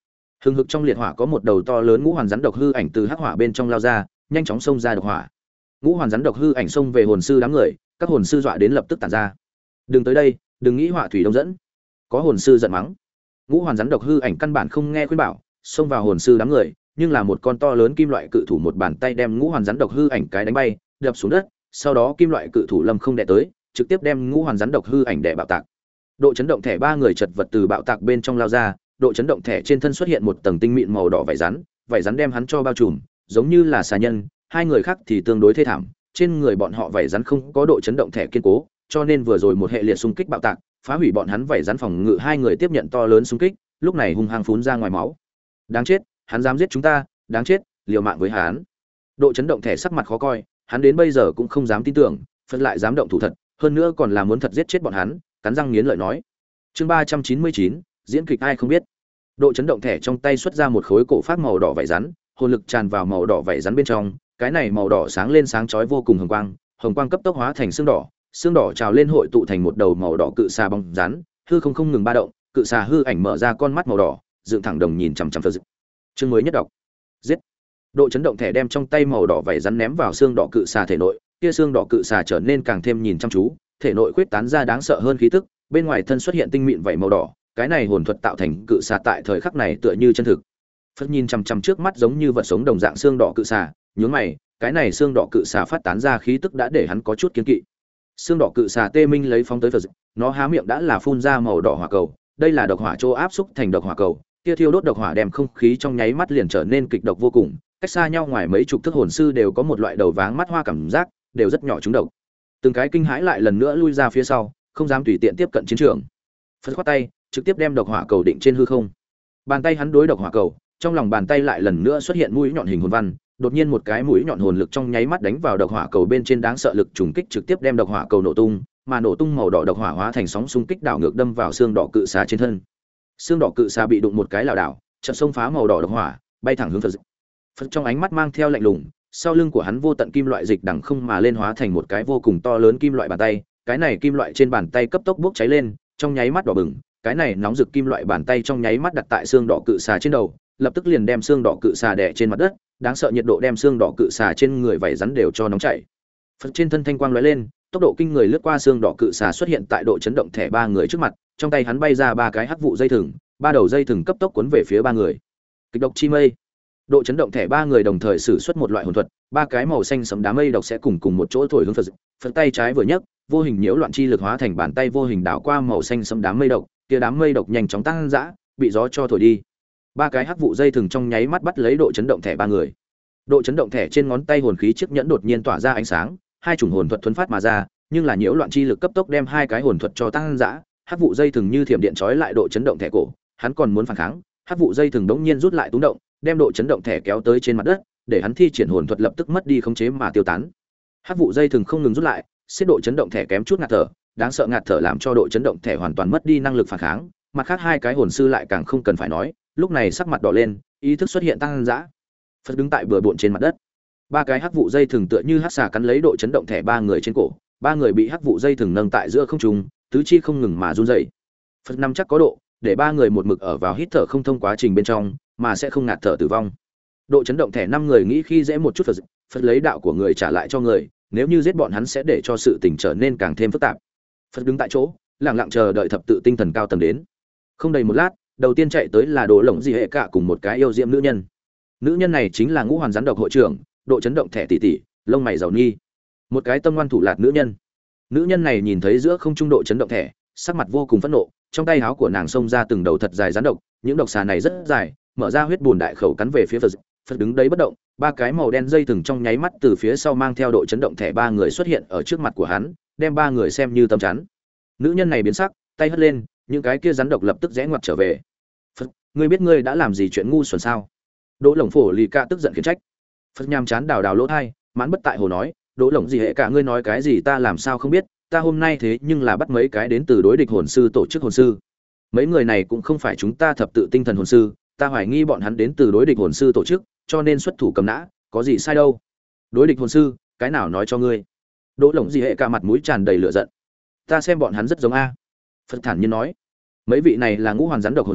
Hừng hực trong liệt hỏa có một đầu to lớn ngũ hoàn rắn độc hư ảnh từ hắc hỏa bên trong lao ra, nhanh chóng xông ra độc hỏa. Ngũ hoàn rắn độc hư ảnh xông về hồn sư đám người, các hồn sư dọa đến lập tức tản ra. Đừng tới đây, đừng nghĩ hỏa thủy đông dẫn. Có hồn sư giận mắng. Ngũ hoàn rắn độc hư ảnh căn bản không nghe khuyên bảo, xông vào hồn sư đám người, nhưng là một con to lớn kim loại cự thủ một bàn tay đem ngũ hoàn rắn độc hư ảnh cái đánh bay, đập xuống đất, sau đó kim loại cự thủ lâm không đè tới, trực tiếp đem ngũ hoàn rắn độc hư ảnh đè bạo tạc. Độ chấn động thẻ ba người chật vật từ bạo tạc bên trong lao ra, độ chấn động thẻ trên thân xuất hiện một tầng tinh mịn màu đỏ vảy rắn, vảy rắn đem hắn cho bao trùm, giống như là xà nhân, hai người khác thì tương đối thê thảm, trên người bọn họ vảy rắn không có độ chấn động thẻ kiên cố, cho nên vừa rồi một hệ liệt xung kích bạo tạc, phá hủy bọn hắn vảy rắn phòng ngự, hai người tiếp nhận to lớn xung kích, lúc này hung hăng phun ra ngoài máu. Đáng chết, hắn dám giết chúng ta, đáng chết, liều mạng với hắn. Độ chấn động thẻ sắc mặt khó coi, hắn đến bây giờ cũng không dám tin tưởng, Phật lại dám động thủ thật, hơn nữa còn là muốn thật giết chết bọn hắn, cắn răng nghiến lợi nói. Chương ba trăm chín mươi chín, diễn kịch ai không biết. Độ chấn động thẻ trong tay xuất ra một khối cổ phát màu đỏ vảy rắn, hồn lực tràn vào màu đỏ vảy rắn bên trong, cái này màu đỏ sáng lên sáng chói vô cùng hồng quang, hồng quang cấp tốc hóa thành xương đỏ, xương đỏ trào lên hội tụ thành một đầu màu đỏ cự xà bóng rắn, hư không không ngừng ba động, cự xà hư ảnh mở ra con mắt màu đỏ, dựng thẳng đồng nhìn chằm chằm Phật. Chương mới nhất đọc. Giết. Độ chấn động thẻ đem trong tay màu đỏ vảy rắn ném vào xương đỏ cự xà thể nội, kia xương đỏ cự xà trở nên càng thêm nhìn chăm chú, thể nội khuyết tán ra đáng sợ hơn khí tức, bên ngoài thân xuất hiện tinh mịn vảy màu đỏ, cái này hồn thuật tạo thành cự xà tại thời khắc này tựa như chân thực. Phật nhìn chằm chằm trước mắt giống như vật sống đồng dạng xương đỏ cự xà, nhướng mày, cái này xương đỏ cự xà phát tán ra khí tức đã để hắn có chút kiêng kỵ. Xương đỏ cự xà tê minh lấy phóng tới Phật, nó há miệng đã là phun ra màu đỏ hỏa cầu, đây là độc hỏa chỗ áp xúc thành độc hỏa cầu, kia thiêu đốt độc hỏa đem không khí trong nháy mắt liền trở nên kịch độc vô cùng, cách xa nhau ngoài mấy chục thước hồn sư đều có một loại đầu váng mắt hoa cảm giác, đều rất nhỏ trúng độc. Từng cái kinh hãi lại lần nữa lui ra phía sau, không dám tùy tiện tiếp cận chiến trường. Phật khoát tay, trực tiếp đem độc hỏa cầu định trên hư không. Bàn tay hắn đối độc hỏa cầu, trong lòng bàn tay lại lần nữa xuất hiện mũi nhọn hình hồn văn, đột nhiên một cái mũi nhọn hồn lực trong nháy mắt đánh vào độc hỏa cầu bên trên, đáng sợ lực trùng kích trực tiếp đem độc hỏa cầu nổ tung, mà nổ tung màu đỏ độc hỏa hóa thành sóng xung kích đảo ngược đâm vào xương đỏ cự xà trên thân. Xương đỏ cự xà bị đụng một cái lảo đảo, chợt xông phá màu đỏ độc hỏa, bay thẳng hướng Phật. Phật trong ánh mắt mang theo lạnh lùng, sau lưng của hắn vô tận kim loại dịch đằng không mà lên hóa thành một cái vô cùng to lớn kim loại bàn tay, cái này kim loại trên bàn tay cấp tốc bốc cháy lên, trong nháy mắt đỏ bừng, cái này nóng rực kim loại bàn tay trong nháy mắt đặt tại xương đỏ cự xà trên đầu, lập tức liền đem xương đỏ cự xà đè trên mặt đất, đáng sợ nhiệt độ đem xương đỏ cự xà trên người vảy rắn đều cho nóng chảy. Phật trên thân thanh quang lóe lên, tốc độ kinh người lướt qua xương đỏ cự xà xuất hiện tại độ chấn động thẻ ba người trước mặt, trong tay hắn bay ra ba cái hắc vụ dây thừng, ba đầu dây thừng cấp tốc cuốn về phía ba người. Kịch độc chi mây. Độ chấn động thẻ ba người đồng thời sử xuất một loại hồn thuật, ba cái màu xanh sẫm đám mây độc sẽ cùng cùng một chỗ thổi hướng Phật. Phật tay trái vừa nhấc, vô hình nhiễu loạn chi lực hóa thành bàn tay vô hình đảo qua màu xanh sẫm đám mây độc, kia đám mây độc nhanh chóng tăng dã, bị gió cho thổi đi. Ba cái hắc vụ dây thừng trong nháy mắt bắt lấy độ chấn động thẻ ba người. Độ chấn động thẻ trên ngón tay hồn khí chiếc nhẫn đột nhiên tỏa ra ánh sáng, hai chủng hồn thuật thuần phát mà ra, nhưng là nhiễu loạn chi lực cấp tốc đem hai cái hồn thuật cho tăng dã, hắc vụ dây thừng như thiểm điện trói lại độ chấn động thẻ cổ, hắn còn muốn phản kháng, hắc vụ dây thừng đống nhiên rút lại túng động, đem độ chấn động thẻ kéo tới trên mặt đất, để hắn thi triển hồn thuật lập tức mất đi khống chế mà tiêu tán. Hắc vụ dây thừng không ngừng rút lại, xiết độ chấn động thẻ kém chút ngạt thở, đáng sợ ngạt thở làm cho độ chấn động thẻ hoàn toàn mất đi năng lực phản kháng, mặt khác hai cái hồn sư lại càng không cần phải nói, lúc này sắc mặt đỏ lên, ý thức xuất hiện tăng dã. Phật đứng tại bừa bộn trên mặt đất. Ba cái hắc vụ dây thừng tựa như hắc xà cắn lấy độ chấn động thẻ ba người trên cổ, ba người bị hắc vụ dây thừng nâng tại giữa không trung, tứ chi không ngừng mà run rẩy. Phật nắm chắc có độ, để ba người một mực ở vào hít thở không thông quá trình bên trong, mà sẽ không ngạt thở tử vong. Độ chấn động thẻ năm người nghĩ khi dễ một chút Phật, Phật lấy đạo của người trả lại cho người, nếu như giết bọn hắn sẽ để cho sự tình trở nên càng thêm phức tạp. Phật đứng tại chỗ, lặng lặng chờ đợi thập tự tinh thần cao tầng đến. Không đầy một lát, đầu tiên chạy tới là Đồ Lộng Dị Hệ Cả cùng một cái yêu diệm nữ nhân. Nữ nhân này chính là Ngũ Hoàn Rắn Độc hội trưởng, độ chấn động thẻ tỷ tỷ, lông mày giàu nhi, một cái tâm ngoan thủ lạt nữ nhân. Nữ nhân này nhìn thấy giữa không trung độ chấn động thẻ, sắc mặt vô cùng phẫn nộ, trong tay áo của nàng xông ra từng đầu thật dài rắn độc, những độc xà này rất dài, mở ra huyết bùn đại khẩu cắn về phía Phật. Phật đứng đấy bất động, ba cái màu đen dây thừng trong nháy mắt từ phía sau mang theo độ chấn động thẻ ba người xuất hiện ở trước mặt của hắn, đem ba người xem như tấm chắn. Nữ nhân này biến sắc, tay hất lên, những cái kia rắn độc lập tức rẽ ngoặt trở về. Phật, ngươi biết ngươi đã làm gì chuyện ngu xuẩn sao? Đỗ Lồng Phổ Lì Ca tức giận khiển trách. Phật nhàm chán đào đào lỗ tai, mãn bất tại hồ nói, Đỗ Lồng Dị Hệ Cả ngươi nói cái gì ta làm sao không biết, ta hôm nay thế nhưng là bắt mấy cái đến từ đối địch hồn sư tổ chức hồn sư. Mấy người này cũng không phải chúng ta thập tự tinh thần hồn sư, ta hoài nghi bọn hắn đến từ đối địch hồn sư tổ chức, cho nên xuất thủ cầm nã, có gì sai đâu. Đối địch hồn sư, cái nào nói cho ngươi? Đỗ Lồng Dị Hệ Cả mặt mũi tràn đầy lửa giận. Ta xem bọn hắn rất giống a. Phật thản nhiên nói, mấy vị này là Ngũ Hoàn Rắn Độc hồn sư,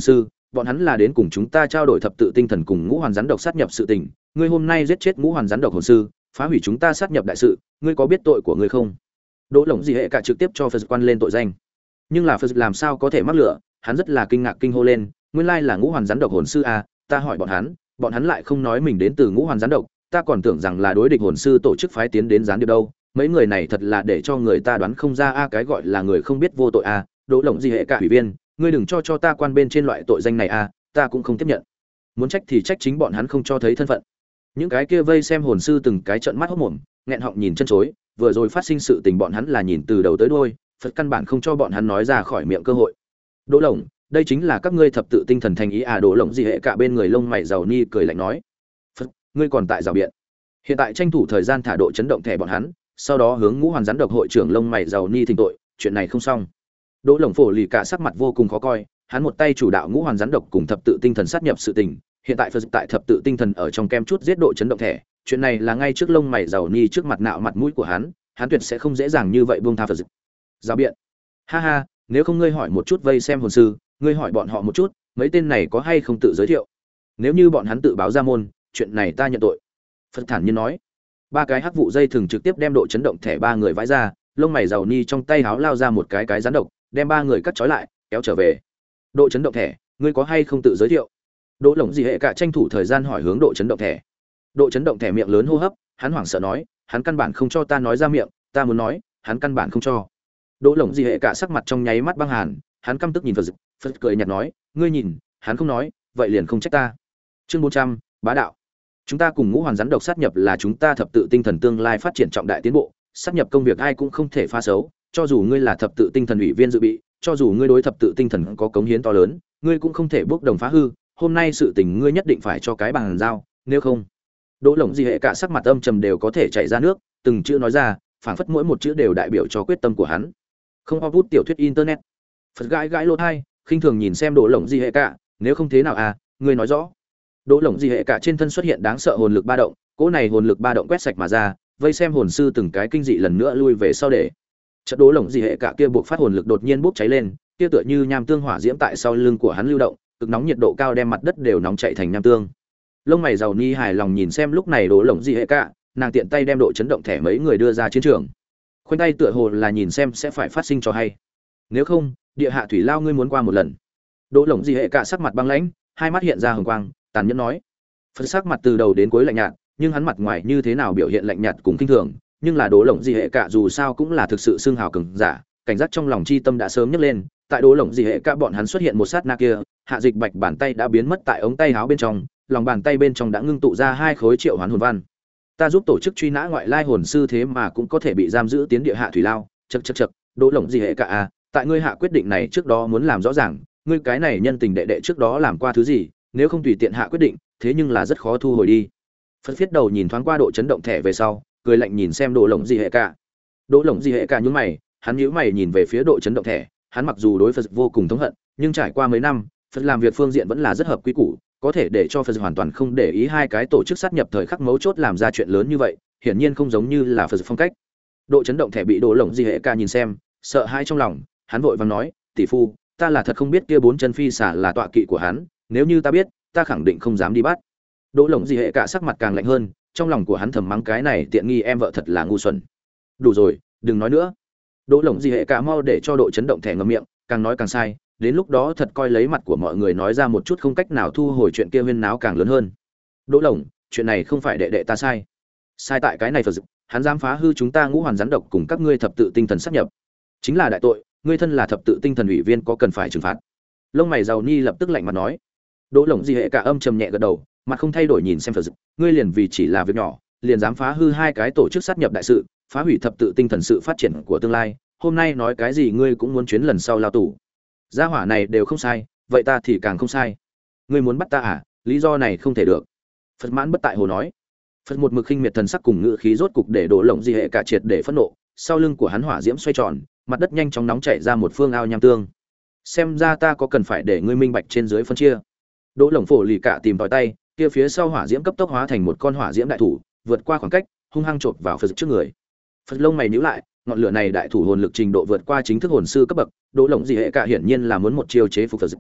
bọn hắn là đến cùng chúng ta trao đổi thập tự tinh thần cùng ngũ hoàn rắn độc sát nhập sự tình, ngươi hôm nay giết chết ngũ hoàn rắn độc hồn sư, phá hủy chúng ta sát nhập đại sự, ngươi có biết tội của ngươi không? Đỗ Lộng Dị Hệ cả trực tiếp cho Phật quan lên tội danh. Nhưng là Phật làm sao có thể mắc lửa, hắn rất là kinh ngạc kinh hô lên, nguyên lai là ngũ hoàn rắn độc hồn sư à, ta hỏi bọn hắn, bọn hắn lại không nói mình đến từ ngũ hoàn rắn độc, ta còn tưởng rằng là đối địch hồn sư tổ chức phái tiến đến gián điệp đâu, mấy người này thật là để cho người ta đoán không ra a, cái gọi là người không biết vô tội a. Đỗ Lộng Dị Hệ cả ủy viên, ngươi đừng cho cho ta quan bên trên loại tội danh này a, ta cũng không tiếp nhận. Muốn trách thì trách chính bọn hắn không cho thấy thân phận. Những cái kia vây xem hồn sư từng cái trợn mắt hốt mồm, nghẹn họng nhìn chân chối, vừa rồi phát sinh sự tình bọn hắn là nhìn từ đầu tới đuôi, Phật căn bản không cho bọn hắn nói ra khỏi miệng cơ hội. Đỗ Lộng, đây chính là các ngươi thập tự tinh thần thành ý à? Đỗ Lộng Dị Hệ cả bên người lông mày giàu ni cười lạnh nói, Phật, ngươi còn tại rào biện. Hiện tại tranh thủ thời gian thả độ chấn động thẻ bọn hắn, sau đó hướng ngũ hoàn rắn độc hội trưởng lông mày giàu ni thỉnh tội, chuyện này không xong. Đỗ Lộng Phổ lì cả sắc mặt vô cùng khó coi, hắn một tay chủ đạo ngũ hoàn rắn độc cùng thập tự tinh thần sát nhập sự tình, hiện tại Phật tại thập tự tinh thần ở trong kem chút giết độ chấn động thẻ, chuyện này là ngay trước lông mày giàu ni trước mặt nạo mặt mũi của hắn, hắn tuyệt sẽ không dễ dàng như vậy buông tha Phật. Giáo biện, ha ha, nếu không ngươi hỏi một chút vây xem hồn sư, ngươi hỏi bọn họ một chút, mấy tên này có hay không tự giới thiệu? Nếu như bọn hắn tự báo ra môn, chuyện này ta nhận tội. Phật thản nhiên nói. Ba cái hắc vụ dây thường trực tiếp đem độ chấn động thẻ ba người vãi ra, lông mày giàu ni trong tay háo lao ra một cái cái rắn độc, đem ba người cắt trói lại, kéo trở về. Độ chấn động thẻ, ngươi có hay không tự giới thiệu? Đỗ Lộng Dị Hệ cả tranh thủ thời gian hỏi hướng độ chấn động thẻ. Độ chấn động thẻ miệng lớn hô hấp, hắn hoảng sợ nói, hắn căn bản không cho ta nói ra miệng, ta muốn nói, hắn căn bản không cho. Đỗ Lộng Dị Hệ cả sắc mặt trong nháy mắt băng hàn, hắn căm tức nhìn Phật, Phật cười nhạt nói, ngươi nhìn, hắn không nói, vậy liền không trách ta. Chương bốn trăm, bá đạo. Chúng ta cùng ngũ hoàn rắn độc sát nhập là chúng ta thập tự tinh thần tương lai phát triển trọng đại tiến bộ, sát nhập công việc ai cũng không thể phá xấu, cho dù ngươi là thập tự tinh thần ủy viên dự bị, cho dù ngươi đối thập tự tinh thần có cống hiến to lớn, ngươi cũng không thể bước đồng phá hư, hôm nay sự tình ngươi nhất định phải cho cái bàn giao, nếu không. Đỗ Lộng Dị Hệ cả sắc mặt âm trầm đều có thể chảy ra nước, từng chữ nói ra, phảng phất mỗi một chữ đều đại biểu cho quyết tâm của hắn. Không ho bút tiểu thuyết internet. Phật gãi gãi lỗ tai, khinh thường nhìn xem Đỗ Lộng Dị Hệ cả, nếu không thế nào à, ngươi nói rõ. Đỗ Lộng Dị Hệ cả trên thân xuất hiện đáng sợ hồn lực ba động, cỗ này hồn lực ba động quét sạch mà ra, vây xem hồn sư từng cái kinh dị lần nữa lui về sau để. Trận Đỗ Lộng Dị Hệ cả kia buộc phát hồn lực đột nhiên bốc cháy lên, kia tựa như nham tương hỏa diễm tại sau lưng của hắn lưu động, cực nóng nhiệt độ cao đem mặt đất đều nóng chảy thành nham tương. Lông mày giàu ni hài lòng nhìn xem lúc này Đỗ Lộng Dị Hệ cả, nàng tiện tay đem độ chấn động thẻ mấy người đưa ra chiến trường. Khoanh tay tựa hồ là nhìn xem sẽ phải phát sinh cho hay. Nếu không, địa hạ thủy lao ngươi muốn qua một lần. Đỗ Lộng Dị Hệ cả sắc mặt băng lãnh, hai mắt hiện ra hồng quang, tàn nhẫn nói. Phật sắc mặt từ đầu đến cuối lạnh nhạt, nhưng hắn mặt ngoài như thế nào biểu hiện lạnh nhạt cùng kinh thường, nhưng là Đỗ Lộng Dị Hệ cả dù sao cũng là thực sự xương hào cường giả, cảnh giác trong lòng chi tâm đã sớm nhấc lên, tại Đỗ Lộng Dị Hệ cả bọn hắn xuất hiện một sát na kia, Hạ Dịch Bạch bàn tay đã biến mất tại ống tay áo bên trong, lòng bàn tay bên trong đã ngưng tụ ra hai khối triệu hoán hồn văn. Ta giúp tổ chức truy nã ngoại lai hồn sư thế mà cũng có thể bị giam giữ tiến địa hạ thủy lao, chậc chậc chậc, Đỗ Lộng Dị Hệ cả à, tại ngươi hạ quyết định này trước đó muốn làm rõ ràng, ngươi cái này nhân tình đệ đệ trước đó làm qua thứ gì, nếu không tùy tiện hạ quyết định, thế nhưng là rất khó thu hồi đi. Phật phiết đầu nhìn thoáng qua độ chấn động thẻ về sau, cười lạnh nhìn xem Đỗ Lộng Dị Hệ cả. Đỗ Lộng Dị Hệ cả nhướng mày, hắn nhíu mày nhìn về phía độ chấn động thẻ, hắn mặc dù đối Phật vô cùng thống hận, nhưng trải qua mấy năm, Phật làm việc phương diện vẫn là rất hợp quy củ, có thể để cho Phật hoàn toàn không để ý hai cái tổ chức sát nhập thời khắc mấu chốt làm ra chuyện lớn như vậy, hiển nhiên không giống như là Phật phong cách. Độ chấn động thẻ bị Đỗ Lộng Dị Hệ cả nhìn xem, sợ hãi trong lòng, hắn vội vàng nói, tỷ phu, ta là thật không biết kia bốn chân phi xả là tọa kỵ của hắn, nếu như ta biết, ta khẳng định không dám đi bắt. Đỗ Lộng Dị Hệ cả sắc mặt càng lạnh hơn, trong lòng của hắn thầm mắng cái này tiện nghi em vợ thật là ngu xuẩn. Đủ rồi, đừng nói nữa. Đỗ Lộng Dị Hệ cả mau để cho độ chấn động thẻ ngậm miệng, càng nói càng sai, đến lúc đó thật coi lấy mặt của mọi người nói ra một chút không cách nào thu hồi chuyện kia huyên náo càng lớn hơn. Đỗ Lộng, chuyện này không phải đệ đệ ta sai. Sai tại cái này Phật, hắn dám phá hư chúng ta ngũ hoàn rắn độc cùng các ngươi thập tự tinh thần sát nhập, chính là đại tội, ngươi thân là thập tự tinh thần ủy viên có cần phải trừng phạt. Lông mày giàu ni lập tức lạnh mặt nói. Đỗ Lộng Dị Hệ cả âm trầm nhẹ gật đầu, mặt không thay đổi nhìn xem Phật, ngươi liền vì chỉ là việc nhỏ, liền dám phá hư hai cái tổ chức sát nhập đại sự, phá hủy thập tự tinh thần sự phát triển của tương lai, hôm nay nói cái gì ngươi cũng muốn chuyến lần sau lao tù. Gia hỏa này đều không sai, vậy ta thì càng không sai. Ngươi muốn bắt ta à? Lý do này không thể được. Phật mãn bất tại hồ nói. Phật một mực khinh miệt thần sắc cùng ngữ khí rốt cục để Đỗ Lộng Dị Hệ cả triệt để phẫn nộ, sau lưng của hắn hỏa diễm xoay tròn, mặt đất nhanh chóng nóng chảy ra một phương ao nham tương. Xem ra ta có cần phải để ngươi minh bạch trên dưới phân chia. Đỗ Lộng Phổ lì cả tìm tòi tay, kia phía sau hỏa diễm cấp tốc hóa thành một con hỏa diễm đại thủ, vượt qua khoảng cách, hung hăng chộp vào Phật trước người. Phật lông mày nhíu lại, ngọn lửa này đại thủ hồn lực trình độ vượt qua chính thức hồn sư cấp bậc, Đỗ Lộng Dị Hệ cả hiển nhiên là muốn một chiêu chế phục Phật.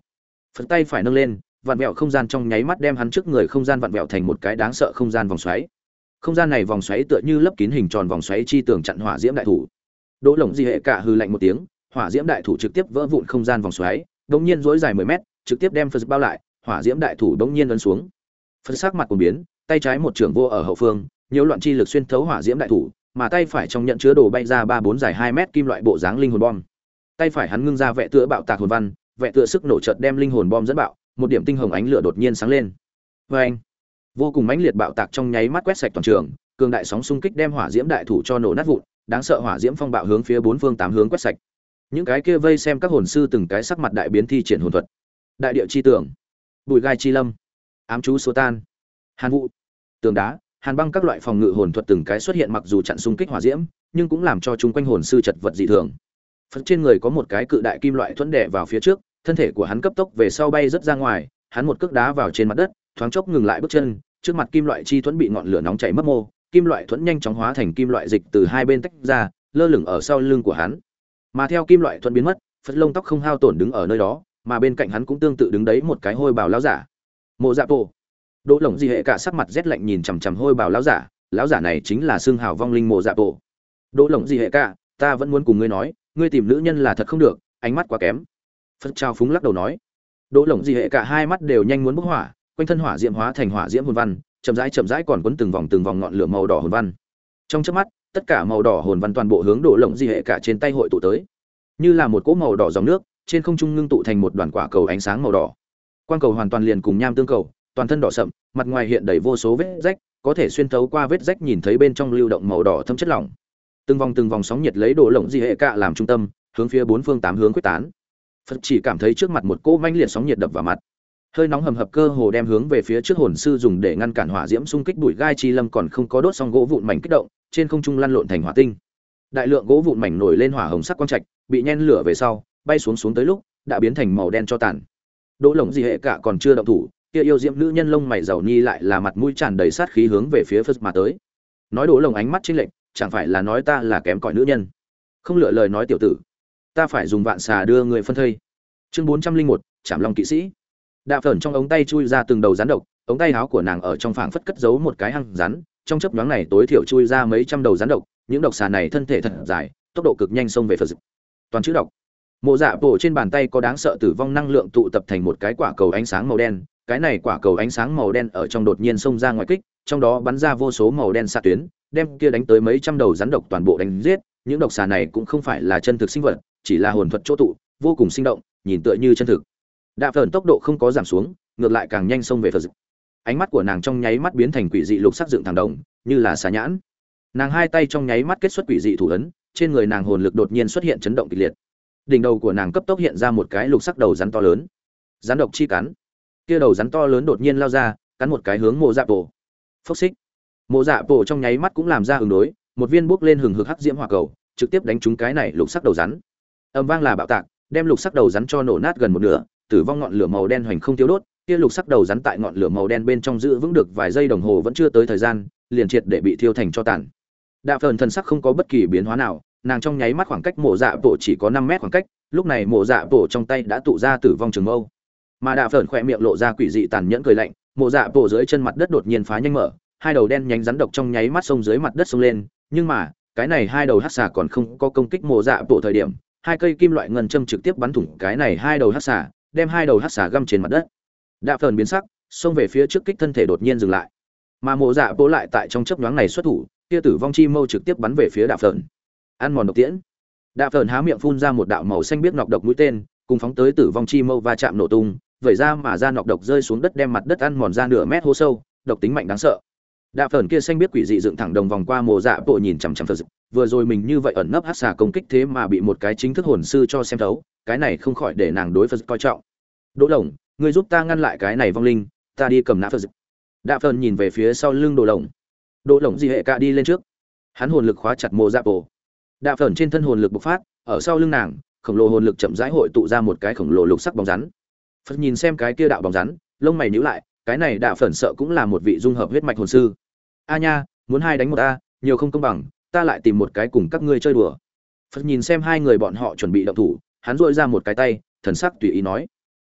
Phật tay phải nâng lên, vặn vẹo không gian trong nháy mắt đem hắn trước người không gian vặn vẹo thành một cái đáng sợ không gian vòng xoáy. Không gian này vòng xoáy tựa như lấp kín hình tròn vòng xoáy chi tường chặn hỏa diễm đại thủ. Đỗ Lồng Di hệ cả hừ lạnh một tiếng, hỏa diễm đại thủ trực tiếp vỡ vụn không gian vòng xoáy, đột nhiên rỗi dài mười mét, trực tiếp đem Phật bao lại, hỏa diễm đại thủ đột nhiên ấn xuống. Phật sắc mặt cuồng biến, tay trái một trường vô ở hậu phương, nhiều loạn chi lực xuyên thấu hỏa diễm đại thủ, mà tay phải trong nhận chứa đồ bay ra ba bốn dài hai mét kim loại bộ dáng linh hồn bom. Tay phải hắn ngưng ra vẽ tựa bạo tạc hồn văn, vẽ tựa sức nổ chợt đem linh hồn bom dẫn bạo, một điểm tinh hồng ánh lửa đột nhiên sáng lên. Oeng! Vô cùng mãnh liệt bạo tạc trong nháy mắt quét sạch toàn trường, cường đại sóng xung kích đem hỏa diễm đại thủ cho nổ nát vụn, đáng sợ hỏa diễm phong bạo hướng phía bốn phương tám hướng quét sạch. Những cái kia vây xem các hồn sư từng cái sắc mặt đại biến thi triển hồn thuật. Đại địa chi tường, bùi gai chi lâm, ám chú số tan, hàn vụ, tường đá, hàn băng các loại phòng ngự hồn thuật từng cái xuất hiện, mặc dù chặn xung kích hỏa diễm, nhưng cũng làm cho chúng quanh hồn sư chật vật dị thường. Phật trên người có một cái cự đại kim loại thuẫn đè vào phía trước, thân thể của hắn cấp tốc về sau bay rất ra ngoài, hắn một cước đá vào trên mặt đất, thoáng chốc ngừng lại bước chân, trước mặt kim loại chi thuẫn bị ngọn lửa nóng chảy mất mô, kim loại thuẫn nhanh chóng hóa thành kim loại dịch từ hai bên tách ra, lơ lửng ở sau lưng của hắn. Mà theo kim loại thuẫn biến mất, Phật lông tóc không hao tổn đứng ở nơi đó, mà bên cạnh hắn cũng tương tự đứng đấy một cái hôi bào lão giả. Mộ Dạ Tổ. Đỗ Lồng Di hệ cả sắc mặt rét lạnh nhìn chằm chằm hôi bào lão giả, lão giả này chính là xương hào vong linh Mộ Dạ Tổ. Đỗ Lồng Di hệ cả, ta vẫn muốn cùng ngươi nói, ngươi tìm nữ nhân là thật không được, ánh mắt quá kém. Phật trao phúng lắc đầu nói. Đỗ Lồng Di hệ cả hai mắt đều nhanh muốn bốc hỏa, quanh thân hỏa diễm hóa thành hỏa diễm hồn văn, chậm rãi chậm rãi còn quấn từng vòng từng vòng ngọn lửa màu đỏ hồn văn. Trong chớp mắt, tất cả màu đỏ hồn văn toàn bộ hướng Đỗ Lồng Di hệ cả trên tay hội tụ tới, như là một cỗ màu đỏ dòng nước, trên không trung ngưng tụ thành một đoàn quả cầu ánh sáng màu đỏ. Quang cầu hoàn toàn liền cùng nham tương cầu, toàn thân đỏ sậm, mặt ngoài hiện đầy vô số vết rách, có thể xuyên thấu qua vết rách nhìn thấy bên trong lưu động màu đỏ thâm chất lỏng. Từng vòng từng vòng sóng nhiệt lấy Đỗ Lồng Di hệ cả làm trung tâm, hướng phía bốn phương tám hướng quyết tán. Phật chỉ cảm thấy trước mặt một cỗ mãnh liệt sóng nhiệt đập vào mặt, hơi nóng hầm hập cơ hồ đem hướng về phía trước hồn sư dùng để ngăn cản hỏa diễm xung kích bụi gai chi lâm còn không có đốt xong gỗ vụn mảnh kích động, trên không trung lăn lộn thành hỏa tinh. Đại lượng gỗ vụn mảnh nổi lên hỏa hồng sắc quang trạch, bị nhen lửa về sau, bay xuống xuống tới lúc đã biến thành màu đen cho tàn. Đỗ Lồng Di hệ cả còn chưa động thủ, kia yêu diễm nữ nhân lông mày giàu nhi lại là mặt mũi tràn đầy sát khí hướng về phía Phật mà tới. Nói Đỗ Lồng ánh mắt chênh lệch, chẳng phải là nói ta là kém cỏi nữ nhân? Không lựa lời nói tiểu tử, ta phải dùng vạn xà đưa người phân thây. Chương bốn trăm linh một, Trảm Long kỵ sĩ. Đạ Phởn trong ống tay chui ra từng đầu rắn độc, ống tay áo của nàng ở trong phảng phất cất giấu một cái hang rắn, trong chớp nhoáng này tối thiểu chui ra mấy trăm đầu rắn độc, những độc xà này thân thể thật dài, tốc độ cực nhanh xông về Phật. Toàn chữ độc. Mộ Dạ Tổ trên bàn tay có đáng sợ tử vong năng lượng tụ tập thành một cái quả cầu ánh sáng màu đen, cái này quả cầu ánh sáng màu đen ở trong đột nhiên xông ra ngoài kích, trong đó bắn ra vô số màu đen xạ tuyến, đem kia đánh tới mấy trăm đầu rắn độc toàn bộ đánh giết. Những độc xà này cũng không phải là chân thực sinh vật, chỉ là hồn thuật chỗ tụ, vô cùng sinh động, nhìn tựa như chân thực. Đạ Phởn tốc độ không có giảm xuống, ngược lại càng nhanh xông về Phật. Ánh mắt của nàng trong nháy mắt biến thành quỷ dị lục sắc dựng thẳng đồng, như là xà nhãn. Nàng hai tay trong nháy mắt kết xuất quỷ dị thủ ấn, trên người nàng hồn lực đột nhiên xuất hiện chấn động kịch liệt. Đỉnh đầu của nàng cấp tốc hiện ra một cái lục sắc đầu rắn to lớn. Rắn độc chi cắn. Kia đầu rắn to lớn đột nhiên lao ra, cắn một cái hướng Mộ Dạ Tổ. Phốc xích. Mộ Dạ Tổ trong nháy mắt cũng làm ra ứng đối, một viên bốc lên hừng hực hắc diễm hỏa cầu, trực tiếp đánh trúng cái này lục sắc đầu rắn. Âm vang là bạo tạc, đem lục sắc đầu rắn cho nổ nát gần một nửa, tử vong ngọn lửa màu đen hoành không tiêu đốt, kia lục sắc đầu rắn tại ngọn lửa màu đen bên trong giữ vững được vài giây đồng hồ vẫn chưa tới thời gian, liền triệt để bị thiêu thành tro tàn. Đạ Phởn thần sắc không có bất kỳ biến hóa nào, nàng trong nháy mắt khoảng cách Mộ Dạ Tổ chỉ có năm mét khoảng cách, lúc này Mộ Dạ Tổ trong tay đã tụ ra tử vong trường mâu. Mà Đạ Phởn khỏe miệng lộ ra quỷ dị tàn nhẫn cười lạnh, Mộ Dạ Tổ dưới chân mặt đất đột nhiên phá nhanh mở, hai đầu đen nhánh rắn độc trong nháy mắt xông dưới mặt đất xông lên, nhưng mà, cái này hai đầu hắc xà còn không có công kích Mộ Dạ Tổ thời điểm, hai cây kim loại ngân châm trực tiếp bắn thủng cái này hai đầu hắc xà, đem hai đầu hắc xà găm trên mặt đất. Đạ Phởn biến sắc, xông về phía trước kích thân thể đột nhiên dừng lại. Mà Mộ Dạ Tổ lại tại trong chớp nhoáng này xuất thủ, kia tử vong chi mâu trực tiếp bắn về phía Đạ Phởn. Ăn mòn độc tiễn. Đạ Phởn há miệng phun ra một đạo màu xanh biếc nọc độc mũi tên, cùng phóng tới tử vong chi mâu va chạm nổ tung, vẩy ra mà ra nọc độc rơi xuống đất đem mặt đất ăn mòn ra nửa mét hố sâu, độc tính mạnh đáng sợ. Đạ Phởn kia xanh biếc quỷ dị dựng thẳng đồng vòng qua Mộ Dạ Tổ nhìn chằm chằm Phật. Vừa rồi mình như vậy ẩn nấp hắc xà công kích thế mà bị một cái chính thức hồn sư cho xem thấu, cái này không khỏi để nàng đối Phật coi trọng. Đỗ Lồng, ngươi giúp ta ngăn lại cái này vong linh, ta đi cầm nã Phật. Đạ Phởn nhìn về phía sau lưng Đỗ Lồng. Đỗ Lồng Di hệ cả đi lên trước, hắn hồn lực khóa chặt Mộ Dạ Tổ. Đạ Phởn trên thân hồn lực bộc phát, ở sau lưng nàng, khổng lồ hồn lực chậm rãi hội tụ ra một cái khổng lồ lục sắc bóng rắn. Phật nhìn xem cái kia đạo bóng rắn, lông mày nhíu lại, cái này Đạ Phởn sợ cũng là một vị dung hợp huyết mạch hồn sư. A nha, muốn hai đánh một a, nhiều không công bằng, ta lại tìm một cái cùng các ngươi chơi đùa. Phật nhìn xem hai người bọn họ chuẩn bị động thủ, hắn duỗi ra một cái tay, thần sắc tùy ý nói: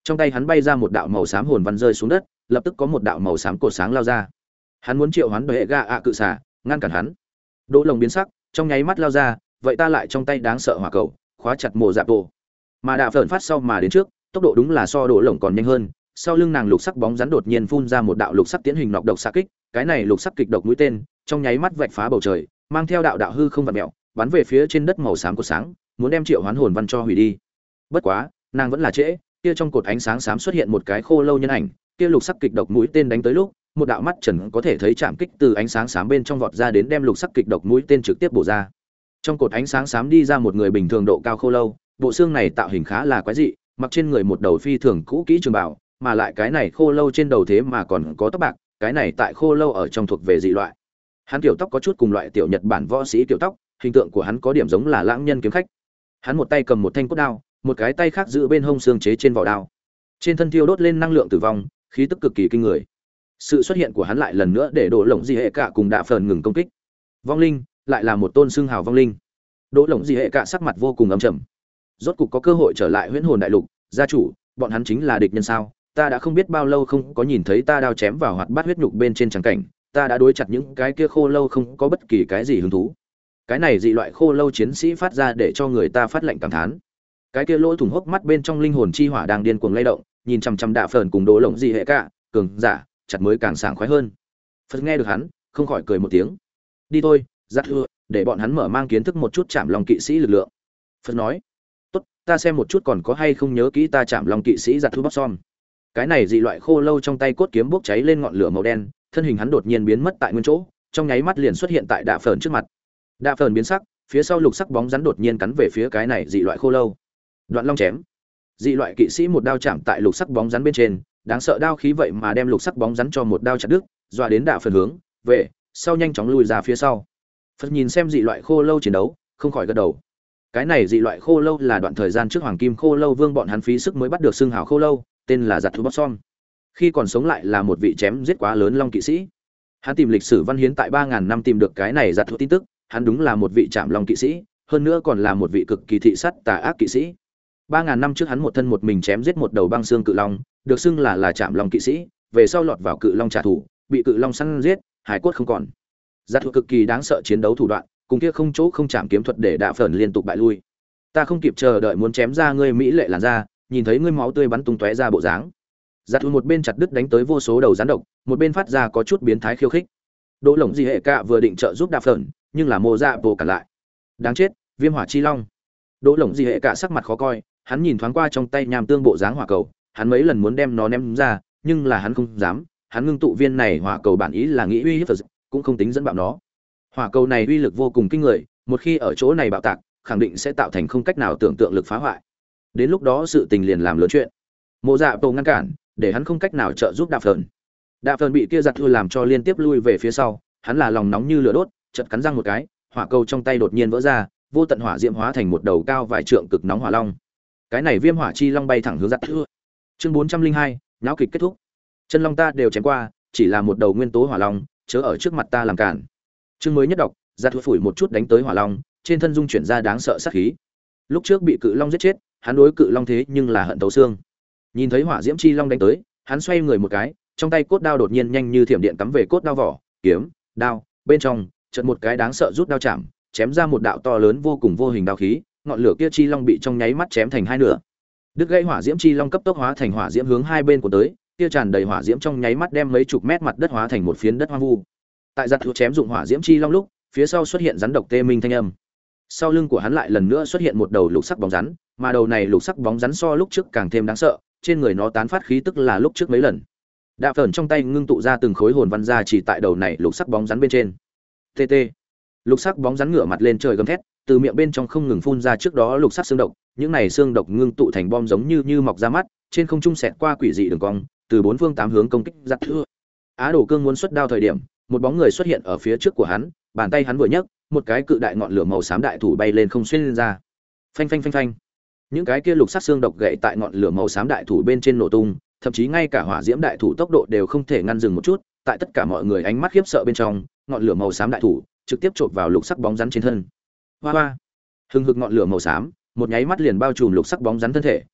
Trong tay hắn bay ra một đạo màu xám hồn văn rơi xuống đất, lập tức có một đạo màu xám cột sáng lao ra. Hắn muốn triệu hoán hệ ga ạ cự xả, ngăn cản hắn. Đỗ Lồng biến sắc, trong nháy mắt lao ra, vậy ta lại trong tay đáng sợ hỏa cầu, khóa chặt mồ dạp tổ. Mà đạ phởn phát sau mà đến trước, tốc độ đúng là so Đỗ Lồng còn nhanh hơn. Sau lưng nàng lục sắc bóng rắn đột nhiên phun ra một đạo lục sắc tiến hình nọc độc xạ kích, cái này lục sắc kịch độc mũi tên, trong nháy mắt vạch phá bầu trời, mang theo đạo đạo hư không vặn mèo, bắn về phía trên đất màu xám của sáng, muốn đem triệu hoán hồn văn cho hủy đi. Bất quá, nàng vẫn là trễ, kia trong cột ánh sáng xám xuất hiện một cái khô lâu nhân ảnh, kia lục sắc kịch độc mũi tên đánh tới lúc, một đạo mắt trần có thể thấy chạm kích từ ánh sáng xám bên trong vọt ra đến đem lục sắc kịch độc mũi tên trực tiếp bổ ra. Trong cột ánh sáng xám đi ra một người bình thường độ cao khô lâu, bộ xương này tạo hình khá là quái dị, mặc trên người một đầu phi thường cũ kỹ trường bào, mà lại cái này khô lâu trên đầu thế mà còn có tóc bạc, cái này tại khô lâu ở trong thuộc về dị loại. Hắn kiểu tóc có chút cùng loại tiểu Nhật Bản võ sĩ kiểu tóc, hình tượng của hắn có điểm giống là lãng nhân kiếm khách. Hắn một tay cầm một thanh cốt đao, một cái tay khác giữ bên hông xương chế trên vỏ đao. Trên thân thiêu đốt lên năng lượng tử vong, khí tức cực kỳ kinh người. Sự xuất hiện của hắn lại lần nữa để Đỗ Lộng Dị Hệ Cả cùng Đạ Phởn ngừng công kích. Vong linh, lại là một tôn xương hào vong linh. Đỗ Lộng Dị Hệ Cả sắc mặt vô cùng ấm trầm. Rốt cục có cơ hội trở lại Huyễn Hồn Đại Lục, gia chủ, bọn hắn chính là địch nhân sao? Ta đã không biết bao lâu không có nhìn thấy ta đao chém vào hoạt bát huyết nhục bên trên trắng cảnh, ta đã đối chặt những cái kia khô lâu không có bất kỳ cái gì hứng thú. Cái này dị loại khô lâu chiến sĩ phát ra để cho người ta phát lệnh cảm thán. Cái kia lỗ thủng hốc mắt bên trong linh hồn chi hỏa đang điên cuồng lay động, nhìn chằm chằm Đạ Phởn cùng Đỗ Lộng Dị Hệ Cả, cường giả, chặt mới càng sảng khoái hơn. Phật nghe được hắn, không khỏi cười một tiếng. Đi thôi, giắt thưa, để bọn hắn mở mang kiến thức một chút chạm lòng kỵ sĩ lực lượng. Phật nói, tốt, ta xem một chút còn có hay không nhớ kỹ ta chạm lòng kỵ sĩ giặt thu bóc son. Cái này dị loại khô lâu trong tay cốt kiếm bốc cháy lên ngọn lửa màu đen, thân hình hắn đột nhiên biến mất tại nguyên chỗ, trong nháy mắt liền xuất hiện tại Đạ Phởn trước mặt. Đạ Phởn biến sắc, phía sau lục sắc bóng rắn đột nhiên cắn về phía cái này dị loại khô lâu. Đoạn long chém. Dị loại kỵ sĩ một đao chạm tại lục sắc bóng rắn bên trên, đáng sợ đao khí vậy mà đem lục sắc bóng rắn cho một đao chặt đứt, dọa đến Đạ Phởn hướng về sau nhanh chóng lùi ra phía sau. Phật nhìn xem dị loại khô lâu chiến đấu, không khỏi gật đầu. Cái này dị loại khô lâu là đoạn thời gian trước Hoàng Kim Khô Lâu Vương bọn hắn phí sức mới bắt được xương hào khô lâu, tên là Giặt Thu Bóc Son. Khi còn sống lại là một vị chém giết quá lớn long kỵ sĩ. Hắn tìm lịch sử văn hiến tại ba ngàn năm tìm được cái này Giặt Thu tin tức, hắn đúng là một vị trảm long kỵ sĩ, hơn nữa còn là một vị cực kỳ thị sát tà ác kỵ sĩ. ba ngàn năm trước hắn một thân một mình chém giết một đầu băng xương cự long, được xưng là là trảm long kỵ sĩ, về sau lọt vào cự long trả thù, bị cự long săn giết, hải cốt không còn. Giặt Thu cực kỳ đáng sợ chiến đấu thủ đoạn, cùng kia không chỗ không chạm kiếm thuật để Đạ Phởn liên tục bại lui. Ta không kịp chờ đợi muốn chém ra ngươi mỹ lệ làn da, nhìn thấy ngươi máu tươi bắn tung tóe ra bộ dáng. Giặt Thu một bên chặt đứt đánh tới vô số đầu rắn độc, một bên phát ra có chút biến thái khiêu khích. Đỗ Lộng Dị Hệ Cả vừa định trợ giúp Đạ Phởn, nhưng là Mộ Dạ Bộ cản lại. Đáng chết, Viêm Hỏa Chi Long. Đỗ Lộng Dị Hệ Cả sắc mặt khó coi, hắn nhìn thoáng qua trong tay nham tương bộ dáng hỏa cầu, hắn mấy lần muốn đem nó ném ra, nhưng là hắn không dám, hắn ngưng tụ viên này hỏa cầu bản ý là nghĩ uy hiếp Phật, cũng không tính dẫn bạo nó. Hỏa cầu này uy lực vô cùng kinh người, một khi ở chỗ này bạo tạc, khẳng định sẽ tạo thành không cách nào tưởng tượng lực phá hoại. Đến lúc đó sự tình liền làm lớn chuyện. Mộ Dạ Bộ ngăn cản, để hắn không cách nào trợ giúp Đạ Phởn. Đạ Phởn bị kia giặt thua làm cho liên tiếp lui về phía sau, hắn là lòng nóng như lửa đốt, chợt cắn răng một cái, hỏa cầu trong tay đột nhiên vỡ ra, vô tận hỏa diễm hóa thành một đầu cao vài trượng cực nóng hỏa long. Cái này Viêm Hỏa Chi Long bay thẳng hướng giặt thua. Chương bốn trăm linh hai, nháo kịch kết thúc. Chân long ta đều chém qua, chỉ là một đầu nguyên tố hỏa long, chớ ở trước mặt ta làm cản. Chương mới nhất đọc, giặt thua phủi một chút đánh tới hỏa long, trên thân dung chuyển ra đáng sợ sát khí. Lúc trước bị cự long giết chết, hắn đối cự long thế nhưng là hận thấu xương. Nhìn thấy hỏa diễm chi long đánh tới, hắn xoay người một cái, trong tay cốt đao đột nhiên nhanh như thiểm điện cắm về cốt đao vỏ, kiếm, đao, bên trong, chợt một cái đáng sợ rút đao chạm, chém ra một đạo to lớn vô cùng vô hình đao khí, ngọn lửa kia chi long bị trong nháy mắt chém thành hai nửa. Đứt gãy hỏa diễm chi long cấp tốc hóa thành hỏa diễm hướng hai bên của tới, kia tràn đầy hỏa diễm trong nháy mắt đem mấy chục mét mặt đất hóa thành một phiến đất hoang vu. Tại giật chém dụng hỏa diễm chi long lúc, phía sau xuất hiện rắn độc tê minh thanh âm. Sau lưng của hắn lại lần nữa xuất hiện một đầu lục sắc bóng rắn, mà đầu này lục sắc bóng rắn so lúc trước càng thêm đáng sợ, trên người nó tán phát khí tức là lúc trước mấy lần. Đạ Phởn trong tay ngưng tụ ra từng khối hồn văn ra chỉ tại đầu này lục sắc bóng rắn bên trên. tê tê. Lục sắc bóng rắn ngửa mặt lên trời gầm thét, từ miệng bên trong không ngừng phun ra trước đó lục sắc xương độc, những này xương độc ngưng tụ thành bom giống như như mọc ra mắt, trên không trung xẹt qua quỷ dị đường cong, từ bốn phương tám hướng công kích giật thưa. Á Đồ Cương muốn xuất đao thời điểm, một bóng người xuất hiện ở phía trước của hắn, bàn tay hắn vừa nhấc, một cái cự đại ngọn lửa màu xám đại thủ bay lên không xuyên lên ra. Phanh phanh phanh phanh. Những cái kia lục sắc xương độc gậy tại ngọn lửa màu xám đại thủ bên trên nổ tung, thậm chí ngay cả hỏa diễm đại thủ tốc độ đều không thể ngăn dừng một chút, tại tất cả mọi người ánh mắt khiếp sợ bên trong, ngọn lửa màu xám đại thủ trực tiếp chộp vào lục sắc bóng rắn trên thân. Hoa hoa. Hừng hực ngọn lửa màu xám, một nháy mắt liền bao trùm lục sắc bóng rắn thân thể,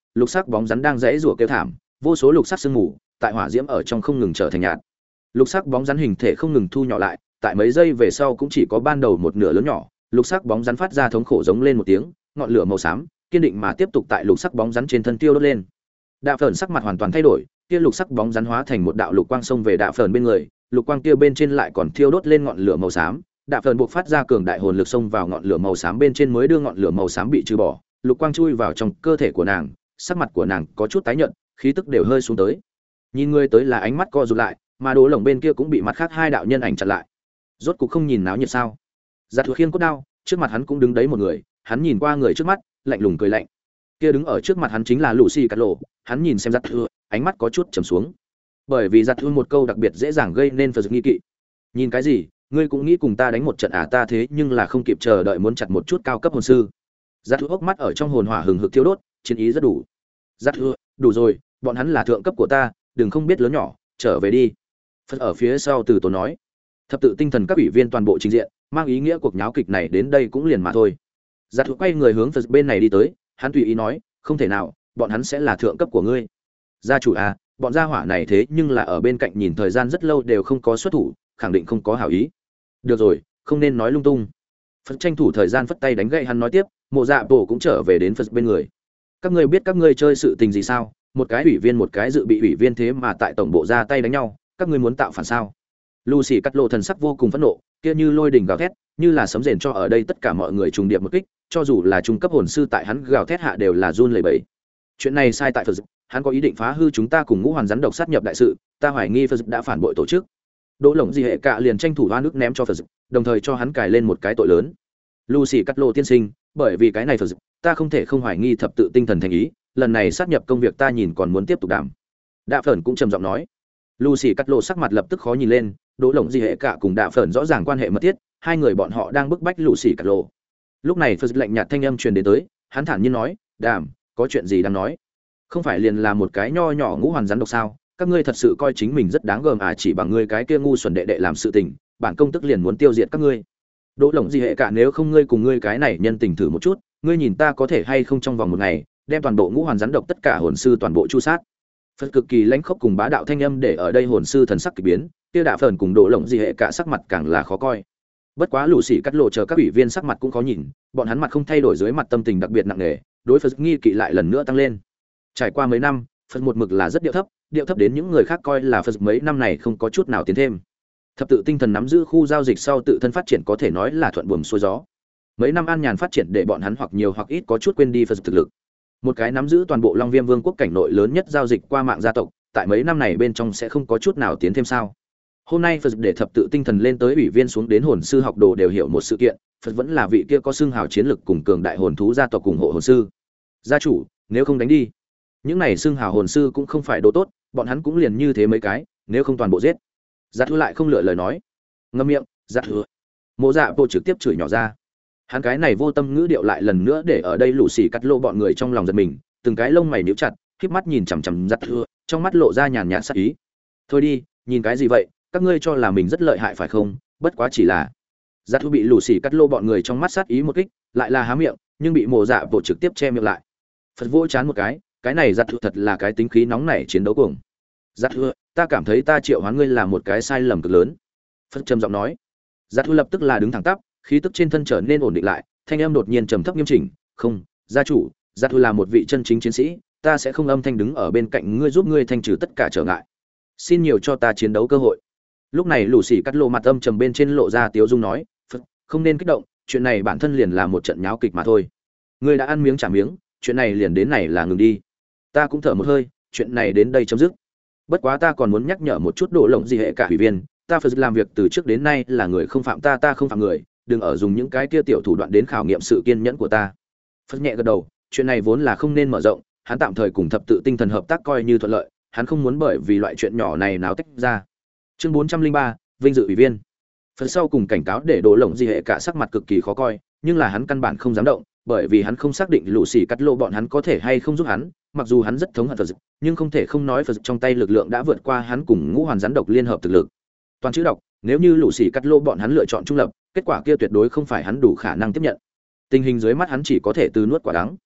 lục sắc bóng rắn đang rẽ rủa kêu thảm, vô số lục sắc sương mù tại hỏa diễm ở trong không ngừng trở thành nhạt. Lục sắc bóng rắn hình thể không ngừng thu nhỏ lại, tại mấy giây về sau cũng chỉ có ban đầu một nửa lớn nhỏ. Lục sắc bóng rắn phát ra thống khổ giống lên một tiếng, ngọn lửa màu xám kiên định mà tiếp tục tại lục sắc bóng rắn trên thân tiêu đốt lên. Đạ Phởn sắc mặt hoàn toàn thay đổi, kia lục sắc bóng rắn hóa thành một đạo lục quang xông về Đạ Phởn bên người, lục quang kia bên trên lại còn thiêu đốt lên ngọn lửa màu xám. Đạ Phởn buộc phát ra cường đại hồn lực xông vào ngọn lửa màu xám bên trên mới đưa ngọn lửa màu xám bị trừ bỏ, lục quang chui vào trong cơ thể của nàng, sắc mặt của nàng có chút tái nhợt, khí tức đều hơi xuống tới. Nhìn người tới là ánh mắt co rụt lại, mà Đỗ Lồng bên kia cũng bị mặt khác hai đạo nhân ảnh chặn lại. Rốt cục không nhìn náo nhiệt sao? Giặt Thừa khiêng cốt đao, trước mặt hắn cũng đứng đấy một người, hắn nhìn qua người trước mắt, lạnh lùng cười lạnh. Kia đứng ở trước mặt hắn chính là Lucy Cát Lộ, hắn nhìn xem Giặt Thừa, ánh mắt có chút trầm xuống. Bởi vì Giặt Thừa một câu đặc biệt dễ dàng gây nên phần nghi kỵ. Nhìn cái gì, ngươi cũng nghĩ cùng ta đánh một trận à? Ta thế nhưng là không kịp chờ đợi muốn chặt một chút cao cấp hồn sư. Giặt Thừa hốc mắt ở trong hồn hỏa hừng hực thiêu đốt, chiến ý rất đủ. Giặt Thừa, đủ rồi, bọn hắn là thượng cấp của ta, đừng không biết lớn nhỏ, trở về đi. Phật ở phía sau từ tốn nói. Thập tự tinh thần các ủy viên toàn bộ trình diện, mang ý nghĩa cuộc nháo kịch này đến đây cũng liền mà thôi. Giặt Thừa quay người hướng Phật bên này đi tới, hắn tùy ý nói, không thể nào, bọn hắn sẽ là thượng cấp của ngươi. Gia chủ à, bọn gia hỏa này thế nhưng là ở bên cạnh nhìn thời gian rất lâu đều không có xuất thủ, khẳng định không có hảo ý. Được rồi, không nên nói lung tung. Phật tranh thủ thời gian phất tay đánh gậy hắn nói tiếp, Mộ Dạ Bộ cũng trở về đến Phật bên người. Các ngươi biết các ngươi chơi sự tình gì sao? Một cái ủy viên một cái dự bị ủy viên thế mà tại tổng bộ ra tay đánh nhau, các ngươi muốn tạo phản sao? Lucy Cát Lộ thần sắc vô cùng phẫn nộ, kia như lôi đình gào thét, như là sấm rền cho ở đây tất cả mọi người trùng điệp một kích, cho dù là trung cấp hồn sư tại hắn gào thét hạ đều là run lẩy bẩy. Chuyện này sai tại Phật, hắn có ý định phá hư chúng ta cùng ngũ hoàn rắn độc sát nhập đại sự, ta hoài nghi Phật đã phản bội tổ chức. Đỗ Lộng gì hệ cả liền tranh thủ oan nước ném cho Phật, đồng thời cho hắn cài lên một cái tội lớn. Lucy Cát Lộ tiên sinh, bởi vì cái này Phật, ta không thể không hoài nghi thập tự tinh thần thành ý, lần này sát nhập công việc ta nhìn còn muốn tiếp tục đảm. Đạ Phởn cũng trầm giọng nói. Lucy Cát Lộ sắc mặt lập tức khó nhìn lên, Đỗ Lộng gì hệ cả cùng Đạ Phởn rõ ràng quan hệ mật thiết, hai người bọn họ đang bức bách Lucy Cát Lộ. Lúc này Phật lạnh nhạt thanh âm truyền đến tới, hắn thản nhiên nói, "Đàm, có chuyện gì đang nói? Không phải liền là một cái nho nhỏ ngũ hoàn rắn độc sao? Các ngươi thật sự coi chính mình rất đáng gờm à? Chỉ bằng ngươi cái kia ngu xuẩn đệ đệ làm sự tình, bản công tức liền muốn tiêu diệt các ngươi." Đỗ Lộng gì hệ cả, nếu không ngươi cùng ngươi cái này nhân tình thử một chút, ngươi nhìn ta có thể hay không trong vòng một ngày đem toàn bộ ngũ hoàn rắn độc tất cả hồn sư toàn bộ chu sát. Phật cực kỳ lãnh khốc cùng bá đạo thanh âm để ở đây hồn sư thần sắc kỳ biến, kia Đạ Phởn cùng Đỗ Lộng gì hệ cả sắc mặt càng là khó coi. Bất quá Lucy Cát Lộ chờ các ủy viên sắc mặt cũng khó nhìn, bọn hắn mặt không thay đổi dưới mặt tâm tình đặc biệt nặng nề, đối Phật nghi kỵ lại lần nữa tăng lên. Trải qua mấy năm, Phật một mực là rất điệu thấp, điệu thấp đến những người khác coi là Phật mấy năm này không có chút nào tiến thêm. Thập tự tinh thần nắm giữ khu giao dịch sau tự thân phát triển có thể nói là thuận buồm xuôi gió. Mấy năm an nhàn phát triển để bọn hắn hoặc nhiều hoặc ít có chút quên đi Phật thực lực. Một cái nắm giữ toàn bộ Long Viêm Vương quốc cảnh nội lớn nhất giao dịch qua mạng gia tộc, tại mấy năm này bên trong sẽ không có chút nào tiến thêm sao? Hôm nay Phật để thập tự tinh thần lên tới ủy viên xuống đến hồn sư học đồ đều hiểu một sự kiện, Phật vẫn là vị kia có xưng hào chiến lực cùng cường đại hồn thú gia tộc cùng hộ hồn sư. Gia chủ, nếu không đánh đi. Những này xưng hào hồn sư cũng không phải đồ tốt, bọn hắn cũng liền như thế mấy cái, nếu không toàn bộ giết. Giặt Thừa lại không lựa lời nói. Ngậm miệng, Giặt Thừa. Mộ Dạ Bộ trực tiếp chửi nhỏ ra. Hắn cái này vô tâm ngữ điệu lại lần nữa để ở đây Lucy Cát Lộ bọn người trong lòng giật mình, từng cái lông mày nhíu chặt, khép mắt nhìn chằm chằm Giặt Thừa, trong mắt lộ ra nhàn nhạt sát ý. Thôi đi, nhìn cái gì vậy, các ngươi cho là mình rất lợi hại phải không? Bất quá chỉ là. Giặt Thừa bị Lucy Cát Lộ bọn người trong mắt sát ý một kích, lại là há miệng, nhưng bị Mộ Dạ Bộ trực tiếp che miệng lại. Phật vỗ chán một cái, cái này Giặt Thừa thật là cái tính khí nóng nảy chiến đấu cuồng. Giặt Thừa, ta cảm thấy ta triệu hoán ngươi là một cái sai lầm cực lớn. Phật trầm giọng nói. Giặt Thừa lập tức là đứng thẳng tắp, khí tức trên thân trở nên ổn định lại, thanh âm đột nhiên trầm thấp nghiêm chỉnh, "Không, gia chủ, Giặt Thừa là một vị chân chính chiến sĩ, ta sẽ không âm thanh đứng ở bên cạnh ngươi giúp ngươi thanh trừ tất cả trở ngại. Xin nhiều cho ta chiến đấu cơ hội." Lúc này Lucy Cát Lộ mặt âm trầm bên trên lộ ra tiếu dung nói, "Phật, không nên kích động, chuyện này bản thân liền là một trận nháo kịch mà thôi. Ngươi đã ăn miếng trả miếng, chuyện này liền đến này là ngừng đi." Ta cũng thở một hơi, chuyện này đến đây chấm dứt. Bất quá ta còn muốn nhắc nhở một chút Đỗ Lộng gì hệ cả ủy viên, ta phải làm việc từ trước đến nay là người không phạm ta, ta không phạm người, đừng ở dùng những cái kia tiểu thủ đoạn đến khảo nghiệm sự kiên nhẫn của ta. Phật nhẹ gật đầu, chuyện này vốn là không nên mở rộng, hắn tạm thời cùng thập tự tinh thần hợp tác coi như thuận lợi, hắn không muốn bởi vì loại chuyện nhỏ này náo tách ra. Chương bốn trăm linh ba, vinh dự ủy viên. Phật sau cùng cảnh cáo để Đỗ Lộng gì hệ cả sắc mặt cực kỳ khó coi, nhưng là hắn căn bản không dám động, bởi vì hắn không xác định Lucy Cát Lộ bọn hắn có thể hay không giúp hắn, mặc dù hắn rất thống hận Phật, nhưng không thể không nói Phật trong tay lực lượng đã vượt qua hắn cùng ngũ hoàn rắn độc liên hợp thực lực. Toàn chữ đọc, nếu như Lucy Cát Lộ bọn hắn lựa chọn trung lập, kết quả kia tuyệt đối không phải hắn đủ khả năng tiếp nhận. Tình hình dưới mắt hắn chỉ có thể từ nuốt quả đắng.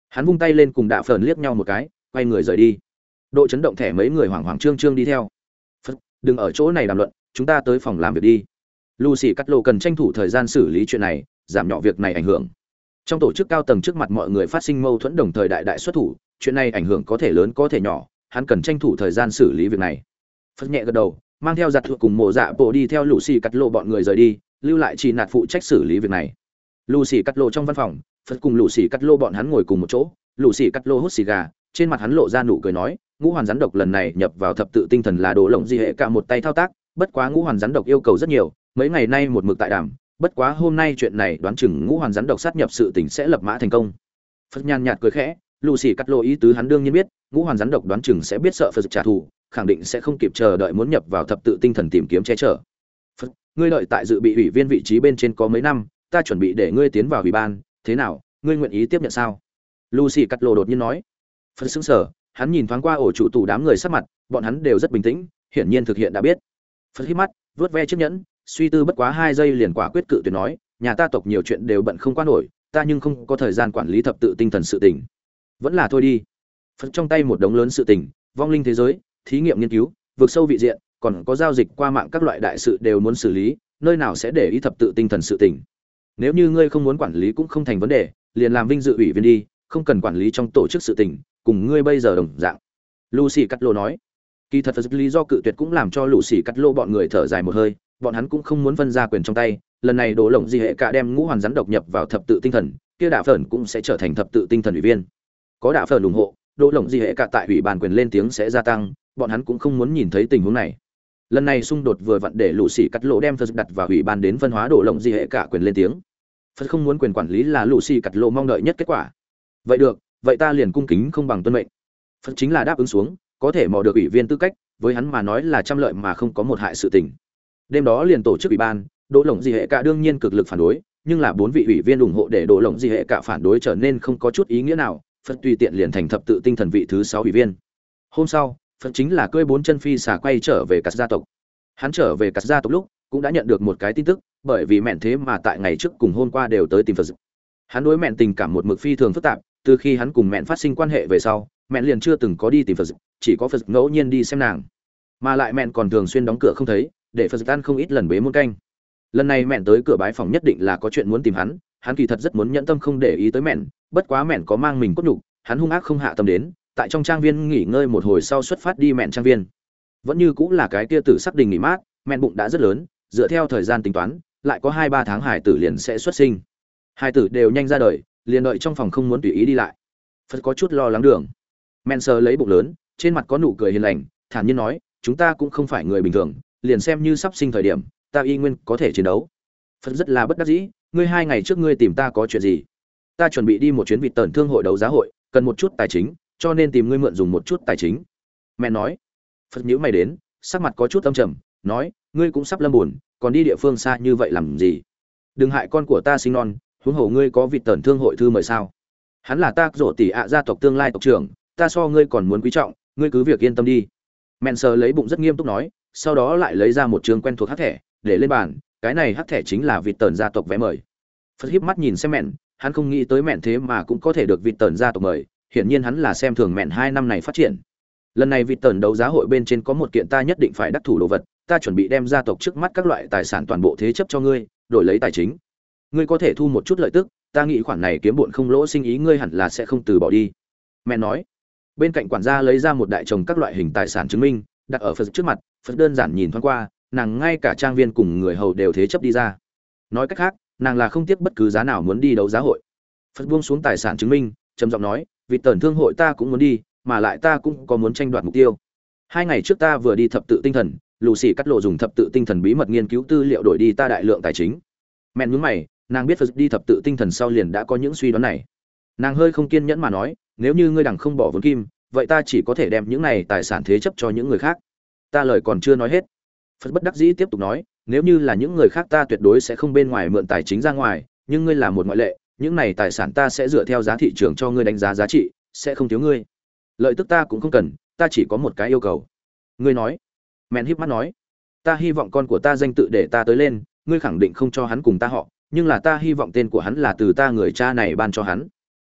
Hắn vung tay lên cùng Đạ Phởn liếc nhau một cái, quay người rời đi. Độ chấn động thẻ mấy người hoảng hoảng trương trương đi theo. Phật, đừng ở chỗ này đàm luận, chúng ta tới phòng làm việc đi. Lucy Cắt Lộ cần tranh thủ thời gian xử lý chuyện này, giảm nhỏ việc này ảnh hưởng. Trong tổ chức cao tầng trước mặt mọi người phát sinh mâu thuẫn đồng thời đại đại xuất thủ, chuyện này ảnh hưởng có thể lớn có thể nhỏ, hắn cần tranh thủ thời gian xử lý việc này. Phật nhẹ gật đầu, mang theo giặt thuộc cùng mộ dạ bộ đi theo Lucy Cắt Lộ bọn người rời đi, lưu lại chỉ nạt phụ trách xử lý việc này. Lucy Cắt Lộ trong văn phòng, Phật cùng Lucy Cắt Lộ bọn hắn ngồi cùng một chỗ, Lucy Cắt Lộ hút xì gà, trên mặt hắn lộ ra nụ cười nói, ngũ hoàn rắn độc lần này nhập vào thập tự tinh thần là đồ lộng gì hệ cả một tay thao tác, bất quá ngũ hoàn rắn độc yêu cầu rất nhiều, mấy ngày nay một mực tại đàm, bất quá hôm nay chuyện này đoán chừng ngũ hoàn rắn độc sát nhập sự tình sẽ lập mã thành công. Phật nhàn nhạt cười khẽ, Lucy Cắt Lộ ý tứ hắn đương nhiên biết, ngũ hoàn rắn độc đoán chừng sẽ biết sợ Phật trả thù, khẳng định sẽ không kịp chờ đợi muốn nhập vào thập tự tinh thần tìm kiếm che chở. Phật, ngươi đợi tại dự bị ủy viên vị trí bên trên có mấy năm, ta chuẩn bị để ngươi tiến vào ủy ban, thế nào, ngươi nguyện ý tiếp nhận sao? Lucy Cắt Lộ đột nhiên nói. Phật sững sờ, hắn nhìn thoáng qua ổ trụ tủ đám người sắc mặt, bọn hắn đều rất bình tĩnh, hiển nhiên thực hiện đã biết. Phật hít mắt, vuốt ve chiếc nhẫn, suy tư bất quá hai giây liền quả quyết cự tuyệt nói, nhà ta tộc nhiều chuyện đều bận không qua nổi, ta nhưng không có thời gian quản lý thập tự tinh thần sự tình. Vẫn là thôi đi. Phật trong tay một đống lớn sự tình, vong linh thế giới, thí nghiệm nghiên cứu, vượt sâu vị diện, còn có giao dịch qua mạng các loại đại sự đều muốn xử lý, nơi nào sẽ để ý thập tự tinh thần sự tình. Nếu như ngươi không muốn quản lý cũng không thành vấn đề, liền làm vinh dự ủy viên đi, không cần quản lý trong tổ chức sự tình, cùng ngươi bây giờ đồng dạng. Lucy Cắt Lộ nói. Kỳ thật Phật lý do cự tuyệt cũng làm cho Lucy Cắt Lộ bọn người thở dài một hơi, bọn hắn cũng không muốn phân ra quyền trong tay, lần này đổ lộng gì hệ cả đem ngũ hoàn rắn độc nhập vào thập tự tinh thần, kia Đạ Phởn cũng sẽ trở thành thập tự tinh thần ủy viên. Có Đạ Phởn ủng hộ, đổ lộng gì hệ cả tại ủy ban quyền lên tiếng sẽ gia tăng, bọn hắn cũng không muốn nhìn thấy tình huống này. Lần này xung đột vừa vặn để Lucy Cắt Lộ đem Phật đặt vào ủy ban đến phân hóa đổ lộng gì hệ cả quyền lên tiếng. Phật không muốn quyền quản lý là Lucy Cắt Lộ mong đợi nhất kết quả. Vậy được, vậy ta liền cung kính không bằng tuân mệnh. Phật chính là đáp ứng xuống, có thể mò được ủy viên tư cách, với hắn mà nói là trăm lợi mà không có một hại sự tình. Đêm đó liền tổ chức ủy ban, Đỗ Lộng Di hệ cả đương nhiên cực lực phản đối, nhưng là bốn vị ủy viên ủng hộ để Đỗ Lộng Di hệ cả phản đối trở nên không có chút ý nghĩa nào, Phật tùy tiện liền thành thập tự tinh thần vị thứ sáu ủy viên. Hôm sau, Phật chính là cưỡi bốn chân phi xà quay trở về Cát gia tộc. Hắn trở về Cát gia tộc lúc, cũng đã nhận được một cái tin tức, bởi vì mẹn thế mà tại ngày trước cùng hôm qua đều tới tìm Phật. Hắn đối mẹn tình cảm một mực phi thường phức tạp, từ khi hắn cùng mẹn phát sinh quan hệ về sau, mẹn liền chưa từng có đi tìm Phật, chỉ có Phật ngẫu nhiên đi xem nàng, mà lại mẹn còn thường xuyên đóng cửa không thấy, để Phật tan không ít lần bế môn canh. Lần này mẹn tới cửa bái phòng nhất định là có chuyện muốn tìm hắn, hắn kỳ thật rất muốn nhẫn tâm không để ý tới mẹn, bất quá mẹn có mang mình cốt nhục, hắn hung ác không hạ tâm đến, tại trong trang viên nghỉ ngơi một hồi sau xuất phát đi mẹn trang viên. Vẫn như cũng là cái kia tử sắc đình nghỉ mát, mẹn bụng đã rất lớn, dựa theo thời gian tính toán, lại có hai ba tháng hải tử liền sẽ xuất sinh. Hai tử đều nhanh ra đời, liền đợi trong phòng không muốn tùy ý đi lại. Phật có chút lo lắng đường. Men sờ lấy bụng lớn, trên mặt có nụ cười hiền lành, thản nhiên nói, chúng ta cũng không phải người bình thường, liền xem như sắp sinh thời điểm, ta y nguyên có thể chiến đấu. Phật rất là bất đắc dĩ, ngươi hai ngày trước ngươi tìm ta có chuyện gì? Ta chuẩn bị đi một chuyến vịt tần thương hội đấu giá hội, cần một chút tài chính, cho nên tìm ngươi mượn dùng một chút tài chính. Mẹ nói. Phật nhíu mày đến, sắc mặt có chút âm trầm, nói, ngươi cũng sắp lâm buồn, còn đi địa phương xa như vậy làm gì? Đừng hại con của ta sinh non, huống hồ ngươi có vịt tần thương hội thư mời sao? Hắn là ta rổ tỷ ạ gia tộc tương lai tộc trưởng, ta so ngươi còn muốn quý trọng, ngươi cứ việc yên tâm đi. Mẹn sờ lấy bụng rất nghiêm túc nói, sau đó lại lấy ra một trường quen thuộc hắc thẻ, để lên bàn, cái này hắc thẻ chính là vịt tần gia tộc vé mời. Phật híp mắt nhìn xem mẹn, hắn không nghĩ tới mẹn thế mà cũng có thể được vịt tần gia tộc mời, hiển nhiên hắn là xem thường mẹn hai năm này phát triển. Lần này vịt tần đấu giá hội bên trên có một kiện ta nhất định phải đắc thủ đồ vật, ta chuẩn bị đem gia tộc trước mắt các loại tài sản toàn bộ thế chấp cho ngươi, đổi lấy tài chính. Ngươi có thể thu một chút lợi tức, ta nghĩ khoản này kiếm bộn không lỗ sinh ý ngươi hẳn là sẽ không từ bỏ đi. Mẹn nói. Bên cạnh quản gia lấy ra một đại chồng các loại hình tài sản chứng minh, đặt ở Phật trước mặt. Phật đơn giản nhìn thoáng qua, nàng ngay cả trang viên cùng người hầu đều thế chấp đi ra. Nói cách khác, nàng là không tiếc bất cứ giá nào muốn đi đấu giá hội. Phật buông xuống tài sản chứng minh, trầm giọng nói, vì tần thương hội ta cũng muốn đi, mà lại ta cũng có muốn tranh đoạt mục tiêu. Hai ngày trước ta vừa đi thập tự tinh thần, Lucy cắt lộ dùng thập tự tinh thần bí mật nghiên cứu tư liệu đổi đi ta đại lượng tài chính. Mẹn nhướng mày, nàng biết Phật đi thập tự tinh thần sau liền đã có những suy đoán này. Nàng hơi không kiên nhẫn mà nói, nếu như ngươi đằng không bỏ vốn kim, vậy ta chỉ có thể đem những này tài sản thế chấp cho những người khác. Ta lời còn chưa nói hết. Phật bất đắc dĩ tiếp tục nói, nếu như là những người khác ta tuyệt đối sẽ không bên ngoài mượn tài chính ra ngoài, nhưng ngươi là một ngoại lệ, những này tài sản ta sẽ dựa theo giá thị trường cho ngươi đánh giá giá trị, sẽ không thiếu ngươi. Lợi tức ta cũng không cần, ta chỉ có một cái yêu cầu. Ngươi nói. Mẹn híp mắt nói, ta hy vọng con của ta danh tự để ta tới lên, ngươi khẳng định không cho hắn cùng ta họ, nhưng là ta hy vọng tên của hắn là từ ta người cha này ban cho hắn.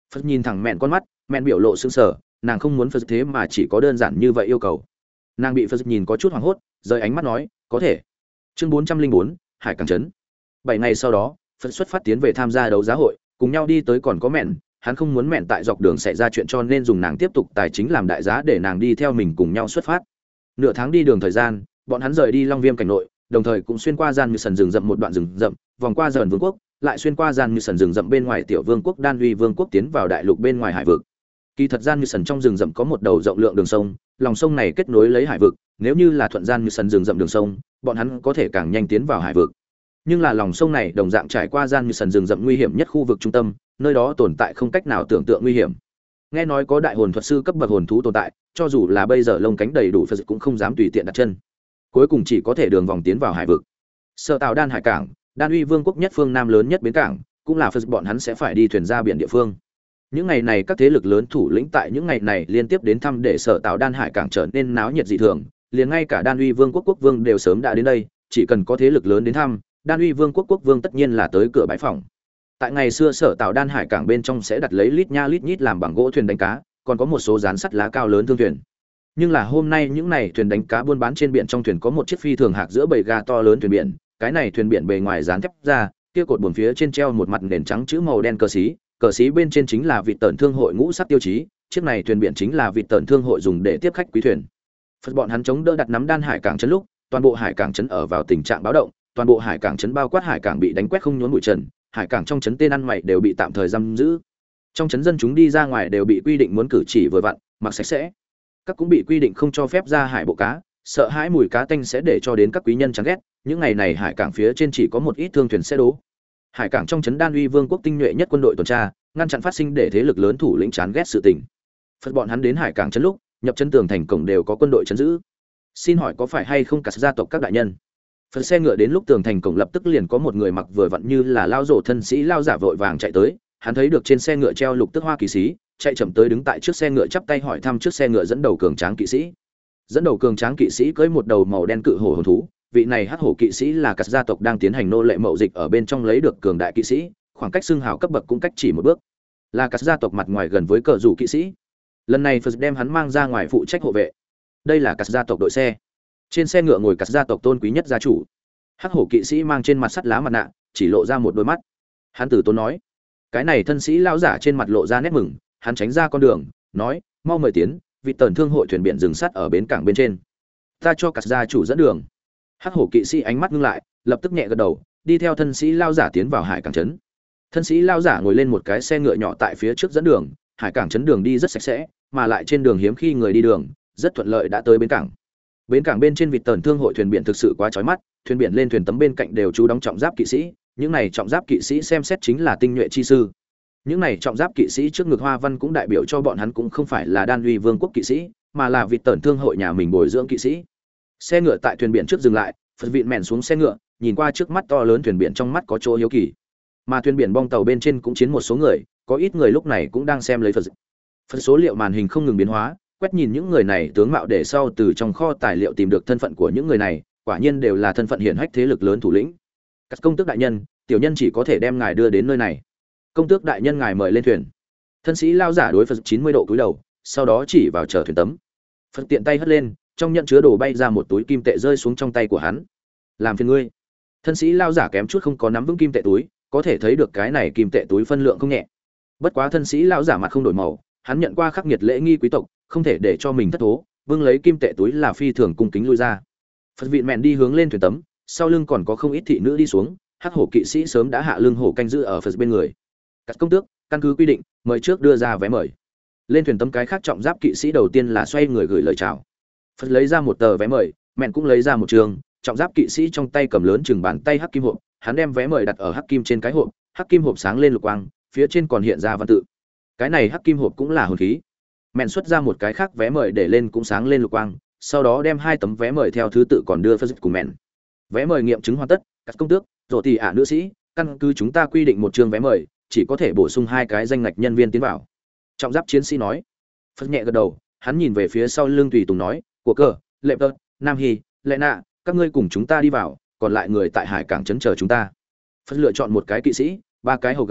Phật nhìn thẳng mẹn con mắt, mẹn biểu lộ sững sờ, nàng không muốn Phật thế mà chỉ có đơn giản như vậy yêu cầu. Nàng bị Phật nhìn có chút hoảng hốt, rời ánh mắt nói, có thể. Chương bốn trăm linh bốn, Hải Cảng trấn. Bảy ngày sau đó, Phật xuất phát tiến về tham gia đấu giá hội, cùng nhau đi tới còn có mẹn, hắn không muốn mẹn tại dọc đường xảy ra chuyện cho nên dùng nàng tiếp tục tài chính làm đại giá để nàng đi theo mình cùng nhau xuất phát. Nửa tháng đi đường thời gian, bọn hắn rời đi Long Viêm cảnh nội, đồng thời cũng xuyên qua gian như sần rừng rậm một đoạn rừng rậm, vòng qua dần vương quốc, lại xuyên qua gian như sần rừng rậm bên ngoài tiểu vương quốc Đan Uy vương quốc tiến vào đại lục bên ngoài hải vực. Kỳ thật gian như sần trong rừng rậm có một đầu rộng lượng đường sông, lòng sông này kết nối lấy hải vực, nếu như là thuận gian như sần rừng rậm đường sông, bọn hắn có thể càng nhanh tiến vào hải vực. Nhưng là lòng sông này đồng dạng trải qua gian như sần rừng rậm nguy hiểm nhất khu vực trung tâm, nơi đó tồn tại không cách nào tưởng tượng nguy hiểm. Nghe nói có đại hồn thuật sư cấp bậc hồn thú tồn tại, cho dù là bây giờ lông cánh đầy đủ Phật cũng không dám tùy tiện đặt chân. Cuối cùng chỉ có thể đường vòng tiến vào hải vực. Sở Tạo Đan hải cảng, Đan Uy vương quốc nhất phương nam lớn nhất bến cảng, cũng là Phật bọn hắn sẽ phải đi thuyền ra biển địa phương. Những ngày này các thế lực lớn thủ lĩnh tại những ngày này liên tiếp đến thăm để Sở Tạo Đan hải cảng trở nên náo nhiệt dị thường, liền ngay cả Đan Uy vương quốc quốc vương đều sớm đã đến đây, chỉ cần có thế lực lớn đến thăm, Đan Uy vương quốc quốc vương tất nhiên là tới cửa bái phỏng. Tại ngày xưa Sở Tạo Đan hải cảng bên trong sẽ đặt lấy lít nha lít nhít làm bằng gỗ thuyền đánh cá, còn có một số dán sắt lá cao lớn thương thuyền. Nhưng là hôm nay những này thuyền đánh cá buôn bán trên biển trong thuyền có một chiếc phi thường hạc giữa bầy ga to lớn thuyền biển, cái này thuyền biển bề ngoài dán thép ra, kia cột buồm phía trên treo một mặt nền trắng chữ màu đen cờ xí, cờ xí bên trên chính là vị tần thương hội ngũ sắc tiêu chí, chiếc này thuyền biển chính là vị tần thương hội dùng để tiếp khách quý thuyền. Phật bọn hắn chống đỡ đặt nắm Đan hải cảng trấn lúc, toàn bộ hải cảng trấn ở vào tình trạng báo động, toàn bộ hải cảng trấn bao quát hải cảng bị đánh quét không nhốn bụi trần, hải cảng trong trấn tên ăn mày đều bị tạm thời giam giữ. Trong trấn dân chúng đi ra ngoài đều bị quy định muốn cử chỉ vừa vặn, mặc sạch sẽ. Các cũng bị quy định không cho phép ra hải bộ cá, sợ hãi mùi cá tanh sẽ để cho đến các quý nhân chán ghét. Những ngày này hải cảng phía trên chỉ có một ít thương thuyền xe đố. Hải cảng trong trấn Đan Uy vương quốc tinh nhuệ nhất quân đội tuần tra, ngăn chặn phát sinh để thế lực lớn thủ lĩnh chán ghét sự tình. Phật bọn hắn đến hải cảng trấn lúc, nhập chân tường thành cổng đều có quân đội trấn giữ. Xin hỏi có phải hay không cả gia tộc các đại nhân? Phật xe ngựa đến lúc tường thành cổng lập tức liền có một người mặc vừa vặn như là lao rổ thân sĩ lao giả vội vàng chạy tới, hắn thấy được trên xe ngựa treo lục tức hoa kỳ sĩ, chạy chậm tới đứng tại trước xe ngựa chắp tay hỏi thăm trước xe ngựa dẫn đầu cường tráng kỵ sĩ. Dẫn đầu cường tráng kỵ sĩ cưỡi một đầu màu đen cự hổ hồn thú, vị này hắc hổ kỵ sĩ là các gia tộc đang tiến hành nô lệ mậu dịch ở bên trong lấy được cường đại kỵ sĩ, khoảng cách xưng hào cấp bậc cũng cách chỉ một bước. Là các gia tộc mặt ngoài gần với cờ rủ kỵ sĩ. Lần này Phật đem hắn mang ra ngoài phụ trách hộ vệ. Đây là các gia tộc đội xe. Trên xe ngựa ngồi các gia tộc tôn quý nhất gia chủ. Hắc hổ kỵ sĩ mang trên mặt sắt lá mặt nạ, chỉ lộ ra một đôi mắt. Hắn tử tốn nói: "Cái này thân sĩ lão giả trên mặt lộ ra nét mừng, hắn tránh ra con đường, nói: "Mau mời tiến, vị tần thương hội thuyền biển dừng sắt ở bến cảng bên trên. Ta cho các gia chủ dẫn đường." Hắc hổ kỵ sĩ ánh mắt ngưng lại, lập tức nhẹ gật đầu, đi theo thân sĩ lão giả tiến vào hải cảng trấn. Thân sĩ lão giả ngồi lên một cái xe ngựa nhỏ tại phía trước dẫn đường, hải cảng trấn đường đi rất sạch sẽ, mà lại trên đường hiếm khi người đi đường, rất thuận lợi đã tới bến cảng. Bến cảng bên trên vị tần thương hội thuyền biển thực sự quá chói mắt, thuyền biển lên thuyền tấm bên cạnh đều chú đóng trọng giáp kỵ sĩ, những này trọng giáp kỵ sĩ xem xét chính là tinh nhuệ chi sư. Những này trọng giáp kỵ sĩ trước ngực hoa văn cũng đại biểu cho bọn hắn cũng không phải là Đan Uy vương quốc kỵ sĩ, mà là vị tần thương hội nhà mình bồi dưỡng kỵ sĩ. Xe ngựa tại thuyền biển trước dừng lại, Phật vịn mèn xuống xe ngựa, nhìn qua trước mắt to lớn thuyền biển trong mắt có chỗ hiếu kỳ. Mà thuyền biển bong tàu bên trên cũng chiến một số người, có ít người lúc này cũng đang xem lấy Phật. Phật số liệu màn hình không ngừng biến hóa, quét nhìn những người này tướng mạo để sau từ trong kho tài liệu tìm được thân phận của những người này, quả nhiên đều là thân phận hiển hách thế lực lớn thủ lĩnh. Các công tước đại nhân, tiểu nhân chỉ có thể đem ngài đưa đến nơi này. Công tước đại nhân ngài mời lên thuyền. Thân sĩ lao giả đối Phật chín mươi độ cúi đầu, sau đó chỉ vào chở thuyền tấm. Phật tiện tay hất lên, trong nhận chứa đồ bay ra một túi kim tệ rơi xuống trong tay của hắn. Làm phiền ngươi. Thân sĩ lao giả kém chút không có nắm vững kim tệ túi, có thể thấy được cái này kim tệ túi phân lượng không nhẹ. Bất quá thân sĩ lao giả mặt không đổi màu, hắn nhận qua khắc nghiệt lễ nghi quý tộc, không thể để cho mình thất thố, vương lấy kim tệ túi là phi thường cung kính lui ra. Phật vịn mẹn đi hướng lên thuyền tấm, sau lưng còn có không ít thị nữ đi xuống, hắc hổ kỵ sĩ sớm đã hạ lưng hổ canh giữ ở Phật bên người. Các công tước, căn cứ quy định, mời trước đưa ra vé mời. Lên thuyền tấm cái khác trọng giáp kỵ sĩ đầu tiên là xoay người gửi lời chào. Phật lấy ra một tờ vé mời, mẹn cũng lấy ra một trường, trọng giáp kỵ sĩ trong tay cầm lớn chừng bàn tay hắc kim hộp, hắn đem vé mời đặt ở hắc kim trên cái hộp, hắc kim hộp sáng lên lục quang, phía trên còn hiện ra văn tự. Cái này hắc kim hộp cũng là hồn khí. Mẹn xuất ra một cái khác vé mời để lên cũng sáng lên lục quang, sau đó đem hai tấm vé mời theo thứ tự còn đưa Phật cùng mẹn. Vé mời nghiệm chứng hoàn tất, các công tước, rồi thì ả nữ sĩ, căn cứ chúng ta quy định một chương vé mời, chỉ có thể bổ sung hai cái danh ngạch nhân viên tiến vào. Trọng giáp chiến sĩ nói. Phật nhẹ gật đầu, hắn nhìn về phía sau lưng tùy tùng nói, của cờ, lệ tơ, nam hy, lệ nạ, các ngươi cùng chúng ta đi vào, còn lại người tại hải cảng trấn chờ chúng ta. Phật lựa chọn một cái kỵ sĩ, ba cái hầu gái,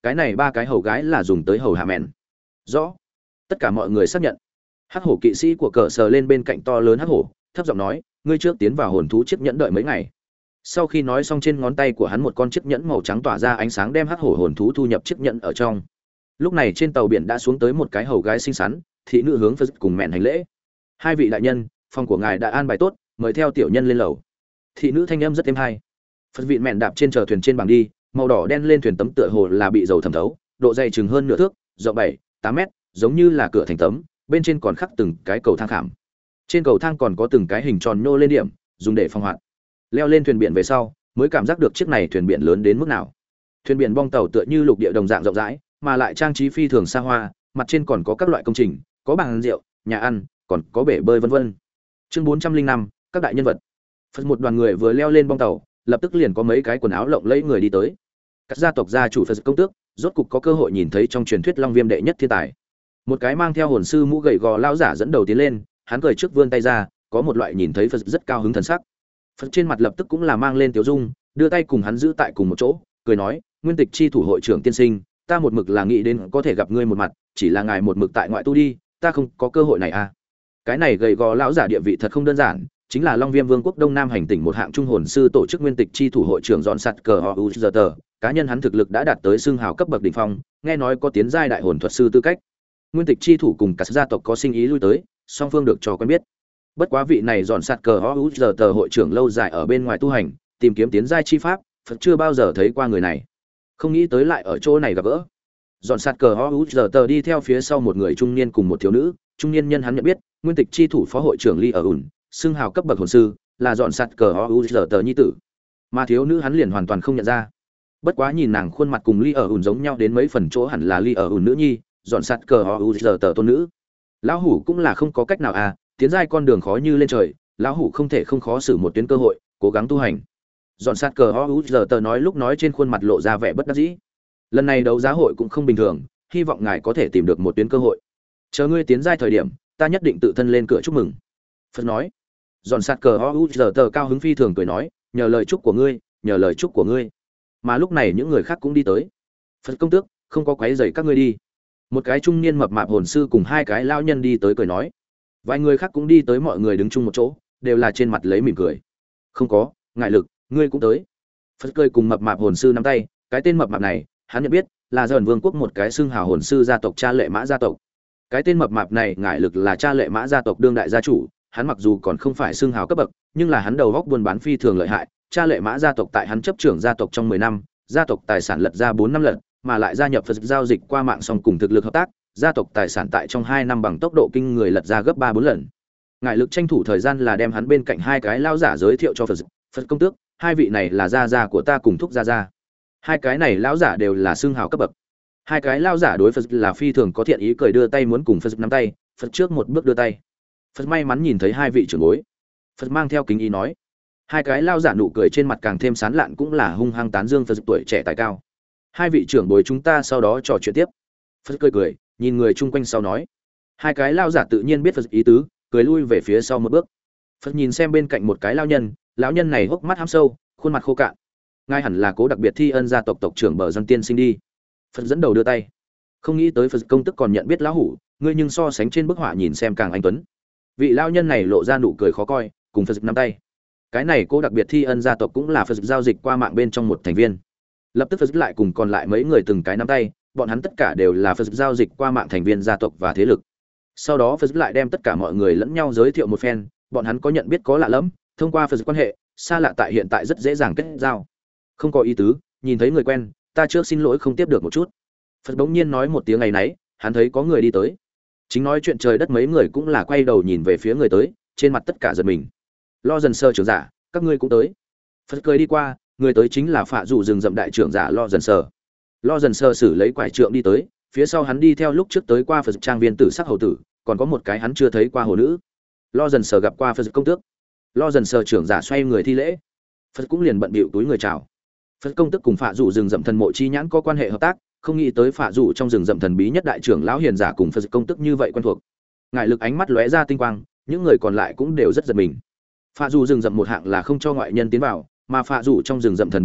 cái này ba cái hầu gái là dùng tới hầu hạ mẹn. Rõ. Tất cả mọi người xác nhận. Hắc hổ kỵ sĩ của cờ sờ lên bên cạnh to lớn hắc hổ, thấp giọng nói, ngươi trước tiến vào hồn thú chiếc nhẫn đợi mấy ngày. Sau khi nói xong, trên ngón tay của hắn một con chiếc nhẫn màu trắng tỏa ra ánh sáng đem hắc hổ hồn thú thu nhập chiếc nhẫn ở trong. Lúc này trên tàu biển đã xuống tới một cái hầu gái xinh xắn, thị nữ hướng Phật cùng mẹn hành lễ. Hai vị đại nhân, phòng của ngài đã an bài tốt, mời theo tiểu nhân lên lầu. Thị nữ thanh âm rất êm hay. Phật vị mẹn đạp trên chờ thuyền trên bảng đi, màu đỏ đen lên thuyền tấm tựa hồ là bị dầu thẩm thấu, độ dày chừng hơn nửa thước, rộng bảy, tám mét, giống như là cửa thành tấm, bên trên còn khắc từng cái cầu thang khảm. Trên cầu thang còn có từng cái hình tròn nhô lên điểm, dùng để phòng hoạt. Leo lên thuyền biển về sau, mới cảm giác được chiếc này thuyền biển lớn đến mức nào. Thuyền biển bong tàu tựa như lục địa đồng dạng rộng rãi, mà lại trang trí phi thường xa hoa, mặt trên còn có các loại công trình, có bàn rượu, nhà ăn, còn có bể bơi vân vân. Chương bốn trăm linh năm, các đại nhân vật. Phật một đoàn người vừa leo lên bong tàu, lập tức liền có mấy cái quần áo lộng lẫy người đi tới. Các gia tộc gia chủ Phật công tước, rốt cục có cơ hội nhìn thấy trong truyền thuyết Long Viêm đệ nhất thiên tài. Một cái mang theo hồn sư mũ gầy gò lão giả dẫn đầu tiến lên, hắn cười trước vươn tay ra, có một loại nhìn thấy Phật rất cao hứng thần sắc. Phật trên mặt lập tức cũng là mang lên tiểu dung, đưa tay cùng hắn giữ tại cùng một chỗ, cười nói, Nguyên Tịch chi thủ hội trưởng tiên sinh, ta một mực là nghĩ đến có thể gặp ngươi một mặt, chỉ là ngài một mực tại ngoại tu đi, ta không có cơ hội này à. Cái này gầy gò lão giả địa vị thật không đơn giản, chính là Long Viêm Vương quốc Đông Nam hành tỉnh một hạng trung hồn sư tổ chức Nguyên Tịch chi thủ hội trưởng dọn sạt cờ họ Uzer, cá nhân hắn thực lực đã đạt tới xương hào cấp bậc đỉnh phong, nghe nói có tiến giai đại hồn thuật sư tư cách. Nguyên Tịch chi thủ cùng cả gia tộc có sinh ý lui tới, song phương được cho quen biết. Bất quá vị này dọn sạt cờ họ Uzer hội trưởng lâu dài ở bên ngoài tu hành, tìm kiếm tiến giai chi pháp, Phật chưa bao giờ thấy qua người này. Không nghĩ tới lại ở chỗ này gặp gỡ. Dọn sạt cờ ho Uzer đi theo phía sau một người trung niên cùng một thiếu nữ, trung niên nhân hắn nhận biết, Nguyên Tịch chi thủ phó hội trưởng Ly ở ủn, xưng hào cấp bậc hồn sư, là dọn sạt cờ ho Uzer nhi tử. Mà thiếu nữ hắn liền hoàn toàn không nhận ra. Bất quá nhìn nàng khuôn mặt cùng Ly ở ủn giống nhau đến mấy phần chỗ hẳn là Ly ở ủn nữ nhi, dọn sạt cờ ho Uzer tôn nữ. Lão hủ cũng là không có cách nào à, tiến giai con đường khó như lên trời, lão hủ không thể không khó xử một tuyến cơ hội, cố gắng tu hành. Dọn sát cờ ho Uzer nói lúc nói trên khuôn mặt lộ ra vẻ bất đắc dĩ. Lần này đấu giá hội cũng không bình thường, hy vọng ngài có thể tìm được một tuyến cơ hội. Chờ ngươi tiến giai thời điểm, ta nhất định tự thân lên cửa chúc mừng. Phật nói. Dọn sát cờ ho Uzer cao hứng phi thường cười nói, nhờ lời chúc của ngươi, nhờ lời chúc của ngươi. Mà lúc này những người khác cũng đi tới. Phật công tước, không có quấy rầy các ngươi đi. Một cái trung niên mập mạp hồn sư cùng hai cái lão nhân đi tới cười nói. Vài người khác cũng đi tới, mọi người đứng chung một chỗ, đều là trên mặt lấy mỉm cười. Không có, ngại lực, ngươi cũng tới. Phật cười cùng mập mạp hồn sư nắm tay, cái tên mập mạp này, hắn nhận biết, là Dởn Vương quốc một cái xưng hào hồn sư gia tộc Cha Lệ Mã gia tộc. Cái tên mập mạp này ngại lực là Cha Lệ Mã gia tộc đương đại gia chủ, hắn mặc dù còn không phải xưng hào cấp bậc, nhưng là hắn đầu góc buôn bán phi thường lợi hại. Cha Lệ Mã gia tộc tại hắn chấp trưởng gia tộc trong mười năm, gia tộc tài sản lật ra bốn năm lần, mà lại gia nhập Phật giao dịch qua mạng song cùng thực lực hợp tác, gia tộc tài sản tại trong hai năm bằng tốc độ kinh người lật ra gấp ba bốn lần. Ngại lực tranh thủ thời gian là đem hắn bên cạnh hai cái lao giả giới thiệu cho Phật. Phật công tước, hai vị này là gia gia của ta cùng thúc gia gia. Hai cái này lão giả đều là xương hào cấp bậc. Hai cái lão giả đối Phật là phi thường có thiện ý, cười đưa tay muốn cùng Phật nắm tay, Phật trước một bước đưa tay. Phật may mắn nhìn thấy hai vị trưởng bối. Phật mang theo kính ý nói. Hai cái lão giả nụ cười trên mặt càng thêm sán lạn, cũng là hung hăng tán dương Phật tuổi trẻ tài cao. Hai vị trưởng bối chúng ta sau đó trò chuyện tiếp. Phật cười cười, nhìn người chung quanh sau nói. Hai cái lão giả tự nhiên biết Phật ý tứ, cười lui về phía sau một bước. Phật nhìn xem bên cạnh một cái lão nhân, lão nhân này hốc mắt hăm sâu, khuôn mặt khô cạn. Ngài hẳn là Cố đặc biệt thi ân gia tộc tộc trưởng Bờ Dân tiên sinh đi. Phật dẫn đầu đưa tay. Không nghĩ tới Phật công tức còn nhận biết lão hủ, ngươi nhưng so sánh trên bức họa nhìn xem càng anh tuấn. Vị lão nhân này lộ ra nụ cười khó coi, cùng Phật nắm tay. Cái này Cố đặc biệt thi ân gia tộc cũng là Phật giao dịch qua mạng bên trong một thành viên. Lập tức Phật lại cùng còn lại mấy người từng cái nắm tay, bọn hắn tất cả đều là Phật giao dịch qua mạng thành viên gia tộc và thế lực. Sau đó Phật lại đem tất cả mọi người lẫn nhau giới thiệu một phen, bọn hắn có nhận biết có lạ lẫm, thông qua Phật quan hệ, xa lạ tại hiện tại rất dễ dàng kết giao. Không có ý tứ, nhìn thấy người quen, ta trước xin lỗi không tiếp được một chút. Phật bỗng nhiên nói một tiếng ngày nấy, hắn thấy có người đi tới. Chính nói chuyện trời đất mấy người cũng là quay đầu nhìn về phía người tới, trên mặt tất cả giật mình. Lo dần sơ trưởng giả, các ngươi cũng tới. Phật cười đi qua, người tới chính là Phạ Dụ rừng rậm đại trưởng giả Lo dần sơ. Lo dần sơ xử lấy quải trượng đi tới, phía sau hắn đi theo lúc trước tới qua Phật trang viên tử sắc hầu tử, còn có một cái hắn chưa thấy qua hồ nữ. Lo dần sờ gặp qua Phật công tước. Lo dần sờ trưởng giả xoay người thi lễ. Phật cũng liền bận bịu túi người chào. Phật công tước cùng Phạ Dụ rừng rậm thần mộ chi nhãn có quan hệ hợp tác, không nghĩ tới Phạ Dụ trong rừng rậm thần bí nhất đại trưởng lão hiền giả cùng Phật công tước như vậy quen thuộc. Ngại lực ánh mắt lóe ra tinh quang, những người còn lại cũng đều rất giật mình. Phạ Dụ rừng rậm một hạng là không cho ngoại nhân tiến vào, mà Phạ Dụ trong rừng rậm thần bí nhất,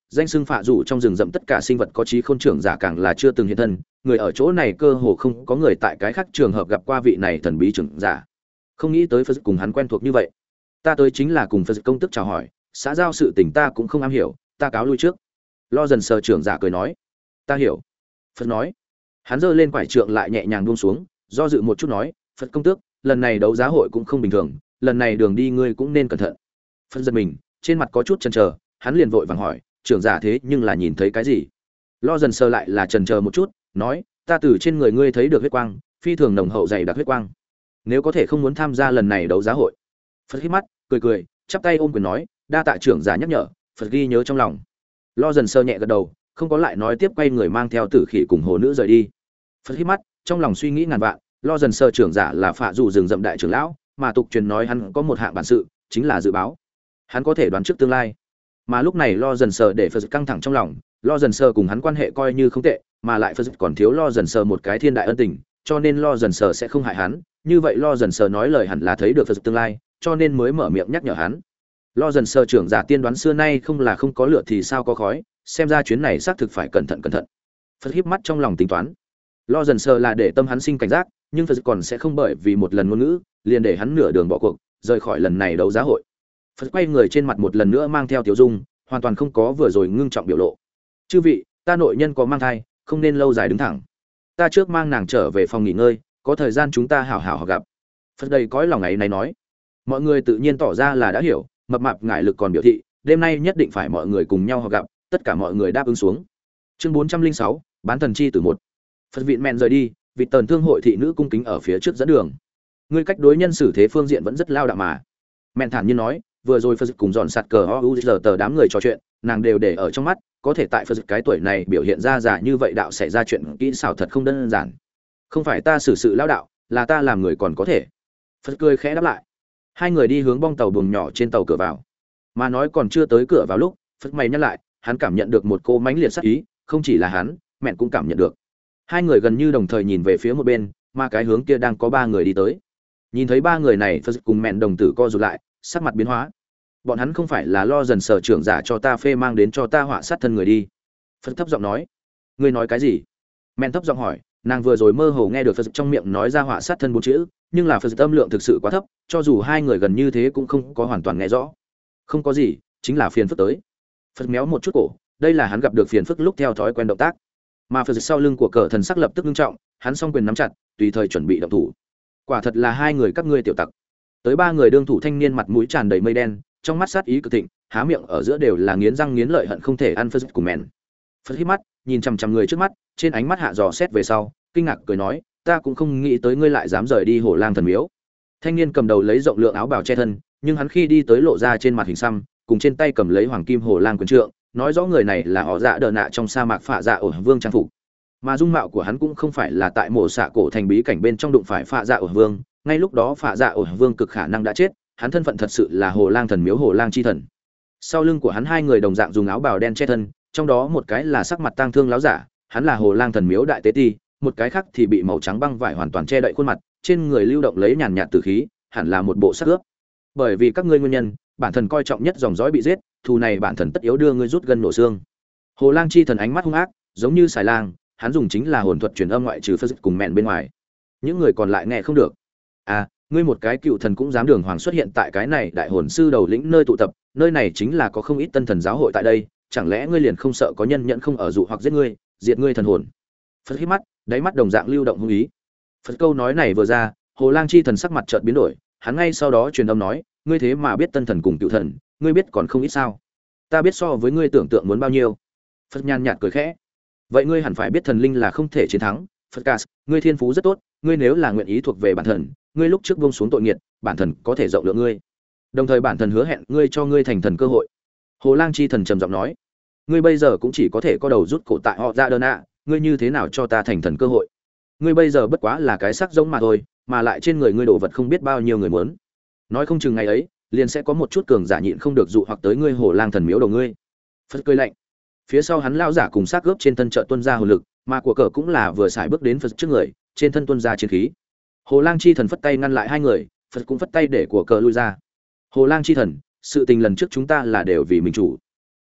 danh xưng phạ rủ trong rừng rậm tất cả sinh vật có trí khôn trưởng giả càng là chưa từng hiện thân, người ở chỗ này cơ hồ không có người tại cái khác trường hợp gặp qua vị này thần bí trưởng giả. Không nghĩ tới Phật cùng hắn quen thuộc như vậy. Ta tới chính là cùng Phật công tức chào hỏi, xã giao sự tình ta cũng không am hiểu, ta cáo lui trước. Lo dần sờ trưởng giả cười nói. Ta hiểu. Phật nói. Hắn giơ lên quải trượng lại nhẹ nhàng buông xuống, do dự một chút nói, Phật công tước, lần này đấu giá hội cũng không bình thường, lần này đường đi ngươi cũng nên cẩn thận. Phật giật mình, trên mặt có chút chần chờ, hắn liền vội vàng hỏi, trưởng giả thế nhưng là nhìn thấy cái gì? Lo dần sờ lại là chần chờ một chút, nói, ta từ trên người ngươi thấy được huyết quang, phi thường nồng hậu dày đặc huyết quang. Nếu có thể không muốn tham gia lần này đấu giá hội. Phật hít mắt, cười cười, chắp tay ôm quyền nói, đa tạ trưởng giả nhắc nhở, Phật ghi nhớ trong lòng. Lo dần sờ nhẹ gật đầu, không có lại nói tiếp, quay người mang theo tử khỉ cùng hồ nữ rời đi. Phật hít mắt, trong lòng suy nghĩ ngàn vạn, Lo dần sờ trưởng giả là phạ dù rừng rậm đại trưởng lão, mà tục truyền nói hắn có một hạng bản sự, chính là dự báo. Hắn có thể đoán trước tương lai. Mà lúc này Lo dần sờ để Phật căng thẳng trong lòng, Lo dần sờ cùng hắn quan hệ coi như không tệ, mà lại Phật còn thiếu Lo dần sờ một cái thiên đại ân tình, cho nên Lo dần sờ sẽ không hại hắn. Như vậy Lo dần sờ nói lời hẳn là thấy được Phật tương lai, cho nên mới mở miệng nhắc nhở hắn. Lo dần sờ trưởng giả tiên đoán xưa nay không là không có lửa thì sao có khói, xem ra chuyến này xác thực phải cẩn thận cẩn thận. Phật híp mắt trong lòng tính toán. Lo dần sờ là để tâm hắn sinh cảnh giác, nhưng Phật còn sẽ không bởi vì một lần ngôn ngữ liền để hắn nửa đường bỏ cuộc, rời khỏi lần này đấu giá hội. Phật quay người trên mặt một lần nữa mang theo tiểu dung, hoàn toàn không có vừa rồi ngưng trọng biểu lộ. Chư vị, ta nội nhân có mang thai, không nên lâu dài đứng thẳng. Ta trước mang nàng trở về phòng nghỉ ngơi, có thời gian chúng ta hảo hảo gặp. Phật đầy cõi lòng ấy này nói. Mọi người tự nhiên tỏ ra là đã hiểu, mập mạp ngải lực còn biểu thị, đêm nay nhất định phải mọi người cùng nhau họp gặp, tất cả mọi người đáp ứng xuống. Chương bốn trăm linh sáu, bán thần chi tử một. Phật viện mẹn rời đi, vị tần thương hội thị nữ cung kính ở phía trước dẫn đường. Ngươi cách đối nhân xử thế phương diện vẫn rất lao đạo mà. Mẹn thản nhiên nói, vừa rồi Phật cùng dọn sạt cờ o u giờ tờ đám người trò chuyện, nàng đều để ở trong mắt, có thể tại Phật cái tuổi này biểu hiện ra giả như vậy đạo xảy ra chuyện kỹ xảo thật không đơn giản. Không phải ta xử sự lao đạo, là ta làm người còn có thể. Phật cười khẽ đáp lại. Hai người đi hướng bong tàu buồng nhỏ trên tàu cửa vào. Mà nói còn chưa tới cửa vào lúc, Phật mày nhắc lại, hắn cảm nhận được một cô mãnh liệt sát ý, không chỉ là hắn, mẹn cũng cảm nhận được. Hai người gần như đồng thời nhìn về phía một bên, mà cái hướng kia đang có ba người đi tới. Nhìn thấy ba người này, Phật cùng mẹn đồng tử co rụt lại, sắc mặt biến hóa. Bọn hắn không phải là Lo dần sở trưởng giả cho ta phê mang đến cho ta họa sát thân người đi. Phật thấp giọng nói. Ngươi nói cái gì? Mẹn thấp giọng hỏi, nàng vừa rồi mơ hồ nghe được Phật trong miệng nói ra họa sát thân bốn chữ, nhưng là Phật âm lượng thực sự quá thấp, cho dù hai người gần như thế cũng không có hoàn toàn nghe rõ. Không có gì, chính là phiền phức tới. Phật méo một chút cổ, đây là hắn gặp được phiền phức lúc theo thói quen động tác. Mà Phật sau lưng của cờ thần sắc lập tức nghiêm trọng, hắn song quyền nắm chặt, tùy thời chuẩn bị động thủ. Quả thật là hai người các ngươi tiểu tặc. Tới ba người đương thủ thanh niên mặt mũi tràn đầy mây đen, trong mắt sát ý cực thịnh, há miệng ở giữa đều là nghiến răng nghiến lợi hận không thể ăn Phật của mèn. Phật hít mắt, nhìn chằm chằm người trước mắt, trên ánh mắt hạ dò xét về sau, kinh ngạc cười nói, ta cũng không nghĩ tới ngươi lại dám rời đi Hồ Lang thần miếu. Thanh niên cầm đầu lấy rộng lượng áo bào che thân, nhưng hắn khi đi tới lộ ra trên mặt hình xăm, cùng trên tay cầm lấy hoàng kim Hồ Lang quyền trượng, nói rõ người này là họ Dạ Đờ Nạ trong sa mạc Phạ Dạ Ổ Vương trang phục. Mà dung mạo của hắn cũng không phải là tại mộ xạ cổ thành bí cảnh bên trong đụng phải Phạ Dạ Ổ Vương, ngay lúc đó Phạ Dạ Ổ Vương cực khả năng đã chết, hắn thân phận thật sự là Hồ Lang thần miếu Hồ Lang chi thần. Sau lưng của hắn hai người đồng dạng dùng áo bào đen che thân, trong đó một cái là sắc mặt tang thương láo giả, hắn là Hồ Lang thần miếu đại tế ti, một cái khác thì bị màu trắng băng vải hoàn toàn che đậy khuôn mặt, trên người lưu động lấy nhàn nhạt tử khí, hẳn là một bộ xác ướp. Bởi vì các ngươi nguyên nhân, bản thần coi trọng nhất dòng dõi bị giết, thù này bản thần tất yếu đưa ngươi rút gân nổ xương. Hồ Lang chi thần ánh mắt hung ác, giống như xài lang, hắn dùng chính là hồn thuật truyền âm ngoại trừ Phật cùng mẹn bên ngoài. Những người còn lại nghe không được. À, ngươi một cái cựu thần cũng dám đường hoàng xuất hiện tại cái này đại hồn sư đầu lĩnh nơi tụ tập, nơi này chính là có không ít tân thần giáo hội tại đây, chẳng lẽ ngươi liền không sợ có nhân nhận không ở dụ hoặc giết ngươi, diệt ngươi thần hồn? Phật hít mắt, đáy mắt đồng dạng lưu động hung ý. Phật câu nói này vừa ra, Hồ Lang chi thần sắc mặt chợt biến đổi, hắn ngay sau đó truyền âm nói, ngươi thế mà biết tân thần cùng cựu thần, ngươi biết còn không ít sao? Ta biết so với ngươi tưởng tượng muốn bao nhiêu. Phật nhàn nhạt cười khẽ. Vậy ngươi hẳn phải biết thần linh là không thể chiến thắng. Phật Cas, ngươi thiên phú rất tốt, ngươi nếu là nguyện ý thuộc về bản thần, ngươi lúc trước buông xuống tội nghiệt, bản thần có thể rộng lượng ngươi. Đồng thời bản thần hứa hẹn ngươi cho ngươi thành thần cơ hội. Hồ Lang chi thần trầm giọng nói, ngươi bây giờ cũng chỉ có thể có đầu rút cổ tại họ Dạ Đơn ạ, ngươi như thế nào cho ta thành thần cơ hội? Ngươi bây giờ bất quá là cái xác giống mà thôi, mà lại trên người ngươi đồ vật không biết bao nhiêu người muốn. Nói không chừng ngày ấy, liền sẽ có một chút cường giả nhịn không được dụ hoặc tới ngươi Hồ Lang thần miếu đầu ngươi. Phật cười lạnh. Phía sau hắn lao giả cùng xác gớp trên thân trợ tuân ra hồn lực, mà của cờ cũng là vừa xài bước đến Phật trước người, trên thân tuân ra chiến khí. Hồ Lang chi thần phất tay ngăn lại hai người, Phật cũng phất tay để của cờ lui ra. Hồ Lang chi thần, sự tình lần trước chúng ta là đều vì mình chủ.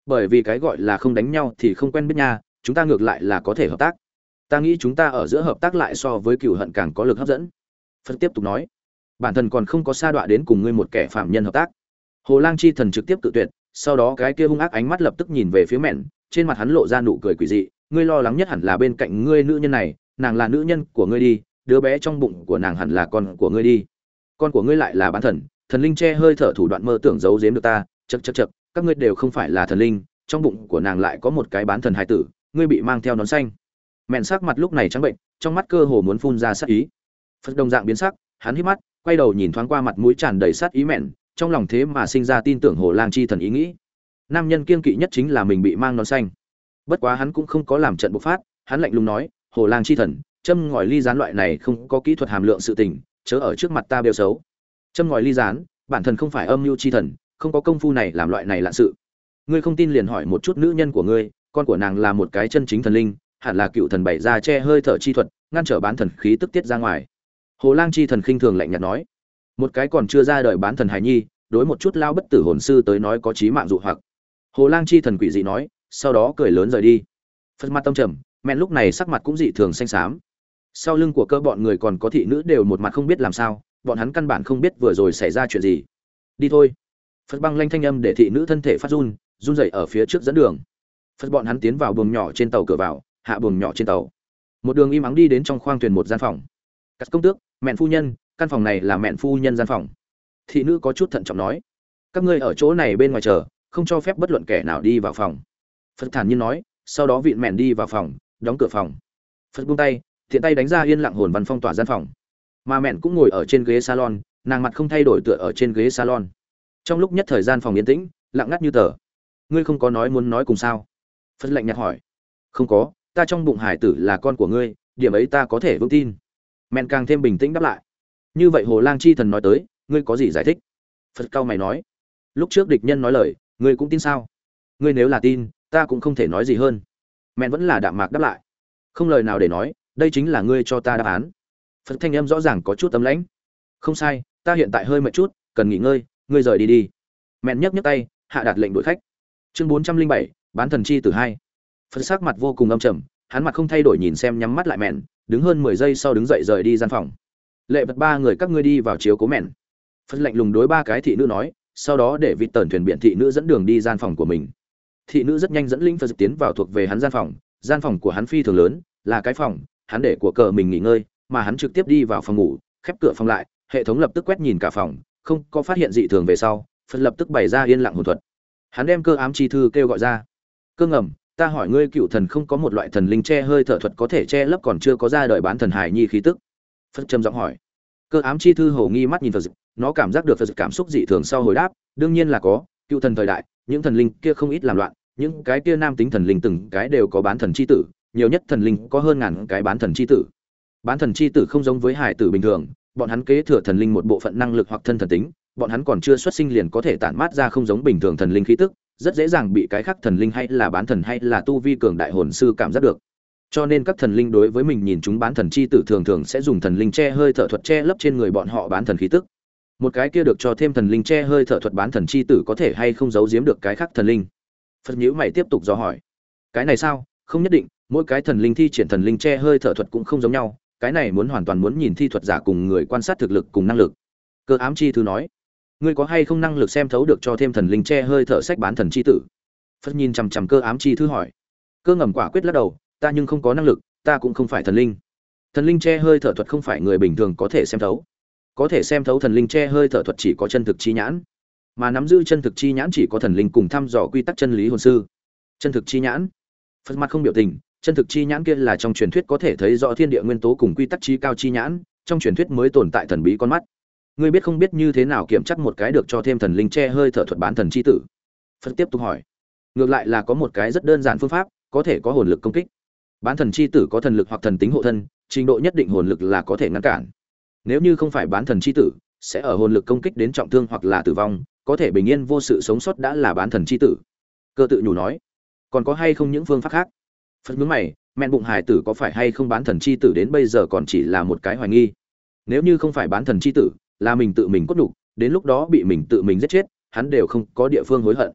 Bởi vì cái gọi là không đánh nhau thì không quen biết nha, chúng ta ngược lại là có thể hợp tác. Ta nghĩ chúng ta ở giữa hợp tác lại so với cừu hận càng có lực hấp dẫn. Phật tiếp tục nói, bản thân còn không có sa đọa đến cùng ngươi một kẻ phạm nhân hợp tác. Hồ Lang chi thần trực tiếp tự tuyệt, sau đó cái kia hung ác ánh mắt lập tức nhìn về phía Mện, trên mặt hắn lộ ra nụ cười quỷ dị, ngươi lo lắng nhất hẳn là bên cạnh ngươi nữ nhân này, nàng là nữ nhân của ngươi đi, đứa bé trong bụng của nàng hẳn là con của ngươi đi. Con của ngươi lại là bán thần, thần linh che hơi thở thủ đoạn mơ tưởng giấu giếm được ta, chậc chậc chậc, các ngươi đều không phải là thần linh, trong bụng của nàng lại có một cái bán thần hài tử, ngươi bị mang theo nón xanh. Mện sắc mặt lúc này trắng bệnh, trong mắt cơ hồ muốn phun ra sát ý. Phật đồng dạng biến sắc, hắn híp mắt, quay đầu nhìn thoáng qua mặt mũi tràn đầy sát ý Mện, trong lòng thế mà sinh ra tin tưởng Hồ Lang chi thần ý nghĩ. Nam nhân kiên kỵ nhất chính là mình bị mang nón xanh. Bất quá hắn cũng không có làm trận bộc phát, hắn lạnh lùng nói, Hồ Lang chi thần, châm ngòi ly gián loại này không có kỹ thuật hàm lượng sự tình, chớ ở trước mặt ta bêu xấu. Châm ngòi ly gián, bản thân không phải âm mưu chi thần, không có công phu này làm loại này lạ sự. Ngươi không tin liền hỏi một chút nữ nhân của ngươi, con của nàng là một cái chân chính thần linh, hẳn là cựu thần bảy ra che hơi thở chi thuật, ngăn trở bán thần khí tức tiết ra ngoài. Hồ Lang chi thần khinh thường lạnh nhạt nói, một cái còn chưa ra đời bán thần hài nhi, đối một chút lao bất tử hồn sư tới nói có chí mạng dụ hoặc. Hồ Lang chi thần quỷ dị nói, sau đó cười lớn rời đi. Phật mặt tâm trầm, Mện lúc này sắc mặt cũng dị thường xanh xám. Sau lưng của cơ bọn người còn có thị nữ đều một mặt không biết làm sao, bọn hắn căn bản không biết vừa rồi xảy ra chuyện gì. Đi thôi. Phật băng lanh thanh âm để thị nữ thân thể phát run, run rẩy ở phía trước dẫn đường. Phật bọn hắn tiến vào buồng nhỏ trên tàu cửa vào, hạ buồng nhỏ trên tàu. Một đường im ắng đi đến trong khoang thuyền một gian phòng. Cắt công tước, Mện phu nhân, căn phòng này là Mện phu nhân gian phòng. Thị nữ có chút thận trọng nói, các ngươi ở chỗ này bên ngoài chờ, không cho phép bất luận kẻ nào đi vào phòng. Phật thản nhiên nói, sau đó vịn Mện đi vào phòng, đóng cửa phòng. Phật buông tay, thiện tay đánh ra yên lặng hồn văn phong tỏa gian phòng. Mà Mện cũng ngồi ở trên ghế salon, nàng mặt không thay đổi tựa ở trên ghế salon. Trong lúc nhất thời gian phòng yên tĩnh, lặng ngắt như tờ. Ngươi không có nói muốn nói cùng sao? Phật lạnh nhạt hỏi. Không có, ta trong bụng hải tử là con của ngươi, điểm ấy ta có thể vững tin. Mện càng thêm bình tĩnh đáp lại. Như vậy Hồ Lang chi thần nói tới, ngươi có gì giải thích? Phật cao mày nói. Lúc trước địch nhân nói lời, ngươi cũng tin sao? Ngươi nếu là tin, ta cũng không thể nói gì hơn. Mện vẫn là đạm mạc đáp lại. Không lời nào để nói, đây chính là ngươi cho ta đáp án. Phật thanh âm rõ ràng có chút tấm lãnh. Không sai, ta hiện tại hơi mệt chút, cần nghỉ ngơi, ngươi rời đi đi. Mện nhấc nhấc tay, hạ đạt lệnh đuổi khách. Chương bốn trăm linh bảy, bán thần chi tử hai. Phật sắc mặt vô cùng âm trầm, hắn mặt không thay đổi nhìn xem nhắm mắt lại Mện, đứng hơn mười giây sau đứng dậy rời đi gian phòng. Lệ Vật ba người các ngươi đi vào chiếu cố Mện. Phật lạnh lùng đối ba cái thị nữ nói, sau đó để vịt tẩn thuyền biển thị nữ dẫn đường đi gian phòng của mình. Thị nữ rất nhanh dẫn linh Phật tiến vào thuộc về hắn gian phòng, gian phòng của hắn phi thường lớn, là cái phòng, hắn để của cờ mình nghỉ ngơi, mà hắn trực tiếp đi vào phòng ngủ, khép cửa phòng lại, hệ thống lập tức quét nhìn cả phòng, không có phát hiện dị thường về sau, Phật lập tức bày ra yên lặng hồn thuật. Hắn đem cơ ám chi thư kêu gọi ra. Cơ ngầm, ta hỏi ngươi, cựu thần không có một loại thần linh che hơi thở thuật có thể che lấp còn chưa có ra đời bán thần hải nhi khí tức? Phật trầm giọng hỏi. Cơ ám chi thư hầu nghi mắt nhìn Phật, nó cảm giác được Phật cảm xúc dị thường sau hồi đáp, đương nhiên là có, cựu thần thời đại, những thần linh kia không ít làm loạn, những cái kia nam tính thần linh từng cái đều có bán thần chi tử, nhiều nhất thần linh có hơn ngàn cái bán thần chi tử. Bán thần chi tử không giống với hải tử bình thường, bọn hắn kế thừa thần linh một bộ phận năng lực hoặc thân thần tính, bọn hắn còn chưa xuất sinh liền có thể tản mát ra không giống bình thường thần linh khí tức, rất dễ dàng bị cái khác thần linh hay là bán thần hay là tu vi cường đại hồn sư cảm giác được. Cho nên các thần linh đối với mình nhìn chúng bán thần chi tử thường thường sẽ dùng thần linh che hơi thở thuật che lấp trên người bọn họ bán thần khí tức. Một cái kia được cho thêm thần linh che hơi thở thuật bán thần chi tử có thể hay không giấu giếm được cái khác thần linh. Phật nhíu mày tiếp tục dò hỏi. Cái này sao? Không nhất định, mỗi cái thần linh thi triển thần linh che hơi thở thuật cũng không giống nhau, cái này muốn hoàn toàn muốn nhìn thi thuật giả cùng người quan sát thực lực cùng năng lực. Cơ ám chi thư nói, ngươi có hay không năng lực xem thấu được cho thêm thần linh che hơi thở sách bán thần chi tử? Phật nhìn chằm chằm cơ ám chi thư hỏi. Cơ ngầm quả quyết lắc đầu, ta nhưng không có năng lực, ta cũng không phải thần linh. Thần linh che hơi thở thuật không phải người bình thường có thể xem thấu. Có thể xem thấu thần linh che hơi thở thuật chỉ có chân thực chi nhãn, mà nắm giữ chân thực chi nhãn chỉ có thần linh cùng thăm dò quy tắc chân lý hồn sư. Chân thực chi nhãn. Phật mặt không biểu tình, chân thực chi nhãn kia là trong truyền thuyết có thể thấy rõ thiên địa nguyên tố cùng quy tắc chi cao chi nhãn, trong truyền thuyết mới tồn tại thần bí con mắt. Ngươi biết không biết như thế nào kiểm chắc một cái được cho thêm thần linh che hơi thở thuật bán thần chi tử? Phật tiếp tục hỏi. Ngược lại là có một cái rất đơn giản phương pháp, có thể có hồn lực công kích. Bán thần chi tử có thần lực hoặc thần tính hộ thân, trình độ nhất định hồn lực là có thể ngăn cản. Nếu như không phải bán thần chi tử, sẽ ở hồn lực công kích đến trọng thương hoặc là tử vong, có thể bình yên vô sự sống sót đã là bán thần chi tử. Cơ tự nhủ nói. Còn có hay không những phương pháp khác? Phật nhướng mày, Mện bụng hải tử có phải hay không bán thần chi tử đến bây giờ còn chỉ là một cái hoài nghi. Nếu như không phải bán thần chi tử, là mình tự mình cốt nhục, đến lúc đó bị mình tự mình giết chết, hắn đều không có địa phương hối hận.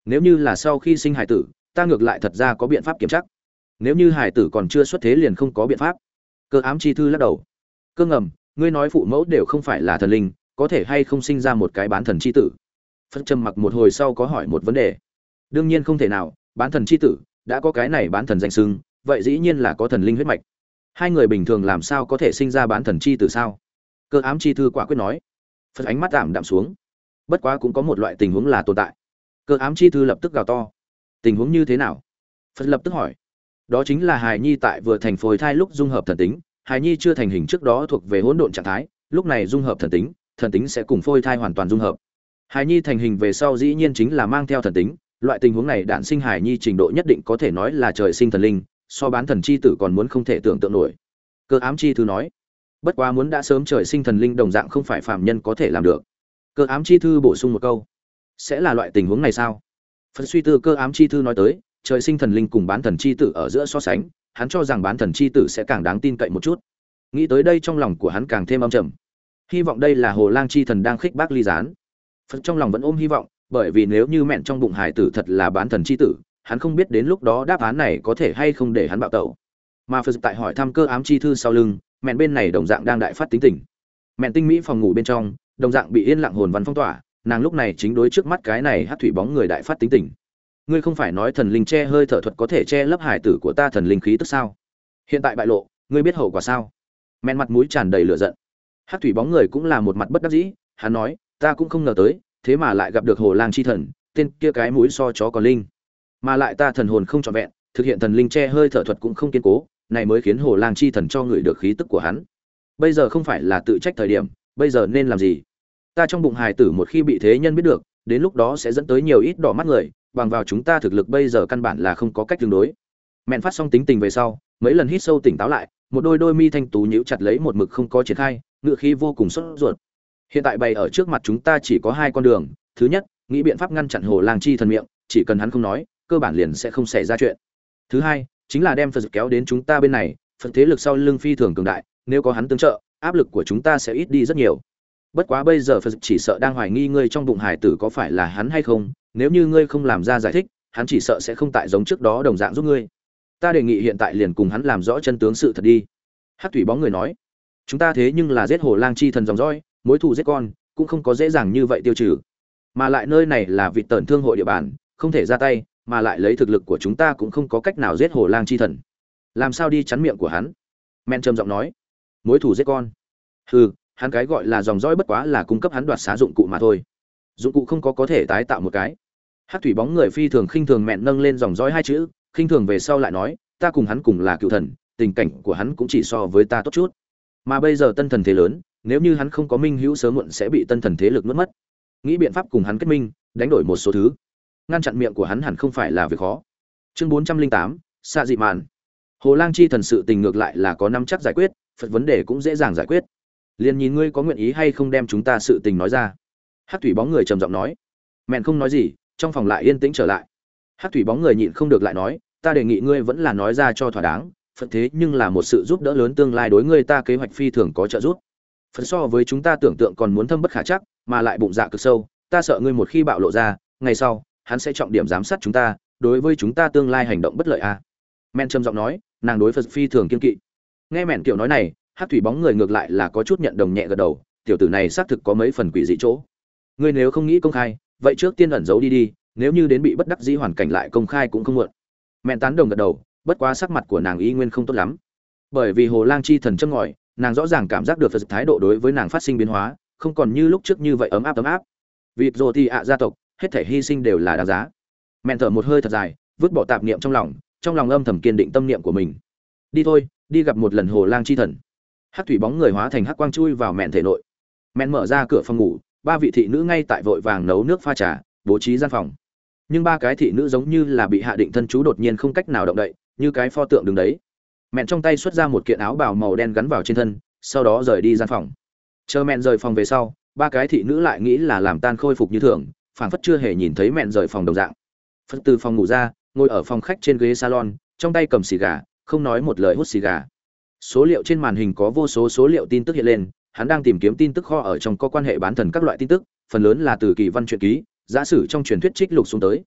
Nếu như là sau khi sinh hải tử, ta ngược lại thật ra có biện pháp kiểm tra. Nếu như hải tử còn chưa xuất thế liền không có biện pháp. Cơ ám chi thư lắc đầu. Cơ ngầm, ngươi nói phụ mẫu đều không phải là thần linh, có thể hay không sinh ra một cái bán thần chi tử? Phật trầm mặc một hồi sau có hỏi một vấn đề. Đương nhiên không thể nào, bán thần chi tử đã có cái này bán thần danh xưng, vậy dĩ nhiên là có thần linh huyết mạch. Hai người bình thường làm sao có thể sinh ra bán thần chi tử sao? Cơ ám chi thư quả quyết nói. Phật ánh mắt giảm đạm xuống. Bất quá cũng có một loại tình huống là tồn tại. Cơ ám chi thư lập tức gào to. Tình huống như thế nào? Phật lập tức hỏi. Đó chính là hài nhi tại vừa thành phôi thai lúc dung hợp thần tính, hài nhi chưa thành hình trước đó thuộc về hỗn độn trạng thái, lúc này dung hợp thần tính, thần tính sẽ cùng phôi thai hoàn toàn dung hợp. Hài nhi thành hình về sau dĩ nhiên chính là mang theo thần tính, loại tình huống này đản sinh hài nhi trình độ nhất định có thể nói là trời sinh thần linh, so bán thần chi tử còn muốn không thể tưởng tượng nổi. Cơ ám chi thư nói. Bất quá muốn đã sớm trời sinh thần linh đồng dạng không phải phàm nhân có thể làm được. Cơ ám chi thư bổ sung một câu. Sẽ là loại tình huống này sao? Phần suy tư cơ ám chi thư nói tới, trời sinh thần linh cùng bán thần chi tử ở giữa so sánh, hắn cho rằng bán thần chi tử sẽ càng đáng tin cậy một chút. Nghĩ tới đây trong lòng của hắn càng thêm âm trầm. Hy vọng đây là Hồ Lang chi thần đang khích bác ly gián. Phật trong lòng vẫn ôm hy vọng, bởi vì nếu như mẹn trong bụng hải tử thật là bán thần chi tử, hắn không biết đến lúc đó đáp án này có thể hay không để hắn bạo tẩu. Mà Phật tại hỏi thăm cơ ám chi thư sau lưng, mẹn bên này đồng dạng đang đại phát tính tình. Mẹn tinh mỹ phòng ngủ bên trong, đồng dạng bị yên lặng hồn văn phong tỏa, nàng lúc này chính đối trước mắt cái này hắc thủy bóng người đại phát tính tình. Ngươi không phải nói thần linh che hơi thở thuật có thể che lấp hải tử của ta thần linh khí tức sao? Hiện tại bại lộ, ngươi biết hậu quả sao? Mẹn mặt mũi tràn đầy lửa giận. Hắc thủy bóng người cũng là một mặt bất đắc dĩ, hắn nói, ta cũng không ngờ tới, thế mà lại gặp được Hồ Lang chi thần, tên kia cái mũi so chó còn linh. Mà lại ta thần hồn không trọn vẹn, thực hiện thần linh che hơi thở thuật cũng không kiên cố, này mới khiến Hồ Lang chi thần cho người được khí tức của hắn. Bây giờ không phải là tự trách thời điểm, bây giờ nên làm gì? Ta trong bụng hài tử một khi bị thế nhân biết được, đến lúc đó sẽ dẫn tới nhiều ít đỏ mắt người, bằng vào chúng ta thực lực bây giờ căn bản là không có cách tương đối. Mẹn phát xong tính tình về sau, mấy lần hít sâu tỉnh táo lại, một đôi đôi mi thanh tú nhíu chặt lấy một mực không có triển khai, ngựa khí vô cùng sốt ruột. Hiện tại bày ở trước mặt chúng ta chỉ có hai con đường, thứ nhất, nghĩ biện pháp ngăn chặn Hồ Lang chi thần miệng, chỉ cần hắn không nói, cơ bản liền sẽ không xảy ra chuyện. Thứ hai, chính là đem Phật kéo đến chúng ta bên này, Phật thế lực sau lưng phi thường cường đại, nếu có hắn tương trợ, áp lực của chúng ta sẽ ít đi rất nhiều. Bất quá bây giờ Phật chỉ sợ đang hoài nghi ngươi trong bụng hải tử có phải là hắn hay không, nếu như ngươi không làm ra giải thích, hắn chỉ sợ sẽ không tại giống trước đó đồng dạng giúp ngươi. Ta đề nghị hiện tại liền cùng hắn làm rõ chân tướng sự thật đi. Hắc thủy bóng người nói, chúng ta thế nhưng là giết Hồ Lang chi thần dòng dõi, mối thù giết con cũng không có dễ dàng như vậy tiêu trừ, mà lại nơi này là vị tần thương hội địa bàn, không thể ra tay, mà lại lấy thực lực của chúng ta cũng không có cách nào giết Hồ Lang chi thần, làm sao đi chắn miệng của hắn? Men trầm giọng nói, mối thù giết con? Hừ, hắn cái gọi là dòng dõi bất quá là cung cấp hắn đoạt xá dụng cụ mà thôi, dụng cụ không có có thể tái tạo một cái. Hắc thủy bóng người phi thường khinh thường mẹn nâng lên dòng dõi hai chữ, khinh thường về sau lại nói, ta cùng hắn cùng là cựu thần, tình cảnh của hắn cũng chỉ so với ta tốt chút, mà bây giờ tân thần thế lớn, nếu như hắn không có minh hữu sớm muộn sẽ bị tân thần thế lực nuốt mất. Nghĩ biện pháp cùng hắn kết minh, đánh đổi một số thứ, ngăn chặn miệng của hắn hẳn không phải là việc khó. Chương bốn trăm linh tám, xạ dị màn. Hồ Lang chi thần sự tình ngược lại là có nắm chắc giải quyết, Phật vấn đề cũng dễ dàng giải quyết. Liền nhìn ngươi có nguyện ý hay không đem chúng ta sự tình nói ra. Hắc thủy bóng người trầm giọng nói. Mẹn không nói gì, trong phòng lại yên tĩnh trở lại. Hắc thủy bóng người nhịn không được lại nói, ta đề nghị ngươi vẫn là nói ra cho thỏa đáng, Phật thế nhưng là một sự giúp đỡ lớn tương lai đối ngươi ta kế hoạch phi thường có trợ giúp. Phật so với chúng ta tưởng tượng còn muốn thâm bất khả chắc, mà lại bụng dạ cực sâu, ta sợ ngươi một khi bạo lộ ra, ngày sau, hắn sẽ trọng điểm giám sát chúng ta, đối với chúng ta tương lai hành động bất lợi a. À. Men trầm giọng nói, nàng đối Phật phi thường kiên kỵ. Nghe Mẹn kiểu nói này, Hắc thủy bóng người ngược lại là có chút nhận đồng nhẹ gật đầu, tiểu tử này xác thực có mấy phần quỷ dị chỗ. Ngươi nếu không nghĩ công khai, vậy trước tiên ẩn giấu đi đi, nếu như đến bị bất đắc dĩ hoàn cảnh lại công khai cũng không muộn. Mẹn tán đồng gật đầu, bất quá sắc mặt của nàng y nguyên không tốt lắm. Bởi vì Hồ Lang chi thần châm ngòi, nàng rõ ràng cảm giác được Phật thái độ đối với nàng phát sinh biến hóa, không còn như lúc trước như vậy ấm áp ấm áp. Vịt rồi thì ạ gia tộc, hết thảy hy sinh đều là đáng giá. Mẹn thở một hơi thật dài, vứt bỏ tạp niệm trong lòng, trong lòng âm thầm kiên định tâm niệm của mình. Đi thôi, đi gặp một lần Hồ Lang chi thần. Hắc thủy bóng người hóa thành hắc quang chui vào Mẹn thể nội. Mẹn mở ra cửa phòng ngủ, ba vị thị nữ ngay tại vội vàng nấu nước pha trà, bố trí gian phòng. Nhưng ba cái thị nữ giống như là bị hạ định thân chú đột nhiên không cách nào động đậy, như cái pho tượng đứng đấy. Mẹn trong tay xuất ra một kiện áo bào màu đen gắn vào trên thân, sau đó rời đi gian phòng. Chờ Mẹn rời phòng về sau, ba cái thị nữ lại nghĩ là làm tan khôi phục như thường, phảng phất chưa hề nhìn thấy Mẹn rời phòng đồng dạng. Phật từ phòng ngủ ra, ngồi ở phòng khách trên ghế salon, trong tay cầm xì gà, không nói một lời hút xì gà. Số liệu trên màn hình có vô số số liệu tin tức hiện lên, hắn đang tìm kiếm tin tức kho ở trong có quan hệ bán thần các loại tin tức, phần lớn là từ kỳ văn truyện ký, giả sử trong truyền thuyết trích lục xuống tới.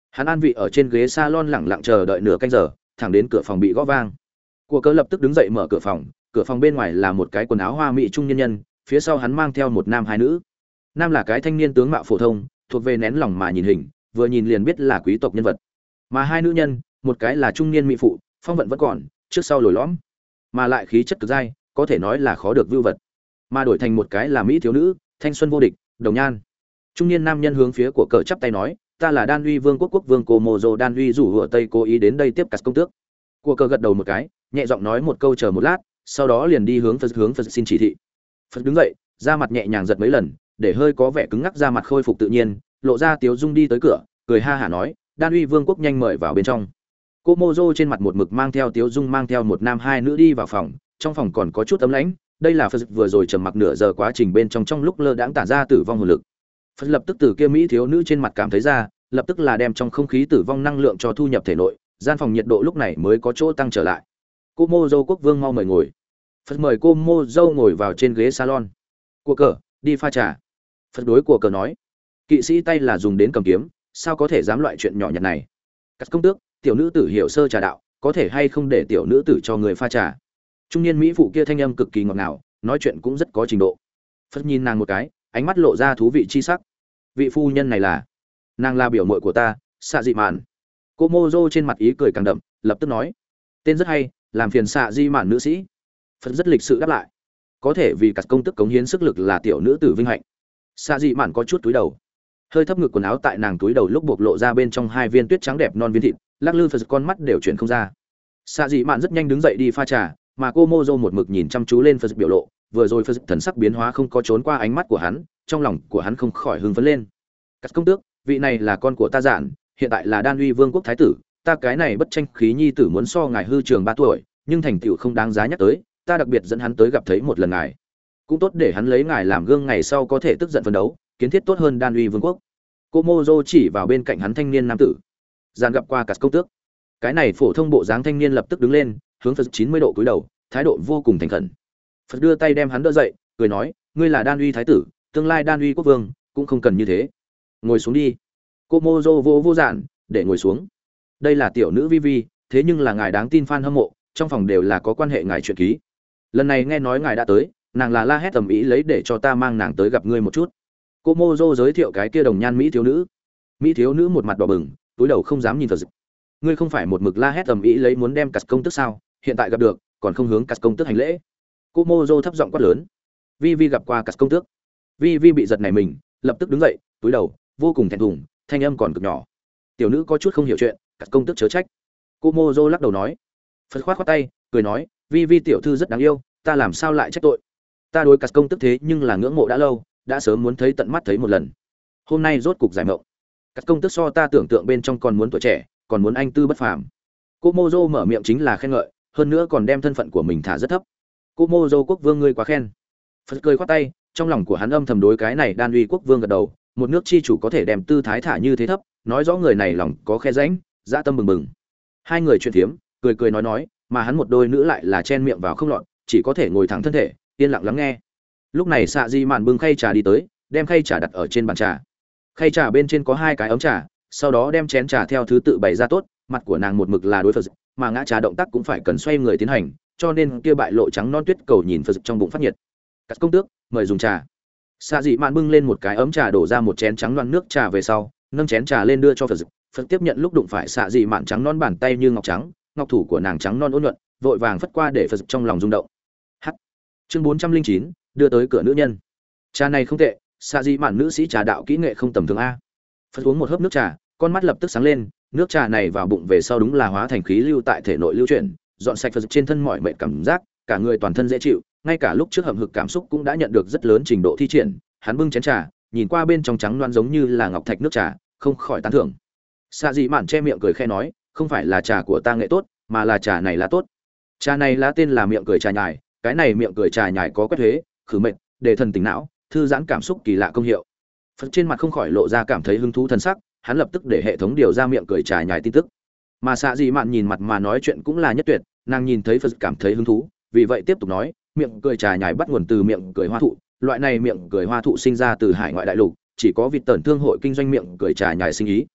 Hắn an vị ở trên ghế salon lẳng lặng chờ đợi nửa canh giờ, thẳng đến cửa phòng bị gõ vang. Của cớ lập tức đứng dậy mở cửa phòng, cửa phòng bên ngoài là một cái quần áo hoa mỹ trung nhân nhân, phía sau hắn mang theo một nam hai nữ. Nam là cái thanh niên tướng mạo phổ thông, thuộc về nén lòng mà nhìn hình, vừa nhìn liền biết là quý tộc nhân vật. Mà hai nữ nhân, một cái là trung niên mỹ phụ, phong vận vẫn còn, trước sau lồi lõm, mà lại khí chất cực dai, có thể nói là khó được vưu vật. Mà đổi thành một cái là mỹ thiếu nữ, thanh xuân vô địch, đồng nhan. Trung niên nam nhân hướng phía của cờ chắp tay nói, ta là Đan Uy Vương quốc quốc vương Komodo Đan Uy rủ hựa Tây cố ý đến đây tiếp cắt công tước. Của cờ gật đầu một cái, nhẹ giọng nói một câu chờ một lát, sau đó liền đi hướng Phật hướng Phật xin chỉ thị. Phật đứng dậy, da mặt nhẹ nhàng giật mấy lần, để hơi có vẻ cứng ngắc da mặt khôi phục tự nhiên, lộ ra tiếu dung đi tới cửa, cười ha hả nói, Đan Uy Vương quốc nhanh mời vào bên trong. Komodo trên mặt một mực mang theo tiếu dung mang theo một nam hai nữ đi vào phòng, trong phòng còn có chút ấm lãnh, đây là Phật vừa rồi trầm mặc nửa giờ quá trình bên trong trong lúc lơ đãng tản ra tử vong hồn lực. Phật lập tức từ kia mỹ thiếu nữ trên mặt cảm thấy ra, lập tức là đem trong không khí tử vong năng lượng cho thu nhập thể nội, gian phòng nhiệt độ lúc này mới có chỗ tăng trở lại. Komodo quốc vương mau mời ngồi. Phật mời Komodo ngồi vào trên ghế salon. Của cờ, đi pha trà. Phật đối của cờ nói, kỵ sĩ tay là dùng đến cầm kiếm, sao có thể dám loại chuyện nhỏ nhặt này. Cắt công tước, tiểu nữ tử hiểu sơ trà đạo, có thể hay không để tiểu nữ tử cho người pha trà. Trung niên mỹ phụ kia thanh âm cực kỳ ngọt ngào, nói chuyện cũng rất có trình độ. Phật nhìn nàng một cái, ánh mắt lộ ra thú vị chi sắc. Vị phu nhân này là, nàng là biểu muội của ta, Xạ Dị Mạn. Komodo trên mặt ý cười càng đậm, lập tức nói, tên rất hay, làm phiền Xạ Dị Mạn nữ sĩ. Phật rất lịch sự đáp lại, có thể vì cắt công tức cống hiến sức lực là tiểu nữ tử vinh hạnh. Xạ Dị Mạn có chút túi đầu, hơi thấp ngực quần áo tại nàng túi đầu lúc buộc lộ ra bên trong hai viên tuyết trắng đẹp non viên thịt, lắc lư Phật con mắt đều chuyển không ra. Xạ Dị Mạn rất nhanh đứng dậy đi pha trà, mà Komodo một mực nhìn chăm chú lên Phật biểu lộ, vừa rồi Phật thần sắc biến hóa không có trốn qua ánh mắt của hắn, trong lòng của hắn không khỏi hưng phấn lên. Cắt công tước, vị này là con của ta Dạn, hiện tại là Đan Uy Vương quốc thái tử, ta cái này bất tranh khí nhi tử muốn so ngài hư trường ba tuổi, nhưng thành tựu không đáng giá nhắc tới, ta đặc biệt dẫn hắn tới gặp thấy một lần ngài. Cũng tốt để hắn lấy ngài làm gương ngày sau có thể tức giận phấn đấu, kiến thiết tốt hơn Đan Uy Vương quốc. Komodo chỉ vào bên cạnh hắn thanh niên nam tử. Dạn gặp qua Cắt công tước. Cái này phổ thông bộ dáng thanh niên lập tức đứng lên, hướng Phật chín mươi độ cúi đầu, thái độ vô cùng thành khẩn. Phật đưa tay đem hắn đỡ dậy, cười nói, ngươi là Đan Uy thái tử, tương lai Đan Uy quốc vương, cũng không cần như thế. Ngồi xuống đi. Komodo vô vô Dạn, để ngồi xuống. Đây là tiểu nữ Vi Vi, thế nhưng là ngài đáng tin fan hâm mộ, trong phòng đều là có quan hệ ngài chuyện ký. Lần này nghe nói ngài đã tới, nàng là la hét tầm ý lấy để cho ta mang nàng tới gặp ngươi một chút. Komodo giới thiệu cái kia đồng nhan mỹ thiếu nữ. Mỹ thiếu nữ một mặt đỏ bừng, túi đầu không dám nhìn Phật. Ngươi không phải một mực la hét tầm ý lấy muốn đem Cắt công tức sao? Hiện tại gặp được, còn không hướng Cắt công tức hành lễ. Komodo thấp giọng quát lớn. Vi Vi gặp qua Cắt công tước. Vi Vi bị giật nảy mình, lập tức đứng dậy, túi đầu, vô cùng thẹn thùng, thanh âm còn cực nhỏ. Tiểu nữ có chút không hiểu chuyện, Cắt công tước chớ trách. Komodo lắc đầu nói. Phật khoát khoát tay, cười nói, Vi Vi tiểu thư rất đáng yêu, ta làm sao lại trách tội? Ta đối Cắt công tước thế nhưng là ngưỡng mộ đã lâu, đã sớm muốn thấy tận mắt thấy một lần. Hôm nay rốt cục giải mộng. Cắt công tước so ta tưởng tượng bên trong còn muốn tuổi trẻ, còn muốn anh tư bất phàm. Komodo mở miệng chính là khen ngợi, hơn nữa còn đem thân phận của mình thả rất thấp. Komodo quốc vương ngươi quá khen. Phật cười khoát tay, trong lòng của hắn âm thầm đối cái này Đan Uy quốc vương gật đầu, một nước chi chủ có thể đem tư thái thả như thế thấp, nói rõ người này lòng có khe rãnh, dạ tâm bừng bừng. Hai người chuyện thiếm, cười cười nói nói, mà hắn một đôi nữ lại là chen miệng vào không lọt, chỉ có thể ngồi thẳng thân thể, yên lặng lắng nghe. Lúc này Xạ Dị Mạn bưng khay trà đi tới, đem khay trà đặt ở trên bàn trà. Khay trà bên trên có hai cái ấm trà, sau đó đem chén trà theo thứ tự bày ra tốt, mặt của nàng một mực là đối Phật, mà ngã trà động tác cũng phải cần xoay người tiến hành, cho nên kia bại lộ trắng non tuyết cầu nhìn Phật trong bụng phát nhiệt. Cắt công tước, mời dùng trà. Xạ Dị Mạn bưng lên một cái ấm trà đổ ra một chén trắng loang nước trà về sau, nâng chén trà lên đưa cho Phật. Phật tiếp nhận lúc đụng phải Xạ Dị Mạn trắng non bàn tay như ngọc trắng, ngọc thủ của nàng trắng non ôn nhuận, vội vàng phất qua để Phật trong lòng rung động. Hắc. Chương bốn trăm linh chín, đưa tới cửa nữ nhân. Trà này không tệ, Xạ Dị Mạn nữ sĩ trà đạo kỹ nghệ không tầm thường a. Phật uống một hớp nước trà, con mắt lập tức sáng lên, nước trà này vào bụng về sau đúng là hóa thành khí lưu tại thể nội lưu chuyển, dọn sạch Phật trên thân mọi mệt cảm giác, cả người toàn thân dễ chịu, ngay cả lúc trước hầm hực cảm xúc cũng đã nhận được rất lớn trình độ thi triển. Hắn bưng chén trà, nhìn qua bên trong trắng loáng giống như là ngọc thạch nước trà, không khỏi tán thưởng. Xạ Dị Mạn che miệng cười khẽ nói, không phải là trà của ta nghệ tốt, mà là trà này là tốt. Trà này lá tên là miệng cười trà nhài, cái này miệng cười trà nhài có quét huế, khử mệt, để thần tỉnh não, thư giãn cảm xúc kỳ lạ công hiệu. Phật trên mặt không khỏi lộ ra cảm thấy hứng thú thần sắc, hắn lập tức để hệ thống điều ra miệng cười trà nhài tin tức. Mà Xạ Dị Mạn nhìn mặt mà nói chuyện cũng là nhất tuyệt, nàng nhìn thấy Phật cảm thấy hứng thú, vì vậy tiếp tục nói, miệng cười trà nhài bắt nguồn từ miệng cười hoa thụ, loại này miệng cười hoa thụ sinh ra từ hải ngoại đại lục, chỉ có vịt tẩn thương hội kinh doanh miệng cười trà nhài sinh ý.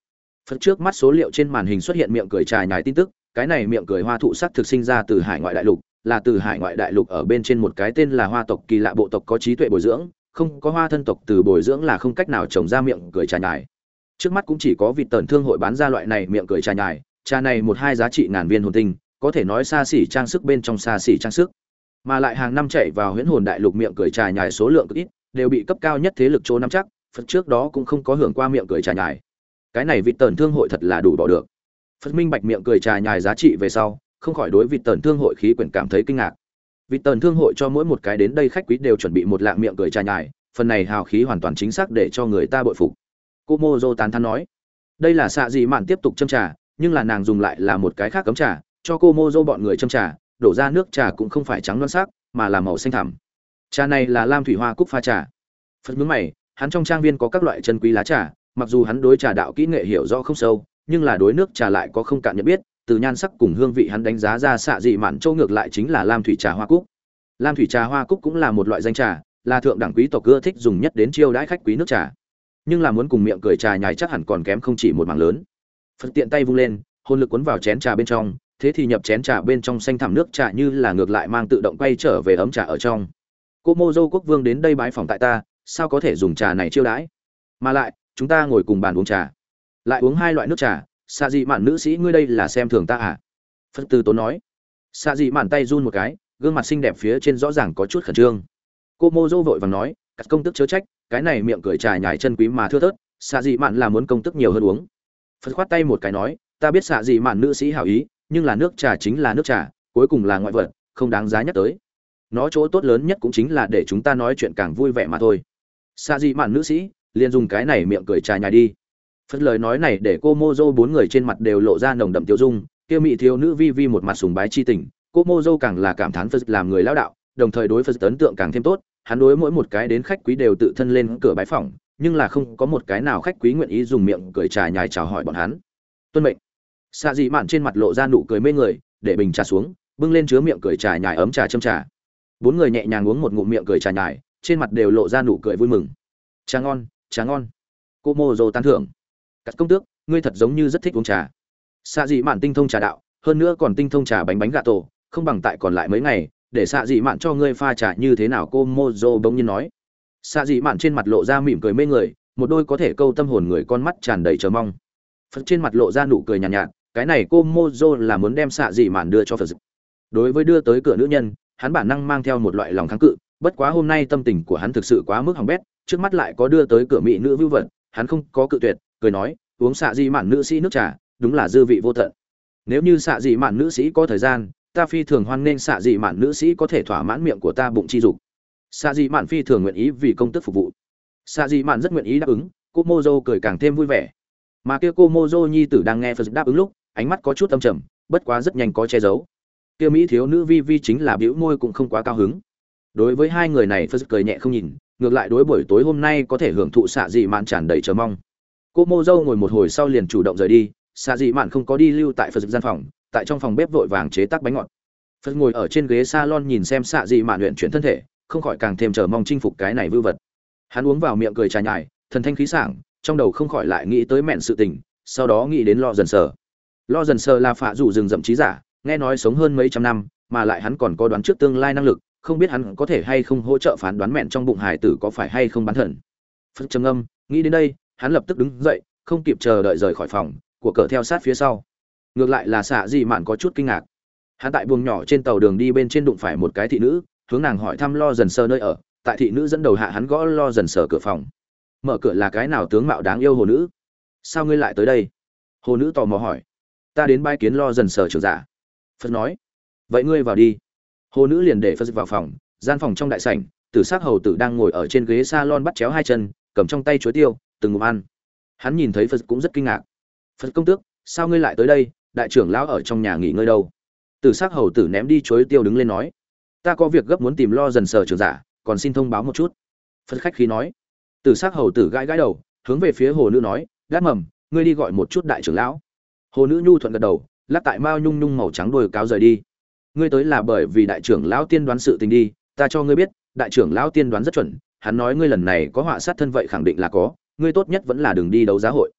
Phật trước mắt số liệu trên màn hình xuất hiện miệng cười trà nhài tin tức, cái này miệng cười hoa thụ sắc thực sinh ra từ hải ngoại đại lục, là từ hải ngoại đại lục ở bên trên một cái tên là hoa tộc kỳ lạ bộ tộc có trí tuệ bồi dưỡng, không có hoa thân tộc từ bồi dưỡng là không cách nào trồng ra miệng cười trà nhài. Trước mắt cũng chỉ có vịt tần thương hội bán ra loại này miệng cười trà nhài, trà này một hai giá trị ngàn viên hồn tinh, có thể nói xa xỉ trang sức bên trong xa xỉ trang sức. Mà lại hàng năm chạy vào huyễn hồn đại lục miệng cười trà nhài số lượng cực ít, đều bị cấp cao nhất thế lực chỗ nắm chắc, Phật trước đó cũng không có hưởng qua miệng cười trà nhài. Cái này vịt tần thương hội thật là đủ bỏ được. Phật minh bạch miệng cười trà nhài giá trị về sau, không khỏi đối vịt tần thương hội khí quyển cảm thấy kinh ngạc. Vịt tần thương hội cho mỗi một cái đến đây khách quý đều chuẩn bị một lạng miệng cười trà nhài, phần này hào khí hoàn toàn chính xác để cho người ta bội phục. Cô Mojo tán thán nói, đây là xạ dị mạn tiếp tục châm trà, nhưng là nàng dùng lại là một cái khác cấm trà, cho cô Mojo bọn người châm trà, đổ ra nước trà cũng không phải trắng loãng sắc, mà là màu xanh thẳm. Trà này là lam thủy hoa cúc pha trà. Phật nhướng mày, hắn trong trang viên có các loại chân quý lá trà, mặc dù hắn đối trà đạo kỹ nghệ hiểu rõ không sâu, nhưng là đối nước trà lại có không cạn nhận biết, từ nhan sắc cùng hương vị hắn đánh giá ra xạ dị mạn châu ngược lại chính là lam thủy trà hoa cúc. Lam thủy trà hoa cúc cũng là một loại danh trà, là thượng đẳng quý tộc ưa thích dùng nhất đến chiêu đãi khách quý nước trà. Nhưng là muốn cùng miệng cười trà nhài chắc hẳn còn kém không chỉ một mảng lớn. Phật tiện tay vung lên, hồn lực cuốn vào chén trà bên trong, thế thì nhập chén trà bên trong xanh thẳm nước trà như là ngược lại mang tự động quay trở về ấm trà ở trong. Cô Mojo quốc vương đến đây bái phỏng tại ta, sao có thể dùng trà này chiêu đãi? Mà lại, chúng ta ngồi cùng bàn uống trà, lại uống hai loại nước trà, xạ dị mạn nữ sĩ ngươi đây là xem thường ta à? Phật từ tốn nói. Xạ dị mạn tay run một cái, gương mặt xinh đẹp phía trên rõ ràng có chút khẩn trương. Cô Mojo vội vàng nói, các công tức chớ trách, cái này miệng cười trà nhài chân quý mà thưa thớt, xạ dị mạn là muốn công tức nhiều hơn uống. Phật khoát tay một cái nói, ta biết xạ dị mạn nữ sĩ hảo ý, nhưng là nước trà chính là nước trà, cuối cùng là ngoại vật, không đáng giá nhắc tới. Nó chỗ tốt lớn nhất cũng chính là để chúng ta nói chuyện càng vui vẻ mà thôi. Xạ dị mạn nữ sĩ, liền dùng cái này miệng cười trà nhài đi. Phật lời nói này để cô Mojo bốn người trên mặt đều lộ ra nồng đậm tiêu dung, kia mỹ thiếu nữ vi vi một mặt sùng bái chi tình, cô Mojo càng là cảm thán Phật làm người lão đạo, đồng thời đối Phật ấn tượng càng thêm tốt, hắn đối mỗi một cái đến khách quý đều tự thân lên cửa bái phỏng, nhưng là không có một cái nào khách quý nguyện ý dùng miệng cười trà nhài chào hỏi bọn hắn. Tuân mệnh. Xạ dị mạn trên mặt lộ ra nụ cười mê người, để bình trà xuống, bưng lên chứa miệng cười trà nhài ấm trà châm trà. Bốn người nhẹ nhàng uống một ngụm miệng cười trà nhài, trên mặt đều lộ ra nụ cười vui mừng. Trà ngon, trà ngon. Cô Mojo tán thưởng. Các công tước, ngươi thật giống như rất thích uống trà. Xạ dị mạn tinh thông trà đạo, hơn nữa còn tinh thông trà bánh bánh gà tổ, không bằng tại còn lại mấy ngày, để xạ dị mạn cho ngươi pha trà như thế nào? Cô Mojo bỗng nhiên nói. Xạ dị mạn trên mặt lộ ra mỉm cười mê người, một đôi có thể câu tâm hồn người con mắt tràn đầy chờ mong. Phật trên mặt lộ ra nụ cười nhàn nhạt, nhạt, cái này cô Mojo là muốn đem xạ dị mạn đưa cho Phật. Đối với đưa tới cửa nữ nhân, hắn bản năng mang theo một loại lòng kháng cự, bất quá hôm nay tâm tình của hắn thực sự quá mức hỏng bét, trước mắt lại có đưa tới cửa mỹ nữ vưu vật, hắn không có cự tuyệt, cười nói, uống xạ dị mạn nữ sĩ nước trà, đúng là dư vị vô tận. Nếu như xạ dị mạn nữ sĩ có thời gian, ta phi thường hoan nghênh xạ dị mạn nữ sĩ có thể thỏa mãn miệng của ta bụng chi dục. Xạ dị mạn phi thường nguyện ý vì công tức phục vụ. Xạ dị mạn rất nguyện ý đáp ứng, cô Mojo cười càng thêm vui vẻ. Mà kia cô Mojo nhi tử đang nghe Phật đáp ứng lúc, ánh mắt có chút âm trầm, bất quá rất nhanh có che giấu. Kia mỹ thiếu nữ vi vi chính là bĩu môi cũng không quá cao hứng. Đối với hai người này Phật cười nhẹ không nhìn, ngược lại đối buổi tối hôm nay có thể hưởng thụ xạ dị mạn tràn đầy chờ mong. Cô Mojo ngồi một hồi sau liền chủ động rời đi, xạ dị mạn không có đi lưu tại Phật gian phòng, tại trong phòng bếp vội vàng chế tác bánh ngọt. Phật ngồi ở trên ghế salon nhìn xem xạ dị mạn luyện chuyển thân thể, không khỏi càng thêm chờ mong chinh phục cái này vưu vật. Hắn uống vào miệng cười trà nhài, thần thanh khí sảng, trong đầu không khỏi lại nghĩ tới mẹn sự tình, sau đó nghĩ đến lo dần sờ. Lo dần sờ là phạ rủ rừng rậm trí giả, nghe nói sống hơn mấy trăm năm, mà lại hắn còn có đoán trước tương lai năng lực, không biết hắn có thể hay không hỗ trợ phán đoán mẹn trong bụng hải tử có phải hay không bán thần. Phật trầm âm, nghĩ đến đây, hắn lập tức đứng dậy, không kịp chờ đợi rời khỏi phòng, của cờ theo sát phía sau. Ngược lại là xạ dị mạn có chút kinh ngạc. Hắn tại buồng nhỏ trên tàu đường đi bên trên đụng phải một cái thị nữ, hướng nàng hỏi thăm lo dần sờ nơi ở, tại thị nữ dẫn đầu hạ hắn gõ lo dần sờ cửa phòng. Mở cửa là cái nào tướng mạo đáng yêu hồ nữ. Sao ngươi lại tới đây? Hồ nữ tò mò hỏi. Ta đến bái kiến lo dần sờ trưởng giả. Phật nói. Vậy ngươi vào đi. Hồ nữ liền để Phật vào phòng, gian phòng trong đại sảnh, Tử Sắc hầu tử đang ngồi ở trên ghế salon bắt chéo hai chân, cầm trong tay chuối tiêu, từng ngụm ăn. Hắn nhìn thấy Phật cũng rất kinh ngạc. Phật công tước, sao ngươi lại tới đây? Đại trưởng lão ở trong nhà nghỉ ngơi đâu? Tử Sắc hầu tử ném đi chuối tiêu đứng lên nói, ta có việc gấp muốn tìm lo dần sờ trưởng giả, còn xin thông báo một chút. Phật khách khí nói. Tử Sắc hầu tử gãi gãi đầu, hướng về phía hồ nữ nói, Gát mầm, ngươi đi gọi một chút đại trưởng lão. Hồ nữ nhu thuận gật đầu, lắc tại mao nhung nhung màu trắng đuôi cáo rời đi. Ngươi tới là bởi vì đại trưởng lão tiên đoán sự tình đi, ta cho ngươi biết, đại trưởng lão tiên đoán rất chuẩn, hắn nói ngươi lần này có họa sát thân vậy khẳng định là có, ngươi tốt nhất vẫn là đừng đi đấu giá hội.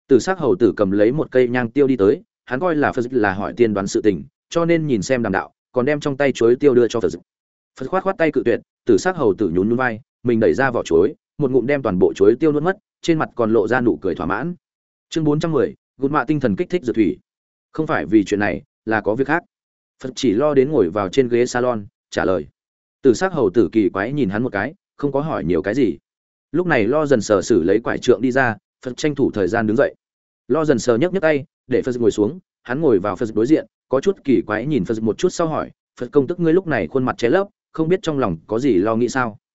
Tử Sắc hầu tử cầm lấy một cây nhang tiêu đi tới, hắn coi là Phật là hỏi tiên đoán sự tình, cho nên nhìn xem đàm đạo, còn đem trong tay chuối tiêu đưa cho Phật. Phật khoát khoát tay cự tuyệt, Tử Sắc hầu tử nhún nhún vai, mình đẩy ra vỏ chuối, một ngụm đem toàn bộ chuối tiêu nuốt mất, trên mặt còn lộ ra nụ cười thỏa mãn. Chương bốn trăm mười, gột mạ tinh thần kích thích dược thủy. Không phải vì chuyện này, là có việc khác. Phật chỉ lo đến ngồi vào trên ghế salon, trả lời. Tử Sắc hầu tử kỳ quái nhìn hắn một cái, không có hỏi nhiều cái gì. Lúc này Lo Dần Sờ sử lấy quải trượng đi ra, Phật tranh thủ thời gian đứng dậy. Lo Dần Sờ nhấc nhấc tay, để Phật ngồi xuống, hắn ngồi vào Phật đối diện, có chút kỳ quái nhìn Phật một chút sau hỏi, Phật công tức ngươi lúc này khuôn mặt che lấp, không biết trong lòng có gì lo nghĩ sao?